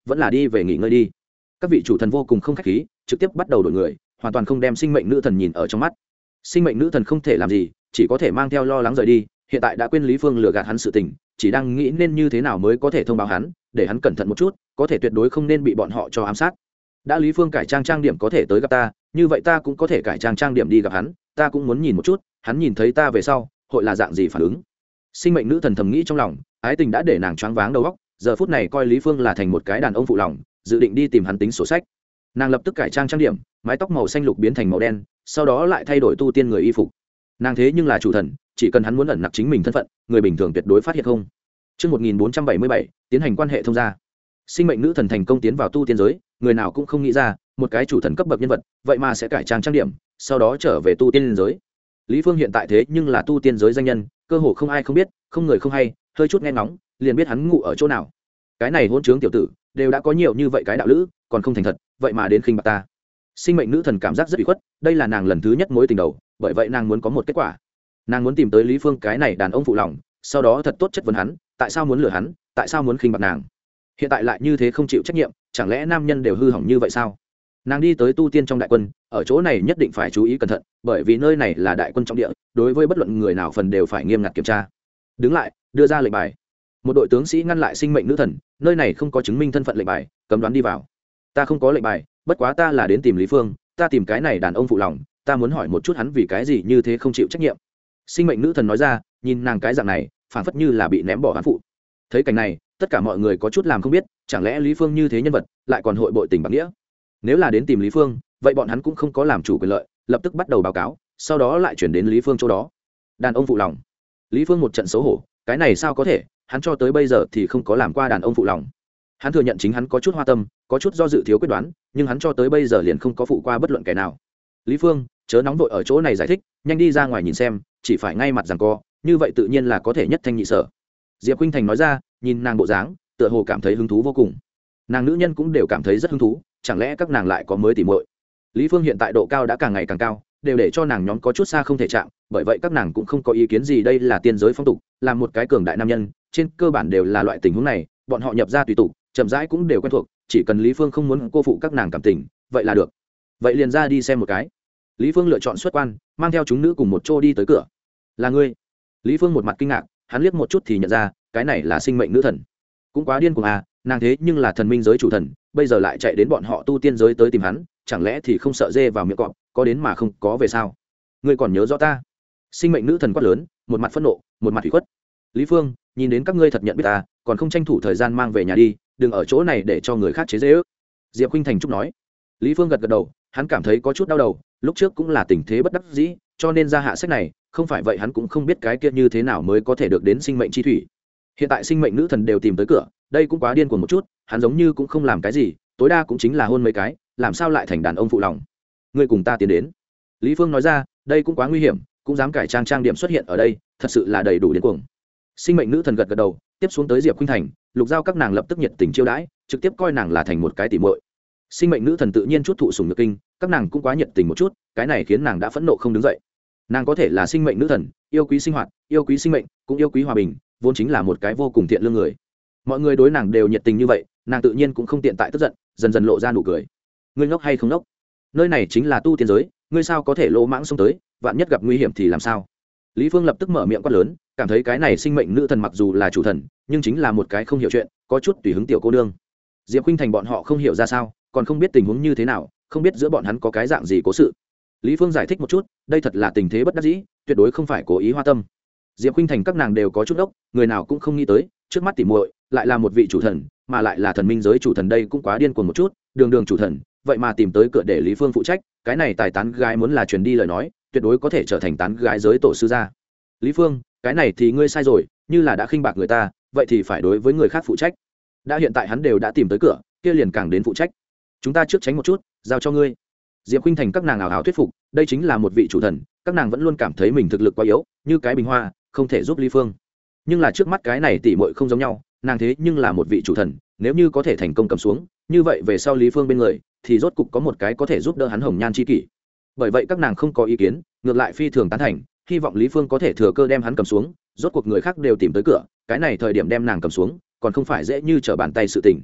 vẫn là đi về nghỉ ngơi đi. Các vị chủ thần vô cùng không khách khí, trực tiếp bắt đầu đổi người, hoàn toàn không đem sinh mệnh nữ thần nhìn ở trong mắt. Sinh mệnh nữ thần không thể làm gì, chỉ có thể mang theo lo lắng rời đi. Hiện tại đã quên Lý Phương lừa gạt hắn sự tình, chỉ đang nghĩ nên như thế nào mới có thể thông báo hắn, để hắn cẩn thận một chút, có thể tuyệt đối không nên bị bọn họ cho ám sát. Đã Lý Phương cải trang trang điểm có thể tới gặp ta, như vậy ta cũng có thể cải trang trang điểm đi gặp hắn, ta cũng muốn nhìn một chút, hắn nhìn thấy ta về sau, hội là dạng gì phản ứng. Sinh mệnh nữ thần thầm nghĩ trong lòng, ái tình đã để nàng choáng váng đầu óc, giờ phút này coi Lý Phương là thành một cái đàn ông phụ lòng, dự định đi tìm hắn tính sổ sách. Nàng lập tức cải trang trang điểm, mái tóc màu xanh lục biến thành màu đen, sau đó lại thay đổi tu tiên người y phục. Nàng thế nhưng là chủ thần, chỉ cần hắn muốn ẩn nặc chính mình thân phận, người bình thường tuyệt đối phát hiện không. Chương 1477, tiến hành quan hệ thông gia. Sinh mệnh nữ thần thành công tiến vào tu tiên giới, người nào cũng không nghĩ ra, một cái chủ thần cấp bậc nhân vật, vậy mà sẽ cải trang trang điểm, sau đó trở về tu tiên giới. Lý Phương hiện tại thế nhưng là tu tiên giới danh nhân, cơ hồ không ai không biết, không người không hay, hơi chút nghe ngóng, liền biết hắn ngủ ở chỗ nào. Cái này hỗn trướng tiểu tử, đều đã có nhiều như vậy cái đạo lữ, còn không thành thật, vậy mà đến khinh bạc ta. Sinh mệnh nữ thần cảm giác rất bị khuất, đây là nàng lần thứ nhất mối tình đầu, bởi vậy nàng muốn có một kết quả. Nàng muốn tìm tới Lý Phương cái này đàn ông phụ lòng, sau đó thật tốt chất vấn hắn, tại sao muốn lừa hắn, tại sao muốn khinh bạc nàng. Hiện tại lại như thế không chịu trách nhiệm, chẳng lẽ nam nhân đều hư hỏng như vậy sao? Nàng đi tới tu tiên trong đại quân, ở chỗ này nhất định phải chú ý cẩn thận, bởi vì nơi này là đại quân trọng địa, đối với bất luận người nào phần đều phải nghiêm ngặt kiểm tra. Đứng lại, đưa ra lệnh bài. Một đội tướng sĩ ngăn lại sinh mệnh nữ thần, nơi này không có chứng minh thân phận lệnh bài, cấm đoán đi vào. Ta không có lệnh bài, bất quá ta là đến tìm Lý Phương, ta tìm cái này đàn ông phụ lòng, ta muốn hỏi một chút hắn vì cái gì như thế không chịu trách nhiệm. Sinh mệnh nữ thần nói ra, nhìn nàng cái dạng này, phảng phất như là bị ném bỏ hắn phụ. Thấy cảnh này, tất cả mọi người có chút làm không biết, chẳng lẽ Lý Phương như thế nhân vật, lại còn hội bội tình bạc nghĩa. Nếu là đến tìm Lý Phương, vậy bọn hắn cũng không có làm chủ quyền lợi, lập tức bắt đầu báo cáo, sau đó lại chuyển đến Lý Phương chỗ đó. Đàn ông phụ lòng. Lý Phương một trận xấu hổ, cái này sao có thể, hắn cho tới bây giờ thì không có làm qua đàn ông phụ lòng. Hắn thừa nhận chính hắn có chút hoa tâm, có chút do dự thiếu quyết đoán, nhưng hắn cho tới bây giờ liền không có phụ qua bất luận kẻ nào. Lý Phương, chớ nóng vội ở chỗ này giải thích, nhanh đi ra ngoài nhìn xem, chỉ phải ngay mặt giằng co, như vậy tự nhiên là có thể nhất thanh nhị sở. Diệp Khuynh Thành nói ra, nhìn nàng bộ dáng, tựa hồ cảm thấy hứng thú vô cùng. Nàng nữ nhân cũng đều cảm thấy rất hứng thú, chẳng lẽ các nàng lại có mới tỉ muội. Lý Phương hiện tại độ cao đã càng ngày càng cao, đều để cho nàng nhóm có chút xa không thể chạm, bởi vậy các nàng cũng không có ý kiến gì, đây là tiên giới phong tục, là một cái cường đại nam nhân, trên cơ bản đều là loại tình huống này, bọn họ nhập ra tùy tục, chậm rãi cũng đều quen thuộc, chỉ cần Lý Phương không muốn cô phụ các nàng cảm tình, vậy là được. Vậy liền ra đi xem một cái. Lý Phương lựa chọn xuất quan, mang theo chúng nữ cùng một chỗ đi tới cửa. Là ngươi? Lý Phương một mặt kinh ngạc, hắn liếc một chút thì nhận ra, cái này là sinh mệnh nữ thần. Cũng quá điên cuồng à, nàng thế nhưng là thần minh giới chủ thần, bây giờ lại chạy đến bọn họ tu tiên giới tới tìm hắn, chẳng lẽ thì không sợ dê vào miệng cọp, có đến mà không có về sao? Ngươi còn nhớ rõ ta? Sinh mệnh nữ thần quát lớn, một mặt phẫn nộ, một mặt ủy khuất. Lý Phương, nhìn đến các ngươi thật nhận biết ta, còn không tranh thủ thời gian mang về nhà đi, đừng ở chỗ này để cho người khác chế giễu. Diệp Khuynh Thành chúc nói. Lý Phương gật gật đầu, hắn cảm thấy có chút đau đầu, lúc trước cũng là tình thế bất đắc dĩ, cho nên ra hạ sách này, không phải vậy hắn cũng không biết cái kia như thế nào mới có thể được đến sinh mệnh chi thủy. Hiện tại sinh mệnh nữ thần đều tìm tới cửa, đây cũng quá điên cuồng một chút, hắn giống như cũng không làm cái gì, tối đa cũng chính là hôn mấy cái, làm sao lại thành đàn ông phụ lòng. Ngươi cùng ta tiến đến. Lý Phương nói ra, đây cũng quá nguy hiểm, cũng dám cải trang trang điểm xuất hiện ở đây, thật sự là đầy đủ điên cuồng. Sinh mệnh nữ thần gật gật đầu, tiếp xuống tới Diệp Khuynh Thành, Lục Giao các nàng lập tức nhiệt tình chiêu đãi, trực tiếp coi nàng là thành một cái tỉ muội. Sinh mệnh nữ thần tự nhiên chút thụ sủng nhược kinh, các nàng cũng quá nhiệt tình một chút, cái này khiến nàng đã phẫn nộ không đứng dậy. Nàng có thể là sinh mệnh nữ thần, yêu quý sinh hoạt, yêu quý sinh mệnh, cũng yêu quý hòa bình, vốn chính là một cái vô cùng thiện lương người. Mọi người đối nàng đều nhiệt tình như vậy, nàng tự nhiên cũng không tiện tại tức giận, dần dần lộ ra nụ cười. Ngươi ngốc hay không ngốc? Nơi này chính là tu tiên giới, ngươi sao có thể lỗ mãng xông tới, vạn nhất gặp nguy hiểm thì làm sao? Lý Phương lập tức mở miệng quát lớn, cảm thấy cái này sinh mệnh nữ thần mặc dù là chủ thần, nhưng chính là một cái không hiểu chuyện, có chút tùy hứng tiểu cô nương. Diệp Khuynh Thành bọn họ không hiểu ra sao, còn không biết tình huống như thế nào, không biết giữa bọn hắn có cái dạng gì cố sự. Lý Phương giải thích một chút, đây thật là tình thế bất đắc dĩ, tuyệt đối không phải cố ý hoa tâm. Diệp Khuynh Thành các nàng đều có chút ốc, người nào cũng không nghĩ tới, trước mắt tỉ muội lại là một vị chủ thần, mà lại là thần minh giới chủ thần, đây cũng quá điên cuồng một chút, đường đường chủ thần, vậy mà tìm tới cửa để Lý Phương phụ trách, cái này tài tán gái muốn là truyền đi lời nói, tuyệt đối có thể trở thành tán gái giới tổ sư gia. Lý Phương, cái này thì ngươi sai rồi, như là đã khinh bạc người ta, vậy thì phải đối với người khác phụ trách. Đã hiện tại hắn đều đã tìm tới cửa, kia liền càng đến phụ trách. Chúng ta trước tránh một chút, giao cho ngươi. Diệp Khuynh Thành các nàng ảo ảo thuyết phục, đây chính là một vị chủ thần, các nàng vẫn luôn cảm thấy mình thực lực quá yếu, như cái bình hoa, không thể giúp Lý Phương. Nhưng là trước mắt cái này tỷ muội không giống nhau, nàng thế nhưng là một vị chủ thần, nếu như có thể thành công cầm xuống, như vậy về sau Lý Phương bên người thì rốt cục có một cái có thể giúp đỡ hắn hồng nhan chi kỷ. Bởi vậy các nàng không có ý kiến, ngược lại phi thường tán thành, hy vọng Lý Phương có thể thừa cơ đem hắn cầm xuống, rốt cuộc người khác đều tìm tới cửa, cái này thời điểm đem nàng cầm xuống, còn không phải dễ như trở bàn tay sự tình.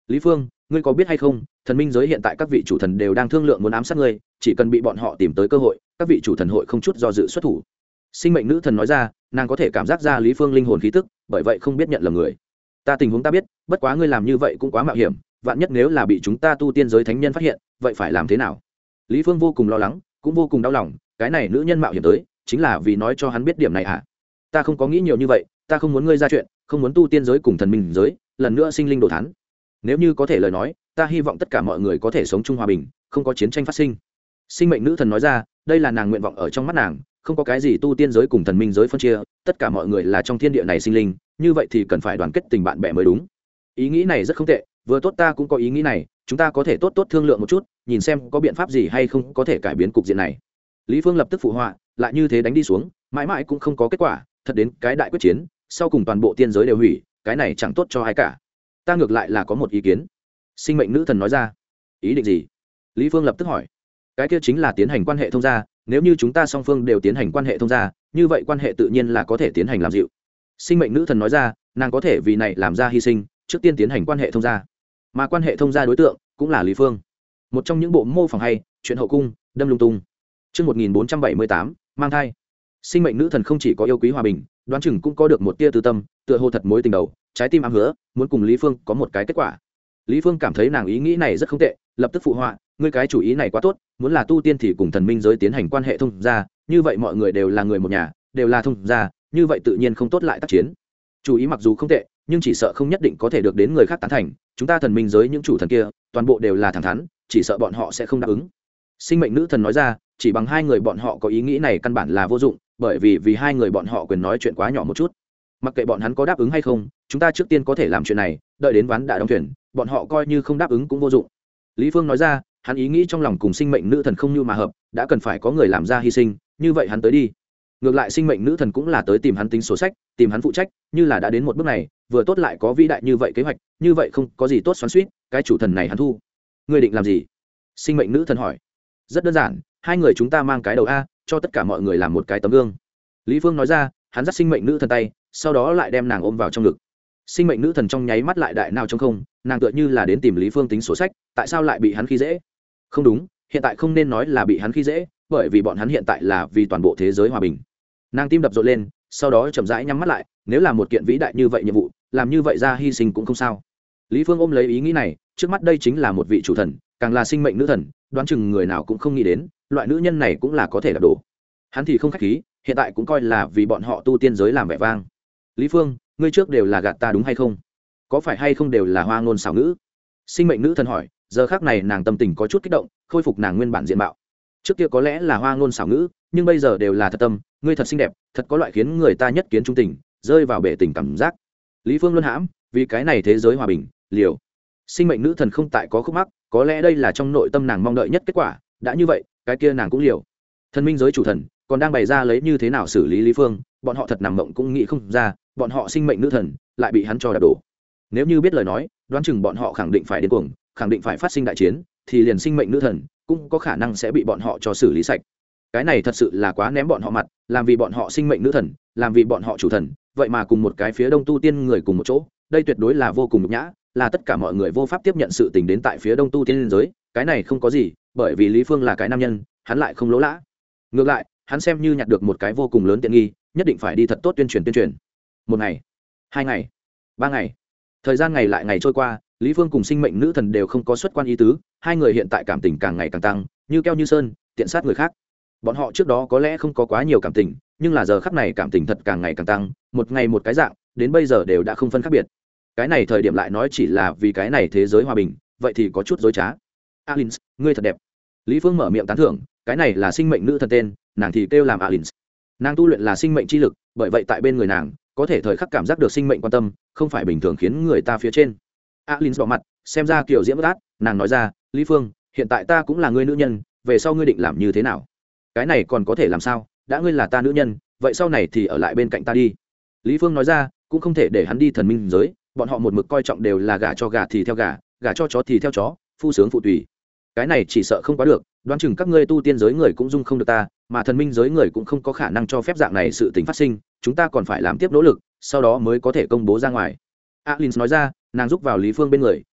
Lý Phương, ngươi có biết hay không, thần minh giới hiện tại các vị chủ thần đều đang thương lượng muốn ám sát ngươi, chỉ cần bị bọn họ tìm tới cơ hội, các vị chủ thần hội không chút do dự xuất thủ. Sinh mệnh nữ thần nói ra, nàng có thể cảm giác ra Lý Phương linh hồn khí tức, bởi vậy không biết nhận lầm người. Ta tình huống ta biết, bất quá ngươi làm như vậy cũng quá mạo hiểm, vạn nhất nếu là bị chúng ta tu tiên giới thánh nhân phát hiện, vậy phải làm thế nào? Lý Phương vô cùng lo lắng, cũng vô cùng đau lòng, cái này nữ nhân mạo hiểm tới, chính là vì nói cho hắn biết điểm này à? Ta không có nghĩ nhiều như vậy, ta không muốn ngươi ra chuyện, không muốn tu tiên giới cùng thần minh giới lần nữa sinh linh đồ thán. Nếu như có thể lời nói, ta hy vọng tất cả mọi người có thể sống chung hòa bình, không có chiến tranh phát sinh. Sinh mệnh nữ thần nói ra, đây là nàng nguyện vọng ở trong mắt nàng, không có cái gì tu tiên giới cùng thần minh giới phân chia, tất cả mọi người là trong thiên địa này sinh linh, như vậy thì cần phải đoàn kết tình bạn bè mới đúng. Ý nghĩ này rất không tệ, vừa tốt ta cũng có ý nghĩ này, chúng ta có thể tốt tốt thương lượng một chút, nhìn xem có biện pháp gì hay không có thể cải biến cục diện này. Lý Phương lập tức phụ họa, lại như thế đánh đi xuống, mãi mãi cũng không có kết quả, thật đến cái đại quyết chiến, sau cùng toàn bộ tiên giới đều hủy, cái này chẳng tốt cho ai cả. Ta ngược lại là có một ý kiến. Sinh mệnh nữ thần nói ra. Ý định gì? Lý Phương lập tức hỏi. Cái kia chính là tiến hành quan hệ thông gia, nếu như chúng ta song phương đều tiến hành quan hệ thông gia, như vậy quan hệ tự nhiên là có thể tiến hành làm dịu. Sinh mệnh nữ thần nói ra, nàng có thể vì này làm ra hy sinh, trước tiên tiến hành quan hệ thông gia, mà quan hệ thông gia đối tượng cũng là Lý Phương. Một trong những bộ mô phỏng hay, chuyện hậu cung, đâm lung tung. Chương 1478, mang thai. Sinh mệnh nữ thần không chỉ có yêu quý hòa bình, đoán chừng cũng có được một tia tư tâm, tựa hồ thật mối tình đầu, trái tim ám hứa, muốn cùng Lý Phương có một cái kết quả. Lý Phương cảm thấy nàng ý nghĩ này rất không tệ, lập tức phụ họa, ngươi cái chủ ý này quá tốt, muốn là tu tiên thì cùng thần minh giới tiến hành quan hệ thông gia, như vậy mọi người đều là người một nhà, đều là thông gia, như vậy tự nhiên không tốt lại tác chiến. Chủ ý mặc dù không tệ, nhưng chỉ sợ không nhất định có thể được đến người khác tán thành, chúng ta thần minh giới những chủ thần kia, toàn bộ đều là thẳng thắn, chỉ sợ bọn họ sẽ không đáp ứng. Sinh mệnh nữ thần nói ra, chỉ bằng hai người bọn họ có ý nghĩ này căn bản là vô dụng, bởi vì hai người bọn họ quyền nói chuyện quá nhỏ một chút. Mặc kệ bọn hắn có đáp ứng hay không, chúng ta trước tiên có thể làm chuyện này, đợi đến ván đã đóng thuyền, bọn họ coi như không đáp ứng cũng vô dụng. Lý Phương nói ra, hắn ý nghĩ trong lòng cùng sinh mệnh nữ thần không như mà hợp, đã cần phải có người làm ra hy sinh, như vậy hắn tới đi. Ngược lại sinh mệnh nữ thần cũng là tới tìm hắn tính sổ sách, tìm hắn phụ trách, như là đã đến một bước này, vừa tốt lại có vĩ đại như vậy kế hoạch, như vậy không có gì tốt xoắn xuýt, cái chủ thần này hắn thu. Ngươi định làm gì? Sinh mệnh nữ thần hỏi. Rất đơn giản, hai người chúng ta mang cái đầu a, cho tất cả mọi người làm một cái tấm gương. Lý Phương nói ra, hắn dắt sinh mệnh nữ thần tay, sau đó lại đem nàng ôm vào trong ngực. Sinh mệnh nữ thần trong nháy mắt lại đại nào trong không, nàng tựa như là đến tìm Lý Phương tính sổ sách, tại sao lại bị hắn khi dễ? Không đúng, hiện tại không nên nói là bị hắn khi dễ, bởi vì bọn hắn hiện tại là vì toàn bộ thế giới hòa bình. Nàng tim đập rộn lên, sau đó chậm rãi nhắm mắt lại, nếu là một kiện vĩ đại như vậy nhiệm vụ, làm như vậy ra hy sinh cũng không sao. Lý Phương ôm lấy ý nghĩ này, trước mắt đây chính là một vị chủ thần, càng là sinh mệnh nữ thần, đoán chừng người nào cũng không nghĩ đến, loại nữ nhân này cũng là có thể đạp đổ. Hắn thì không khách khí, hiện tại cũng coi là vì bọn họ tu tiên giới làm vẻ vang. Lý Phương, ngươi trước đều là gạt ta đúng hay không? Có phải hay không đều là hoa ngôn xảo ngữ? Sinh mệnh nữ thần hỏi, giờ khắc này nàng tâm tình có chút kích động, khôi phục nàng nguyên bản diện mạo. Trước kia có lẽ là hoa ngôn xảo ngữ, nhưng bây giờ đều là thật tâm, ngươi thật xinh đẹp, thật có loại khiến người ta nhất kiến trung tình, rơi vào bể tình cảm giác. Lý Phương luân hãm, vì cái này thế giới hòa bình, liều. Sinh mệnh nữ thần không tại có khúc mắc, có lẽ đây là trong nội tâm nàng mong đợi nhất kết quả, đã như vậy, cái kia nàng cũng liều. Thần minh giới chủ thần còn đang bày ra lấy như thế nào xử lý Lý Phương, bọn họ thật nằm mộng cũng nghĩ không ra, bọn họ sinh mệnh nữ thần lại bị hắn cho đạp đổ. Nếu như biết lời nói, đoán chừng bọn họ khẳng định phải điên cuồng, khẳng định phải phát sinh đại chiến, thì liền sinh mệnh nữ thần cũng có khả năng sẽ bị bọn họ cho xử lý sạch. Cái này thật sự là quá ném bọn họ mặt, làm vì bọn họ sinh mệnh nữ thần, làm vì bọn họ chủ thần, vậy mà cùng một cái phía đông tu tiên người cùng một chỗ, đây tuyệt đối là vô cùng nhục nhã, là tất cả mọi người vô pháp tiếp nhận sự tình đến tại phía đông tu tiên giới, cái này không có gì, bởi vì Lý Phương là cái nam nhân, hắn lại không lỗ lã. Ngược lại, hắn xem như nhặt được một cái vô cùng lớn tiện nghi, nhất định phải đi thật tốt tuyên truyền. Một ngày, 2 ngày, 3 ngày, thời gian ngày lại ngày trôi qua, Lý Phương cùng sinh mệnh nữ thần đều không có xuất quan ý tứ, hai người hiện tại cảm tình càng ngày càng tăng, như keo như sơn, tiện sát người khác. Bọn họ trước đó có lẽ không có quá nhiều cảm tình, nhưng là giờ khắc này cảm tình thật càng ngày càng tăng, một ngày một cái dạng, đến bây giờ đều đã không phân khác biệt. Cái này thời điểm lại nói chỉ là vì cái này thế giới hòa bình, vậy thì có chút dối trá. Alins, ngươi thật đẹp. Lý Phương mở miệng tán thưởng, cái này là sinh mệnh nữ thần tên, nàng thì kêu làm Alins. Nàng tu luyện là sinh mệnh chi lực, bởi vậy tại bên người nàng có thể thời khắc cảm giác được sinh mệnh quan tâm, không phải bình thường khiến người ta phía trên. Alins đỏ mặt, xem ra kiểu diễm bất át, nàng nói ra, Lý Phương, hiện tại ta cũng là ngươi nữ nhân, về sau ngươi định làm như thế nào? Cái này còn có thể làm sao, đã ngươi là ta nữ nhân, vậy sau này thì ở lại bên cạnh ta đi. Lý Phương nói ra, cũng không thể để hắn đi thần minh giới, bọn họ một mực coi trọng đều là gả cho gà thì theo gà, gả cho chó thì theo chó, phu sướng phụ tùy. Cái này chỉ sợ không quá được, đoán chừng các ngươi tu tiên giới người cũng dung không được ta, mà thần minh giới người cũng không có khả năng cho phép dạng này sự tình phát sinh, chúng ta còn phải làm tiếp nỗ lực, sau đó mới có thể công bố ra ngoài. Alins nói ra, nàng rúc vào Lý Phương bên người,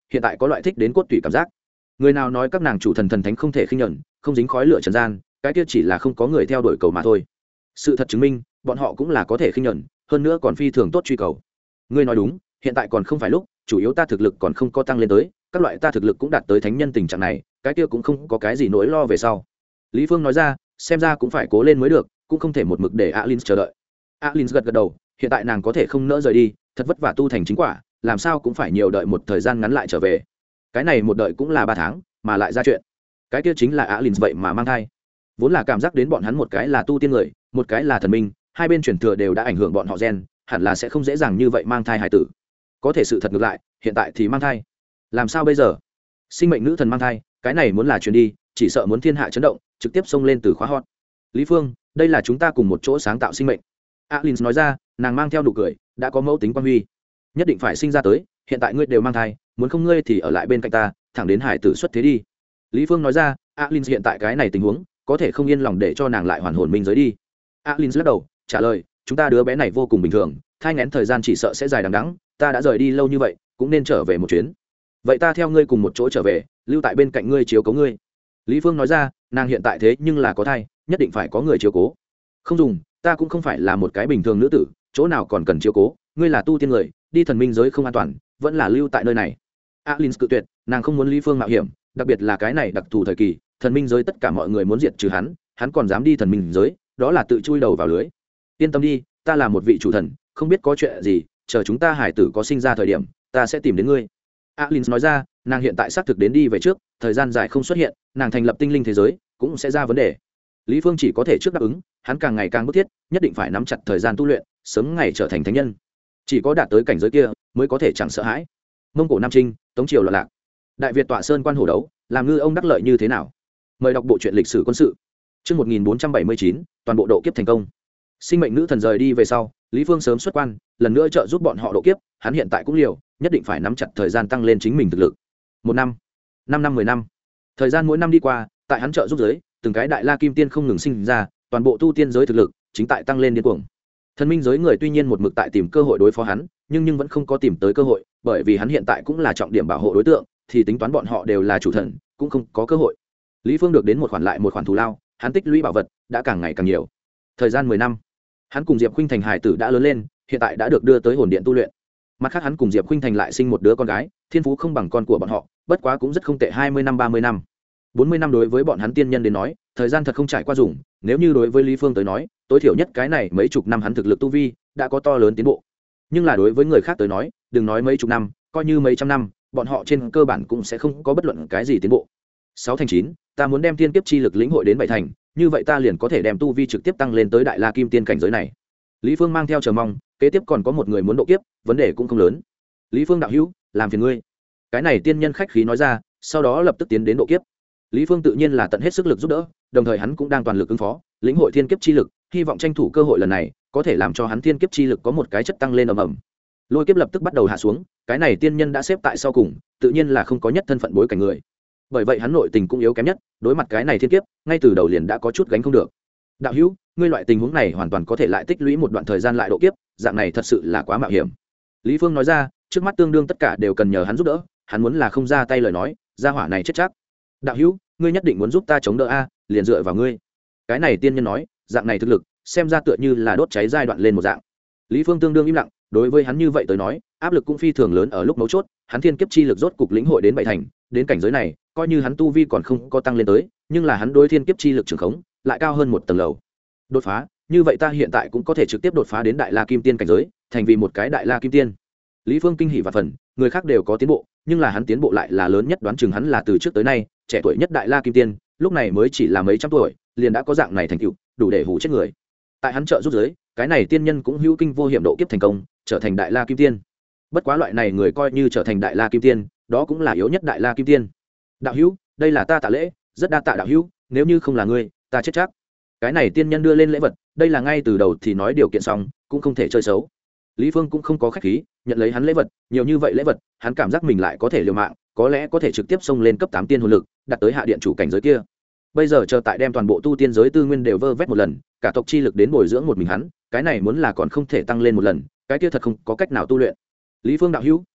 hiện tại có loại thích đến cốt tủy cảm giác. Người nào nói các nàng chủ thần thần thánh không thể khinh nhẫn, không dính khói lửa trần gian, cái kia chỉ là không có người theo đuổi cầu mà thôi. Sự thật chứng minh bọn họ cũng là có thể khinh nhẫn, hơn nữa còn phi thường tốt truy cầu. Ngươi nói đúng, hiện tại còn không phải lúc, chủ yếu ta thực lực còn không có tăng lên tới, các loại ta thực lực cũng đạt tới thánh nhân tình trạng này, cái kia cũng không có cái gì nỗi lo về sau. Lý Phương nói ra, xem ra cũng phải cố lên mới được, cũng không thể một mực để Alins chờ đợi. Alins gật gật đầu, hiện tại nàng có thể không nỡ rời đi, thật vất vả tu thành chính quả, làm sao cũng phải nhiều đợi một thời gian ngắn lại trở về. Cái này một đợi cũng là 3 tháng, mà lại ra chuyện. Cái kia chính là Alins vậy mà mang thai. Vốn là cảm giác đến bọn hắn một cái là tu tiên người, một cái là thần minh, hai bên truyền thừa đều đã ảnh hưởng bọn họ gen, hẳn là sẽ không dễ dàng như vậy mang thai hài tử. Có thể sự thật ngược lại, hiện tại thì mang thai. Làm sao bây giờ? Sinh mệnh nữ thần mang thai, cái này muốn là truyền đi, chỉ sợ muốn thiên hạ chấn động, trực tiếp xông lên từ khóa hot. Lý Phương, đây là chúng ta cùng một chỗ sáng tạo sinh mệnh. Alins nói ra, nàng mang theo nụ cười, đã có mẫu tính quan huy, nhất định phải sinh ra tới, hiện tại ngươi đều mang thai, muốn không ngươi thì ở lại bên cạnh ta, thẳng đến hải tử xuất thế đi. Lý Phương nói ra, Alins hiện tại cái này tình huống, có thể không yên lòng để cho nàng lại hoàn hồn minh giới đi. Alins lắc đầu, trả lời, chúng ta đứa bé này vô cùng bình thường, thai nghén thời gian chỉ sợ sẽ dài đằng đẵng, ta đã rời đi lâu như vậy, cũng nên trở về một chuyến. Vậy ta theo ngươi cùng một chỗ trở về, lưu tại bên cạnh ngươi chiếu cố ngươi. Lý Phương nói ra, nàng hiện tại thế nhưng là có thai, nhất định phải có người chiếu cố. Không dùng, ta cũng không phải là một cái bình thường nữ tử, chỗ nào còn cần chiếu cố, ngươi là tu tiên người, đi thần minh giới không an toàn, vẫn là lưu tại nơi này. Alins cự tuyệt, nàng không muốn Lý Phương mạo hiểm, đặc biệt là cái này đặc thù thời kỳ, thần minh giới tất cả mọi người muốn diệt trừ hắn còn dám đi thần minh giới, đó là tự chui đầu vào lưới. Yên tâm đi, ta là một vị chủ thần, không biết có chuyện gì, chờ chúng ta hải tử có sinh ra thời điểm, ta sẽ tìm đến ngươi. Alins nói ra, nàng hiện tại xác thực đến đi về trước, thời gian dài không xuất hiện, nàng thành lập tinh linh thế giới cũng sẽ ra vấn đề. Lý Phương chỉ có thể trước đáp ứng, hắn càng ngày càng bức thiết, nhất định phải nắm chặt thời gian tu luyện, sớm ngày trở thành thánh nhân. Chỉ có đạt tới cảnh giới kia, mới có thể chẳng sợ hãi. Mông Cổ Nam Trinh, Tống triều loạn lạc, Đại Việt tọa sơn quan hổ đấu, làm ngư ông đắc lợi như thế nào? Mời đọc bộ truyện lịch sử quân sự. Chương 1479, toàn bộ độ kiếp thành công. Sinh mệnh nữ thần rời đi về sau, Lý Phương sớm xuất quan, lần nữa trợ giúp bọn họ độ kiếp, hắn hiện tại cũng liều, nhất định phải nắm chặt thời gian tăng lên chính mình thực lực. 1 năm, 5 năm, 10 năm. Thời gian mỗi năm đi qua, tại hắn trợ giúp giới, từng cái đại la kim tiên không ngừng sinh ra, toàn bộ tu tiên giới thực lực chính tại tăng lên điên cuồng. Thần minh giới người tuy nhiên một mực tại tìm cơ hội đối phó hắn, nhưng vẫn không có tìm tới cơ hội, bởi vì hắn hiện tại cũng là trọng điểm bảo hộ đối tượng, thì tính toán bọn họ đều là chủ thần, cũng không có cơ hội. Lý Phương được đến một khoản lại một khoản thù lao, hắn tích lũy bảo vật đã càng ngày càng nhiều. Thời gian 10 năm, hắn cùng Diệp Khuynh Thành hài tử đã lớn lên, hiện tại đã được đưa tới hồn điện tu luyện. Mặt khác hắn cùng Diệp Khuynh Thành lại sinh một đứa con gái, thiên phú không bằng con của bọn họ, bất quá cũng rất không tệ, 20 năm 30 năm. 40 năm đối với bọn hắn tiên nhân đến nói, thời gian thật không trải qua dùng, nếu như đối với Lý Phương tới nói, tối thiểu nhất cái này mấy chục năm hắn thực lực tu vi đã có to lớn tiến bộ. Nhưng là đối với người khác tới nói, đừng nói mấy chục năm, coi như mấy trăm năm, bọn họ trên cơ bản cũng sẽ không có bất luận cái gì tiến bộ. 6 thành 9, ta muốn đem tiên kiếp chi lực lĩnh hội đến 7 thành, như vậy ta liền có thể đem tu vi trực tiếp tăng lên tới đại la kim tiên cảnh giới này. Lý Phương mang theo chờ mong, kế tiếp còn có một người muốn độ kiếp, vấn đề cũng không lớn. Lý Phương đạo hữu, làm phiền ngươi. Cái này tiên nhân khách khí nói ra, sau đó lập tức tiến đến độ kiếp. Lý Phương tự nhiên là tận hết sức lực giúp đỡ, đồng thời hắn cũng đang toàn lực ứng phó, lĩnh hội thiên kiếp chi lực, hy vọng tranh thủ cơ hội lần này, có thể làm cho hắn thiên kiếp chi lực có một cái chất tăng lên ầm ầm. Lôi kiếp lập tức bắt đầu hạ xuống, cái này tiên nhân đã xếp tại sau cùng, tự nhiên là không có nhất thân phận bối cảnh người. Bởi vậy hắn nội tình cũng yếu kém nhất, đối mặt cái này thiên kiếp, ngay từ đầu liền đã có chút gánh không được. Đạo hữu, ngươi loại tình huống này hoàn toàn có thể lại tích lũy một đoạn thời gian lại độ kiếp, dạng này thật sự là quá mạo hiểm. Lý Phương nói ra, trước mắt tương đương tất cả đều cần nhờ hắn giúp đỡ, hắn muốn là không ra tay lời nói, gia hỏa này chết chắc. Đạo hữu, ngươi nhất định muốn giúp ta chống đỡ a, liền dựa vào ngươi. Cái này tiên nhân nói, dạng này thực lực, xem ra tựa như là đốt cháy giai đoạn lên một dạng. Lý Phương tương đương im lặng, đối với hắn như vậy tới nói, áp lực cũng phi thường lớn ở lúc mấu chốt, hắn thiên kiếp chi lực rốt cục lĩnh hội đến 7 thành, đến cảnh giới này, coi như hắn tu vi còn không có tăng lên tới, nhưng là hắn đối thiên kiếp chi lực trường khống lại cao hơn một tầng lầu. Đột phá, như vậy ta hiện tại cũng có thể trực tiếp đột phá đến đại la kim tiên cảnh giới, thành vì một cái đại la kim tiên. Lý Phương kinh hỉ và phần, người khác đều có tiến bộ, nhưng là hắn tiến bộ lại là lớn nhất, đoán chừng hắn là từ trước tới nay trẻ tuổi nhất đại la kim tiên, lúc này mới chỉ là mấy trăm tuổi, liền đã có dạng này thành tựu, đủ để hù chết người. Tại hắn trợ giúp giới, cái này tiên nhân cũng hữu kinh vô hiểm độ kiếp thành công, trở thành đại la kim tiên. Bất quá loại này người coi như trở thành đại la kim tiên, đó cũng là yếu nhất đại la kim tiên. Đạo hữu, đây là ta tạ lễ, rất đa tạ đạo hữu, nếu như không là ngươi, ta chết chắc. Cái này tiên nhân đưa lên lễ vật, đây là ngay từ đầu thì nói điều kiện xong, cũng không thể chơi xấu. Lý Phương cũng không có khách khí, nhận lấy hắn lễ vật, nhiều như vậy lễ vật, hắn cảm giác mình lại có thể liều mạng, có lẽ có thể trực tiếp xông lên cấp 8 tiên hồn lực, đạt tới hạ điện chủ cảnh giới kia. Bây giờ chờ tại đem toàn bộ tu tiên giới tư nguyên đều vơ vét một lần, cả tộc chi lực đến bồi dưỡng một mình hắn, cái này muốn là còn không thể tăng lên một lần, cái kia thật không có cách nào tu luyện. Lý Phương đạo hữu,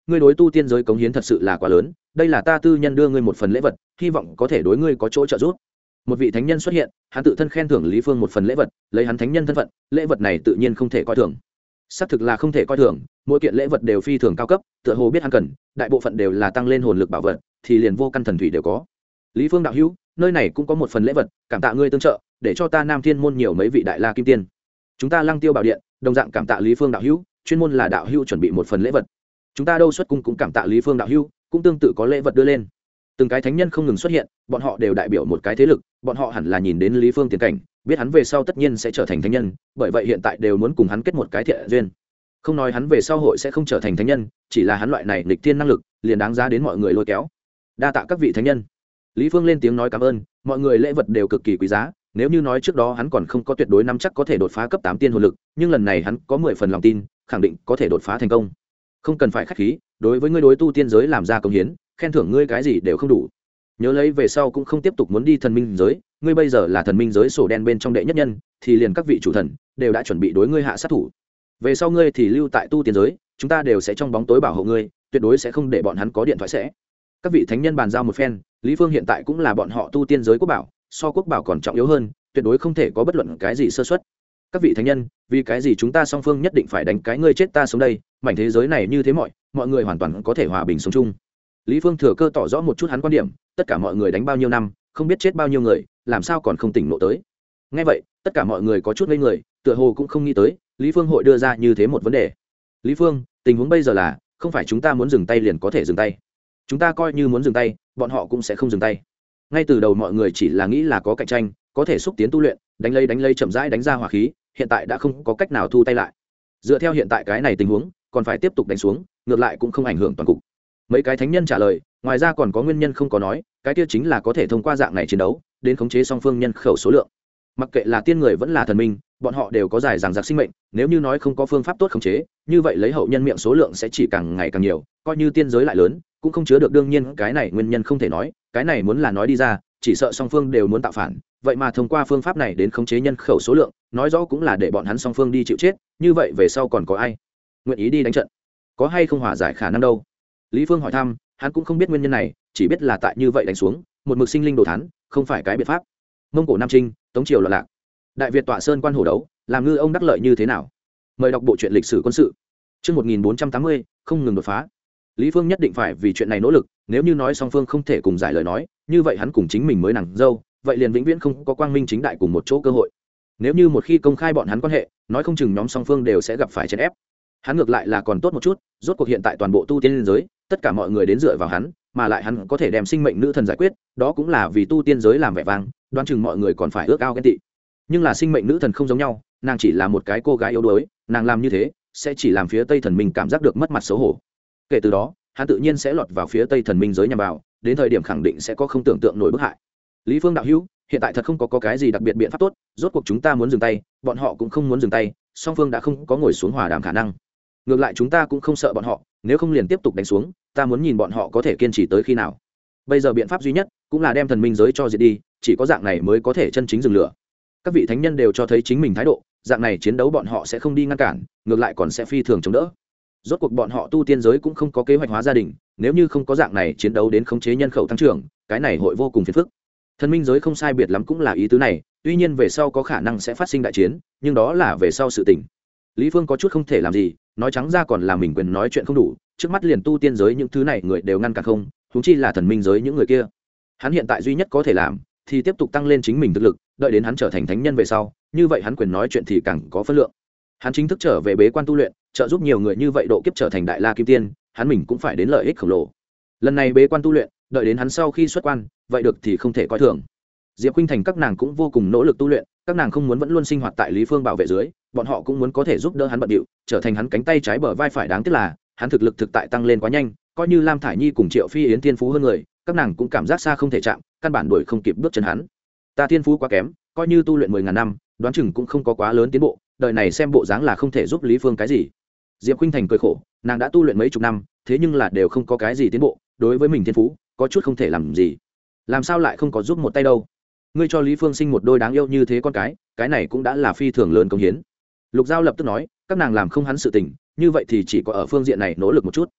ngươi đối tu tiên giới cống hiến thật sự là quá lớn, đây là ta tư nhân đưa ngươi một phần lễ vật, hy vọng có thể đối ngươi có chỗ trợ giúp. Một vị thánh nhân xuất hiện, hắn tự thân khen thưởng Lý Phương một phần lễ vật, lấy hắn thánh nhân thân phận, lễ vật này tự nhiên không thể coi thường. Xác thực là không thể coi thường, mỗi kiện lễ vật đều phi thường cao cấp, tựa hồ biết hắn cần, đại bộ phận đều là tăng lên hồn lực bảo vật, thì liền vô căn thần thủy đều có. Lý Phương đạo hữu, nơi này cũng có một phần lễ vật, cảm tạ ngươi tương trợ, để cho ta Nam Thiên môn nhiều mấy vị đại la kim tiên. Chúng ta Lăng Tiêu bảo điện, đồng dạng cảm tạ Lý Phương đạo hữu, chuyên môn là đạo hữu chuẩn bị một phần lễ vật. Chúng ta Đâu xuất cung cũng cảm tạ Lý Phương đạo hữu, cũng tương tự có lễ vật đưa lên. Từng cái thánh nhân không ngừng xuất hiện, bọn họ đều đại biểu một cái thế lực, bọn họ hẳn là nhìn đến Lý Phương tiền cảnh, biết hắn về sau tất nhiên sẽ trở thành thánh nhân, bởi vậy hiện tại đều muốn cùng hắn kết một cái thiện duyên. Không nói hắn về sau hội sẽ không trở thành thánh nhân, chỉ là hắn loại này nghịch thiên năng lực, liền đáng giá đến mọi người lôi kéo. Đa tạ các vị thánh nhân. Lý Phương lên tiếng nói cảm ơn, mọi người lễ vật đều cực kỳ quý giá, nếu như nói trước đó hắn còn không có tuyệt đối nắm chắc có thể đột phá cấp 8 tiên hồn lực, nhưng lần này hắn có 10 phần lòng tin, khẳng định có thể đột phá thành công. Không cần phải khách khí, đối với ngươi đối tu tiên giới làm ra công hiến, khen thưởng ngươi cái gì đều không đủ. Nhớ lấy về sau cũng không tiếp tục muốn đi thần minh giới, ngươi bây giờ là thần minh giới sổ đen bên trong đệ nhất nhân, thì liền các vị chủ thần đều đã chuẩn bị đối ngươi hạ sát thủ. Về sau ngươi thì lưu tại tu tiên giới, chúng ta đều sẽ trong bóng tối bảo hộ ngươi, tuyệt đối sẽ không để bọn hắn có điện thoại sẽ. Các vị thánh nhân bàn giao một phen, Lý Phương hiện tại cũng là bọn họ tu tiên giới quốc bảo, so quốc bảo còn trọng yếu hơn, tuyệt đối không thể có bất luận cái gì sơ suất. Các vị thánh nhân, vì cái gì chúng ta song phương nhất định phải đánh cái ngươi chết ta sống đây, mảnh thế giới này như thế mọi người hoàn toàn có thể hòa bình sống chung. Lý Phương thừa cơ tỏ rõ một chút hắn quan điểm, tất cả mọi người đánh bao nhiêu năm, không biết chết bao nhiêu người, làm sao còn không tỉnh ngộ tới. Nghe vậy, tất cả mọi người có chút ngây người, tựa hồ cũng không nghĩ tới Lý Phương hội đưa ra như thế một vấn đề. Lý Phương, tình huống bây giờ là không phải chúng ta muốn dừng tay liền có thể dừng tay, chúng ta coi như muốn dừng tay bọn họ cũng sẽ không dừng tay. Ngay từ đầu mọi người chỉ là nghĩ là có cạnh tranh, có thể xúc tiến tu luyện, đánh lấy chậm rãi đánh ra hỏa khí, hiện tại đã không có cách nào thu tay lại. Dựa theo hiện tại cái này tình huống, còn phải tiếp tục đánh xuống, ngược lại cũng không ảnh hưởng toàn cục. Mấy cái thánh nhân trả lời, ngoài ra còn có nguyên nhân không có nói, cái kia chính là có thể thông qua dạng này chiến đấu đến khống chế song phương nhân khẩu số lượng. Mặc kệ là tiên người vẫn là thần minh, bọn họ đều có dài dằng dặc sinh mệnh, nếu như nói không có phương pháp tốt khống chế, như vậy lấy hậu nhân miệng số lượng sẽ chỉ càng ngày càng nhiều, coi như tiên giới lại lớn cũng không chứa được. Đương nhiên cái này nguyên nhân không thể nói, cái này muốn là nói đi ra chỉ sợ song phương đều muốn tạo phản, vậy mà thông qua phương pháp này đến khống chế nhân khẩu số lượng, nói rõ cũng là để bọn hắn song phương đi chịu chết, như vậy về sau còn có ai nguyện ý đi đánh trận, có hay không hòa giải khả năng đâu. Lý Phương hỏi thăm, hắn cũng không biết nguyên nhân này, chỉ biết là tại như vậy đánh xuống một mực sinh linh đồ thán, không phải cái biện pháp. Mông Cổ Nam Trinh, Tống triều loạn lạc, Đại Việt tọa sơn quan hổ đấu, làm ngư ông đắc lợi như thế nào? Mời đọc bộ truyện lịch sử quân sự. Chương 1480, không ngừng đột phá. Lý Phương nhất định phải vì chuyện này nỗ lực, nếu như nói song phương không thể cùng giải lời nói, như vậy hắn cùng chính mình mới nàng dâu, vậy liền vĩnh viễn không có quang minh chính đại cùng một chỗ cơ hội. Nếu như một khi công khai bọn hắn quan hệ, nói không chừng nhóm song phương đều sẽ gặp phải chèn ép. Hắn ngược lại là còn tốt một chút, rốt cuộc hiện tại toàn bộ tu tiên giới, tất cả mọi người đến dựa vào hắn, mà lại hắn có thể đem sinh mệnh nữ thần giải quyết, đó cũng là vì tu tiên giới làm vẻ vang, đoán chừng mọi người còn phải ước ao ghen tị. Nhưng là sinh mệnh nữ thần không giống nhau, nàng chỉ là một cái cô gái yếu đuối, nàng làm như thế sẽ chỉ làm phía Tây thần minh cảm giác được mất mặt xấu hổ. Kể từ đó, hắn tự nhiên sẽ lọt vào phía Tây thần minh giới nhằm vào, đến thời điểm khẳng định sẽ có không tưởng tượng nổi bức hại. Lý Phương đạo hữu, hiện tại thật không có cái gì đặc biệt biện pháp tốt, rốt cuộc chúng ta muốn dừng tay, bọn họ cũng không muốn dừng tay, song phương đã không có ngồi xuống hòa đàm khả năng. Ngược lại chúng ta cũng không sợ bọn họ, nếu không liền tiếp tục đánh xuống, ta muốn nhìn bọn họ có thể kiên trì tới khi nào. Bây giờ biện pháp duy nhất cũng là đem thần minh giới cho diệt đi, chỉ có dạng này mới có thể chân chính dừng lửa. Các vị thánh nhân đều cho thấy chính mình thái độ, dạng này chiến đấu bọn họ sẽ không đi ngăn cản, ngược lại còn sẽ phi thường chống đỡ. Rốt cuộc bọn họ tu tiên giới cũng không có kế hoạch hóa gia đình, nếu như không có dạng này chiến đấu đến khống chế nhân khẩu tăng trưởng, cái này hội vô cùng phiền phức. Thần minh giới không sai biệt lắm cũng là ý tứ này, tuy nhiên về sau có khả năng sẽ phát sinh đại chiến, nhưng đó là về sau sự tình. Lý Phương có chút không thể làm gì, nói trắng ra còn là mình quyền nói chuyện không đủ, trước mắt liền tu tiên giới những thứ này người đều ngăn cản không, huống chi là thần minh giới những người kia. Hắn hiện tại duy nhất có thể làm thì tiếp tục tăng lên chính mình thực lực, đợi đến hắn trở thành thánh nhân về sau, như vậy hắn quyền nói chuyện thì càng có phân lượng. Hắn chính thức trở về bế quan tu luyện, trợ giúp nhiều người như vậy độ kiếp trở thành đại la kim tiên, hắn mình cũng phải đến lợi ích khổng lồ. Lần này bế quan tu luyện, đợi đến hắn sau khi xuất quan, vậy được thì không thể coi thường. Diệp Khuynh Thành các nàng cũng vô cùng nỗ lực tu luyện, các nàng không muốn vẫn luôn sinh hoạt tại Lý Phương bảo vệ dưới, bọn họ cũng muốn có thể giúp đỡ hắn bận điệu, trở thành hắn cánh tay trái bờ vai phải. Đáng tiếc là hắn thực lực thực tại tăng lên quá nhanh, coi như Lam Thải Nhi cùng Triệu Phi Yến tiên phú hơn người, các nàng cũng cảm giác xa không thể chạm, căn bản đuổi không kịp bước chân hắn. Ta tiên phú quá kém, coi như tu luyện 10.000 năm, đoán chừng cũng không có quá lớn tiến bộ, đời này xem bộ dáng là không thể giúp Lý Phương cái gì. Diệp Khuynh Thành cười khổ, nàng đã tu luyện mấy chục năm, thế nhưng là đều không có cái gì tiến bộ, đối với mình tiên phú có chút không thể làm gì. Làm sao lại không có giúp một tay đâu? Ngươi cho Lý Phương sinh một đôi đáng yêu như thế con cái này cũng đã là phi thường lớn công hiến. Lục Giao lập tức nói, các nàng làm không hắn sự tình, như vậy thì chỉ có ở phương diện này nỗ lực một chút.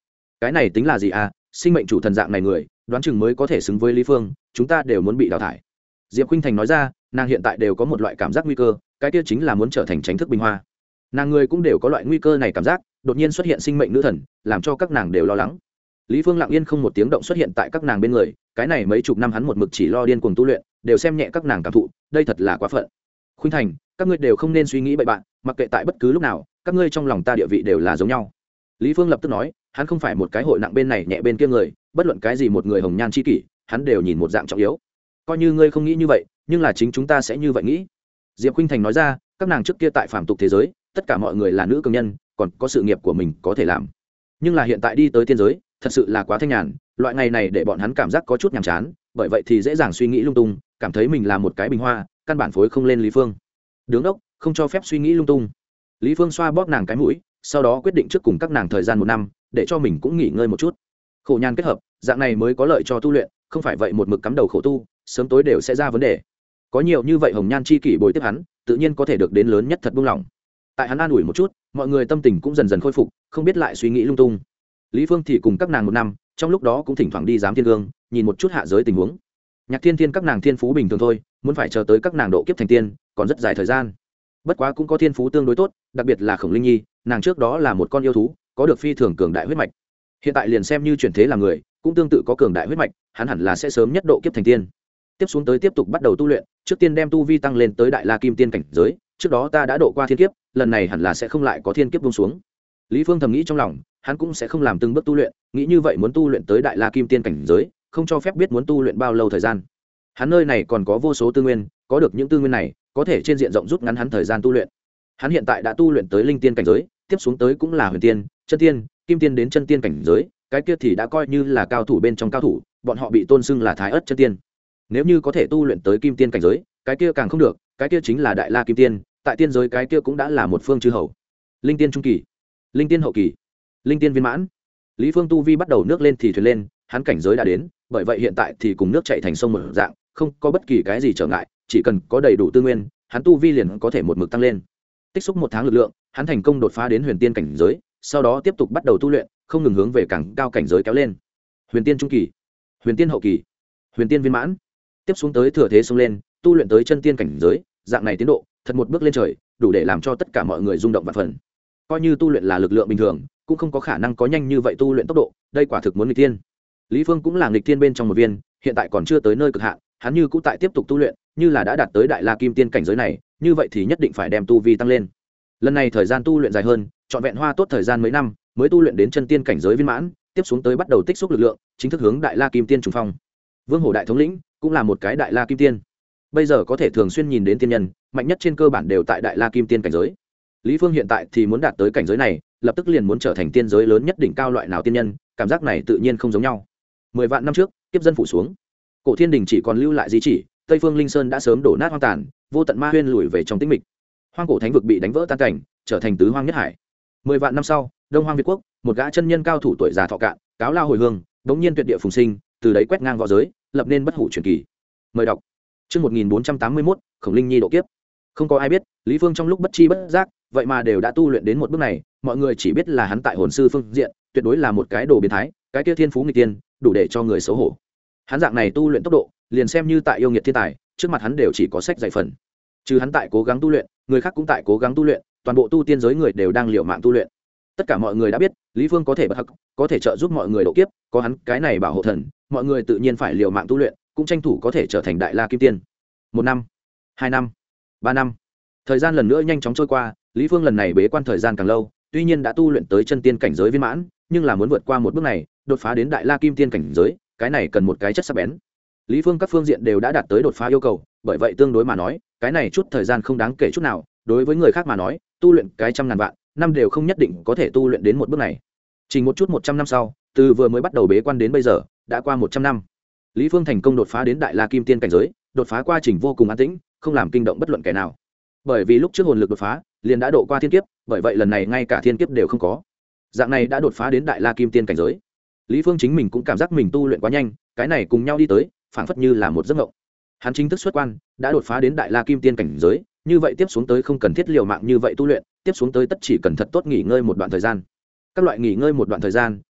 cái này tính là gì à, sinh mệnh chủ thần dạng này người đoán chừng mới có thể xứng với Lý Phương, chúng ta đều muốn bị đào thải. Diệp Khuynh Thành nói ra, nàng hiện tại đều có một loại cảm giác nguy cơ, cái kia chính là muốn trở thành Chánh thức Bình Hoa. Nàng người cũng đều có loại nguy cơ này cảm giác, đột nhiên xuất hiện sinh mệnh nữ thần, làm cho các nàng đều lo lắng. Lý Phương lặng yên không một tiếng động xuất hiện tại các nàng bên người, cái này mấy chục năm hắn một mực chỉ lo điên cuồng tu luyện, đều xem nhẹ các nàng cảm thụ, đây thật là quá phận. Khuynh Thành, các ngươi đều không nên suy nghĩ bậy bạn, mặc kệ tại bất cứ lúc nào, các ngươi trong lòng ta địa vị đều là giống nhau. Lý Phương lập tức nói, hắn không phải một cái hội nặng bên này nhẹ bên kia người, bất luận cái gì một người hồng nhan chi kỷ, hắn đều nhìn một dạng trọng yếu. Coi như ngươi không nghĩ như vậy, nhưng là chính chúng ta sẽ như vậy nghĩ. Diệp Khuynh Thành nói ra, các nàng trước kia tại phàm tục thế giới, tất cả mọi người là nữ cường nhân, còn có sự nghiệp của mình có thể làm. Nhưng là hiện tại đi tới tiên giới, thật sự là quá thanh nhàn, loại ngày này để bọn hắn cảm giác có chút nhàm chán, bởi vậy thì dễ dàng suy nghĩ lung tung, cảm thấy mình là một cái bình hoa, căn bản phối không lên Lý Phương. Đứng đốc, không cho phép suy nghĩ lung tung. Lý Phương xoa bóp nàng cái mũi, sau đó quyết định trước cùng các nàng thời gian 1 năm, để cho mình cũng nghỉ ngơi một chút. Khổ nhàn kết hợp, dạng này mới có lợi cho tu luyện, không phải vậy một mực cắm đầu khổ tu, sớm tối đều sẽ ra vấn đề. Có nhiều như vậy hồng nhan chi kỷ bồi tiếp hắn, tự nhiên có thể được đến lớn nhất thật buông lỏng. Tại hắn an ủi một chút, mọi người tâm tình cũng dần dần khôi phục, không biết lại suy nghĩ lung tung. Lý Phương thì cùng các nàng 1 năm, trong lúc đó cũng thỉnh thoảng đi giám thiên gương, nhìn một chút hạ giới tình huống. Nhạc Thiên Thiên các nàng thiên phú bình thường thôi, muốn phải chờ tới các nàng độ kiếp thành tiên, còn rất dài thời gian. Bất quá cũng có thiên phú tương đối tốt, đặc biệt là Khổng Linh Nhi, nàng trước đó là một con yêu thú, có được phi thường cường đại huyết mạch. Hiện tại liền xem như chuyển thế làm người, cũng tương tự có cường đại huyết mạch, hắn hẳn là sẽ sớm nhất độ kiếp thành tiên. Tiếp xuống tới tiếp tục bắt đầu tu luyện, trước tiên đem tu vi tăng lên tới đại la kim tiên cảnh giới, trước đó ta đã độ qua thiên kiếp, lần này hẳn là sẽ không lại có thiên kiếp buông xuống. Lý Phương thầm nghĩ trong lòng, hắn cũng sẽ không làm từng bước tu luyện, nghĩ như vậy muốn tu luyện tới đại la kim tiên cảnh giới, không cho phép biết muốn tu luyện bao lâu thời gian. Hắn nơi này còn có vô số tư nguyên, có được những tư nguyên này, có thể trên diện rộng rút ngắn hắn thời gian tu luyện. Hắn hiện tại đã tu luyện tới linh tiên cảnh giới, tiếp xuống tới cũng là huyền tiên, chân tiên, kim tiên đến chân tiên cảnh giới, cái kia thì đã coi như là cao thủ bên trong cao thủ, bọn họ bị tôn xưng là thái ất chân tiên. Nếu như có thể tu luyện tới kim tiên cảnh giới, cái kia càng không được, cái kia chính là đại la kim tiên, tại tiên giới cái kia cũng đã là một phương chư hầu. Linh tiên trung kỳ, linh tiên hậu kỳ, linh tiên viên mãn. Lý Phương tu vi bắt đầu nước lên thì thuyền lên, hắn cảnh giới đã đến, bởi vậy hiện tại thì cùng nước chảy thành sông một dạng, không có bất kỳ cái gì trở ngại, chỉ cần có đầy đủ tư nguyên, hắn tu vi liền có thể một mực tăng lên. Tích xúc 1 tháng lực lượng, hắn thành công đột phá đến huyền tiên cảnh giới, sau đó tiếp tục bắt đầu tu luyện, không ngừng hướng về càng cao cảnh giới kéo lên. Huyền tiên trung kỳ, huyền tiên hậu kỳ, huyền tiên viên mãn. Tiếp xuống tới thừa thế xông lên, tu luyện tới chân tiên cảnh giới, dạng này tiến độ, thật một bước lên trời, đủ để làm cho tất cả mọi người rung động vạn phần. Coi như tu luyện là lực lượng bình thường, cũng không có khả năng có nhanh như vậy tu luyện tốc độ, đây quả thực muốn nghịch tiên. Lý Phương cũng là nghịch tiên bên trong một viên, hiện tại còn chưa tới nơi cực hạn, hắn như cũng tại tiếp tục tu luyện, như là đã đạt tới đại la kim tiên cảnh giới này, như vậy thì nhất định phải đem tu vi tăng lên. Lần này thời gian tu luyện dài hơn, trọn vẹn hoa tốt thời gian mấy năm, mới tu luyện đến chân tiên cảnh giới viên mãn, tiếp xuống tới bắt đầu tích xúc lực lượng, chính thức hướng đại la kim tiên trùng phong. Vương Hổ đại thống lĩnh cũng là một cái đại la kim tiên, bây giờ có thể thường xuyên nhìn đến tiên nhân, mạnh nhất trên cơ bản đều tại đại la kim tiên cảnh giới. Lý Phương hiện tại thì muốn đạt tới cảnh giới này, lập tức liền muốn trở thành tiên giới lớn nhất đỉnh cao loại nào tiên nhân, cảm giác này tự nhiên không giống nhau. 10 vạn năm trước, kiếp dân phủ xuống, cổ thiên đình chỉ còn lưu lại di chỉ, Tây Phương Linh Sơn đã sớm đổ nát hoang tàn, vô tận ma huyên lùi về trong tĩnh mịch. Hoang cổ thánh vực bị đánh vỡ tan cảnh, trở thành tứ hoang nhất hải. 10 vạn năm sau, Đông Hoang Việt quốc, một gã chân nhân cao thủ tuổi già thọ cạn, cáo lao hồi hương, đống nhiên tuyệt địa phùng sinh, từ đấy quét ngang võ giới, lập nên bất hủ truyền kỳ. Mời đọc. Chương 1481, Khổng Linh Nhi độ kiếp. Không có ai biết, Lý Phương trong lúc bất chi bất giác, vậy mà đều đã tu luyện đến một bước này, mọi người chỉ biết là hắn tại hồn sư phương diện, tuyệt đối là một cái đồ biến thái, cái kia thiên phú nghịch tiên, đủ để cho người xấu hổ. Hắn dạng này tu luyện tốc độ, liền xem như tại yêu nghiệt thiên tài, trước mặt hắn đều chỉ có sách dạy phần. Trừ hắn tại cố gắng tu luyện, người khác cũng tại cố gắng tu luyện, toàn bộ tu tiên giới người đều đang liều mạng tu luyện. Tất cả mọi người đã biết, Lý Phương có thể bất hắc, có thể trợ giúp mọi người độ kiếp, có hắn cái này bảo hộ thần, mọi người tự nhiên phải liều mạng tu luyện, cũng tranh thủ có thể trở thành đại la kim tiên. 1 năm, 2 năm, 3 năm. Thời gian lần nữa nhanh chóng trôi qua, Lý Phương lần này bế quan thời gian càng lâu, tuy nhiên đã tu luyện tới chân tiên cảnh giới viên mãn, nhưng là muốn vượt qua một bước này, đột phá đến đại la kim tiên cảnh giới, cái này cần một cái chất sắc bén. Lý Phương các phương diện đều đã đạt tới đột phá yêu cầu, bởi vậy tương đối mà nói, cái này chút thời gian không đáng kể chút nào, đối với người khác mà nói, tu luyện cái trăm ngàn vạn năm đều không nhất định có thể tu luyện đến một bước này. Chỉ một chút 100 năm sau, từ vừa mới bắt đầu bế quan đến bây giờ, đã qua 100 năm. Lý Phương thành công đột phá đến đại la kim tiên cảnh giới, đột phá quá trình vô cùng an tĩnh, không làm kinh động bất luận kẻ nào. Bởi vì lúc trước hồn lực đột phá, liền đã độ qua thiên kiếp, bởi vậy lần này ngay cả thiên kiếp đều không có. Dạng này đã đột phá đến đại la kim tiên cảnh giới. Lý Phương chính mình cũng cảm giác mình tu luyện quá nhanh, cái này cùng nhau đi tới, phảng phất như là một giấc mộng. Hắn chính thức xuất quan, đã đột phá đến đại la kim tiên cảnh giới, như vậy tiếp xuống tới không cần thiết liều mạng như vậy tu luyện, tiếp xuống tới tất chỉ cần thật tốt nghỉ ngơi một đoạn thời gian. Các loại nghỉ ngơi một đoạn thời gian,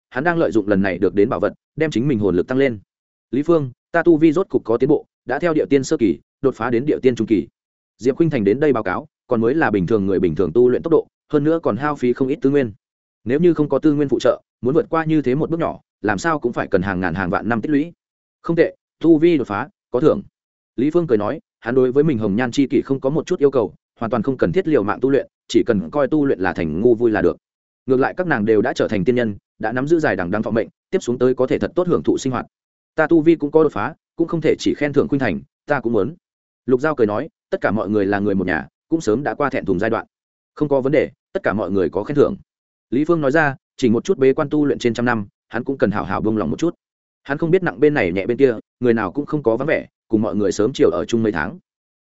hắn đang lợi dụng lần này được đến bảo vật đem chính mình hồn lực tăng lên. Lý Phương, ta tu vi rốt cục có tiến bộ, đã theo địa tiên sơ kỳ đột phá đến địa tiên trung kỳ. Diệp Khuynh Thành đến đây báo cáo, còn mới là bình thường người bình thường tu luyện tốc độ, hơn nữa còn hao phí không ít tư nguyên. Nếu như không có tư nguyên phụ trợ, muốn vượt qua như thế một bước nhỏ, làm sao cũng phải cần hàng ngàn hàng vạn năm tích lũy. Không tệ, tu vi đột phá, có thưởng. Lý Phương cười nói, hắn đối với mình hồng nhan chi kỷ không có một chút yêu cầu, hoàn toàn không cần thiết liều mạng tu luyện, chỉ cần coi tu luyện là thành ngu vui là được. Ngược lại các nàng đều đã trở thành tiên nhân, đã nắm giữ dài đằng đẵng thọ mệnh, tiếp xuống tới có thể thật tốt hưởng thụ sinh hoạt. Ta tu vi cũng có đột phá, cũng không thể chỉ khen thưởng Khuynh Thành, ta cũng muốn. Lục Giao cười nói, tất cả mọi người là người một nhà, cũng sớm đã qua thẹn thùng giai đoạn, không có vấn đề, tất cả mọi người có khen thưởng. Lý Phương nói ra, chỉ một chút bế quan tu luyện trên trăm năm, hắn cũng cần hào hào buông lòng một chút. Hắn không biết nặng bên này nhẹ bên kia, người nào cũng không có vắng vẻ, cùng mọi người sớm chiều ở chung mấy tháng.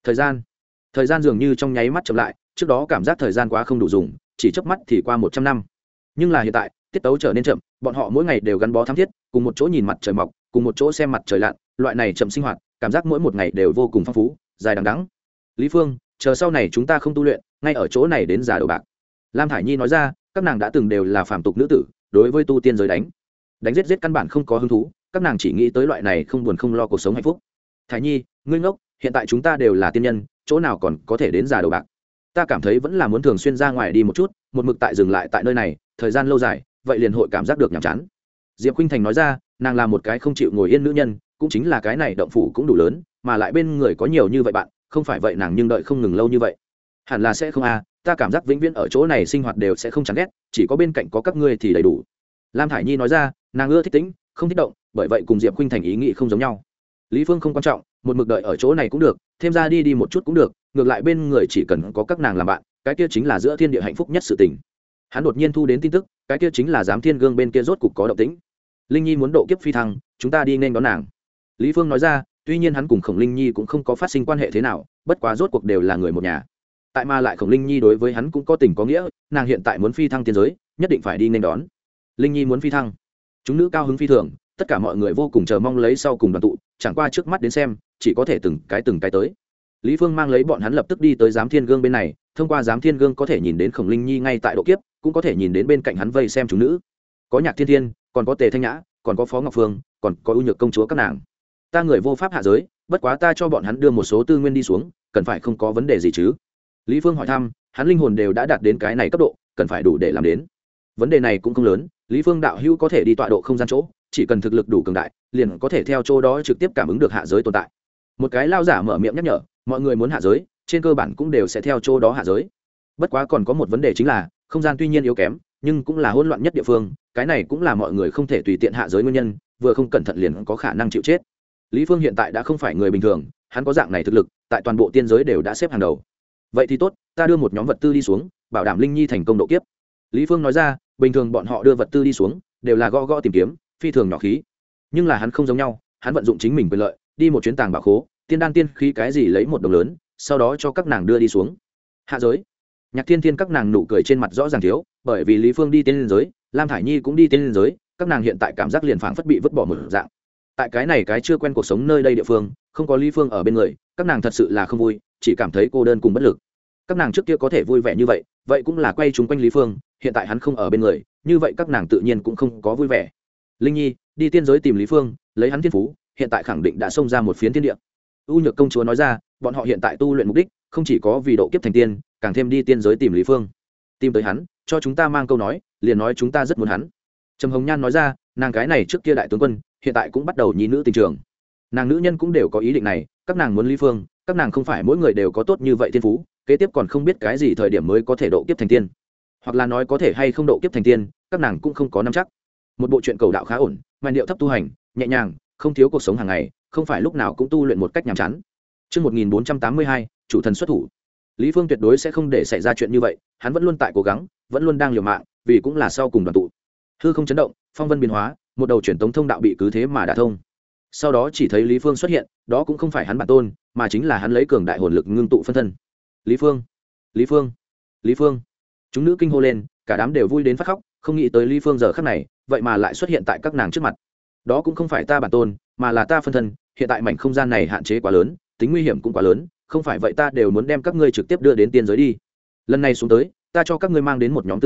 Thời gian dường như trong nháy mắt chậm lại, trước đó cảm giác thời gian quá không đủ dùng, chỉ chớp mắt thì qua 100 năm. Nhưng là hiện tại, tiết tấu trở nên chậm, bọn họ mỗi ngày đều gắn bó thắm thiết, cùng một chỗ nhìn mặt trời mọc, cùng một chỗ xem mặt trời lặn, loại này chậm sinh hoạt, cảm giác mỗi một ngày đều vô cùng phong phú, dài đằng đẵng. Lý Phương, chờ sau này chúng ta không tu luyện, ngay ở chỗ này đến già đầu bạc. Lam Thải Nhi nói ra, các nàng đã từng đều là phàm tục nữ tử, đối với tu tiên giới đánh giết căn bản không có hứng thú, các nàng chỉ nghĩ tới loại này không buồn không lo cuộc sống hạnh phúc. Thải Nhi, ngươi ngốc, hiện tại chúng ta đều là tiên nhân, chỗ nào còn có thể đến già đầu bạc. Ta cảm thấy vẫn là muốn thường xuyên ra ngoài đi một chút, một mực tại dừng lại tại nơi này thời gian lâu dài, vậy liền hội cảm giác được nhàm chán. Diệp Khuynh Thành nói ra, nàng là một cái không chịu ngồi yên nữ nhân, cũng chính là cái này động phủ cũng đủ lớn, mà lại bên người có nhiều như vậy bạn, không phải vậy nàng nhưng đợi không ngừng lâu như vậy. Hẳn là sẽ không ta cảm giác vĩnh viễn ở chỗ này sinh hoạt đều sẽ không chán ghét, chỉ có bên cạnh có các ngươi thì đầy đủ. Lam Thải Nhi nói ra, nàng ưa thích tĩnh, không thích động, bởi vậy cùng Diệp Khuynh Thành ý nghĩ không giống nhau. Lý Phương không quan trọng, một mực đợi ở chỗ này cũng được, thêm ra đi một chút cũng được, ngược lại bên người chỉ cần có các nàng làm bạn, cái kia chính là giữa thiên địa hạnh phúc nhất sự tình. Hắn đột nhiên thu đến tin tức, cái kia chính là Giám Thiên Gương bên kia rốt cục có động tĩnh. Linh Nhi muốn độ kiếp phi thăng, chúng ta đi nên đón nàng. Lý Phương nói ra, tuy nhiên hắn cùng Khổng Linh Nhi cũng không có phát sinh quan hệ thế nào, bất quá rốt cuộc đều là người một nhà. Tại mà lại Khổng Linh Nhi đối với hắn cũng có tình có nghĩa, nàng hiện tại muốn phi thăng tiên giới, nhất định phải đi nên đón. Linh Nhi muốn phi thăng, chúng nữ cao hứng phi thường, tất cả mọi người vô cùng chờ mong lấy sau cùng đoàn tụ, chẳng qua trước mắt đến xem, chỉ có thể từng cái tới. Lý Phương mang lấy bọn hắn lập tức đi tới Giám Thiên Gương bên này, thông qua Giám Thiên Gương có thể nhìn đến Khổng Linh Nhi ngay tại độ kiếp, cũng có thể nhìn đến bên cạnh hắn vây xem chúng nữ. Có Nhạc Thiên Thiên, còn có Tề Thanh Nhã, còn có Phó Ngọc Phương, còn có Ưu Nhược công chúa các nàng. Ta người vô pháp hạ giới, bất quá ta cho bọn hắn đưa một số tư nguyên đi xuống, cần phải không có vấn đề gì chứ? Lý Phương hỏi thăm, hắn linh hồn đều đã đạt đến cái này cấp độ, cần phải đủ để làm đến. Vấn đề này cũng không lớn, Lý Phương đạo hữu có thể đi tọa độ không gian chỗ, chỉ cần thực lực đủ cường đại, liền có thể theo chỗ đó trực tiếp cảm ứng được hạ giới tồn tại. Một cái lao giả mở miệng nhắc nhở, mọi người muốn hạ giới, trên cơ bản cũng đều sẽ theo chỗ đó hạ giới. Bất quá còn có một vấn đề chính là, không gian tuy nhiên yếu kém, nhưng cũng là hỗn loạn nhất địa phương, cái này cũng là mọi người không thể tùy tiện hạ giới nguyên nhân, vừa không cẩn thận liền có khả năng chịu chết. Lý Phương hiện tại đã không phải người bình thường, hắn có dạng này thực lực, tại toàn bộ tiên giới đều đã xếp hàng đầu. Vậy thì tốt, ta đưa một nhóm vật tư đi xuống, bảo đảm Linh Nhi thành công độ kiếp. Lý Phương nói ra, bình thường bọn họ đưa vật tư đi xuống, đều là gõ tìm kiếm, phi thường nhỏ khí. Nhưng là hắn không giống nhau, hắn vận dụng chính mình quyền lợi, đi một chuyến tàng bảo khố, tiên đan tiên khí cái gì lấy một đồng lớn, sau đó cho các nàng đưa đi xuống. Hạ giới. Nhạc Thiên Thiên các nàng nụ cười trên mặt rõ ràng thiếu, bởi vì Lý Phương đi tiên giới, Lam Thải Nhi cũng đi tiên giới, các nàng hiện tại cảm giác liền phảng phất bị vứt bỏ một dạng. Tại cái này cái chưa quen cuộc sống nơi đây địa phương, không có Lý Phương ở bên người, các nàng thật sự là không vui, chỉ cảm thấy cô đơn cùng bất lực. Các nàng trước kia có thể vui vẻ như vậy, vậy cũng là quay chúng quanh Lý Phương, hiện tại hắn không ở bên người, như vậy các nàng tự nhiên cũng không có vui vẻ. Linh Nhi, đi tiên giới tìm Lý Phương, lấy hắn thiên phú, hiện tại khẳng định đã xông ra một phiến thiên địa. U Nhược công chúa nói ra, bọn họ hiện tại tu luyện mục đích, không chỉ có vì độ kiếp thành tiên, càng thêm đi tiên giới tìm Lý Phương. Tìm tới hắn, cho chúng ta mang câu nói, liền nói chúng ta rất muốn hắn. Trầm Hồng Nhan nói ra, nàng cái này trước kia đại tướng quân, hiện tại cũng bắt đầu nhi nữ tình trường. Nàng nữ nhân cũng đều có ý định này, các nàng muốn Lý Phương, các nàng không phải mỗi người đều có tốt như vậy thiên phú, kế tiếp còn không biết cái gì thời điểm mới có thể độ kiếp thành tiên, hoặc là nói có thể hay không độ kiếp thành tiên, các nàng cũng không có nắm chắc. Một bộ truyện cầu đạo khá ổn, màn điệu thấp tu hành, nhẹ nhàng, không thiếu cuộc sống hàng ngày, không phải lúc nào cũng tu luyện một cách nhàm chán. Chương 1482, chủ thần xuất thủ. Lý Phương tuyệt đối sẽ không để xảy ra chuyện như vậy, hắn vẫn luôn tại cố gắng, vẫn luôn đang liều mạng, vì cũng là sau cùng đoàn tụ. Hư không chấn động, phong vân biến hóa, một đầu truyền tống thông đạo bị cứ thế mà đả thông. Sau đó chỉ thấy Lý Phương xuất hiện, đó cũng không phải hắn bản tôn, mà chính là hắn lấy cường đại hồn lực ngưng tụ phân thân. Lý Phương, Lý Phương, Lý Phương. Chúng nữ kinh hô lên, cả đám đều vui đến phát khóc, không nghĩ tới Lý Phương giờ khắc này, vậy mà lại xuất hiện tại các nàng trước mặt. Đó cũng không phải ta bản tôn, mà là ta phân thân, hiện tại mảnh không gian này hạn chế quá lớn, tính nguy hiểm cũng quá lớn, không phải vậy ta đều muốn đem các ngươi trực tiếp đưa đến tiên giới đi. Lần này xuống tới, ta cho các ngươi mang đến một nhóm tư nguyên,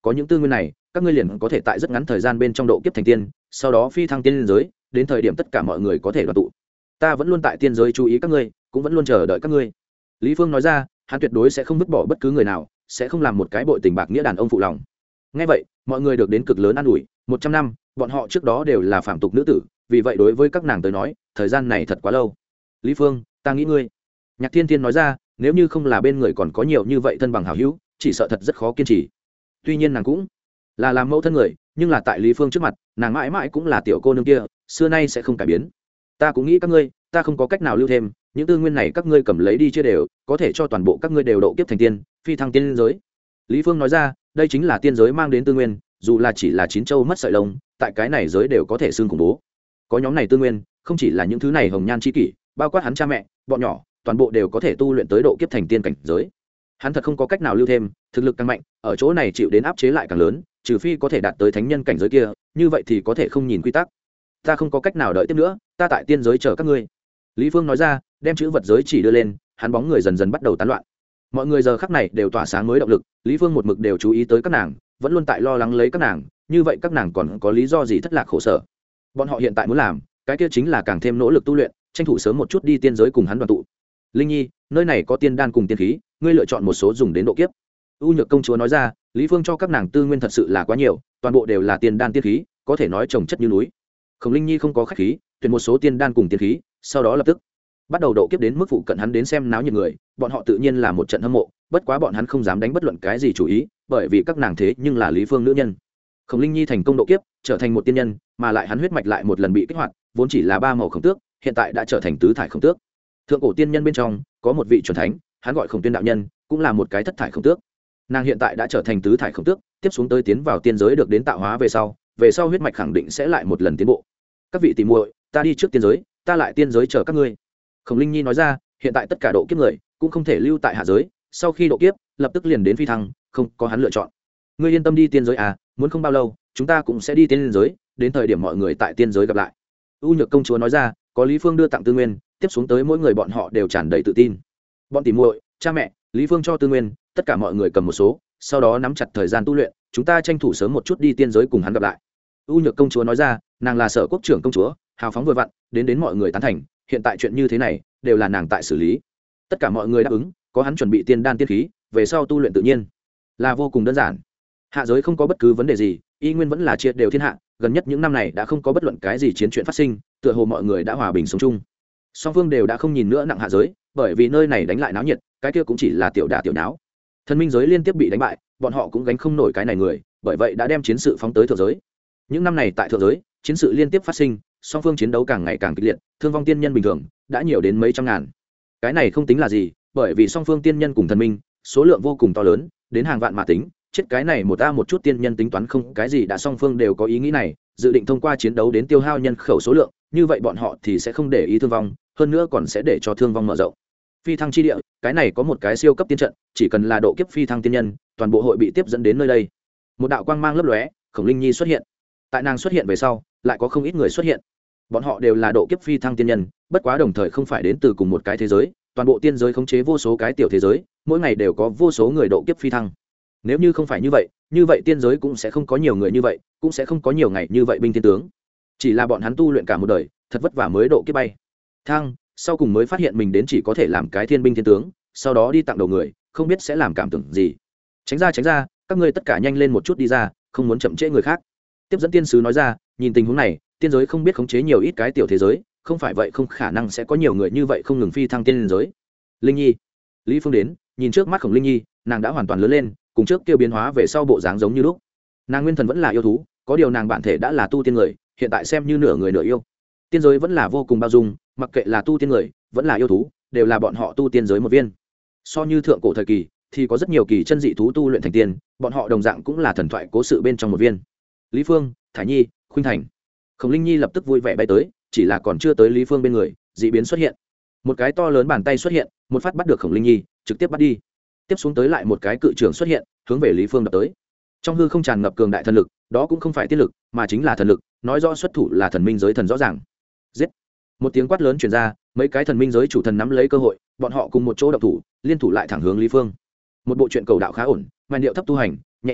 có những tư nguyên này các ngươi liền có thể tại rất ngắn thời gian bên trong độ kiếp thành tiên, sau đó phi thăng tiên giới, đến thời điểm tất cả mọi người có thể đoàn tụ. Ta vẫn luôn tại tiên giới chú ý các ngươi, cũng vẫn luôn chờ đợi các ngươi. Lý Phương nói ra, hắn tuyệt đối sẽ không vứt bỏ bất cứ người nào, sẽ không làm một cái bội tình bạc nghĩa đàn ông phụ lòng. Nghe vậy, mọi người được đến cực lớn an ủi. 100 năm, bọn họ trước đó đều là phàm tục nữ tử, vì vậy đối với các nàng tới nói, thời gian này thật quá lâu. Lý Phương, ta nghĩ ngươi. Nhạc Thiên Thiên nói ra, nếu như không là bên người còn có nhiều như vậy thân bằng hảo hữu, chỉ sợ thật rất khó kiên trì. Tuy nhiên nàng cũng là làm mẫu thân người, nhưng là tại Lý Phương trước mặt, nàng mãi mãi cũng là tiểu cô nương kia, xưa nay sẽ không cải biến. Ta cũng nghĩ các ngươi, ta không có cách nào lưu thêm, những tư nguyên này các ngươi cầm lấy đi chia đều, có thể cho toàn bộ các ngươi đều độ kiếp thành tiên, phi thăng tiên giới. Lý Phương nói ra, đây chính là tiên giới mang đến tư nguyên, dù là chỉ là chín châu mất sợi lông, tại cái này giới đều có thể xương khủng bố. Có nhóm này tư nguyên, không chỉ là những thứ này hồng nhan chi kỷ, bao quát hắn cha mẹ, bọn nhỏ, toàn bộ đều có thể tu luyện tới độ kiếp thành tiên cảnh giới. Hắn thật không có cách nào lưu thêm, thực lực càng mạnh, ở chỗ này chịu đến áp chế lại càng lớn, trừ phi có thể đạt tới thánh nhân cảnh giới kia, như vậy thì có thể không nhìn quy tắc. Ta không có cách nào đợi tiếp nữa, ta tại tiên giới chờ các ngươi. Lý Phương nói ra, đem chữ vật giới chỉ đưa lên, hắn bóng người dần dần bắt đầu tán loạn. Mọi người giờ khắc này đều tỏa sáng mới động lực, Lý Phương một mực đều chú ý tới các nàng, vẫn luôn tại lo lắng lấy các nàng, như vậy các nàng còn có lý do gì thất lạc khổ sở. Bọn họ hiện tại muốn làm, cái kia chính là càng thêm nỗ lực tu luyện, tranh thủ sớm một chút đi tiên giới cùng hắn đoàn tụ. Linh Nhi, nơi này có tiên đan cùng tiên khí, ngươi lựa chọn một số dùng đến độ kiếp. U Nhược công chúa nói ra, Lý Phương cho các nàng tư nguyên thật sự là quá nhiều, toàn bộ đều là tiên đan tiên khí, có thể nói trồng chất như núi. Khổng Linh Nhi không có khách khí, tuyển một số tiên đan cùng tiên khí, sau đó lập tức bắt đầu độ kiếp đến mức phụ cận hắn đến xem náo nhiệt người, bọn họ tự nhiên là một trận hâm mộ, bất quá bọn hắn không dám đánh bất luận cái gì chủ ý, bởi vì các nàng thế nhưng là Lý Phương nữ nhân. Khổng Linh Nhi thành công độ kiếp, trở thành một tiên nhân, mà lại hắn huyết mạch lại một lần bị kích hoạt, vốn chỉ là ba màu khổng tước, hiện tại đã trở thành tứ thải khổng tước. Thượng cổ tiên nhân bên trong có một vị chuẩn thánh, hắn gọi Khổng Tuyên đạo nhân, cũng là một cái thất thải khổng tước. Nàng hiện tại đã trở thành tứ thải khổng tước, tiếp xuống tới tiến vào tiên giới được đến tạo hóa về sau huyết mạch khẳng định sẽ lại một lần tiến bộ. Các vị tỷ muội, ta đi trước tiên giới, ta lại tiên giới chờ các ngươi. Khổng Linh Nhi nói ra, hiện tại tất cả độ kiếp người cũng không thể lưu tại hạ giới, sau khi độ kiếp lập tức liền đến phi thăng, không có hắn lựa chọn. Ngươi yên tâm đi tiên giới à, muốn không bao lâu chúng ta cũng sẽ đi tiên giới, đến thời điểm mọi người tại tiên giới gặp lại. U Nhược công chúa nói ra, có Lý Phương đưa tặng tư nguyên, tiếp xuống tới mỗi người bọn họ đều tràn đầy tự tin. Bọn tỷ muội, cha mẹ, Lý Phương cho tư nguyên, tất cả mọi người cầm một số, sau đó nắm chặt thời gian tu luyện, chúng ta tranh thủ sớm một chút đi tiên giới cùng hắn gặp lại. U Nhược công chúa nói ra, nàng là Sở Quốc trưởng công chúa, hào phóng vừa vặn, đến mọi người tán thành, hiện tại chuyện như thế này đều là nàng tại xử lý. Tất cả mọi người đáp ứng, có hắn chuẩn bị tiên đan tiên khí, về sau tu luyện tự nhiên là vô cùng đơn giản. Hạ giới không có bất cứ vấn đề gì, y nguyên vẫn là chia đều thiên hạ, gần nhất những năm này đã không có bất luận cái gì chiến chuyện phát sinh, tựa hồ mọi người đã hòa bình sống chung. Song phương đều đã không nhìn nữa nặng hạ giới, bởi vì nơi này đánh lại náo nhiệt, cái kia cũng chỉ là tiểu đả tiểu náo. Thần minh giới liên tiếp bị đánh bại, bọn họ cũng gánh không nổi cái này người, bởi vậy đã đem chiến sự phóng tới thượng giới. Những năm này tại thượng giới, chiến sự liên tiếp phát sinh, song phương chiến đấu càng ngày càng kịch liệt, thương vong tiên nhân bình thường đã nhiều đến mấy trăm ngàn. Cái này không tính là gì, bởi vì song phương tiên nhân cùng thần minh số lượng vô cùng to lớn, đến hàng vạn mà tính, chết cái này một chút tiên nhân tính toán không cái gì, đã song phương đều có ý nghĩ này, dự định thông qua chiến đấu đến tiêu hao nhân khẩu số lượng, như vậy bọn họ thì sẽ không để ý thương vong, hơn nữa còn sẽ để cho thương vong mở rộng. Phi thăng chi địa, cái này có một cái siêu cấp tiên trận, chỉ cần là độ kiếp phi thăng tiên nhân, toàn bộ hội bị tiếp dẫn đến nơi đây. Một đạo quang mang lấp lóe, Khổng Linh Nhi xuất hiện. Tại nàng xuất hiện về sau, lại có không ít người xuất hiện. Bọn họ đều là độ kiếp phi thăng tiên nhân, bất quá đồng thời không phải đến từ cùng một cái thế giới, toàn bộ tiên giới khống chế vô số cái tiểu thế giới, mỗi ngày đều có vô số người độ kiếp phi thăng. Nếu như không phải như vậy tiên giới cũng sẽ không có nhiều người như vậy, cũng sẽ không có nhiều ngày như vậy binh thiên tướng. Chỉ là bọn hắn tu luyện cả một đời, thật vất vả mới độ kiếp bay thăng, sau cùng mới phát hiện mình đến chỉ có thể làm cái thiên binh thiên tướng, sau đó đi tặng đầu người, không biết sẽ làm cảm tưởng gì. Tránh ra, các ngươi tất cả nhanh lên một chút đi ra, không muốn chậm trễ người khác. Tiếp dẫn tiên sứ nói ra, nhìn tình huống này, tiên giới không biết khống chế nhiều ít cái tiểu thế giới, không phải vậy không khả năng sẽ có nhiều người như vậy không ngừng phi thăng tiên giới. Linh Nhi, Lý Phương đến, nhìn trước mắt Khổng Linh Nhi, nàng đã hoàn toàn lớn lên, cùng trước kia biến hóa về sau bộ dáng giống như lúc. Nàng nguyên thần vẫn là yêu thú, có điều nàng bản thể đã là tu tiên người, hiện tại xem như nửa người nửa yêu. Tiên giới vẫn là vô cùng bao dung, mặc kệ là tu tiên người vẫn là yêu thú, đều là bọn họ tu tiên giới một viên. So như thượng cổ thời kỳ thì có rất nhiều kỳ chân dị thú tu luyện thành tiên, bọn họ đồng dạng cũng là thần thoại cố sự bên trong một viên. Lý Phương, Thải Nhi, Khuynh Thành. Khổng Linh Nhi lập tức vui vẻ bay tới, chỉ là còn chưa tới Lý Phương bên người, dị biến xuất hiện. Một cái to lớn bàn tay xuất hiện, một phát bắt được Khổng Linh Nhi, trực tiếp bắt đi. Tiếp xuống tới lại một cái cự trưởng xuất hiện, hướng về Lý Phương đập tới. Trong hư không tràn ngập cường đại thần lực, đó cũng không phải tiên lực, mà chính là thần lực, nói rõ xuất thủ là thần minh giới thần rõ ràng. Giết! Một tiếng quát lớn truyền ra, mấy cái thần minh giới chủ thần nắm lấy cơ hội, bọn họ cùng một chỗ động thủ, liên thủ lại thẳng hướng Lý Phương. Một bộ truyện cầu đạo khá ổn, màn điệu thấp tu hành, nhẹ nhàng,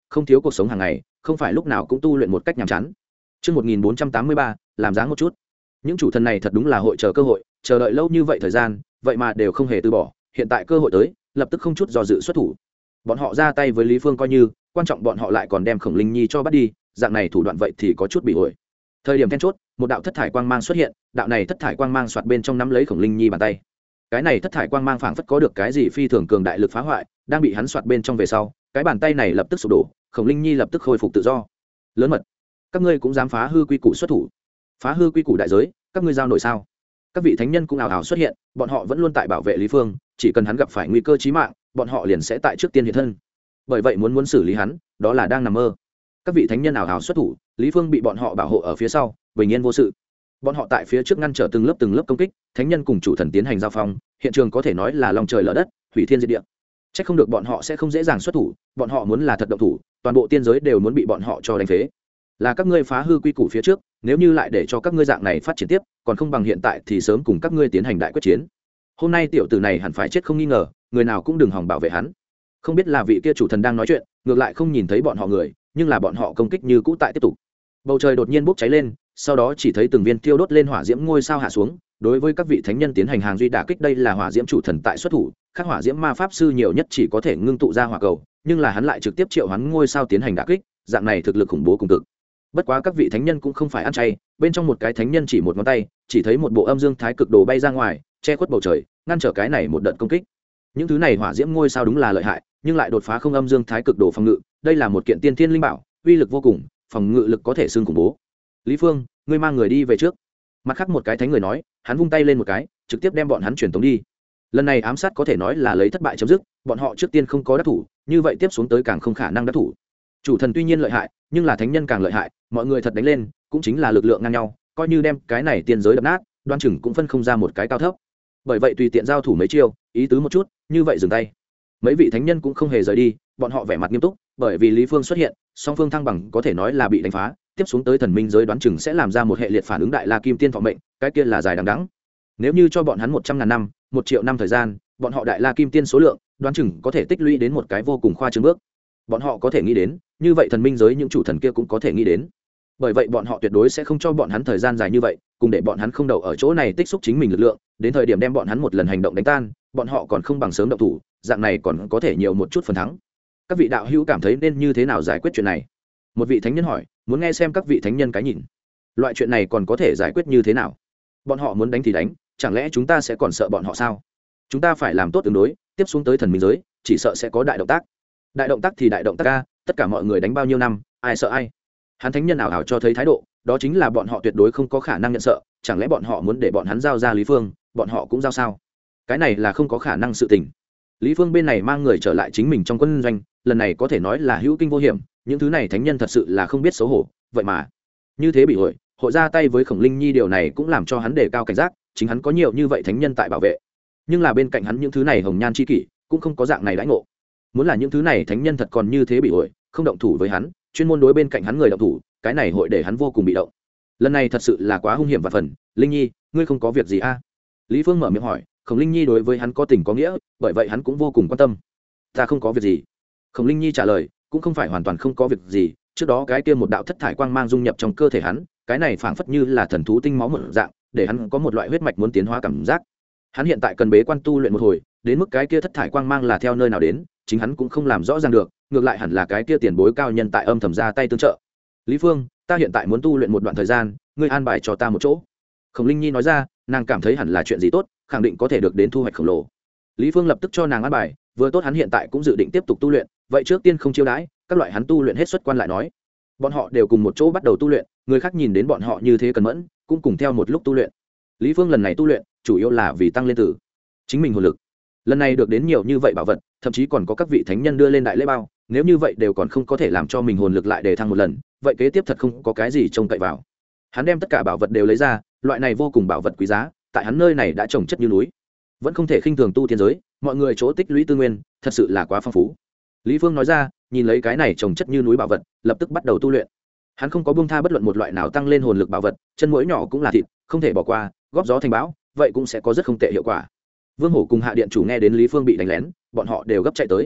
không thiếu cuộc sống hàng ngày, không phải lúc nào cũng tu luyện một cách nhàm chán. Chương 1483, làm dáng một chút. Những chủ thần này thật đúng là hội chờ cơ hội, chờ đợi lâu như vậy thời gian, vậy mà đều không hề từ bỏ, hiện tại cơ hội tới, lập tức không chút do dự xuất thủ. Bọn họ ra tay với Lý Phương coi như, quan trọng bọn họ lại còn đem Khổng Linh Nhi cho bắt đi, dạng này thủ đoạn vậy thì có chút bị ổi. Thời điểm then chốt, một đạo thất thải quang mang xuất hiện, đạo này thất thải quang mang xoạt bên trong nắm lấy Khổng Linh Nhi bàn tay. Cái này thất thải quang mang phảng phất có được cái gì phi thường cường đại lực phá hoại, đang bị hắn xoạt bên trong về sau, cái bàn tay này lập tức sụp đổ, Khổng Linh Nhi lập tức khôi phục tự do. Lớn mật, các ngươi cũng dám phá hư quy củ xuất thủ, phá hư quy củ đại giới, các ngươi giao nổi sao? Các vị thánh nhân cũng ào ào xuất hiện, bọn họ vẫn luôn tại bảo vệ Lý Phương, chỉ cần hắn gặp phải nguy cơ chí mạng, bọn họ liền sẽ tại trước tiên hiện thân. Bởi vậy muốn xử lý hắn, đó là đang nằm mơ. Các vị thánh nhân ào ào xuất thủ, Lý Phương bị bọn họ bảo hộ ở phía sau, bình yên vô sự. Bọn họ tại phía trước ngăn trở từng lớp công kích, thánh nhân cùng chủ thần tiến hành giao phong, hiện trường có thể nói là long trời lở đất, hủy thiên diệt địa. Chắc không được bọn họ sẽ không dễ dàng xuất thủ, bọn họ muốn là thật động thủ, toàn bộ tiên giới đều muốn bị bọn họ cho đánh phế. Là các ngươi phá hư quy củ phía trước, nếu như lại để cho các ngươi dạng này phát triển tiếp, còn không bằng hiện tại thì sớm cùng các ngươi tiến hành đại quyết chiến. Hôm nay tiểu tử này hẳn phải chết không nghi ngờ, người nào cũng đừng hòng bảo vệ hắn. Không biết là vị kia chủ thần đang nói chuyện, ngược lại không nhìn thấy bọn họ người, nhưng là bọn họ công kích như cũ tại tiếp tục. Bầu trời đột nhiên bốc cháy lên, sau đó chỉ thấy từng viên thiêu đốt lên hỏa diễm ngôi sao hạ xuống, đối với các vị thánh nhân tiến hành hàng duy đả kích. Đây là hỏa diễm chủ thần tại xuất thủ, các hỏa diễm ma pháp sư nhiều nhất chỉ có thể ngưng tụ ra hỏa cầu, nhưng là hắn lại trực tiếp triệu hoán ngôi sao tiến hành đả kích, dạng này thực lực khủng bố cùng cực. Bất quá các vị thánh nhân cũng không phải ăn chay, bên trong một cái thánh nhân chỉ một ngón tay, chỉ thấy một bộ âm dương thái cực đồ bay ra ngoài, che khuất bầu trời, ngăn trở cái này một đợt công kích. Những thứ này hỏa diễm ngôi sao đúng là lợi hại, nhưng lại đột phá không âm dương thái cực đồ phòng ngự, đây là một kiện tiên thiên linh bảo, uy lực vô cùng, phòng ngự lực có thể xưng khủng bố. Lý Phương, ngươi mang người đi về trước. Mặt khác một cái thánh người nói, hắn vung tay lên một cái, trực tiếp đem bọn hắn truyền tống đi. Lần này ám sát có thể nói là lấy thất bại chấm dứt, bọn họ trước tiên không có đắc thủ, như vậy tiếp xuống tới càng không khả năng đắc thủ. Chủ thần tuy nhiên lợi hại, nhưng là thánh nhân càng lợi hại, mọi người thật đánh lên, cũng chính là lực lượng ngang nhau, coi như đem cái này tiên giới đập nát, đoan chừng cũng phân không ra một cái cao thấp. Bởi vậy tùy tiện giao thủ mấy chiêu, ý tứ một chút, như vậy dừng tay. Mấy vị thánh nhân cũng không hề rời đi, bọn họ vẻ mặt nghiêm túc, bởi vì Lý Phương xuất hiện, song phương thăng bằng có thể nói là bị đánh phá, tiếp xuống tới thần minh giới đoán chừng sẽ làm ra một hệ liệt phản ứng đại la kim tiên thọ mệnh, cái kia là dài đằng đẵng. Nếu như cho bọn hắn 100.000 năm, 1 triệu năm thời gian, bọn họ đại la kim tiên số lượng, đoán chừng có thể tích lũy đến một cái vô cùng khoa trương bước. Bọn họ có thể nghĩ đến, như vậy thần minh giới những chủ thần kia cũng có thể nghĩ đến. Bởi vậy bọn họ tuyệt đối sẽ không cho bọn hắn thời gian dài như vậy, cùng để bọn hắn không đậu ở chỗ này tích xúc chính mình lực lượng, đến thời điểm đem bọn hắn một lần hành động đánh tan, bọn họ còn không bằng sớm động thủ, dạng này còn có thể nhiều một chút phần thắng. Các vị đạo hữu cảm thấy nên như thế nào giải quyết chuyện này? Một vị thánh nhân hỏi, muốn nghe xem các vị thánh nhân cái nhìn. Loại chuyện này còn có thể giải quyết như thế nào? Bọn họ muốn đánh thì đánh, chẳng lẽ chúng ta sẽ còn sợ bọn họ sao? Chúng ta phải làm tốt tương đối, tiếp xuống tới thần minh giới, chỉ sợ sẽ có đại động tác. Đại động tác thì đại động tác a, tất cả mọi người đánh bao nhiêu năm, ai sợ ai? Hắn thánh nhân ảo ảo cho thấy thái độ, đó chính là bọn họ tuyệt đối không có khả năng nhận sợ, chẳng lẽ bọn họ muốn để bọn hắn giao ra Lý Phương, bọn họ cũng giao sao? Cái này là không có khả năng sự tình. Lý Phương bên này mang người trở lại chính mình trong quân doanh, lần này có thể nói là hữu kinh vô hiểm, những thứ này thánh nhân thật sự là không biết xấu hổ, vậy mà như thế bị hội ra tay với Khổng Linh Nhi, điều này cũng làm cho hắn đề cao cảnh giác, chính hắn có nhiều như vậy thánh nhân tại bảo vệ, nhưng là bên cạnh hắn những thứ này hồng nhan chi kỷ cũng không có dạng này đãi ngộ. Muốn là những thứ này thánh nhân thật còn như thế bị không động thủ với hắn, chuyên môn đối bên cạnh hắn người động thủ, cái này hội để hắn vô cùng bị động. Lần này thật sự là quá hung hiểm và phần. Linh Nhi, ngươi không có việc gì a? Lý Phương mở miệng hỏi. Khổng Linh Nhi đối với hắn có tình có nghĩa, bởi vậy hắn cũng vô cùng quan tâm. Ta không có việc gì. Khổng Linh Nhi trả lời, cũng không phải hoàn toàn không có việc gì, trước đó cái kia một đạo thất thải quang mang dung nhập trong cơ thể hắn, cái này phảng phất như là thần thú tinh máu một dạng, để hắn có một loại huyết mạch muốn tiến hóa cảm giác. Hắn hiện tại cần bế quan tu luyện một hồi, đến mức cái kia thất thải quang mang là theo nơi nào đến, chính hắn cũng không làm rõ ràng được, ngược lại hẳn là cái kia tiền bối cao nhân tại âm thầm ra tay tương trợ. Lý Phương, ta hiện tại muốn tu luyện một đoạn thời gian, ngươi an bài cho ta một chỗ. Khổng Linh Nhi nói ra, nàng cảm thấy hẳn là chuyện gì tốt, khẳng định có thể được đến thu hoạch khổng lồ. Lý Phương lập tức cho nàng an bài, vừa tốt hắn hiện tại cũng dự định tiếp tục tu luyện, vậy trước tiên không chiêu đãi, các loại hắn tu luyện hết xuất quan lại nói. Bọn họ đều cùng một chỗ bắt đầu tu luyện, người khác nhìn đến bọn họ như thế cần mẫn, cũng cùng theo một lúc tu luyện. Lý Phương lần này tu luyện, chủ yếu là vì tăng lên tử chính mình hồn lực. Lần này được đến nhiều như vậy bảo vật, thậm chí còn có các vị thánh nhân đưa lên đại lễ bao, nếu như vậy đều còn không có thể làm cho mình hồn lực lại đề thăng một lần, vậy kế tiếp thật không có cái gì trông cậy vào. Hắn đem tất cả bảo vật đều lấy ra, loại này vô cùng bảo vật quý giá, tại hắn nơi này đã trồng chất như núi, vẫn không thể khinh thường tu tiên giới, mọi người chỗ tích lũy tư nguyên, thật sự là quá phong phú. Lý Phương nói ra, nhìn lấy cái này trồng chất như núi bảo vật, lập tức bắt đầu tu luyện. Hắn không có buông tha bất luận một loại nào tăng lên hồn lực bảo vật, chân mũi nhỏ cũng là thịt, không thể bỏ qua, góp gió thành bão, vậy cũng sẽ có rất không tệ hiệu quả. Vương Hổ cùng Hạ Điện chủ nghe đến Lý Phương bị đánh lén, bọn họ đều gấp chạy tới.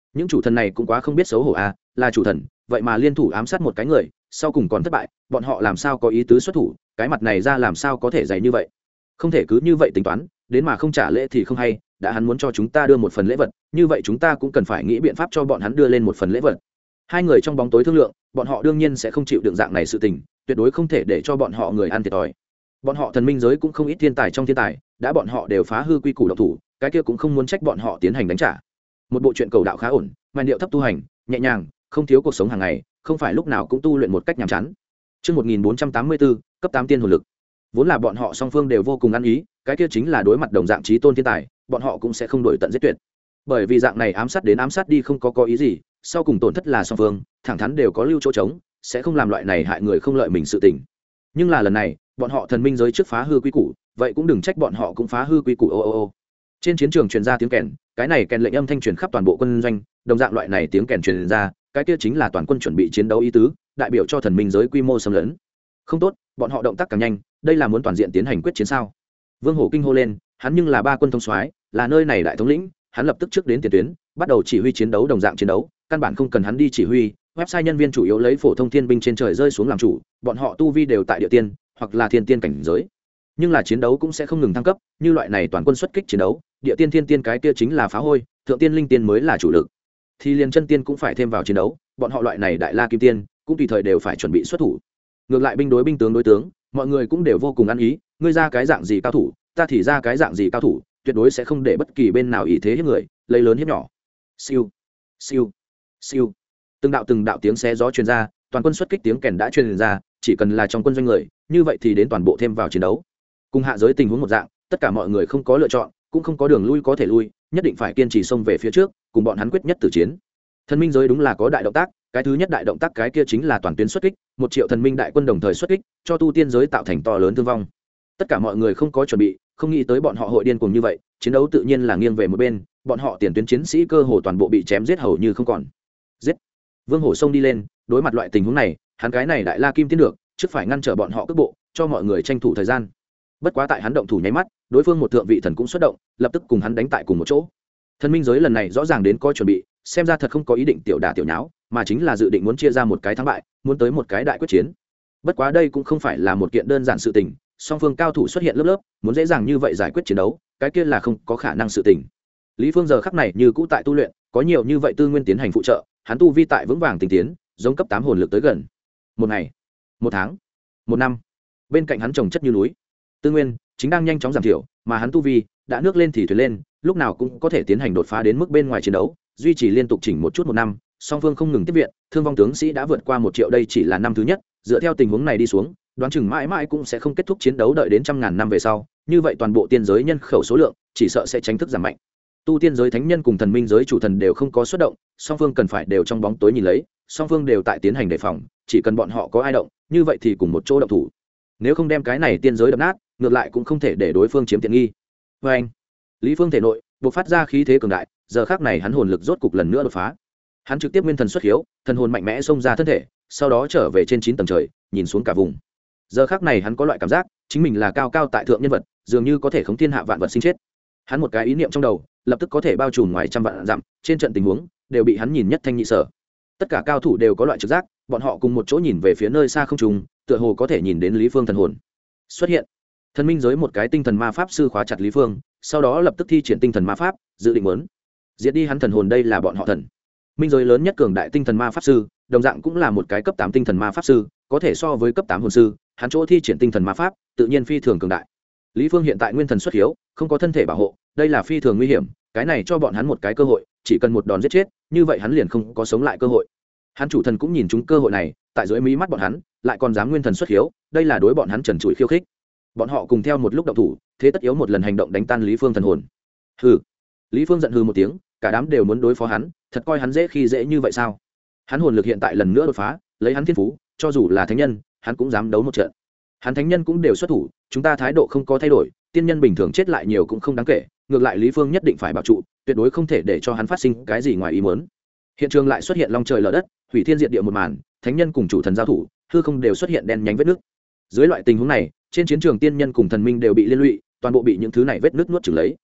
những chủ thần này cũng quá không biết xấu hổ à, là chủ thần vậy mà liên thủ ám sát một cái người, sau cùng còn thất bại, bọn họ làm sao có ý tứ xuất thủ, cái mặt này ra làm sao có thể dày như vậy. Không thể cứ như vậy tính toán, đến mà không trả lễ thì không hay, đã hắn muốn cho chúng ta đưa một phần lễ vật, như vậy chúng ta cũng cần phải nghĩ biện pháp cho bọn hắn đưa lên một phần lễ vật. Hai người trong bóng tối thương lượng, bọn họ đương nhiên sẽ không chịu đựng dạng này sự tình, tuyệt đối không thể để cho bọn họ người ăn thiệt thòi. Bọn họ thần minh giới cũng không ít thiên tài trong thiên tài, đã bọn họ đều phá hư quy củ độc thủ, cái kia cũng không muốn trách bọn họ tiến hành đánh trả. Một bộ truyện cầu đạo khá ổn, màn điệu thấp tu hành, nhẹ nhàng, không thiếu cuộc sống hàng ngày, không phải lúc nào cũng tu luyện một cách nhàm chán. Chương 1484, cấp 8 tiên hồn lực. Vốn là bọn họ song phương đều vô cùng ăn ý, cái kia chính là đối mặt đồng dạng chí tôn thiên tài, bọn họ cũng sẽ không đổi tận giết tuyệt. Bởi vì dạng này ám sát đến ám sát đi không có ý gì, sau cùng tổn thất là song phương, thẳng thắn đều có lưu chỗ trống, sẽ không làm loại này hại người không lợi mình sự tình. Nhưng là lần này, bọn họ thần minh giới trước phá hư quy củ, vậy cũng đừng trách bọn họ cũng phá hư quy củ. Trên chiến trường truyền ra tiếng kèn, cái này kèn lệnh âm thanh truyền khắp toàn bộ quân doanh, đồng dạng loại này tiếng kèn truyền ra, cái kia chính là toàn quân chuẩn bị chiến đấu ý tứ, đại biểu cho thần minh giới quy mô xâm lấn. Không tốt, bọn họ động tác càng nhanh, đây là muốn toàn diện tiến hành quyết chiến sao? Vương Hổ kinh hô lên, hắn nhưng là ba quân thống soái, là nơi này đại thống lĩnh, hắn lập tức trước đến tiền tuyến, bắt đầu chỉ huy chiến đấu đồng dạng chiến đấu, căn bản không cần hắn đi chỉ huy, website nhân viên chủ yếu lấy phổ thông thiên binh trên trời rơi xuống làm chủ, bọn họ tu vi đều tại địa tiên hoặc là thiên tiên cảnh giới. Nhưng là chiến đấu cũng sẽ không ngừng thăng cấp, như loại này toàn quân xuất kích chiến đấu, địa tiên thiên tiên cái kia chính là phá hôi, thượng tiên linh tiên mới là chủ lực. Thì liền chân tiên cũng phải thêm vào chiến đấu, bọn họ loại này đại la kim tiên cũng tùy thời đều phải chuẩn bị xuất thủ. Ngược lại binh đối binh tướng đối tướng, mọi người cũng đều vô cùng ăn ý, ngươi ra cái dạng gì cao thủ, ta thì ra cái dạng gì cao thủ, tuyệt đối sẽ không để bất kỳ bên nào ý thế hiếp người, lấy lớn hiếp nhỏ. Siêu, siêu, siêu. Từng đạo tiếng xé gió truyền ra, toàn quân xuất kích tiếng kèn đã truyền ra, chỉ cần là trong quân doanh người, như vậy thì đến toàn bộ thêm vào chiến đấu. Cùng hạ giới tình huống một dạng, tất cả mọi người không có lựa chọn, cũng không có đường lui có thể lui, nhất định phải kiên trì xông về phía trước, cùng bọn hắn quyết nhất tử chiến. Thần minh giới đúng là có đại động tác, cái thứ nhất đại động tác cái kia chính là toàn tuyến xuất kích, 1 triệu thần minh đại quân đồng thời xuất kích, cho tu tiên giới tạo thành to lớn thương vong. Tất cả mọi người không có chuẩn bị, không nghĩ tới bọn họ hội điên cuồng như vậy, chiến đấu tự nhiên là nghiêng về một bên, bọn họ tiền tuyến chiến sĩ cơ hồ toàn bộ bị chém giết hầu như không còn. Giết! Vương Hổ xông đi lên, đối mặt loại tình huống này, hắn cái này đại la kim tiến được, trước phải ngăn trở bọn họ cước bộ, cho mọi người tranh thủ thời gian. Bất quá tại hắn động thủ nháy mắt, đối phương một thượng vị thần cũng xuất động, lập tức cùng hắn đánh tại cùng một chỗ. Thần minh giới lần này rõ ràng đến có chuẩn bị, xem ra thật không có ý định tiểu đả tiểu nháo, mà chính là dự định muốn chia ra một cái thắng bại, muốn tới một cái đại quyết chiến. Bất quá đây cũng không phải là một kiện đơn giản sự tình, song phương cao thủ xuất hiện lớp lớp, muốn dễ dàng như vậy giải quyết chiến đấu, cái kia là không có khả năng sự tình. Lý Phương giờ khắc này như cũ tại tu luyện, có nhiều như vậy tư nguyên tiến hành phụ trợ, hắn tu vi tại vững vàng tinh tiến, giống cấp 8 hồn lực tới gần. Một ngày, một tháng, một năm, bên cạnh hắn trồng chất như núi, tư nguyên chính đang nhanh chóng giảm thiểu, mà hắn tu vi đã nước lên thì thuyền lên, lúc nào cũng có thể tiến hành đột phá đến mức bên ngoài chiến đấu, duy trì liên tục chỉnh một chút một năm, song phương không ngừng tiếp viện, thương vong tướng sĩ đã vượt qua 1 triệu, đây chỉ là năm thứ nhất, dựa theo tình huống này đi xuống, đoán chừng mãi mãi cũng sẽ không kết thúc chiến đấu, đợi đến trăm ngàn năm về sau, như vậy toàn bộ tiên giới nhân khẩu số lượng chỉ sợ sẽ tránh thức giảm mạnh. Tu tiên giới thánh nhân cùng thần minh giới chủ thần đều không có xuất động, song phương cần phải đều trong bóng tối nhìn lấy, song phương đều tại tiến hành đề phòng, chỉ cần bọn họ có ai động, như vậy thì cùng một chỗ động thủ. Nếu không đem cái này tiên giới đập nát, ngược lại cũng không thể để đối phương chiếm tiện nghi. Và anh, Lý Phương thể nội bộc phát ra khí thế cường đại, giờ khắc này hắn hồn lực rốt cục lần nữa đột phá. Hắn trực tiếp nguyên thần xuất hiếu, thần hồn mạnh mẽ xông ra thân thể, sau đó trở về trên 9 tầng trời, nhìn xuống cả vùng. Giờ khắc này hắn có loại cảm giác, chính mình là cao cao tại thượng nhân vật, dường như có thể khống thiên hạ vạn vật sinh chết. Hắn một cái ý niệm trong đầu, lập tức có thể bao trùm ngoài trăm vạn dặm, trên trận tình huống đều bị hắn nhìn nhất thanh nhị sở. Tất cả cao thủ đều có loại trực giác, bọn họ cùng một chỗ nhìn về phía nơi xa không trung, tựa hồ có thể nhìn đến Lý Phương thần hồn xuất hiện. Thần minh giới một cái tinh thần ma pháp sư khóa chặt Lý Phương, sau đó lập tức thi triển tinh thần ma pháp, dự định muốn diệt đi hắn thần hồn, đây là bọn họ thần minh giới lớn nhất cường đại tinh thần ma pháp sư, đồng dạng cũng là một cái cấp 8 tinh thần ma pháp sư, có thể so với cấp 8 hồn sư, hắn chỗ thi triển tinh thần ma pháp, tự nhiên phi thường cường đại. Lý Phương hiện tại nguyên thần xuất hiếu, không có thân thể bảo hộ, đây là phi thường nguy hiểm, cái này cho bọn hắn một cái cơ hội, chỉ cần một đòn giết chết, như vậy hắn liền không có sống lại cơ hội. Hắn chủ thần cũng nhìn trúng cơ hội này, tại dưới mí mắt bọn hắn, lại còn dám nguyên thần xuất hiếu, đây là đối bọn hắn trần trụi khiêu khích. Bọn họ cùng theo một lúc động thủ, thế tất yếu một lần hành động đánh tan Lý Phương thần hồn. Hừ. Lý Phương giận hừ một tiếng, cả đám đều muốn đối phó hắn, thật coi hắn dễ khi dễ như vậy sao? Hắn hồn lực hiện tại lần nữa đột phá, lấy hắn thiên phú, cho dù là thánh nhân, hắn cũng dám đấu một trận. Hắn thánh nhân cũng đều xuất thủ, chúng ta thái độ không có thay đổi, tiên nhân bình thường chết lại nhiều cũng không đáng kể, ngược lại Lý Phương nhất định phải bảo trụ, tuyệt đối không thể để cho hắn phát sinh cái gì ngoài ý muốn. Hiện trường lại xuất hiện long trời lở đất, hủy thiên diệt địa một màn, thánh nhân cùng chủ thần giao thủ, hư không đều xuất hiện đen nhánh vết nứt. Dưới loại tình huống này, trên chiến trường tiên nhân cùng thần minh đều bị liên lụy, toàn bộ bị những thứ này vết nứt nuốt chửng lấy.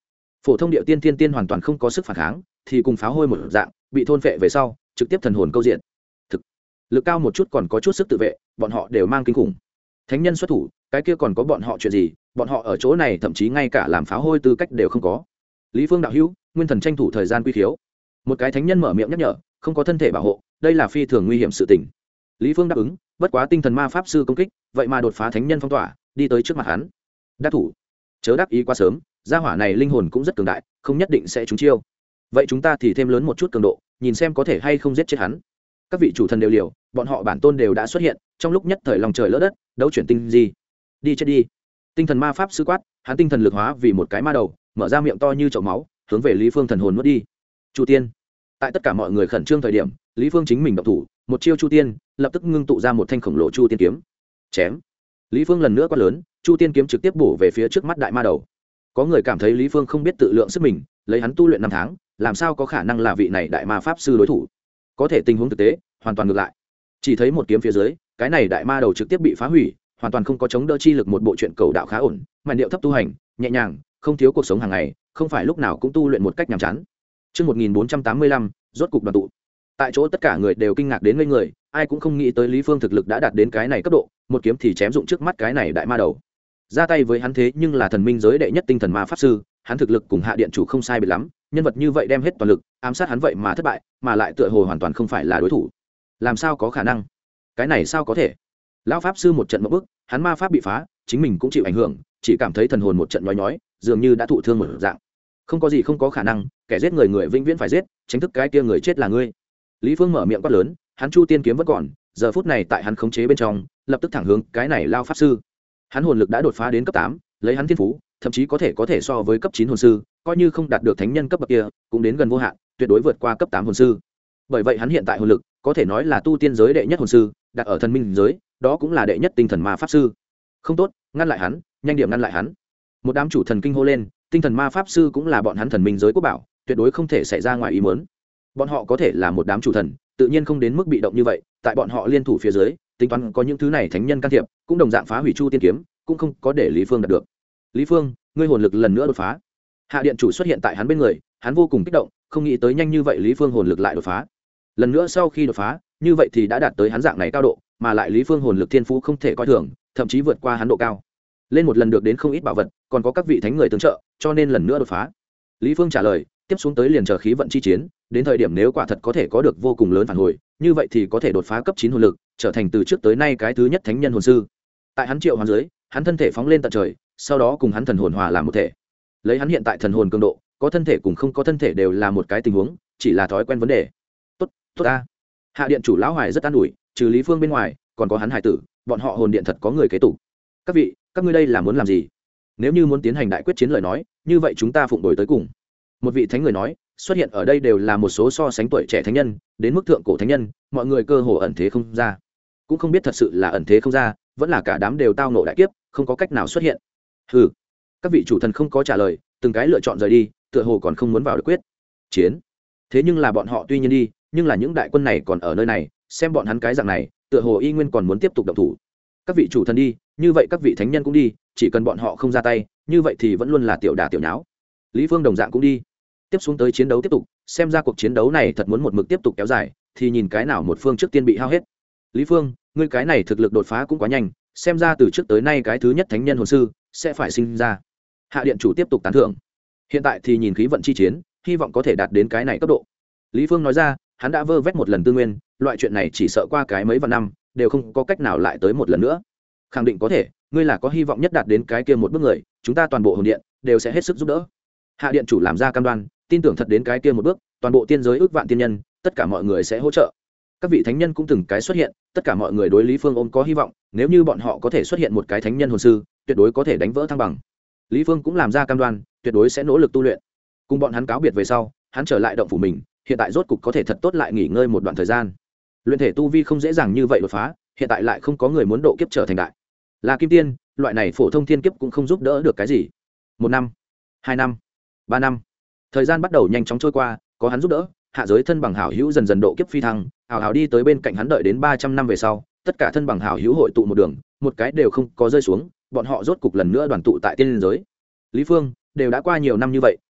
phổ thông địa tiên thiên tiên hoàn toàn không có sức phản kháng, thì cùng pháo hôi một dạng bị thôn phệ về sau trực tiếp thần hồn câu diện. Thực lực cao một chút còn có chút sức tự vệ, bọn họ đều mang kinh khủng. Thánh nhân xuất thủ, cái kia còn có bọn họ chuyện gì? Bọn họ ở chỗ này thậm chí ngay cả làm pháo hôi tư cách đều không có. Lý Phương đạo hữu, nguyên thần tranh thủ thời gian quy khiếu. Một cái thánh nhân mở miệng nhắc nhở, không có thân thể bảo hộ, đây là phi thường nguy hiểm sự tình. Lý Phương đáp ứng, bất quá tinh thần ma pháp sư công kích, vậy mà đột phá thánh nhân phong tỏa, đi tới trước mặt hắn. Đắc thủ, chớ đắc ý quá sớm, gia hỏa này linh hồn cũng rất cường đại, không nhất định sẽ trúng chiêu. Vậy chúng ta thì thêm lớn một chút cường độ, nhìn xem có thể hay không giết chết hắn. Các vị chủ thần đều liều, bọn họ bản tôn đều đã xuất hiện, trong lúc nhất thời lòng trời lỡ đất, đấu chuyển tinh gì? Đi chết đi. Tinh thần ma pháp sư quát, hắn tinh thần lực hóa vì một cái ma đầu, mở ra miệng to như chậu máu, hướng về Lý Phương thần hồn nuốt đi. Chu tiên. Tại tất cả mọi người khẩn trương thời điểm, Lý Phương chính mình động thủ, một chiêu chu tiên, lập tức ngưng tụ ra một thanh khổng lồ chu tiên kiếm. Chém. Lý Phương lần nữa quát lớn, chu tiên kiếm trực tiếp bổ về phía trước mắt đại ma đầu. Có người cảm thấy Lý Phương không biết tự lượng sức mình, lấy hắn tu luyện 5 tháng, làm sao có khả năng là vị này đại ma pháp sư đối thủ. Có thể tình huống thực tế hoàn toàn ngược lại, chỉ thấy một kiếm phía dưới, cái này đại ma đầu trực tiếp bị phá hủy, hoàn toàn không có chống đỡ chi lực, một bộ truyện cầu đạo khá ổn, màn điệu thấp tu hành nhẹ nhàng, không thiếu cuộc sống hàng ngày, không phải lúc nào cũng tu luyện một cách nhàm chán. Chương 1485, rốt cục đoàn tụ. Tại chỗ tất cả người đều kinh ngạc đến ngây người, ai cũng không nghĩ tới Lý Phương thực lực đã đạt đến cái này cấp độ, một kiếm thì chém dụng trước mắt cái này đại ma đầu. Ra tay với hắn thế nhưng là thần minh giới đệ nhất tinh thần ma pháp sư, hắn thực lực cùng hạ điện chủ không sai biệt lắm, nhân vật như vậy đem hết toàn lực ám sát hắn vậy mà thất bại, mà lại tựa hồ hoàn toàn không phải là đối thủ. Làm sao có khả năng? Cái này sao có thể? Lão pháp sư một trận ngộp bức, hắn ma pháp bị phá, chính mình cũng chịu ảnh hưởng, chỉ cảm thấy thần hồn một trận nhói nhói, dường như đã thụ thương một dạng. Không có gì không có khả năng, kẻ giết người người vĩnh viễn phải giết, tránh thức cái kia người chết là ngươi. Lý Phương mở miệng quát lớn, hắn chu tiên kiếm vẫn còn, giờ phút này tại hắn khống chế bên trong, lập tức thẳng hướng cái này lão pháp sư. Hắn hồn lực đã đột phá đến cấp 8, lấy hắn thiên phú, thậm chí có thể so với cấp 9 hồn sư, coi như không đạt được thánh nhân cấp bậc kia, cũng đến gần vô hạn, tuyệt đối vượt qua cấp 8 hồn sư. Bởi vậy hắn hiện tại hồn lực có thể nói là tu tiên giới đệ nhất hồn sư, đặt ở thần minh giới, đó cũng là đệ nhất tinh thần ma pháp sư. Không tốt, ngăn lại hắn, nhanh điểm ngăn lại hắn. Một đám chủ thần kinh hô lên, tinh thần ma pháp sư cũng là bọn hắn thần minh giới quốc bảo, tuyệt đối không thể xảy ra ngoài ý muốn. Bọn họ có thể là một đám chủ thần, tự nhiên không đến mức bị động như vậy, tại bọn họ liên thủ phía dưới, tính toán có những thứ này thánh nhân can thiệp, cũng đồng dạng phá hủy chu tiên kiếm, cũng không có để Lý Phương đạt được. Lý Phương, ngươi hồn lực lần nữa đột phá. Hạ điện chủ xuất hiện tại hắn bên người, hắn vô cùng kích động, không nghĩ tới nhanh như vậy Lý Phương hồn lực lại đột phá. Lần nữa sau khi đột phá, như vậy thì đã đạt tới hắn dạng này cao độ, mà lại Lý Phương hồn lực thiên phú không thể coi thường, thậm chí vượt qua hắn độ cao. Lên một lần được đến không ít bảo vật, còn có các vị thánh người tương trợ, cho nên lần nữa đột phá. Lý Phương trả lời, tiếp xuống tới liền chờ khí vận chi chiến, đến thời điểm nếu quả thật có thể có được vô cùng lớn phản hồi, như vậy thì có thể đột phá cấp 9 hồn lực, trở thành từ trước tới nay cái thứ nhất thánh nhân hồn sư. Tại hắn triệu hoán dưới, hắn thân thể phóng lên tận trời, sau đó cùng hắn thần hồn hòa làm một thể. Lấy hắn hiện tại thần hồn cường độ, có thân thể cùng không có thân thể đều là một cái tình huống, chỉ là thói quen vấn đề. Tốt, tốt ta. Hạ điện chủ lão Hoài rất an ủi, trừ Lý Phương bên ngoài, còn có hắn hải tử, bọn họ hồn điện thật có người kế tục. Các vị, các ngươi đây là muốn làm gì? Nếu như muốn tiến hành đại quyết chiến lời nói, như vậy chúng ta phụng đổi tới cùng. Một vị thánh người nói, xuất hiện ở đây đều là một số so sánh tuổi trẻ thánh nhân, đến mức thượng cổ thánh nhân, mọi người cơ hồ ẩn thế không ra. Cũng không biết thật sự là ẩn thế không ra, vẫn là cả đám đều tao ngộ đại kiếp, không có cách nào xuất hiện. Hừ. Các vị chủ thần không có trả lời, từng cái lựa chọn rời đi, tựa hồ còn không muốn vào được quyết chiến. Thế nhưng là bọn họ tuy nhiên đi, nhưng là những đại quân này còn ở nơi này, xem bọn hắn cái dạng này, tựa hồ y nguyên còn muốn tiếp tục động thủ. Các vị chủ thần đi, như vậy các vị thánh nhân cũng đi, chỉ cần bọn họ không ra tay, như vậy thì vẫn luôn là tiểu đả tiểu nháo. Lý Phương đồng dạng cũng đi. Tiếp xuống tới chiến đấu tiếp tục, xem ra cuộc chiến đấu này thật muốn một mực tiếp tục kéo dài, thì nhìn cái nào một phương trước tiên bị hao hết. Lý Phương, ngươi cái này thực lực đột phá cũng quá nhanh, xem ra từ trước tới nay cái thứ nhất thánh nhân hồn sư sẽ phải sinh ra. Hạ điện chủ tiếp tục tán thưởng. Hiện tại thì nhìn khí vận chi chiến, hy vọng có thể đạt đến cái này cấp độ. Lý Phương nói ra, hắn đã vơ vét một lần tư nguyên, loại chuyện này chỉ sợ qua cái mấy vạn năm đều không có cách nào lại tới một lần nữa. Khẳng định có thể, ngươi là có hy vọng nhất đạt đến cái kia một bước người, chúng ta toàn bộ hồn điện đều sẽ hết sức giúp đỡ. Hạ điện chủ làm ra cam đoan, tin tưởng thật đến cái kia một bước, toàn bộ tiên giới ước vạn tiên nhân, tất cả mọi người sẽ hỗ trợ. Các vị thánh nhân cũng từng cái xuất hiện, tất cả mọi người đối Lý Phương ôm có hy vọng, nếu như bọn họ có thể xuất hiện một cái thánh nhân hồn sư, tuyệt đối có thể đánh vỡ thăng bằng. Lý Phương cũng làm ra cam đoan, tuyệt đối sẽ nỗ lực tu luyện. Cùng bọn hắn cáo biệt về sau, hắn trở lại động phủ mình, hiện tại rốt cục có thể thật tốt lại nghỉ ngơi một đoạn thời gian. Luyện thể tu vi không dễ dàng như vậy đột phá, hiện tại lại không có người muốn độ kiếp trở thành đại. Là kim tiên, loại này phổ thông thiên kiếp cũng không giúp đỡ được cái gì. 1 năm, 2 năm, 3 năm. Thời gian bắt đầu nhanh chóng trôi qua, có hắn giúp đỡ, hạ giới thân bằng hảo hữu dần dần độ kiếp phi thăng, hảo hảo đi tới bên cạnh hắn đợi đến 300 năm về sau, tất cả thân bằng hảo hữu hội tụ một đường, một cái đều không có rơi xuống, bọn họ rốt cục lần nữa đoàn tụ tại tiên giới. Lý Phương, đều đã qua nhiều năm như vậy,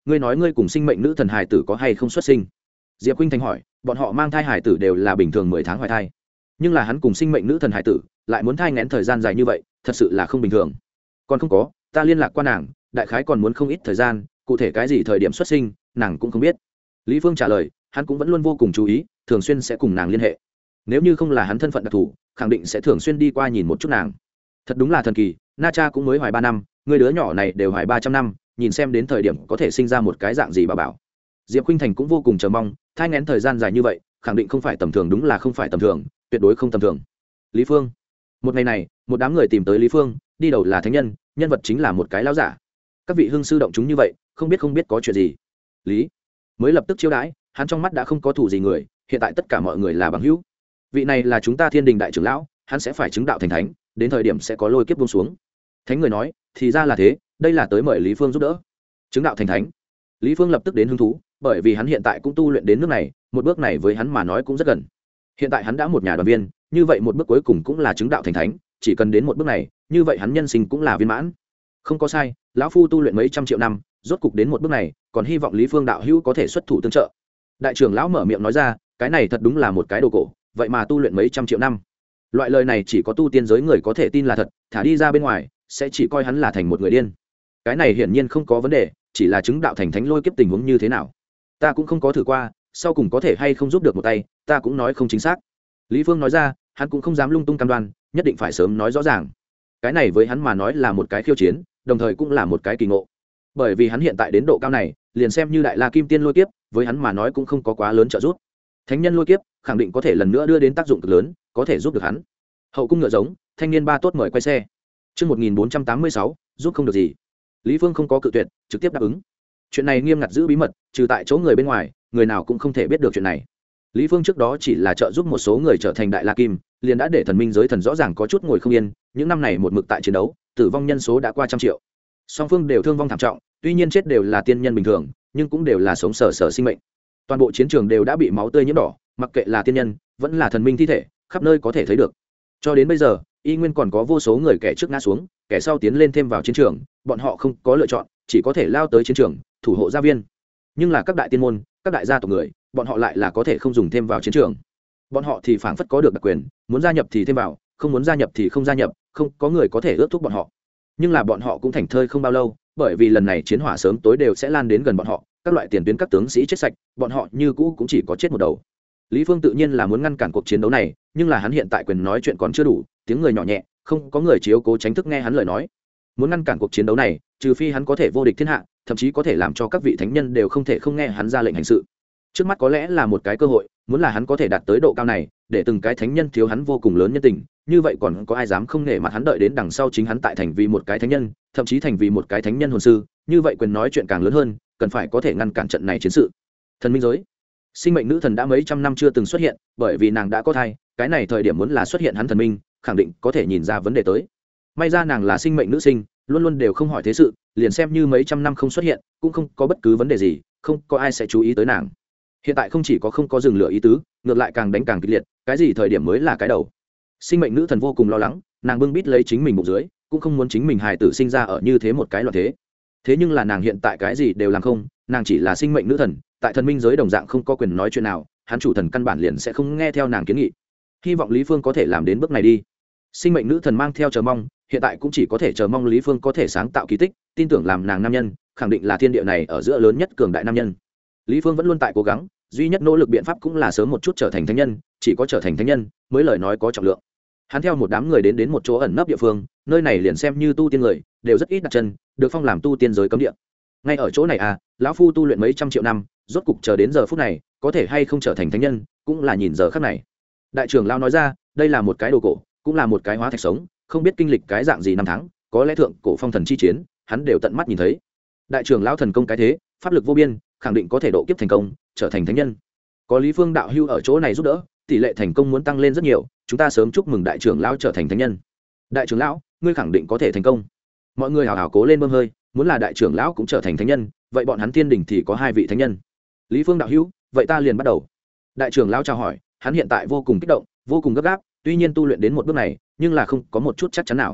ngươi nói ngươi cùng sinh mệnh nữ thần hài tử có hay không xuất sinh? Diệp Khuynh Thành hỏi. Bọn họ mang thai hài tử đều là bình thường 10 tháng hoài thai, nhưng là hắn cùng sinh mệnh nữ thần hài tử lại muốn thai nghén thời gian dài như vậy, thật sự là không bình thường. Còn không có, ta liên lạc qua nàng, đại khái còn muốn không ít thời gian, cụ thể cái gì thời điểm xuất sinh nàng cũng không biết. Lý Phương trả lời. Hắn cũng vẫn luôn vô cùng chú ý, thường xuyên sẽ cùng nàng liên hệ. Nếu như không là hắn thân phận đặc thù, khẳng định sẽ thường xuyên đi qua nhìn một chút nàng. Thật đúng là thần kỳ, Na Cha cũng mới hoài 3 năm, người đứa nhỏ này đều hoài 300 năm, nhìn xem đến thời điểm có thể sinh ra một cái dạng gì bà bảo. Diệp Khuynh Thành cũng vô cùng chờ mong, thai nghén thời gian dài như vậy, khẳng định không phải tầm thường, đúng là không phải tầm thường, tuyệt đối không tầm thường. Lý Phương. Một ngày này, một đám người tìm tới Lý Phương, đi đầu là thánh nhân, nhân vật chính là một cái lão giả. Các vị hương sư động chúng như vậy, không biết có chuyện gì. Lý mới lập tức chiêu đãi, hắn trong mắt đã không có thủ gì người, hiện tại tất cả mọi người là bằng hữu. Vị này là chúng ta Thiên Đình đại trưởng lão, hắn sẽ phải chứng đạo thành thánh, đến thời điểm sẽ có lôi kiếp buông xuống. Thánh người nói, thì ra là thế, đây là tới mời Lý Phương giúp đỡ. Chứng đạo thành thánh. Lý Phương lập tức đến hứng thú, bởi vì hắn hiện tại cũng tu luyện đến nước này, một bước này với hắn mà nói cũng rất gần. Hiện tại hắn đã một nhà đoàn viên, như vậy một bước cuối cùng cũng là chứng đạo thành thánh, chỉ cần đến một bước này, như vậy hắn nhân sinh cũng là viên mãn. Không có sai, lão phu tu luyện mấy trăm triệu năm, rốt cục đến một bước này, còn hy vọng Lý Phương đạo hữu có thể xuất thủ tương trợ. Đại trưởng lão mở miệng nói ra, cái này thật đúng là một cái đồ cổ, vậy mà tu luyện mấy trăm triệu năm. Loại lời này chỉ có tu tiên giới người có thể tin là thật, thả đi ra bên ngoài sẽ chỉ coi hắn là thành một người điên. Cái này hiển nhiên không có vấn đề, chỉ là chứng đạo thành thánh lôi kiếp tình huống như thế nào, ta cũng không có thử qua, sau cùng có thể hay không giúp được một tay, ta cũng nói không chính xác. Lý Phương nói ra, hắn cũng không dám lung tung cam đoan, nhất định phải sớm nói rõ ràng. Cái này với hắn mà nói là một cái khiêu chiến, đồng thời cũng là một cái kỳ ngộ. Bởi vì hắn hiện tại đến độ cao này, liền xem như đại la kim tiên lôi kiếp, với hắn mà nói cũng không có quá lớn trợ giúp. Thánh nhân lôi kiếp khẳng định có thể lần nữa đưa đến tác dụng cực lớn, có thể giúp được hắn. Hậu cung ngựa giống, thanh niên ba tốt mời quay xe. Chương 1486, giúp không được gì. Lý Phương không có cự tuyệt, trực tiếp đáp ứng. Chuyện này nghiêm ngặt giữ bí mật, trừ tại chỗ người bên ngoài, người nào cũng không thể biết được chuyện này. Lý Phương trước đó chỉ là trợ giúp một số người trở thành đại la kim, liền đã để thần minh giới thần rõ ràng có chút ngồi không yên, những năm này một mực tại chiến đấu, tử vong nhân số đã qua 100 triệu. Song phương đều thương vong thảm trọng, tuy nhiên chết đều là tiên nhân bình thường, nhưng cũng đều là sống sờ sờ sinh mệnh. Toàn bộ chiến trường đều đã bị máu tươi nhiễm đỏ, mặc kệ là tiên nhân, vẫn là thần minh thi thể, khắp nơi có thể thấy được. Cho đến bây giờ, y nguyên còn có vô số người kẻ trước ngã xuống, kẻ sau tiến lên thêm vào chiến trường, bọn họ không có lựa chọn, chỉ có thể lao tới chiến trường, thủ hộ gia viên. Nhưng là các đại tiên môn, các đại gia tộc người, bọn họ lại là có thể không dùng thêm vào chiến trường. Bọn họ thì phảng phất có được đặc quyền, muốn gia nhập thì thêm vào, không muốn gia nhập thì không gia nhập, không có người có thể ước thúc bọn họ. Nhưng là bọn họ cũng thành thơi không bao lâu, bởi vì lần này chiến hỏa sớm tối đều sẽ lan đến gần bọn họ, các loại tiền tuyến các tướng sĩ chết sạch, bọn họ như cũ cũng chỉ có chết một đầu. Lý Phương tự nhiên là muốn ngăn cản cuộc chiến đấu này, nhưng là hắn hiện tại quyền nói chuyện còn chưa đủ, tiếng người nhỏ nhẹ, không có người chiếu cố tránh thức nghe hắn lời nói. Muốn ngăn cản cuộc chiến đấu này, trừ phi hắn có thể vô địch thiên hạ, thậm chí có thể làm cho các vị thánh nhân đều không thể không nghe hắn ra lệnh hành sự. Trước mắt có lẽ là một cái cơ hội, muốn là hắn có thể đạt tới độ cao này, để từng cái thánh nhân thiếu hắn vô cùng lớn nhân tình, như vậy còn có ai dám không nể mặt hắn, đợi đến đằng sau chính hắn tại thành vì một cái thánh nhân, thậm chí thành vì một cái thánh nhân hồn sư, như vậy quyền nói chuyện càng lớn hơn, cần phải có thể ngăn cản trận này chiến sự. Thần minh giới, sinh mệnh nữ thần đã mấy trăm năm chưa từng xuất hiện, bởi vì nàng đã có thai, cái này thời điểm muốn là xuất hiện hắn thần minh, khẳng định có thể nhìn ra vấn đề tới. May ra nàng là sinh mệnh nữ sinh, luôn luôn đều không hỏi thế sự, liền xem như mấy trăm năm không xuất hiện, cũng không có bất cứ vấn đề gì, không có ai sẽ chú ý tới nàng. Hiện tại không chỉ có không có dừng lửa ý tứ, ngược lại càng đánh càng kịch liệt, cái gì thời điểm mới là cái đầu. Sinh mệnh nữ thần vô cùng lo lắng, nàng bưng bít lấy chính mình bụng dưới, cũng không muốn chính mình hài tử sinh ra ở như thế một cái loạn thế. Thế nhưng là nàng hiện tại cái gì đều làm không, nàng chỉ là sinh mệnh nữ thần, tại thần minh giới đồng dạng không có quyền nói chuyện nào, hắn chủ thần căn bản liền sẽ không nghe theo nàng kiến nghị. Hy vọng Lý Phương có thể làm đến bước này đi. Sinh mệnh nữ thần mang theo chờ mong, hiện tại cũng chỉ có thể chờ mong Lý Phương có thể sáng tạo kỳ tích, tin tưởng làm nàng nam nhân, khẳng định là thiên địa này ở giữa lớn nhất cường đại nam nhân. Lý Phương vẫn luôn tại cố gắng, duy nhất nỗ lực biện pháp cũng là sớm một chút trở thành thánh nhân, chỉ có trở thành thánh nhân mới lời nói có trọng lượng. Hắn theo một đám người đến một chỗ ẩn nấp địa phương, nơi này liền xem như tu tiên người đều rất ít đặt chân, được phong làm tu tiên giới cấm địa. Ngay ở chỗ này lão phu tu luyện mấy trăm triệu năm, rốt cục chờ đến giờ phút này, có thể hay không trở thành thánh nhân, cũng là nhìn giờ khắc này. Đại trưởng lão nói ra, đây là một cái đồ cổ, cũng là một cái hóa thạch sống, không biết kinh lịch cái dạng gì năm tháng, có lẽ thượng cổ phong thần chi chiến, hắn đều tận mắt nhìn thấy. Đại trưởng lão thần công cái thế, pháp lực vô biên, khẳng định có thể độ kiếp thành công, trở thành thánh nhân. Có Lý Phương đạo hưu ở chỗ này giúp đỡ, tỷ lệ thành công muốn tăng lên rất nhiều, chúng ta sớm chúc mừng đại trưởng lão trở thành thánh nhân. Đại trưởng lão, ngươi khẳng định có thể thành công. Mọi người hào hào cố lên bơm hơi, muốn là đại trưởng lão cũng trở thành thánh nhân, vậy bọn hắn Thiên Đình thì có 2 vị thánh nhân. Lý Phương đạo hữu, vậy ta liền bắt đầu. Đại trưởng lão chào hỏi, hắn hiện tại vô cùng kích động, vô cùng gấp gáp, tuy nhiên tu luyện đến một bước này, nhưng là không có một chút chắc chắn nào.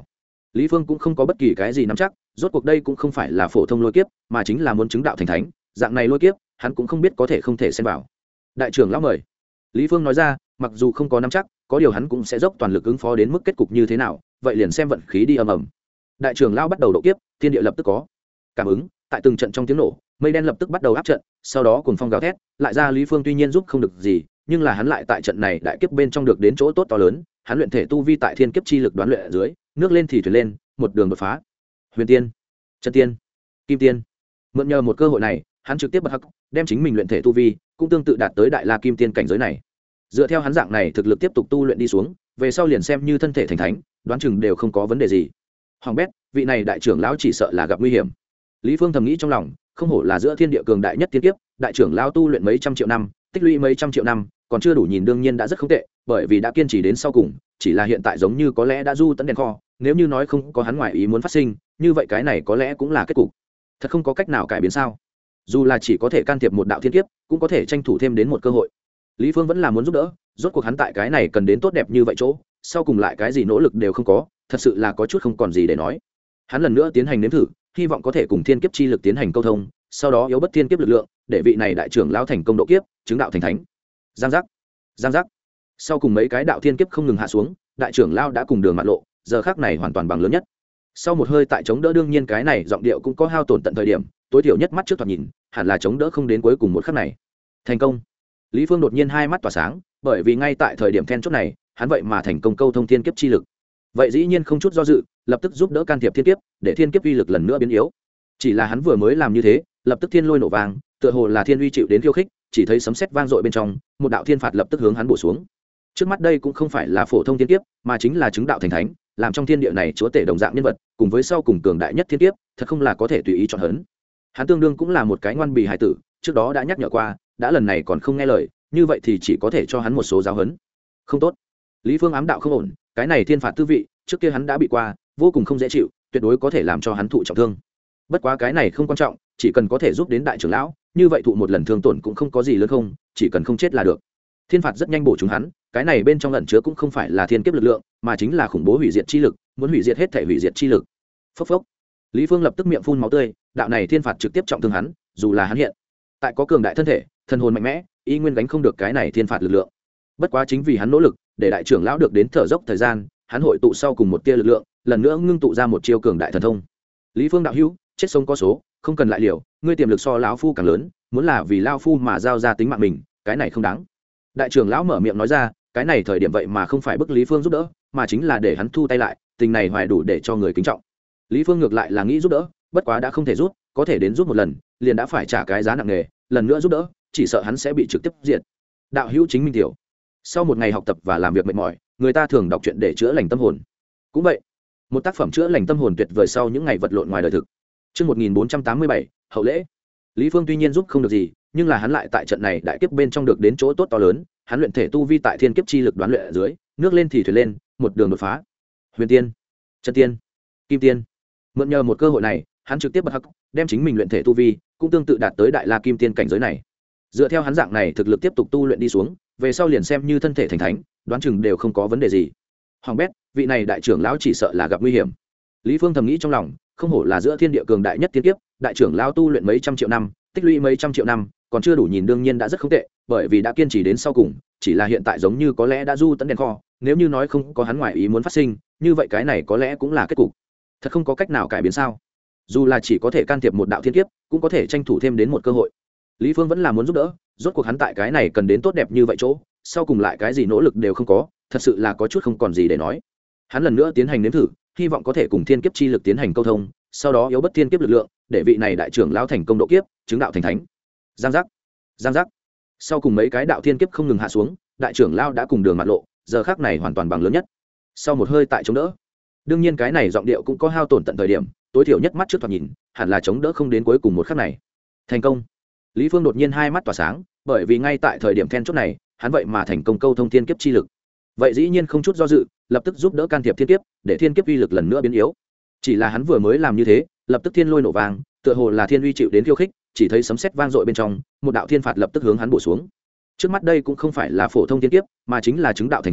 Lý Phương cũng không có bất kỳ cái gì nắm chắc, rốt cuộc đây cũng không phải là phổ thông lôi kiếp, mà chính là muốn chứng đạo thành thánh, dạng này lôi kiếp, hắn cũng không biết có thể không thể xen vào. Đại trưởng lão mời. Lý Phương nói ra, mặc dù không có nắm chắc, có điều hắn cũng sẽ dốc toàn lực ứng phó đến mức kết cục như thế nào, vậy liền xem vận khí đi ầm ầm. Đại trưởng lão bắt đầu độ kiếp, thiên địa lập tức có cảm ứng, tại từng trận trong tiếng nổ, mây đen lập tức bắt đầu áp trận, sau đó cuồng phong gào thét, lại ra Lý Phương tuy nhiên giúp không được gì, nhưng là hắn lại tại trận này đại kiếp bên trong được đến chỗ tốt to lớn, hắn luyện thể tu vi tại thiên kiếp chi lực đoán luyện ở dưới, nước lên thì thuyền lên, một đường đột phá. Huyền tiên, chân tiên, kim tiên. Mượn nhờ một cơ hội này, hắn trực tiếp bật hắc, đem chính mình luyện thể tu vi cũng tương tự đạt tới đại la kim tiên cảnh giới này. Dựa theo hắn dạng này thực lực tiếp tục tu luyện đi xuống, về sau liền xem như thân thể thành thánh, đoán chừng đều không có vấn đề gì. Hoàng bét, vị này đại trưởng lão chỉ sợ là gặp nguy hiểm. Lý Phương thầm nghĩ trong lòng, không hổ là giữa thiên địa cường đại nhất tiên kiếp, đại trưởng lão tu luyện mấy trăm triệu năm, tích lũy mấy trăm triệu năm, còn chưa đủ nhìn đương nhiên đã rất không tệ, bởi vì đã kiên trì đến sau cùng, chỉ là hiện tại giống như có lẽ đã du tận đèn kho, nếu như nói không có hắn ngoài ý muốn phát sinh, như vậy cái này có lẽ cũng là kết cục. Thật không có cách nào cải biến sao? Dù là chỉ có thể can thiệp một đạo thiên kiếp, cũng có thể tranh thủ thêm đến một cơ hội. Lý Phương vẫn là muốn giúp đỡ, rốt cuộc hắn tại cái này cần đến tốt đẹp như vậy chỗ, sau cùng lại cái gì nỗ lực đều không có, thật sự là có chút không còn gì để nói. Hắn lần nữa tiến hành nếm thử, hy vọng có thể cùng thiên kiếp chi lực tiến hành câu thông, sau đó yếu bất thiên kiếp lực lượng, để vị này đại trưởng lão thành công độ kiếp, chứng đạo thành thánh. Giang giác, giang giác. Sau cùng mấy cái đạo thiên kiếp không ngừng hạ xuống, đại trưởng lão đã cùng đường mạn lộ, giờ khắc này hoàn toàn bằng lớn nhất. Sau một hơi tại chống đỡ đương nhiên cái này giọng điệu cũng có hao tổn tận thời điểm, tối thiểu nhất mắt trước thoạt nhìn, hẳn là chống đỡ không đến cuối cùng một khắc này. Thành công. Lý Phương đột nhiên hai mắt tỏa sáng, bởi vì ngay tại thời điểm then chốt này, hắn vậy mà thành công câu thông thiên kiếp chi lực. Vậy dĩ nhiên không chút do dự, lập tức giúp đỡ can thiệp thiên kiếp, để thiên kiếp uy lực lần nữa biến yếu. Chỉ là hắn vừa mới làm như thế, lập tức thiên lôi nổ vang, tựa hồ là thiên uy chịu đến khiêu khích, chỉ thấy sấm sét vang dội bên trong, một đạo thiên phạt lập tức hướng hắn bổ xuống. Trước mắt đây cũng không phải là phổ thông thiên kiếp, mà chính là chứng đạo thành thánh, làm trong thiên địa này chúa tể đồng dạng nhân vật, cùng với sau cùng cường đại nhất thiên kiếp, thật không là có thể tùy ý chọn hấn. Hắn tương đương cũng là một cái ngoan bì hài tử, trước đó đã nhắc nhở qua, đã lần này còn không nghe lời, như vậy thì chỉ có thể cho hắn một số giáo huấn. Không tốt. Lý Phương ám đạo không ổn, cái này thiên phạt tư vị, trước kia hắn đã bị qua, vô cùng không dễ chịu, tuyệt đối có thể làm cho hắn thụ trọng thương. Bất quá cái này không quan trọng, chỉ cần có thể giúp đến đại trưởng lão, như vậy thụ một lần thương tổn cũng không có gì lớn không, chỉ cần không chết là được. Thiên phạt rất nhanh bổ trúng hắn, cái này bên trong ẩn chứa cũng không phải là thiên kiếp lực lượng, mà chính là khủng bố hủy diệt chi lực, muốn hủy diệt hết thể hủy diệt chi lực. Phốc phốc. Lý Phương lập tức miệng phun máu tươi, đạo này thiên phạt trực tiếp trọng thương hắn, dù là hắn hiện tại có cường đại thân thể, thần hồn mạnh mẽ, y nguyên gánh không được cái này thiên phạt lực lượng. Bất quá chính vì hắn nỗ lực, để đại trưởng lão được đến thở dốc thời gian, hắn hội tụ sau cùng một tia lực lượng, lần nữa ngưng tụ ra một chiêu cường đại thần thông. Lý Phương đạo hữu, chết sống có số, không cần lại liều, ngươi tiềm lực so lão phu càng lớn, muốn là vì lão phu mà giao ra tính mạng mình, cái này không đáng. Đại trưởng lão mở miệng nói ra, cái này thời điểm vậy mà không phải bức Lý Phương giúp đỡ, mà chính là để hắn thu tay lại, tình này hoài đủ để cho người kính trọng. Lý Phương ngược lại là nghĩ giúp đỡ, bất quá đã không thể giúp, có thể đến giúp một lần, liền đã phải trả cái giá nặng nề, lần nữa giúp đỡ, chỉ sợ hắn sẽ bị trực tiếp diệt. Đạo hữu chính minh tiểu. Sau một ngày học tập và làm việc mệt mỏi, người ta thường đọc truyện để chữa lành tâm hồn. Cũng vậy, một tác phẩm chữa lành tâm hồn tuyệt vời sau những ngày vật lộn ngoài đời thực. Chương 1487, hậu lễ. Lý Phương tuy nhiên giúp không được gì, nhưng là hắn lại tại trận này đại kiếp bên trong được đến chỗ tốt to lớn, hắn luyện thể tu vi tại thiên kiếp chi lực đoán luyện ở dưới, nước lên thì thuyền lên, một đường đột phá. Huyền tiên, chân tiên, kim tiên. Mượn nhờ một cơ hội này, hắn trực tiếp bật hắc, đem chính mình luyện thể tu vi cũng tương tự đạt tới đại la kim tiên cảnh giới này. Dựa theo hắn dạng này thực lực tiếp tục tu luyện đi xuống, về sau liền xem như thân thể thành thánh, đoán chừng đều không có vấn đề gì. Hoàng bét, vị này đại trưởng lão chỉ sợ là gặp nguy hiểm. Lý Phương thầm nghĩ trong lòng, không hổ là giữa thiên địa cường đại nhất thiên kiếp, đại trưởng lão tu luyện mấy trăm triệu năm, tích lũy mấy trăm triệu năm, còn chưa đủ nhìn đương nhiên đã rất không tệ, bởi vì đã kiên trì đến sau cùng, chỉ là hiện tại giống như có lẽ đã du tận đèn kho, nếu như nói không có hắn ngoài ý muốn phát sinh, như vậy cái này có lẽ cũng là kết cục. Thật không có cách nào cải biến sao? Dù là chỉ có thể can thiệp một đạo thiên kiếp, cũng có thể tranh thủ thêm đến một cơ hội. Lý Phương vẫn là muốn giúp đỡ, rốt cuộc hắn tại cái này cần đến tốt đẹp như vậy chỗ, sau cùng lại cái gì nỗ lực đều không có, thật sự là có chút không còn gì để nói. Hắn lần nữa tiến hành nếm thử, hy vọng có thể cùng thiên kiếp chi lực tiến hành câu thông, sau đó yếu bất thiên kiếp lực lượng, để vị này đại trưởng lão thành công độ kiếp, chứng đạo thành thánh. Giang giác, giang giác. Sau cùng mấy cái đạo thiên kiếp không ngừng hạ xuống, đại trưởng lão đã cùng đường mạn lộ, giờ khắc này hoàn toàn bằng lớn nhất. Sau một hơi tại chống đỡ, đương nhiên cái này giọng điệu cũng có hao tổn tận thời điểm, tối thiểu nhất mắt trước thoạt nhìn, hẳn là chống đỡ không đến cuối cùng một khắc này. Thành công. Lý Phương đột nhiên hai mắt tỏa sáng, bởi vì ngay tại thời điểm then chốt này, hắn vậy mà thành công câu thông thiên kiếp chi lực. Vậy dĩ nhiên không chút do dự, lập tức giúp đỡ can thiệp thiên kiếp, để thiên kiếp uy lực lần nữa biến yếu. Chỉ là hắn vừa mới làm như thế, lập tức thiên lôi nổ vang, tựa hồ là thiên uy chịu đến khiêu khích, chỉ thấy sấm sét vang dội bên trong, một đạo thiên phạt lập tức hướng hắn bổ xuống. Trước mắt đây cũng không phải là phổ thông thiên kiếp, mà chính là chứng đạo thành thánh,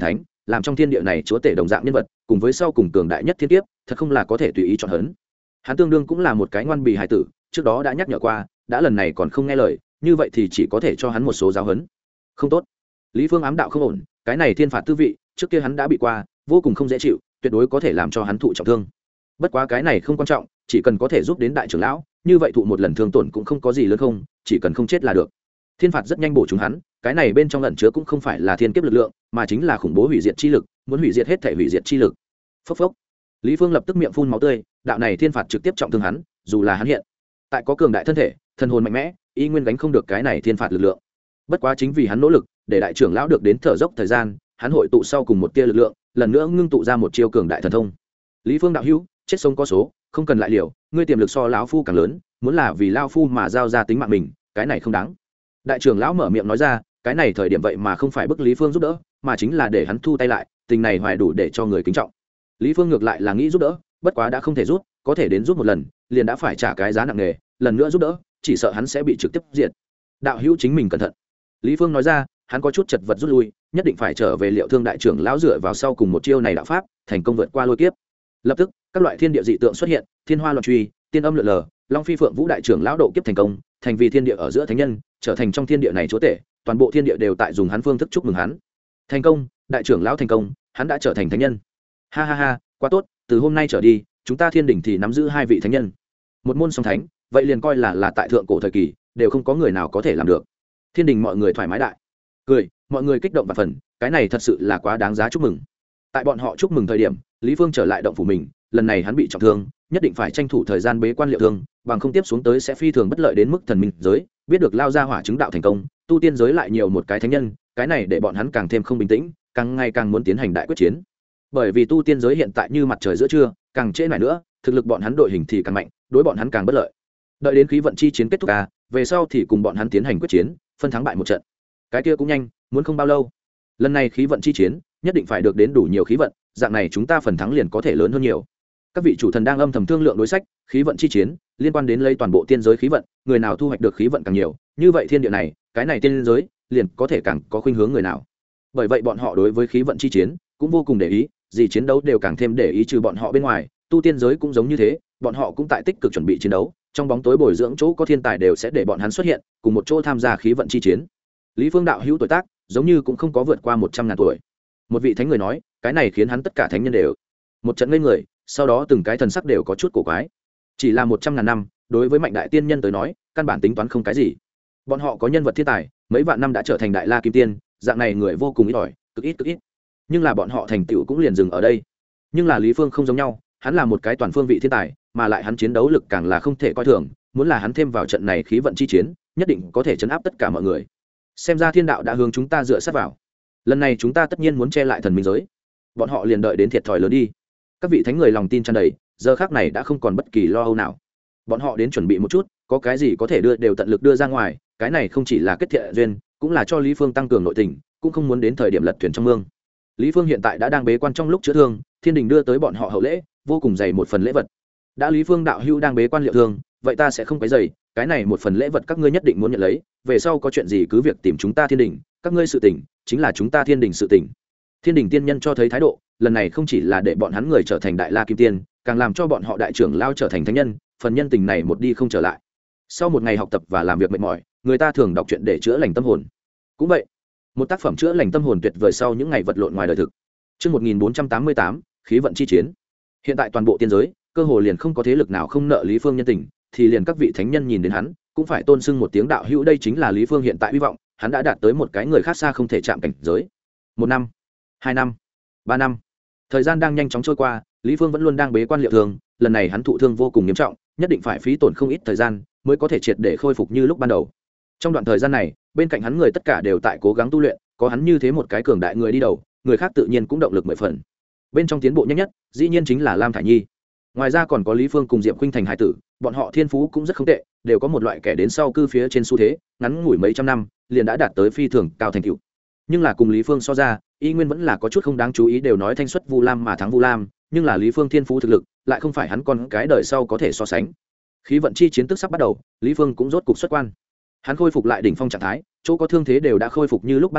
làm trong thiên địa này chúa tể đồng dạng nhân vật cùng với sau cùng cường đại nhất thiên kiếp thật không là có thể tùy ý chọn hấn. Hắn tương đương cũng là một cái ngoan bì hài tử, trước đó đã nhắc nhở qua, đã lần này còn không nghe lời, như vậy thì chỉ có thể cho hắn một số giáo huấn. Không tốt. Lý Phương ám đạo không ổn, cái này thiên phạt tư vị, trước kia hắn đã bị qua, vô cùng không dễ chịu, tuyệt đối có thể làm cho hắn thụ trọng thương. Bất quá cái này không quan trọng, chỉ cần có thể giúp đến đại trưởng lão, như vậy thụ một lần thương tổn cũng không có gì lớn không, chỉ cần không chết là được. Thiên phạt rất nhanh bổ chúng hắn, cái này bên trong ẩn chứa cũng không phải là thiên kiếp lực lượng, mà chính là khủng bố hủy diệt chi lực, muốn hủy diệt hết thể hủy diệt chi lực. Phốc phốc. Lý Phương lập tức miệng phun máu tươi, đạo này thiên phạt trực tiếp trọng thương hắn, dù là hắn hiện tại có cường đại thân thể, thần hồn mạnh mẽ, y nguyên gánh không được cái này thiên phạt lực lượng. Bất quá chính vì hắn nỗ lực, để đại trưởng lão được đến thở dốc thời gian, hắn hội tụ sau cùng một tia lực lượng, lần nữa ngưng tụ ra một chiêu cường đại thần thông. Lý Phương đạo hữu, chết sống có số, không cần lại liều, ngươi tiềm lực so lão phu càng lớn, muốn là vì lão phu mà giao ra tính mạng mình, cái này không đáng. Đại trưởng lão mở miệng nói ra, cái này thời điểm vậy mà không phải bức Lý Phương giúp đỡ, mà chính là để hắn thu tay lại, tình này hoài đủ để cho người kính trọng. Lý Phương ngược lại là nghĩ giúp đỡ, bất quá đã không thể giúp, có thể đến giúp một lần, liền đã phải trả cái giá nặng nề, lần nữa giúp đỡ, chỉ sợ hắn sẽ bị trực tiếp diệt. Đạo hữu chính mình cẩn thận. Lý Phương nói ra, hắn có chút chật vật rút lui, nhất định phải trở về Liệu Thương đại trưởng lão dựa vào sau cùng một chiêu này đạo pháp, thành công vượt qua lôi kiếp. Lập tức, các loại thiên địa dị tượng xuất hiện, thiên hoa loạn truy, tiên âm lượn lờ, Long Phi Phượng Vũ đại trưởng lão độ kiếp thành công, thành vì thiên địa ở giữa thánh nhân, trở thành trong thiên địa này chúa tể, toàn bộ thiên địa đều tại dùng hắn phương thức chúc mừng hắn. Thành công, đại trưởng lão thành công, hắn đã trở thành thánh nhân. Ha ha ha, quá tốt, từ hôm nay trở đi, chúng ta Thiên Đình thì nắm giữ hai vị thánh nhân. Một môn song thánh, vậy liền coi là tại thượng cổ thời kỳ, đều không có người nào có thể làm được. Thiên Đình mọi người thoải mái đại cười, mọi người kích động và phần, cái này thật sự là quá đáng giá chúc mừng. Tại bọn họ chúc mừng thời điểm, Lý Phương trở lại động phủ mình, lần này hắn bị trọng thương, nhất định phải tranh thủ thời gian bế quan liệu thương, bằng không tiếp xuống tới sẽ phi thường bất lợi đến mức thần minh giới, biết được lao ra hỏa chứng đạo thành công, tu tiên giới lại nhiều một cái thánh nhân, cái này để bọn hắn càng thêm không bình tĩnh, càng ngày càng muốn tiến hành đại quyết chiến. Bởi vì tu tiên giới hiện tại như mặt trời giữa trưa, càng trễ nải nữa, thực lực bọn hắn đội hình thì càng mạnh, đối bọn hắn càng bất lợi. Đợi đến khí vận chi chiến kết thúc về sau thì cùng bọn hắn tiến hành quyết chiến, phân thắng bại một trận. Cái kia cũng nhanh, muốn không bao lâu. Lần này khí vận chi chiến, nhất định phải được đến đủ nhiều khí vận, dạng này chúng ta phần thắng liền có thể lớn hơn nhiều. Các vị chủ thần đang âm thầm thương lượng đối sách, khí vận chi chiến liên quan đến lấy toàn bộ tiên giới khí vận, người nào thu hoạch được khí vận càng nhiều, như vậy thiên địa này, cái này tiên giới liền có thể càng có khuynh hướng người nào. Bởi vậy bọn họ đối với khí vận chi chiến cũng vô cùng để ý, gì chiến đấu đều càng thêm để ý, trừ bọn họ bên ngoài, tu tiên giới cũng giống như thế, bọn họ cũng tại tích cực chuẩn bị chiến đấu, trong bóng tối bồi dưỡng chỗ có thiên tài đều sẽ để bọn hắn xuất hiện, cùng một chỗ tham gia khí vận chi chiến. Lý Phương đạo hữu tuổi tác, giống như cũng không có vượt qua 100.000 tuổi. Một vị thánh người nói, cái này khiến hắn tất cả thánh nhân đều một trận ngây người, sau đó từng cái thần sắc đều có chút cổ quái. Chỉ là 100.000 năm, đối với mạnh đại tiên nhân tới nói, căn bản tính toán không cái gì. Bọn họ có nhân vật thiên tài, mấy vạn năm đã trở thành đại la kim tiên, dạng này người vô cùng ít ỏi, cực ít. Nhưng là bọn họ thành tựu cũng liền dừng ở đây. Nhưng là Lý Phương không giống nhau, hắn là một cái toàn phương vị thiên tài, mà lại hắn chiến đấu lực càng là không thể coi thường, muốn là hắn thêm vào trận này khí vận chi chiến, nhất định có thể chấn áp tất cả mọi người. Xem ra thiên đạo đã hướng chúng ta dựa sát vào. Lần này chúng ta tất nhiên muốn che lại thần minh giới. Bọn họ liền đợi đến thiệt thòi lớn đi. Các vị thánh người lòng tin tràn đầy, giờ khắc này đã không còn bất kỳ lo âu nào. Bọn họ đến chuẩn bị một chút, có cái gì có thể đưa đều tận lực đưa ra ngoài, cái này không chỉ là kết thiện duyên, cũng là cho Lý Phương tăng cường nội tình, cũng không muốn đến thời điểm lật thuyền trong mương. Lý Phương hiện tại đã đang bế quan trong lúc chữa thương, Thiên Đình đưa tới bọn họ hậu lễ, vô cùng dày một phần lễ vật. Đã Lý Phương đạo hữu đang bế quan liệu thương, vậy ta sẽ không quấy rầy, cái này một phần lễ vật các ngươi nhất định muốn nhận lấy, về sau có chuyện gì cứ việc tìm chúng ta Thiên Đình, các ngươi sự tình chính là chúng ta Thiên Đình sự tình. Thiên Đình tiên nhân cho thấy thái độ, lần này không chỉ là để bọn hắn người trở thành đại la kim tiên, càng làm cho bọn họ đại trưởng lao trở thành thánh nhân, phần nhân tình này một đi không trở lại. Sau một ngày học tập và làm việc mệt mỏi, người ta thường đọc truyện để chữa lành tâm hồn. Cũng vậy, một tác phẩm chữa lành tâm hồn tuyệt vời sau những ngày vật lộn ngoài đời thực. Chương 1488, khí vận chi chiến. Hiện tại toàn bộ tiên giới, cơ hồ liền không có thế lực nào không nợ Lý Phương nhân tình, thì liền các vị thánh nhân nhìn đến hắn, cũng phải tôn xưng một tiếng đạo hữu, đây chính là Lý Phương hiện tại hy vọng, hắn đã đạt tới một cái người khác xa không thể chạm cảnh giới. 1 năm, 2 năm, 3 năm. Thời gian đang nhanh chóng trôi qua, Lý Phương vẫn luôn đang bế quan liệu thương, lần này hắn thụ thương vô cùng nghiêm trọng, nhất định phải phí tổn không ít thời gian mới có thể triệt để khôi phục như lúc ban đầu. Trong đoạn thời gian này, bên cạnh hắn người tất cả đều tại cố gắng tu luyện, có hắn như thế một cái cường đại người đi đầu, người khác tự nhiên cũng động lực 10 phần. Bên trong tiến bộ nhanh nhất, dĩ nhiên chính là Lam Thải Nhi. Ngoài ra còn có Lý Phương cùng Diệp Khuynh thành hải tử, bọn họ thiên phú cũng rất không tệ, đều có một loại kẻ đến sau cư phía trên xu thế, ngắn ngủi mấy trăm năm, liền đã đạt tới phi thường cao thành tựu. Nhưng là cùng Lý Phương so ra, y nguyên vẫn là có chút không đáng chú ý, đều nói thanh xuất Vu Lam mà thắng Vu Lam, nhưng là Lý Phương thiên phú thực lực, lại không phải hắn con cái đời sau có thể so sánh. Khí vận chi chiến tức sắp bắt đầu, Lý Phương cũng rốt cục xuất quan. Hắn khôi phục lại đỉnh phong trạng thái, chỗ có thương thế đều đã khôi phục như lúc ban đầu,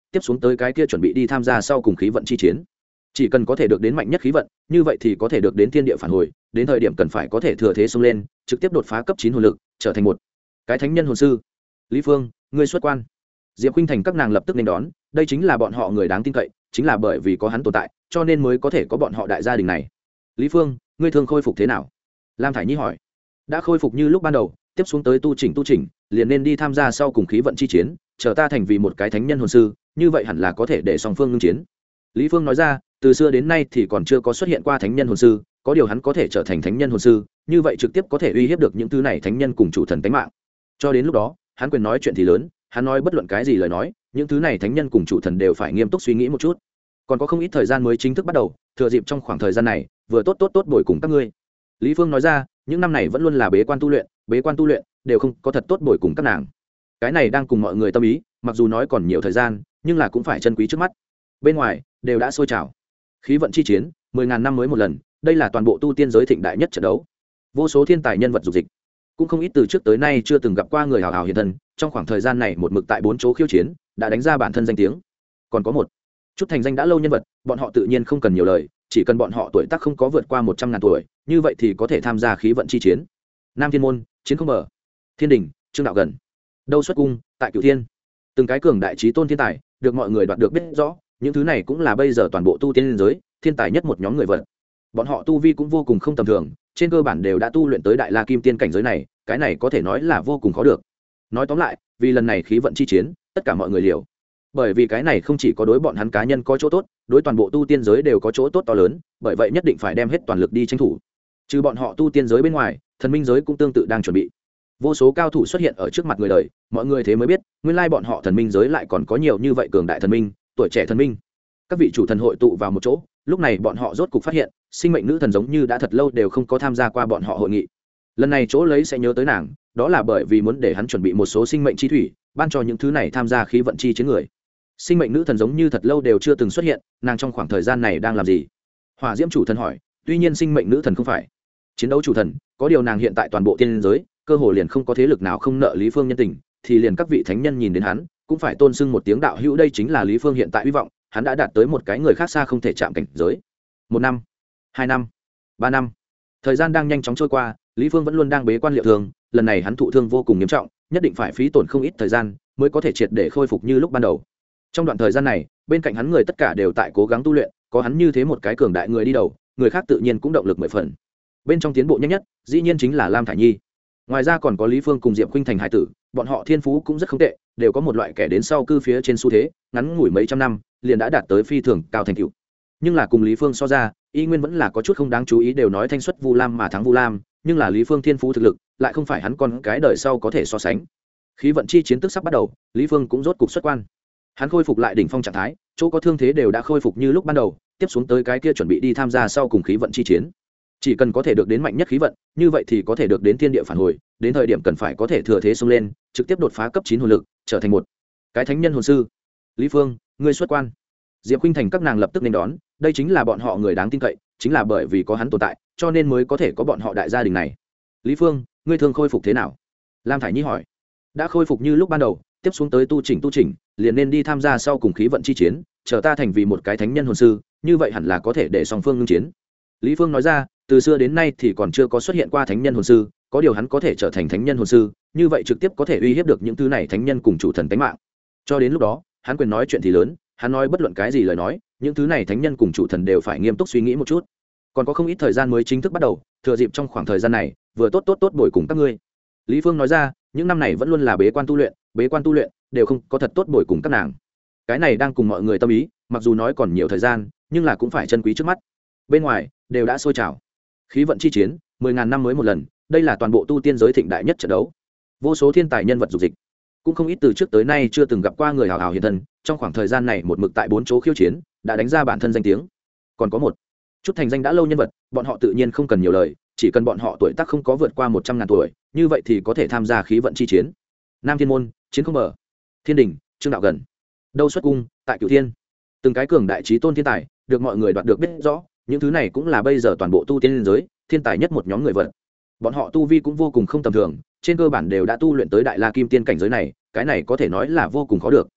tiếp xuống tới cái kia chuẩn bị đi tham gia sau cùng khí vận chi chiến. Chỉ cần có thể được đến mạnh nhất khí vận, như vậy thì có thể được đến thiên địa phản hồi, đến thời điểm cần phải có thể thừa thế xông lên, trực tiếp đột phá cấp 9 hồn lực, trở thành một cái thánh nhân hồn sư. Lý Phương, ngươi xuất quan. Diệp Khuynh Thành các nàng lập tức nên đón, đây chính là bọn họ người đáng tin cậy, chính là bởi vì có hắn tồn tại, cho nên mới có thể có bọn họ đại gia đình này. Lý Phương, ngươi thương khôi phục thế nào? Lam Thải Nhi hỏi. Đã khôi phục như lúc ban đầu, tiếp xuống tới tu chỉnh, liền nên đi tham gia sau cùng khí vận chi chiến, chờ ta thành vì một cái thánh nhân hồn sư, như vậy hẳn là có thể để song phương ngưng chiến. Lý Phương nói ra, từ xưa đến nay thì còn chưa có xuất hiện qua thánh nhân hồn sư, có điều hắn có thể trở thành thánh nhân hồn sư, như vậy trực tiếp có thể uy hiếp được những thứ này thánh nhân cùng chủ thần tính mạng. Cho đến lúc đó, hắn quyền nói chuyện thì lớn, hắn nói bất luận cái gì lời nói, những thứ này thánh nhân cùng chủ thần đều phải nghiêm túc suy nghĩ một chút. Còn có không ít thời gian mới chính thức bắt đầu, thừa dịp trong khoảng thời gian này, vừa tốt bồi cùng các ngươi. Lý Phương nói ra, những năm này vẫn luôn là bế quan tu luyện, đều không có thật tốt bồi cùng các nàng. Cái này đang cùng mọi người tâm ý, mặc dù nói còn nhiều thời gian, nhưng là cũng phải trân quý trước mắt. Bên ngoài đều đã sôi trào. Khí vận chi chiến, 10.000 năm mới một lần, đây là toàn bộ tu tiên giới thịnh đại nhất trận đấu. Vô số thiên tài nhân vật dục dịch, cũng không ít từ trước tới nay chưa từng gặp qua người hào hào hiện thân, trong khoảng thời gian này một mực tại 4 chỗ khiêu chiến, đã đánh ra bản thân danh tiếng. Còn có một chút thành danh đã lâu nhân vật, bọn họ tự nhiên không cần nhiều lời, chỉ cần bọn họ tuổi tác không có vượt qua 100.000 tuổi, như vậy thì có thể tham gia khí vận chi chiến. Nam Thiên Môn, Chiến Không Mở, Thiên Đình, Trương Đạo Gần, Đâu Xuất Cung, tại Cửu Thiên, từng cái cường đại chí tôn thiên tài, được mọi người đoạt được biết rõ, những thứ này cũng là bây giờ toàn bộ tu tiên giới thiên tài nhất một nhóm người vật. Bọn họ tu vi cũng vô cùng không tầm thường, trên cơ bản đều đã tu luyện tới đại la kim tiên cảnh giới này, cái này có thể nói là vô cùng khó được. Nói tóm lại, vì lần này khí vận chi chiến, tất cả mọi người liều. Bởi vì cái này không chỉ có đối bọn hắn cá nhân có chỗ tốt, đối toàn bộ tu tiên giới đều có chỗ tốt to lớn, bởi vậy nhất định phải đem hết toàn lực đi tranh thủ. Trừ bọn họ tu tiên giới bên ngoài, thần minh giới cũng tương tự đang chuẩn bị. Vô số cao thủ xuất hiện ở trước mặt người đời, mọi người thế mới biết, nguyên lai bọn họ thần minh giới lại còn có nhiều như vậy cường đại thần minh, tuổi trẻ thần minh. Các vị chủ thần hội tụ vào một chỗ, lúc này bọn họ rốt cục phát hiện, sinh mệnh nữ thần giống như đã thật lâu đều không có tham gia qua bọn họ hội nghị. Lần này chỗ lấy sẽ nhớ tới nàng, đó là bởi vì muốn để hắn chuẩn bị một số sinh mệnh chi thủy, ban cho những thứ này tham gia khí vận chi chiến người. Sinh mệnh nữ thần giống như thật lâu đều chưa từng xuất hiện, nàng trong khoảng thời gian này đang làm gì? Hỏa Diễm chủ thần hỏi, tuy nhiên sinh mệnh nữ thần không phải chiến đấu chủ thần, có điều nàng hiện tại toàn bộ tiên giới, cơ hồ liền không có thế lực nào không nợ Lý Phương nhân tình, thì liền các vị thánh nhân nhìn đến hắn, cũng phải tôn xưng một tiếng đạo hữu, đây chính là Lý Phương hiện tại hy vọng, hắn đã đạt tới một cái người khác xa không thể chạm cảnh giới. 1 năm, 2 năm, 3 năm, thời gian đang nhanh chóng trôi qua, Lý Phương vẫn luôn đang bế quan liệu thương, lần này hắn thụ thương vô cùng nghiêm trọng, nhất định phải phí tổn không ít thời gian mới có thể triệt để khôi phục như lúc ban đầu. Trong đoạn thời gian này, bên cạnh hắn người tất cả đều tại cố gắng tu luyện, có hắn như thế một cái cường đại người đi đầu, người khác tự nhiên cũng động lực 10 phần. Bên trong tiến bộ nhanh nhất, dĩ nhiên chính là Lam Thải Nhi. Ngoài ra còn có Lý Phương cùng Diệp Khuynh Thành hải tử, bọn họ thiên phú cũng rất không tệ, đều có một loại kẻ đến sau cư phía trên xu thế, ngắn ngủi mấy trăm năm, liền đã đạt tới phi thường cao thành tựu. Nhưng là cùng Lý Phương so ra, y nguyên vẫn là có chút không đáng chú ý, đều nói thanh xuất Vu Lam mà thắng Vu Lam, nhưng là Lý Phương thiên phú thực lực, lại không phải hắn con cái đời sau có thể so sánh. Khí vận chi chiến tức sắp bắt đầu, Lý Phương cũng rốt cục xuất quan. Hắn khôi phục lại đỉnh phong trạng thái, chỗ có thương thế đều đã khôi phục như lúc ban đầu, tiếp xuống tới cái kia chuẩn bị đi tham gia sau cùng khí vận chi chiến. Chỉ cần có thể được đến mạnh nhất khí vận, như vậy thì có thể được đến thiên địa phản hồi, đến thời điểm cần phải có thể thừa thế xông lên, trực tiếp đột phá cấp 9 hồn lực, trở thành một cái thánh nhân hồn sư. Lý Phương, ngươi xuất quan. Diệp Khuynh Thành các nàng lập tức nên đón, đây chính là bọn họ người đáng tin cậy, chính là bởi vì có hắn tồn tại, cho nên mới có thể có bọn họ đại gia đình này. Lý Phương, ngươi thương khôi phục thế nào? Lam Thải Nhi hỏi. Đã khôi phục như lúc ban đầu, tiếp xuống tới tu chỉnh, liền nên đi tham gia sau cùng khí vận chi chiến, chờ ta thành vì một cái thánh nhân hồn sư, như vậy hẳn là có thể để song phương ngưng chiến. Lý Phương nói ra, từ xưa đến nay thì còn chưa có xuất hiện qua thánh nhân hồn sư, có điều hắn có thể trở thành thánh nhân hồn sư, như vậy trực tiếp có thể uy hiếp được những thứ này thánh nhân cùng chủ thần tính mạng. Cho đến lúc đó, hắn quyền nói chuyện thì lớn, hắn nói bất luận cái gì lời nói, những thứ này thánh nhân cùng chủ thần đều phải nghiêm túc suy nghĩ một chút. Còn có không ít thời gian mới chính thức bắt đầu, thừa dịp trong khoảng thời gian này, vừa tốt bồi cùng các ngươi. Lý Phương nói ra, những năm này vẫn luôn là bế quan tu luyện, đều không có thật tốt bồi cùng các nàng. Cái này đang cùng mọi người tâm ý, mặc dù nói còn nhiều thời gian, nhưng là cũng phải trân quý trước mắt. Bên ngoài đều đã sôi trào. Khí vận chi chiến, 10.000 năm mới một lần, đây là toàn bộ tu tiên giới thịnh đại nhất trận đấu. Vô số thiên tài nhân vật dục dịch, cũng không ít từ trước tới nay chưa từng gặp qua người hào hào hiện thân, trong khoảng thời gian này một mực tại 4 chỗ khiêu chiến, đã đánh ra bản thân danh tiếng. Còn có một chút thành danh đã lâu nhân vật, bọn họ tự nhiên không cần nhiều lời, chỉ cần bọn họ tuổi tác không có vượt qua 100.000 tuổi, như vậy thì có thể tham gia khí vận chi chiến. Nam Thiên Môn, Chiến Không Mở, Thiên Đình, Trương Đạo Gần, Đâu Xuất Cung, tại Cửu Thiên, từng cái cường đại chí tôn thiên tài, được mọi người đoạt được biết rõ, những thứ này cũng là bây giờ toàn bộ tu tiên giới thiên tài nhất một nhóm người vật. Bọn họ tu vi cũng vô cùng không tầm thường, trên cơ bản đều đã tu luyện tới đại la kim tiên cảnh giới này, cái này có thể nói là vô cùng khó được.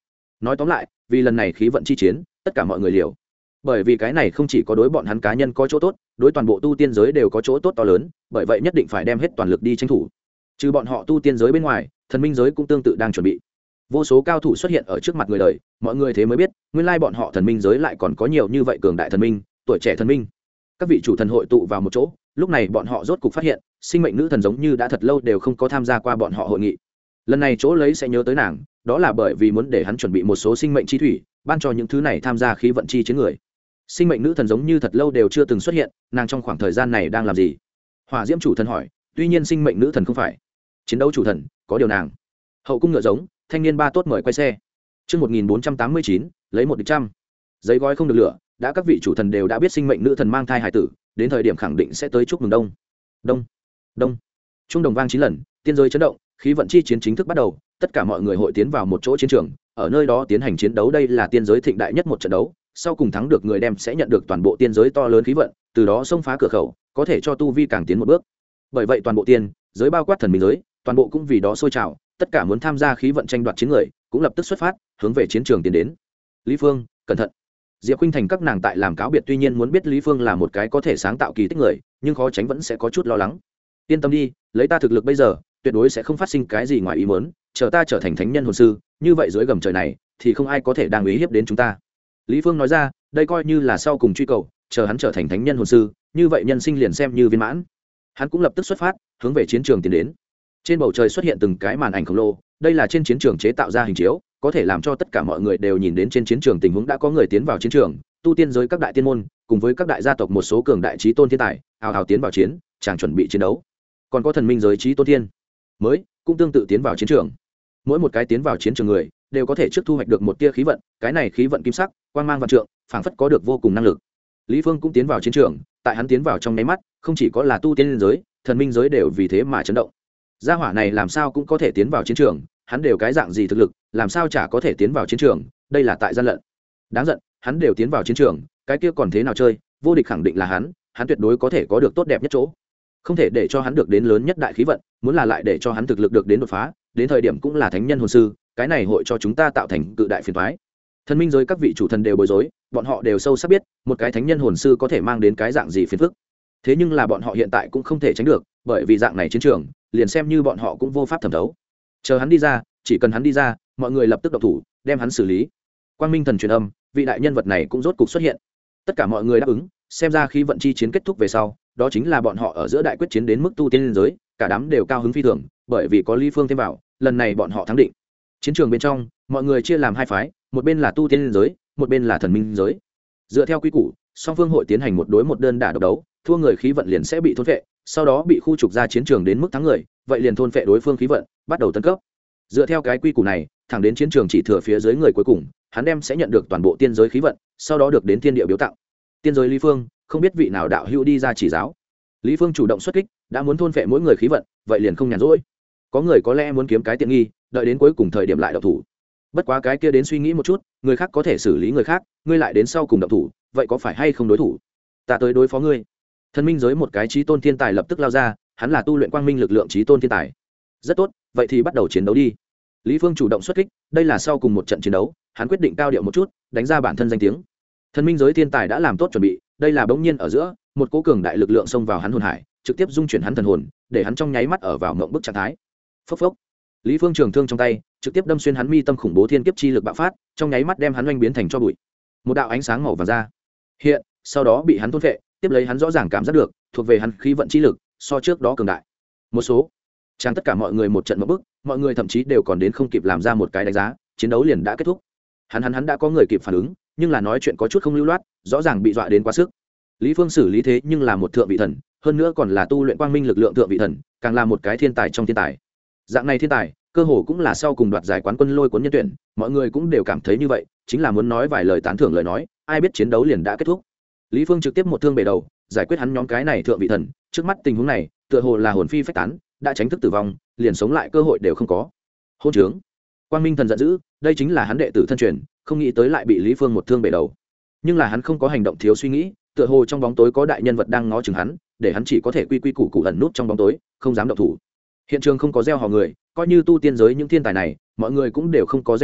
nói tóm lại vì lần này khí vận chi chiến tất cả mọi người liều, bởi vì cái này không chỉ có đối bọn hắn cá nhân có chỗ tốt, đối toàn bộ tu tiên giới đều có chỗ tốt to lớn, bởi vậy nhất định phải đem hết toàn lực đi tranh thủ. Trừ bọn họ tu tiên giới bên ngoài, thần minh giới cũng tương tự đang chuẩn bị. Vô số cao thủ xuất hiện ở trước mặt người đời, mọi người thế mới biết nguyên lai bọn họ thần minh giới lại còn có nhiều như vậy cường đại thần minh, tuổi trẻ thần minh. Các vị chủ thần hội tụ vào một chỗ, lúc này bọn họ rốt cục phát hiện sinh mệnh nữ thần giống như đã thật lâu đều không có tham gia qua bọn họ hội nghị. Lần này chỗ lấy sẽ nhớ tới nàng, đó là bởi vì muốn để hắn chuẩn bị một số sinh mệnh chi thủy, ban cho những thứ này tham gia khí vận chi chiến người. Sinh mệnh nữ thần giống như thật lâu đều chưa từng xuất hiện, nàng trong khoảng thời gian này đang làm gì? Hỏa diễm chủ thần hỏi. Tuy nhiên sinh mệnh nữ thần không phải chiến đấu chủ thần, có điều nàng. Hậu cung ngựa giống, thanh niên ba tốt mời quay xe. Chương 1489, lấy 100. Giấy gói không được lửa, đã các vị chủ thần đều đã biết sinh mệnh nữ thần mang thai hài tử, đến thời điểm khẳng định sẽ tới chúc mừng đông. Đông, đông. Trung đồng vang 9 lần, tiên giới chấn động, khí vận chi chiến chính thức bắt đầu, tất cả mọi người hội tiến vào một chỗ chiến trường, ở nơi đó tiến hành chiến đấu, đây là tiên giới thịnh đại nhất một trận đấu, sau cùng thắng được người đem sẽ nhận được toàn bộ tiên giới to lớn khí vận, từ đó xông phá cửa khẩu, có thể cho tu vi càng tiến một bước. Bởi vậy toàn bộ tiên giới bao quát thần minh giới, toàn bộ cũng vì đó sôi trào, tất cả muốn tham gia khí vận tranh đoạt chiến người cũng lập tức xuất phát, hướng về chiến trường tiến đến. Lý Phương, cẩn thận. Diệp Khuynh Thành các nàng tại làm cáo biệt, tuy nhiên muốn biết Lý Phương là một cái có thể sáng tạo kỳ tích người, nhưng khó tránh vẫn sẽ có chút lo lắng. Yên tâm đi, lấy ta thực lực bây giờ, tuyệt đối sẽ không phát sinh cái gì ngoài ý muốn, chờ ta trở thành thánh nhân hồn sư, như vậy dưới gầm trời này thì không ai có thể đang uy hiếp đến chúng ta. Lý Phương nói ra, đây coi như là sau cùng truy cầu, chờ hắn trở thành thánh nhân hồn sư, như vậy nhân sinh liền xem như viên mãn. Hắn cũng lập tức xuất phát, hướng về chiến trường tiến đến. Trên bầu trời xuất hiện từng cái màn ảnh khổng lồ, đây là trên chiến trường chế tạo ra hình chiếu, có thể làm cho tất cả mọi người đều nhìn đến trên chiến trường tình huống, đã có người tiến vào chiến trường, tu tiên giới các đại tiên môn, cùng với các đại gia tộc một số cường đại chí tôn thiên tài, hào hào tiến vào chiến, chàng chuẩn bị chiến đấu. Còn có thần minh giới chí tôn thiên mới cũng tương tự tiến vào chiến trường. Mỗi một cái tiến vào chiến trường người đều có thể trước thu hoạch được một tia khí vận, cái này khí vận kim sắc, quang mang vạn trượng, phảng phất có được vô cùng năng lực. Lý Phương cũng tiến vào chiến trường, tại hắn tiến vào trong nháy mắt, không chỉ có là tu tiên giới, thần minh giới đều vì thế mà chấn động. Gia hỏa này làm sao cũng có thể tiến vào chiến trường, hắn đều cái dạng gì thực lực, làm sao chả có thể tiến vào chiến trường, đây là tại gian lận. Đáng giận, hắn đều tiến vào chiến trường, cái kia còn thế nào chơi, vô địch khẳng định là hắn tuyệt đối có thể có được tốt đẹp nhất chỗ. Không thể để cho hắn được đến lớn nhất đại khí vận, muốn là lại để cho hắn thực lực được đến đột phá, đến thời điểm cũng là thánh nhân hồn sư, cái này hội cho chúng ta tạo thành cự đại phiền toái. Thần minh giới các vị chủ thần đều bối rối, bọn họ đều sâu sắc biết, một cái thánh nhân hồn sư có thể mang đến cái dạng gì phiền phức. Thế nhưng là bọn họ hiện tại cũng không thể tránh được, bởi vì dạng này chiến trường, liền xem như bọn họ cũng vô pháp thẩm thấu. Chờ hắn đi ra, chỉ cần hắn đi ra, mọi người lập tức động thủ, đem hắn xử lý. Quang Minh thần truyền âm, vị đại nhân vật này cũng rốt cục xuất hiện. Tất cả mọi người đáp ứng, xem ra khi vận chi chiến kết thúc về sau, đó chính là bọn họ ở giữa đại quyết chiến đến mức tu tiên liên giới, cả đám đều cao hứng phi thường, bởi vì có Lý Phương thêm vào, lần này bọn họ thắng định. Chiến trường bên trong, mọi người chia làm hai phái, một bên là tu tiên liên giới, một bên là thần minh giới. Dựa theo quy củ, song phương hội tiến hành một đối một đơn đả độc đấu, thua người khí vận liền sẽ bị thôn phệ, sau đó bị khu trục ra chiến trường đến mức thắng người, vậy liền thôn phệ đối phương khí vận, bắt đầu tấn cấp. Dựa theo cái quy củ này, thẳng đến chiến trường chỉ thừa phía dưới người cuối cùng, hắn đem sẽ nhận được toàn bộ tiên giới khí vận, sau đó được đến thiên địa biếu tặng. Tiên giới Lý Phương, không biết vị nào đạo hữu đi ra chỉ giáo. Lý Phương chủ động xuất kích, đã muốn thôn phệ mỗi người khí vận, vậy liền không nhàn rỗi. Có người có lẽ muốn kiếm cái tiện nghi, đợi đến cuối cùng thời điểm lại động thủ. Bất quá cái kia đến suy nghĩ một chút, người khác có thể xử lý người khác, ngươi lại đến sau cùng động thủ, vậy có phải hay không đối thủ? Ta tới đối phó ngươi. Thần minh giới một cái chí tôn thiên tài lập tức lao ra, hắn là tu luyện quang minh lực lượng chí tôn thiên tài. Rất tốt, vậy thì bắt đầu chiến đấu đi. Lý Phương chủ động xuất kích, đây là sau cùng một trận chiến đấu, hắn quyết định cao điệu một chút, đánh ra bản thân danh tiếng. Thần minh giới thiên tài đã làm tốt chuẩn bị, đây là bỗng nhiên ở giữa, một cỗ cường đại lực lượng xông vào hắn hồn hải, trực tiếp dung chuyển hắn thần hồn, để hắn trong nháy mắt ở vào mộng bức trạng thái. Phốc phốc. Lý Phương trường thương trong tay, trực tiếp đâm xuyên hắn mi tâm, khủng bố thiên kiếp chi lực bạo phát, trong nháy mắt đem hắn oanh biến thành tro bụi. Một đạo ánh sáng màu vàng ra hiện, sau đó bị hắn thôn phệ, tiếp lấy hắn rõ ràng cảm giác được, thuộc về hắn khí vận chi lực, so trước đó cường đại. Một số, chẳng tất cả mọi người một trận mộng bức, mọi người thậm chí đều còn đến không kịp làm ra một cái đánh giá, chiến đấu liền đã kết thúc. Hắn đã có người kịp phản ứng, nhưng là nói chuyện có chút không lưu loát, rõ ràng bị dọa đến quá sức. Lý Phương xử lý thế nhưng là một thượng vị thần, hơn nữa còn là tu luyện quang minh lực lượng thượng vị thần, càng là một cái thiên tài trong thiên tài. Dạng này thiên tài, cơ hồ cũng là sau cùng đoạt giải quán quân lôi cuốn nhân tuyển, mọi người cũng đều cảm thấy như vậy, chính là muốn nói vài lời tán thưởng lời nói, ai biết chiến đấu liền đã kết thúc. Lý Phương trực tiếp một thương bể đầu, giải quyết hắn nhóm cái này thượng vị thần, trước mắt tình huống này, tựa hồ là hồn phi phách tán, đã tránh thức tử vong, liền sống lại cơ hội đều không có. Hôn trướng. Quang Minh thần giận dữ, đây chính là hắn đệ tử thân truyền, không nghĩ tới lại bị Lý Phương một thương bể đầu. Nhưng là hắn không có hành động thiếu suy nghĩ, tựa hồ trong bóng tối có đại nhân vật đang ngó chừng hắn, để hắn chỉ có thể quy quy củ củ ẩn nút trong bóng tối, không dám động thủ. Hiện trường không có gieo họ người, coi như tu tiên giới những thiên tài này, mọi người cũng đều không có gieo họ,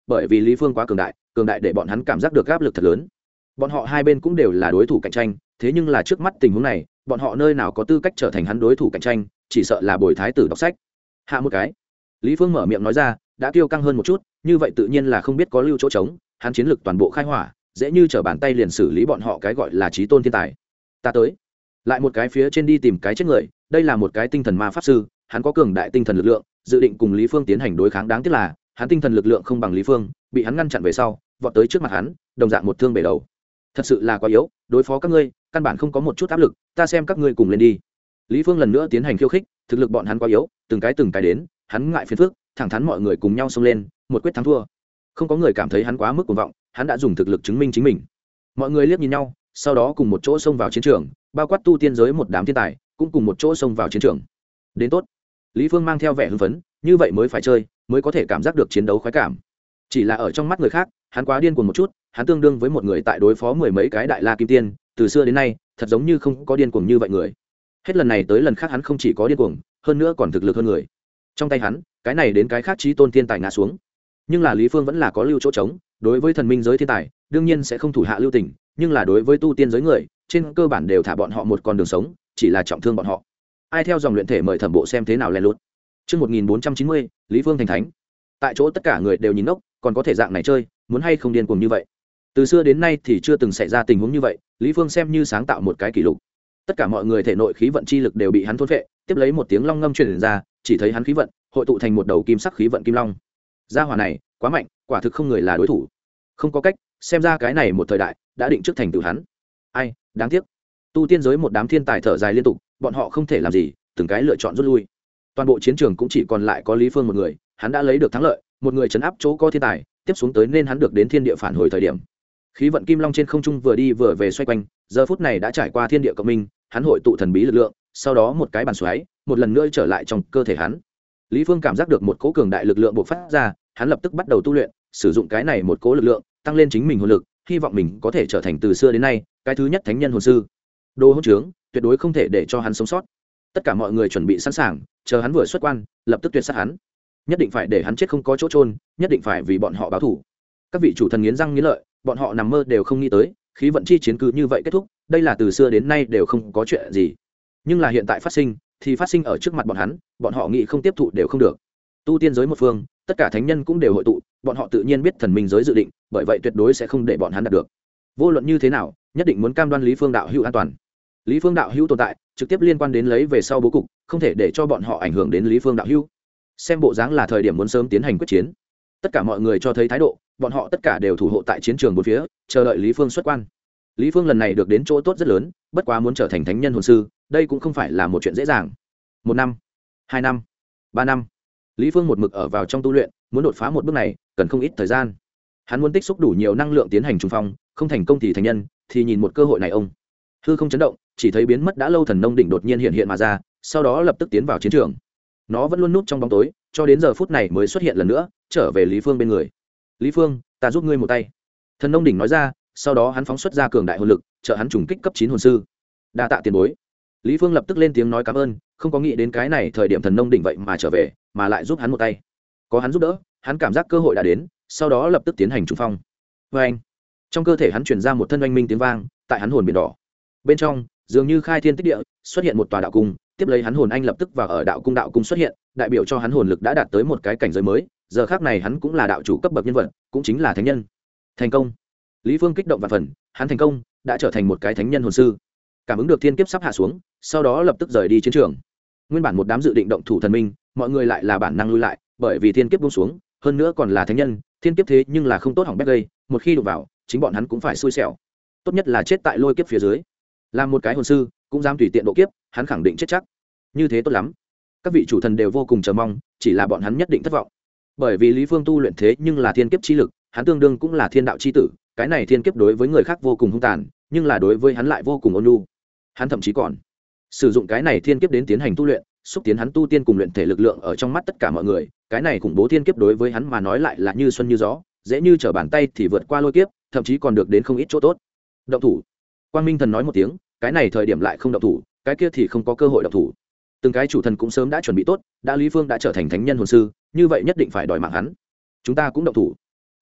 bởi vì lý phương quá cường đại để bọn hắn cảm giác được áp lực thật lớn. Bọn họ hai bên cũng đều là đối thủ cạnh tranh, thế nhưng là trước mắt tình huống này bọn họ nơi nào có tư cách trở thành hắn đối thủ cạnh tranh, chỉ sợ là bồi thái tử đọc sách. Hạ một cái, lý phương mở miệng nói ra, đã kiêu căng hơn một chút, như vậy tự nhiên là không biết có lưu chỗ trống, hắn chiến lực toàn bộ khai hỏa, dễ như trở bàn tay liền xử lý bọn họ cái gọi là chí tôn thiên tài. Ta tới. Lại một cái phía trên đi tìm cái chết người, đây là một cái tinh thần ma pháp sư, hắn có cường đại tinh thần lực lượng, dự định cùng lý phương tiến hành đối kháng, đáng tiếc là hắn tinh thần lực lượng không bằng lý phương, bị hắn ngăn chặn về sau vọt tới trước mặt hắn, đồng dạng một thương bể đầu. Thật sự là quá yếu, đối phó các ngươi căn bản không có một chút áp lực, ta xem các ngươi cùng lên đi. Lý phương lần nữa tiến hành khiêu khích, thực lực bọn hắn quá yếu, từng cái đến, hắn ngại phiền phức, thẳng thắn mọi người cùng nhau xông lên, một quyết thắng thua. Không có người cảm thấy hắn quá mức cuồng vọng, hắn đã dùng thực lực chứng minh chính mình. Mọi người liếc nhìn nhau, sau đó cùng một chỗ xông vào chiến trường, bao quát tu tiên giới một đám thiên tài cũng cùng một chỗ xông vào chiến trường. Đến tốt. Lý phương mang theo vẻ hưng phấn, như vậy mới phải chơi, mới có thể cảm giác được chiến đấu khoái cảm. Chỉ là ở trong mắt người khác hắn quá điên cuồng một chút, hắn tương đương với một người tại đối phó mười mấy cái đại la kim tiên, từ xưa đến nay thật giống như không có điên cuồng như vậy người. Hết lần này tới lần khác hắn không chỉ có điên cuồng, hơn nữa còn thực lực hơn người. Trong tay hắn cái này đến cái khác chí tôn thiên tài ngã xuống, nhưng là lý phương vẫn là có lưu chỗ trống. Đối với thần minh giới thiên tài đương nhiên sẽ không thủ hạ lưu tình, nhưng là đối với tu tiên giới người trên cơ bản đều thả bọn họ một con đường sống, chỉ là trọng thương bọn họ. Ai theo dòng luyện thể mời thẩm bộ xem thế nào lén lút. Chương 1490, Lý Phương thành thánh. Tại chỗ tất cả người đều nhìn ngốc, còn có thể dạng này chơi, muốn hay không điên cuồng như vậy. Từ xưa đến nay thì chưa từng xảy ra tình huống như vậy, Lý Phương xem như sáng tạo một cái kỷ lục. Tất cả mọi người thể nội khí vận chi lực đều bị hắn thôn phệ, tiếp lấy một tiếng long ngâm truyền ra, chỉ thấy hắn khí vận hội tụ thành một đầu kim sắc khí vận kim long. Gia hỏa này quá mạnh, quả thực không người là đối thủ. Không có cách, xem ra cái này một thời đại đã định trước thành tựu hắn. Ai, đáng tiếc. Tu tiên giới một đám thiên tài thở dài liên tục, bọn họ không thể làm gì, từng cái lựa chọn rút lui. Toàn bộ chiến trường cũng chỉ còn lại có Lý Phương một người, hắn đã lấy được thắng lợi, một người trấn áp chỗ có thiên tài, tiếp xuống tới nên hắn được đến thiên địa phản hồi thời điểm. Khí vận kim long trên không trung vừa đi vừa về xoay quanh, giờ phút này đã trải qua thiên địa cộng minh, hắn hội tụ thần bí lực lượng, sau đó một cái bàn xoáy, một lần nữa trở lại trong cơ thể hắn. Lý Phương cảm giác được một cỗ cường đại lực lượng bộc phát ra, hắn lập tức bắt đầu tu luyện, sử dụng cái này một cỗ lực lượng, tăng lên chính mình hồn lực, hy vọng mình có thể trở thành từ xưa đến nay cái thứ nhất thánh nhân hồn sư. Đồ hỗn trướng, tuyệt đối không thể để cho hắn sống sót. Tất cả mọi người chuẩn bị sẵn sàng, chờ hắn vừa xuất quan, lập tức tuyệt sát hắn. Nhất định phải để hắn chết không có chỗ trôn, nhất định phải vì bọn họ báo thù. Các vị chủ thần nghiến răng nghiến lợi, bọn họ nằm mơ đều không nghĩ tới, khí vận chi chiến cứ như vậy kết thúc, đây là từ xưa đến nay đều không có chuyện gì. Nhưng là hiện tại phát sinh, thì phát sinh ở trước mặt bọn hắn, bọn họ nghĩ không tiếp thụ đều không được. Tu tiên giới một phương, tất cả thánh nhân cũng đều hội tụ, bọn họ tự nhiên biết thần minh giới dự định, bởi vậy tuyệt đối sẽ không để bọn hắn đạt được. Vô luận như thế nào, nhất định muốn cam đoan Lý Phương đạo hữu an toàn. Lý Phương đạo hữu tồn tại, trực tiếp liên quan đến lấy về sau bố cục, không thể để cho bọn họ ảnh hưởng đến Lý Phương đạo hữu. Xem bộ dáng là thời điểm muốn sớm tiến hành quyết chiến. Tất cả mọi người cho thấy thái độ, bọn họ tất cả đều thủ hộ tại chiến trường bốn phía, chờ đợi Lý Phương xuất quan. Lý Phương lần này được đến chỗ tốt rất lớn, bất quá muốn trở thành thánh nhân hồn sư, đây cũng không phải là một chuyện dễ dàng. 1 năm, 2 năm, 3 năm. Lý Phương một mực ở vào trong tu luyện, muốn đột phá một bước này, cần không ít thời gian. Hắn muốn tích xúc đủ nhiều năng lượng tiến hành trùng phong, không thành công thì thành nhân, thì nhìn một cơ hội này ông. Hư không chấn động, chỉ thấy biến mất đã lâu thần nông đỉnh đột nhiên hiện hiện mà ra, sau đó lập tức tiến vào chiến trường. Nó vẫn luôn núp trong bóng tối, cho đến giờ phút này mới xuất hiện lần nữa, trở về Lý Phương bên người. Lý Phương, ta giúp ngươi một tay. Thần nông đỉnh nói ra, sau đó hắn phóng xuất ra cường đại hồn lực, trợ hắn trùng kích cấp 9 hồn sư. Đa tạ tiền bối. Lý Phương lập tức lên tiếng nói cảm ơn, không có nghĩ đến cái này thời điểm thần nông đỉnh vậy mà trở về, mà lại giúp hắn một tay. Có hắn giúp đỡ, hắn cảm giác cơ hội đã đến, sau đó lập tức tiến hành trùng phong. Và anh, trong cơ thể hắn truyền ra một thân oanh minh tiếng vang, tại hắn hồn biển đỏ bên trong, dường như khai thiên tích địa, xuất hiện một tòa đạo cung, tiếp lấy hắn hồn anh lập tức vào ở đạo cung xuất hiện, đại biểu cho hắn hồn lực đã đạt tới một cái cảnh giới mới, giờ khác này hắn cũng là đạo chủ cấp bậc nhân vật, cũng chính là thánh nhân. Thành công. Lý Phương kích động vạn phần, hắn thành công, đã trở thành một cái thánh nhân hồn sư. Cảm ứng được thiên kiếp sắp hạ xuống, sau đó lập tức rời đi chiến trường. Nguyên bản một đám dự định động thủ thần minh, mọi người lại là bản năng lui lại, bởi vì thiên kiếp buông xuống, hơn nữa còn là thánh nhân, thiên kiếp thế nhưng là không tốt hỏng bét gây, một khi đụng vào, chính bọn hắn cũng phải xui xẻo. Tốt nhất là chết tại lôi kiếp phía dưới. Làm một cái hồn sư, cũng dám tùy tiện độ kiếp, hắn khẳng định chết chắc. Như thế tốt lắm. Các vị chủ thần đều vô cùng chờ mong, chỉ là bọn hắn nhất định thất vọng. Bởi vì Lý Phương tu luyện thế nhưng là thiên kiếp chi lực, hắn tương đương cũng là thiên đạo chi tử, cái này thiên kiếp đối với người khác vô cùng hung tàn, nhưng là đối với hắn lại vô cùng ôn nhu. Hắn thậm chí còn sử dụng cái này thiên kiếp đến tiến hành tu luyện, xúc tiến hắn tu tiên cùng luyện thể lực lượng ở trong mắt tất cả mọi người, cái này khủng bố thiên kiếp đối với hắn mà nói lại là như xuân như gió, dễ như trở bàn tay thì vượt qua lôi kiếp, thậm chí còn được đến không ít chỗ tốt. Động thủ. Quang Minh Thần nói một tiếng, cái này thời điểm lại không động thủ, cái kia thì không có cơ hội động thủ. Từng cái chủ thần cũng sớm đã chuẩn bị tốt, đã Lý Phương đã trở thành thánh nhân hồn sư, như vậy nhất định phải đòi mạng hắn. Chúng ta cũng động thủ.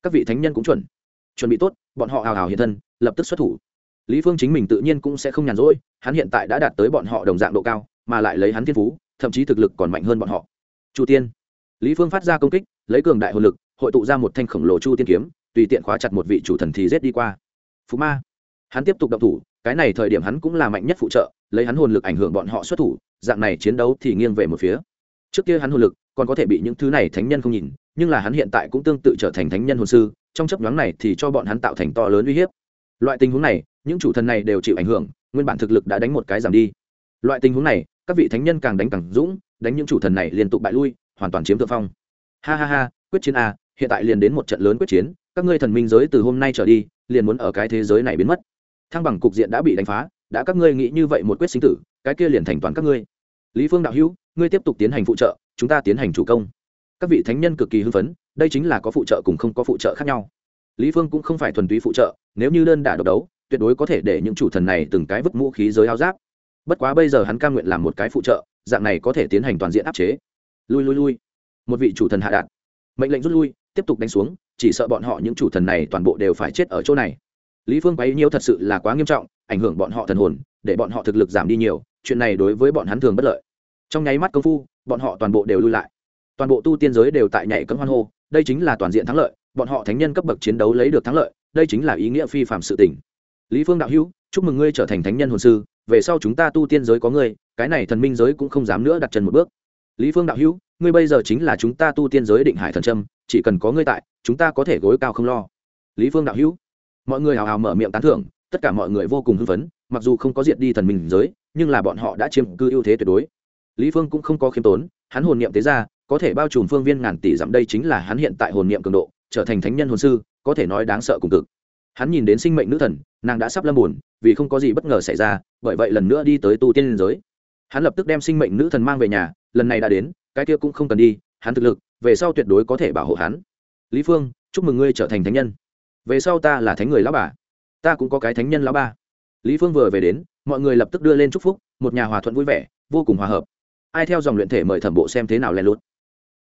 các vị thánh nhân cũng chuẩn bị tốt, bọn họ hào hào hiện thân, lập tức xuất thủ. Lý Phương chính mình tự nhiên cũng sẽ không nhàn rỗi, hắn hiện tại đã đạt tới bọn họ đồng dạng độ cao, mà lại lấy hắn thiên phú, thậm chí thực lực còn mạnh hơn bọn họ. Chu Tiên. Lý Phương phát ra công kích, lấy cường đại hồn lực, hội tụ ra một thanh khổng lồ Chu Tiên kiếm, tùy tiện khóa chặt một vị chủ thần thì giết đi qua. Phù Ma. Hắn tiếp tục động thủ, cái này thời điểm hắn cũng là mạnh nhất phụ trợ, lấy hắn hồn lực ảnh hưởng bọn họ xuất thủ, dạng này chiến đấu thì nghiêng về một phía. Trước kia hắn hồn lực còn có thể bị những thứ này thánh nhân không nhìn, nhưng là hắn hiện tại cũng tương tự trở thành thánh nhân hồn sư, trong chấp nhoáng này thì cho bọn hắn tạo thành to lớn uy hiếp. Loại tình huống này, những chủ thần này đều chịu ảnh hưởng, nguyên bản thực lực đã đánh một cái giảm đi. Loại tình huống này, các vị thánh nhân càng đánh càng dũng, đánh những chủ thần này liên tục bại lui, hoàn toàn chiếm thượng phong. Ha ha ha, quyết chiến a, hiện tại liền đến một trận lớn quyết chiến, các ngươi thần minh giới từ hôm nay trở đi, liền muốn ở cái thế giới này biến mất. Thăng bằng cục diện đã bị đánh phá, đã các ngươi nghĩ như vậy một quyết sinh tử, cái kia liền thành toàn các ngươi. Lý Phương đạo hữu, ngươi tiếp tục tiến hành phụ trợ, chúng ta tiến hành chủ công. Các vị thánh nhân cực kỳ hưng phấn, đây chính là có phụ trợ cùng không có phụ trợ khác nhau. Lý Phương cũng không phải thuần túy phụ trợ, nếu như đơn đả độc đấu, tuyệt đối có thể để những chủ thần này từng cái vứt vũ khí giới áo giáp. Bất quá bây giờ hắn cam nguyện làm một cái phụ trợ, dạng này có thể tiến hành toàn diện áp chế. Lui. Một vị chủ thần hạ đạt mệnh lệnh rút lui, tiếp tục đánh xuống, chỉ sợ bọn họ những chủ thần này toàn bộ đều phải chết ở chỗ này. Lý Phương quấy nhiễu thật sự là quá nghiêm trọng, ảnh hưởng bọn họ thần hồn, để bọn họ thực lực giảm đi nhiều, chuyện này đối với bọn hắn thường bất lợi. Trong nháy mắt công phu, bọn họ toàn bộ đều lui lại. Toàn bộ tu tiên giới đều tại nhảy cẫng hoan hô, đây chính là toàn diện thắng lợi, bọn họ thánh nhân cấp bậc chiến đấu lấy được thắng lợi, đây chính là ý nghĩa phi phàm sự tình. Lý Phương đạo hữu, chúc mừng ngươi trở thành thánh nhân hồn sư, về sau chúng ta tu tiên giới có ngươi, cái này thần minh giới cũng không dám nữa đặt chân một bước. Lý Phương đạo hữu, ngươi bây giờ chính là chúng ta tu tiên giới định hải thần châm, chỉ cần có ngươi tại, chúng ta có thể gối cao không lo. Lý Phương đạo hữu. Mọi người hào hào mở miệng tán thưởng, tất cả mọi người vô cùng hưng phấn, mặc dù không có diệt đi thần minh giới, nhưng là bọn họ đã chiếm cư ưu thế tuyệt đối. Lý Phương cũng không có khiêm tốn, hắn hồn niệm tế ra, có thể bao trùm phương viên ngàn tỷ dặm, đây chính là hắn hiện tại hồn niệm cường độ, trở thành thánh nhân hồn sư, có thể nói đáng sợ cùng cực. Hắn nhìn đến sinh mệnh nữ thần, nàng đã sắp lâm buồn, vì không có gì bất ngờ xảy ra, bởi vậy lần nữa đi tới tu tiên giới. Hắn lập tức đem sinh mệnh nữ thần mang về nhà, lần này đã đến, cái kia cũng không cần đi, hắn thực lực, về sau tuyệt đối có thể bảo hộ hắn. Lý Phương, chúc mừng ngươi trở thành thánh nhân. Về sau ta là thánh người lão bà, ta cũng có cái thánh nhân lão ba. Lý Phương vừa về đến, mọi người lập tức đưa lên chúc phúc, một nhà hòa thuận vui vẻ, vô cùng hòa hợp. Ai theo dòng luyện thể mời thẩm bộ xem thế nào lén lút.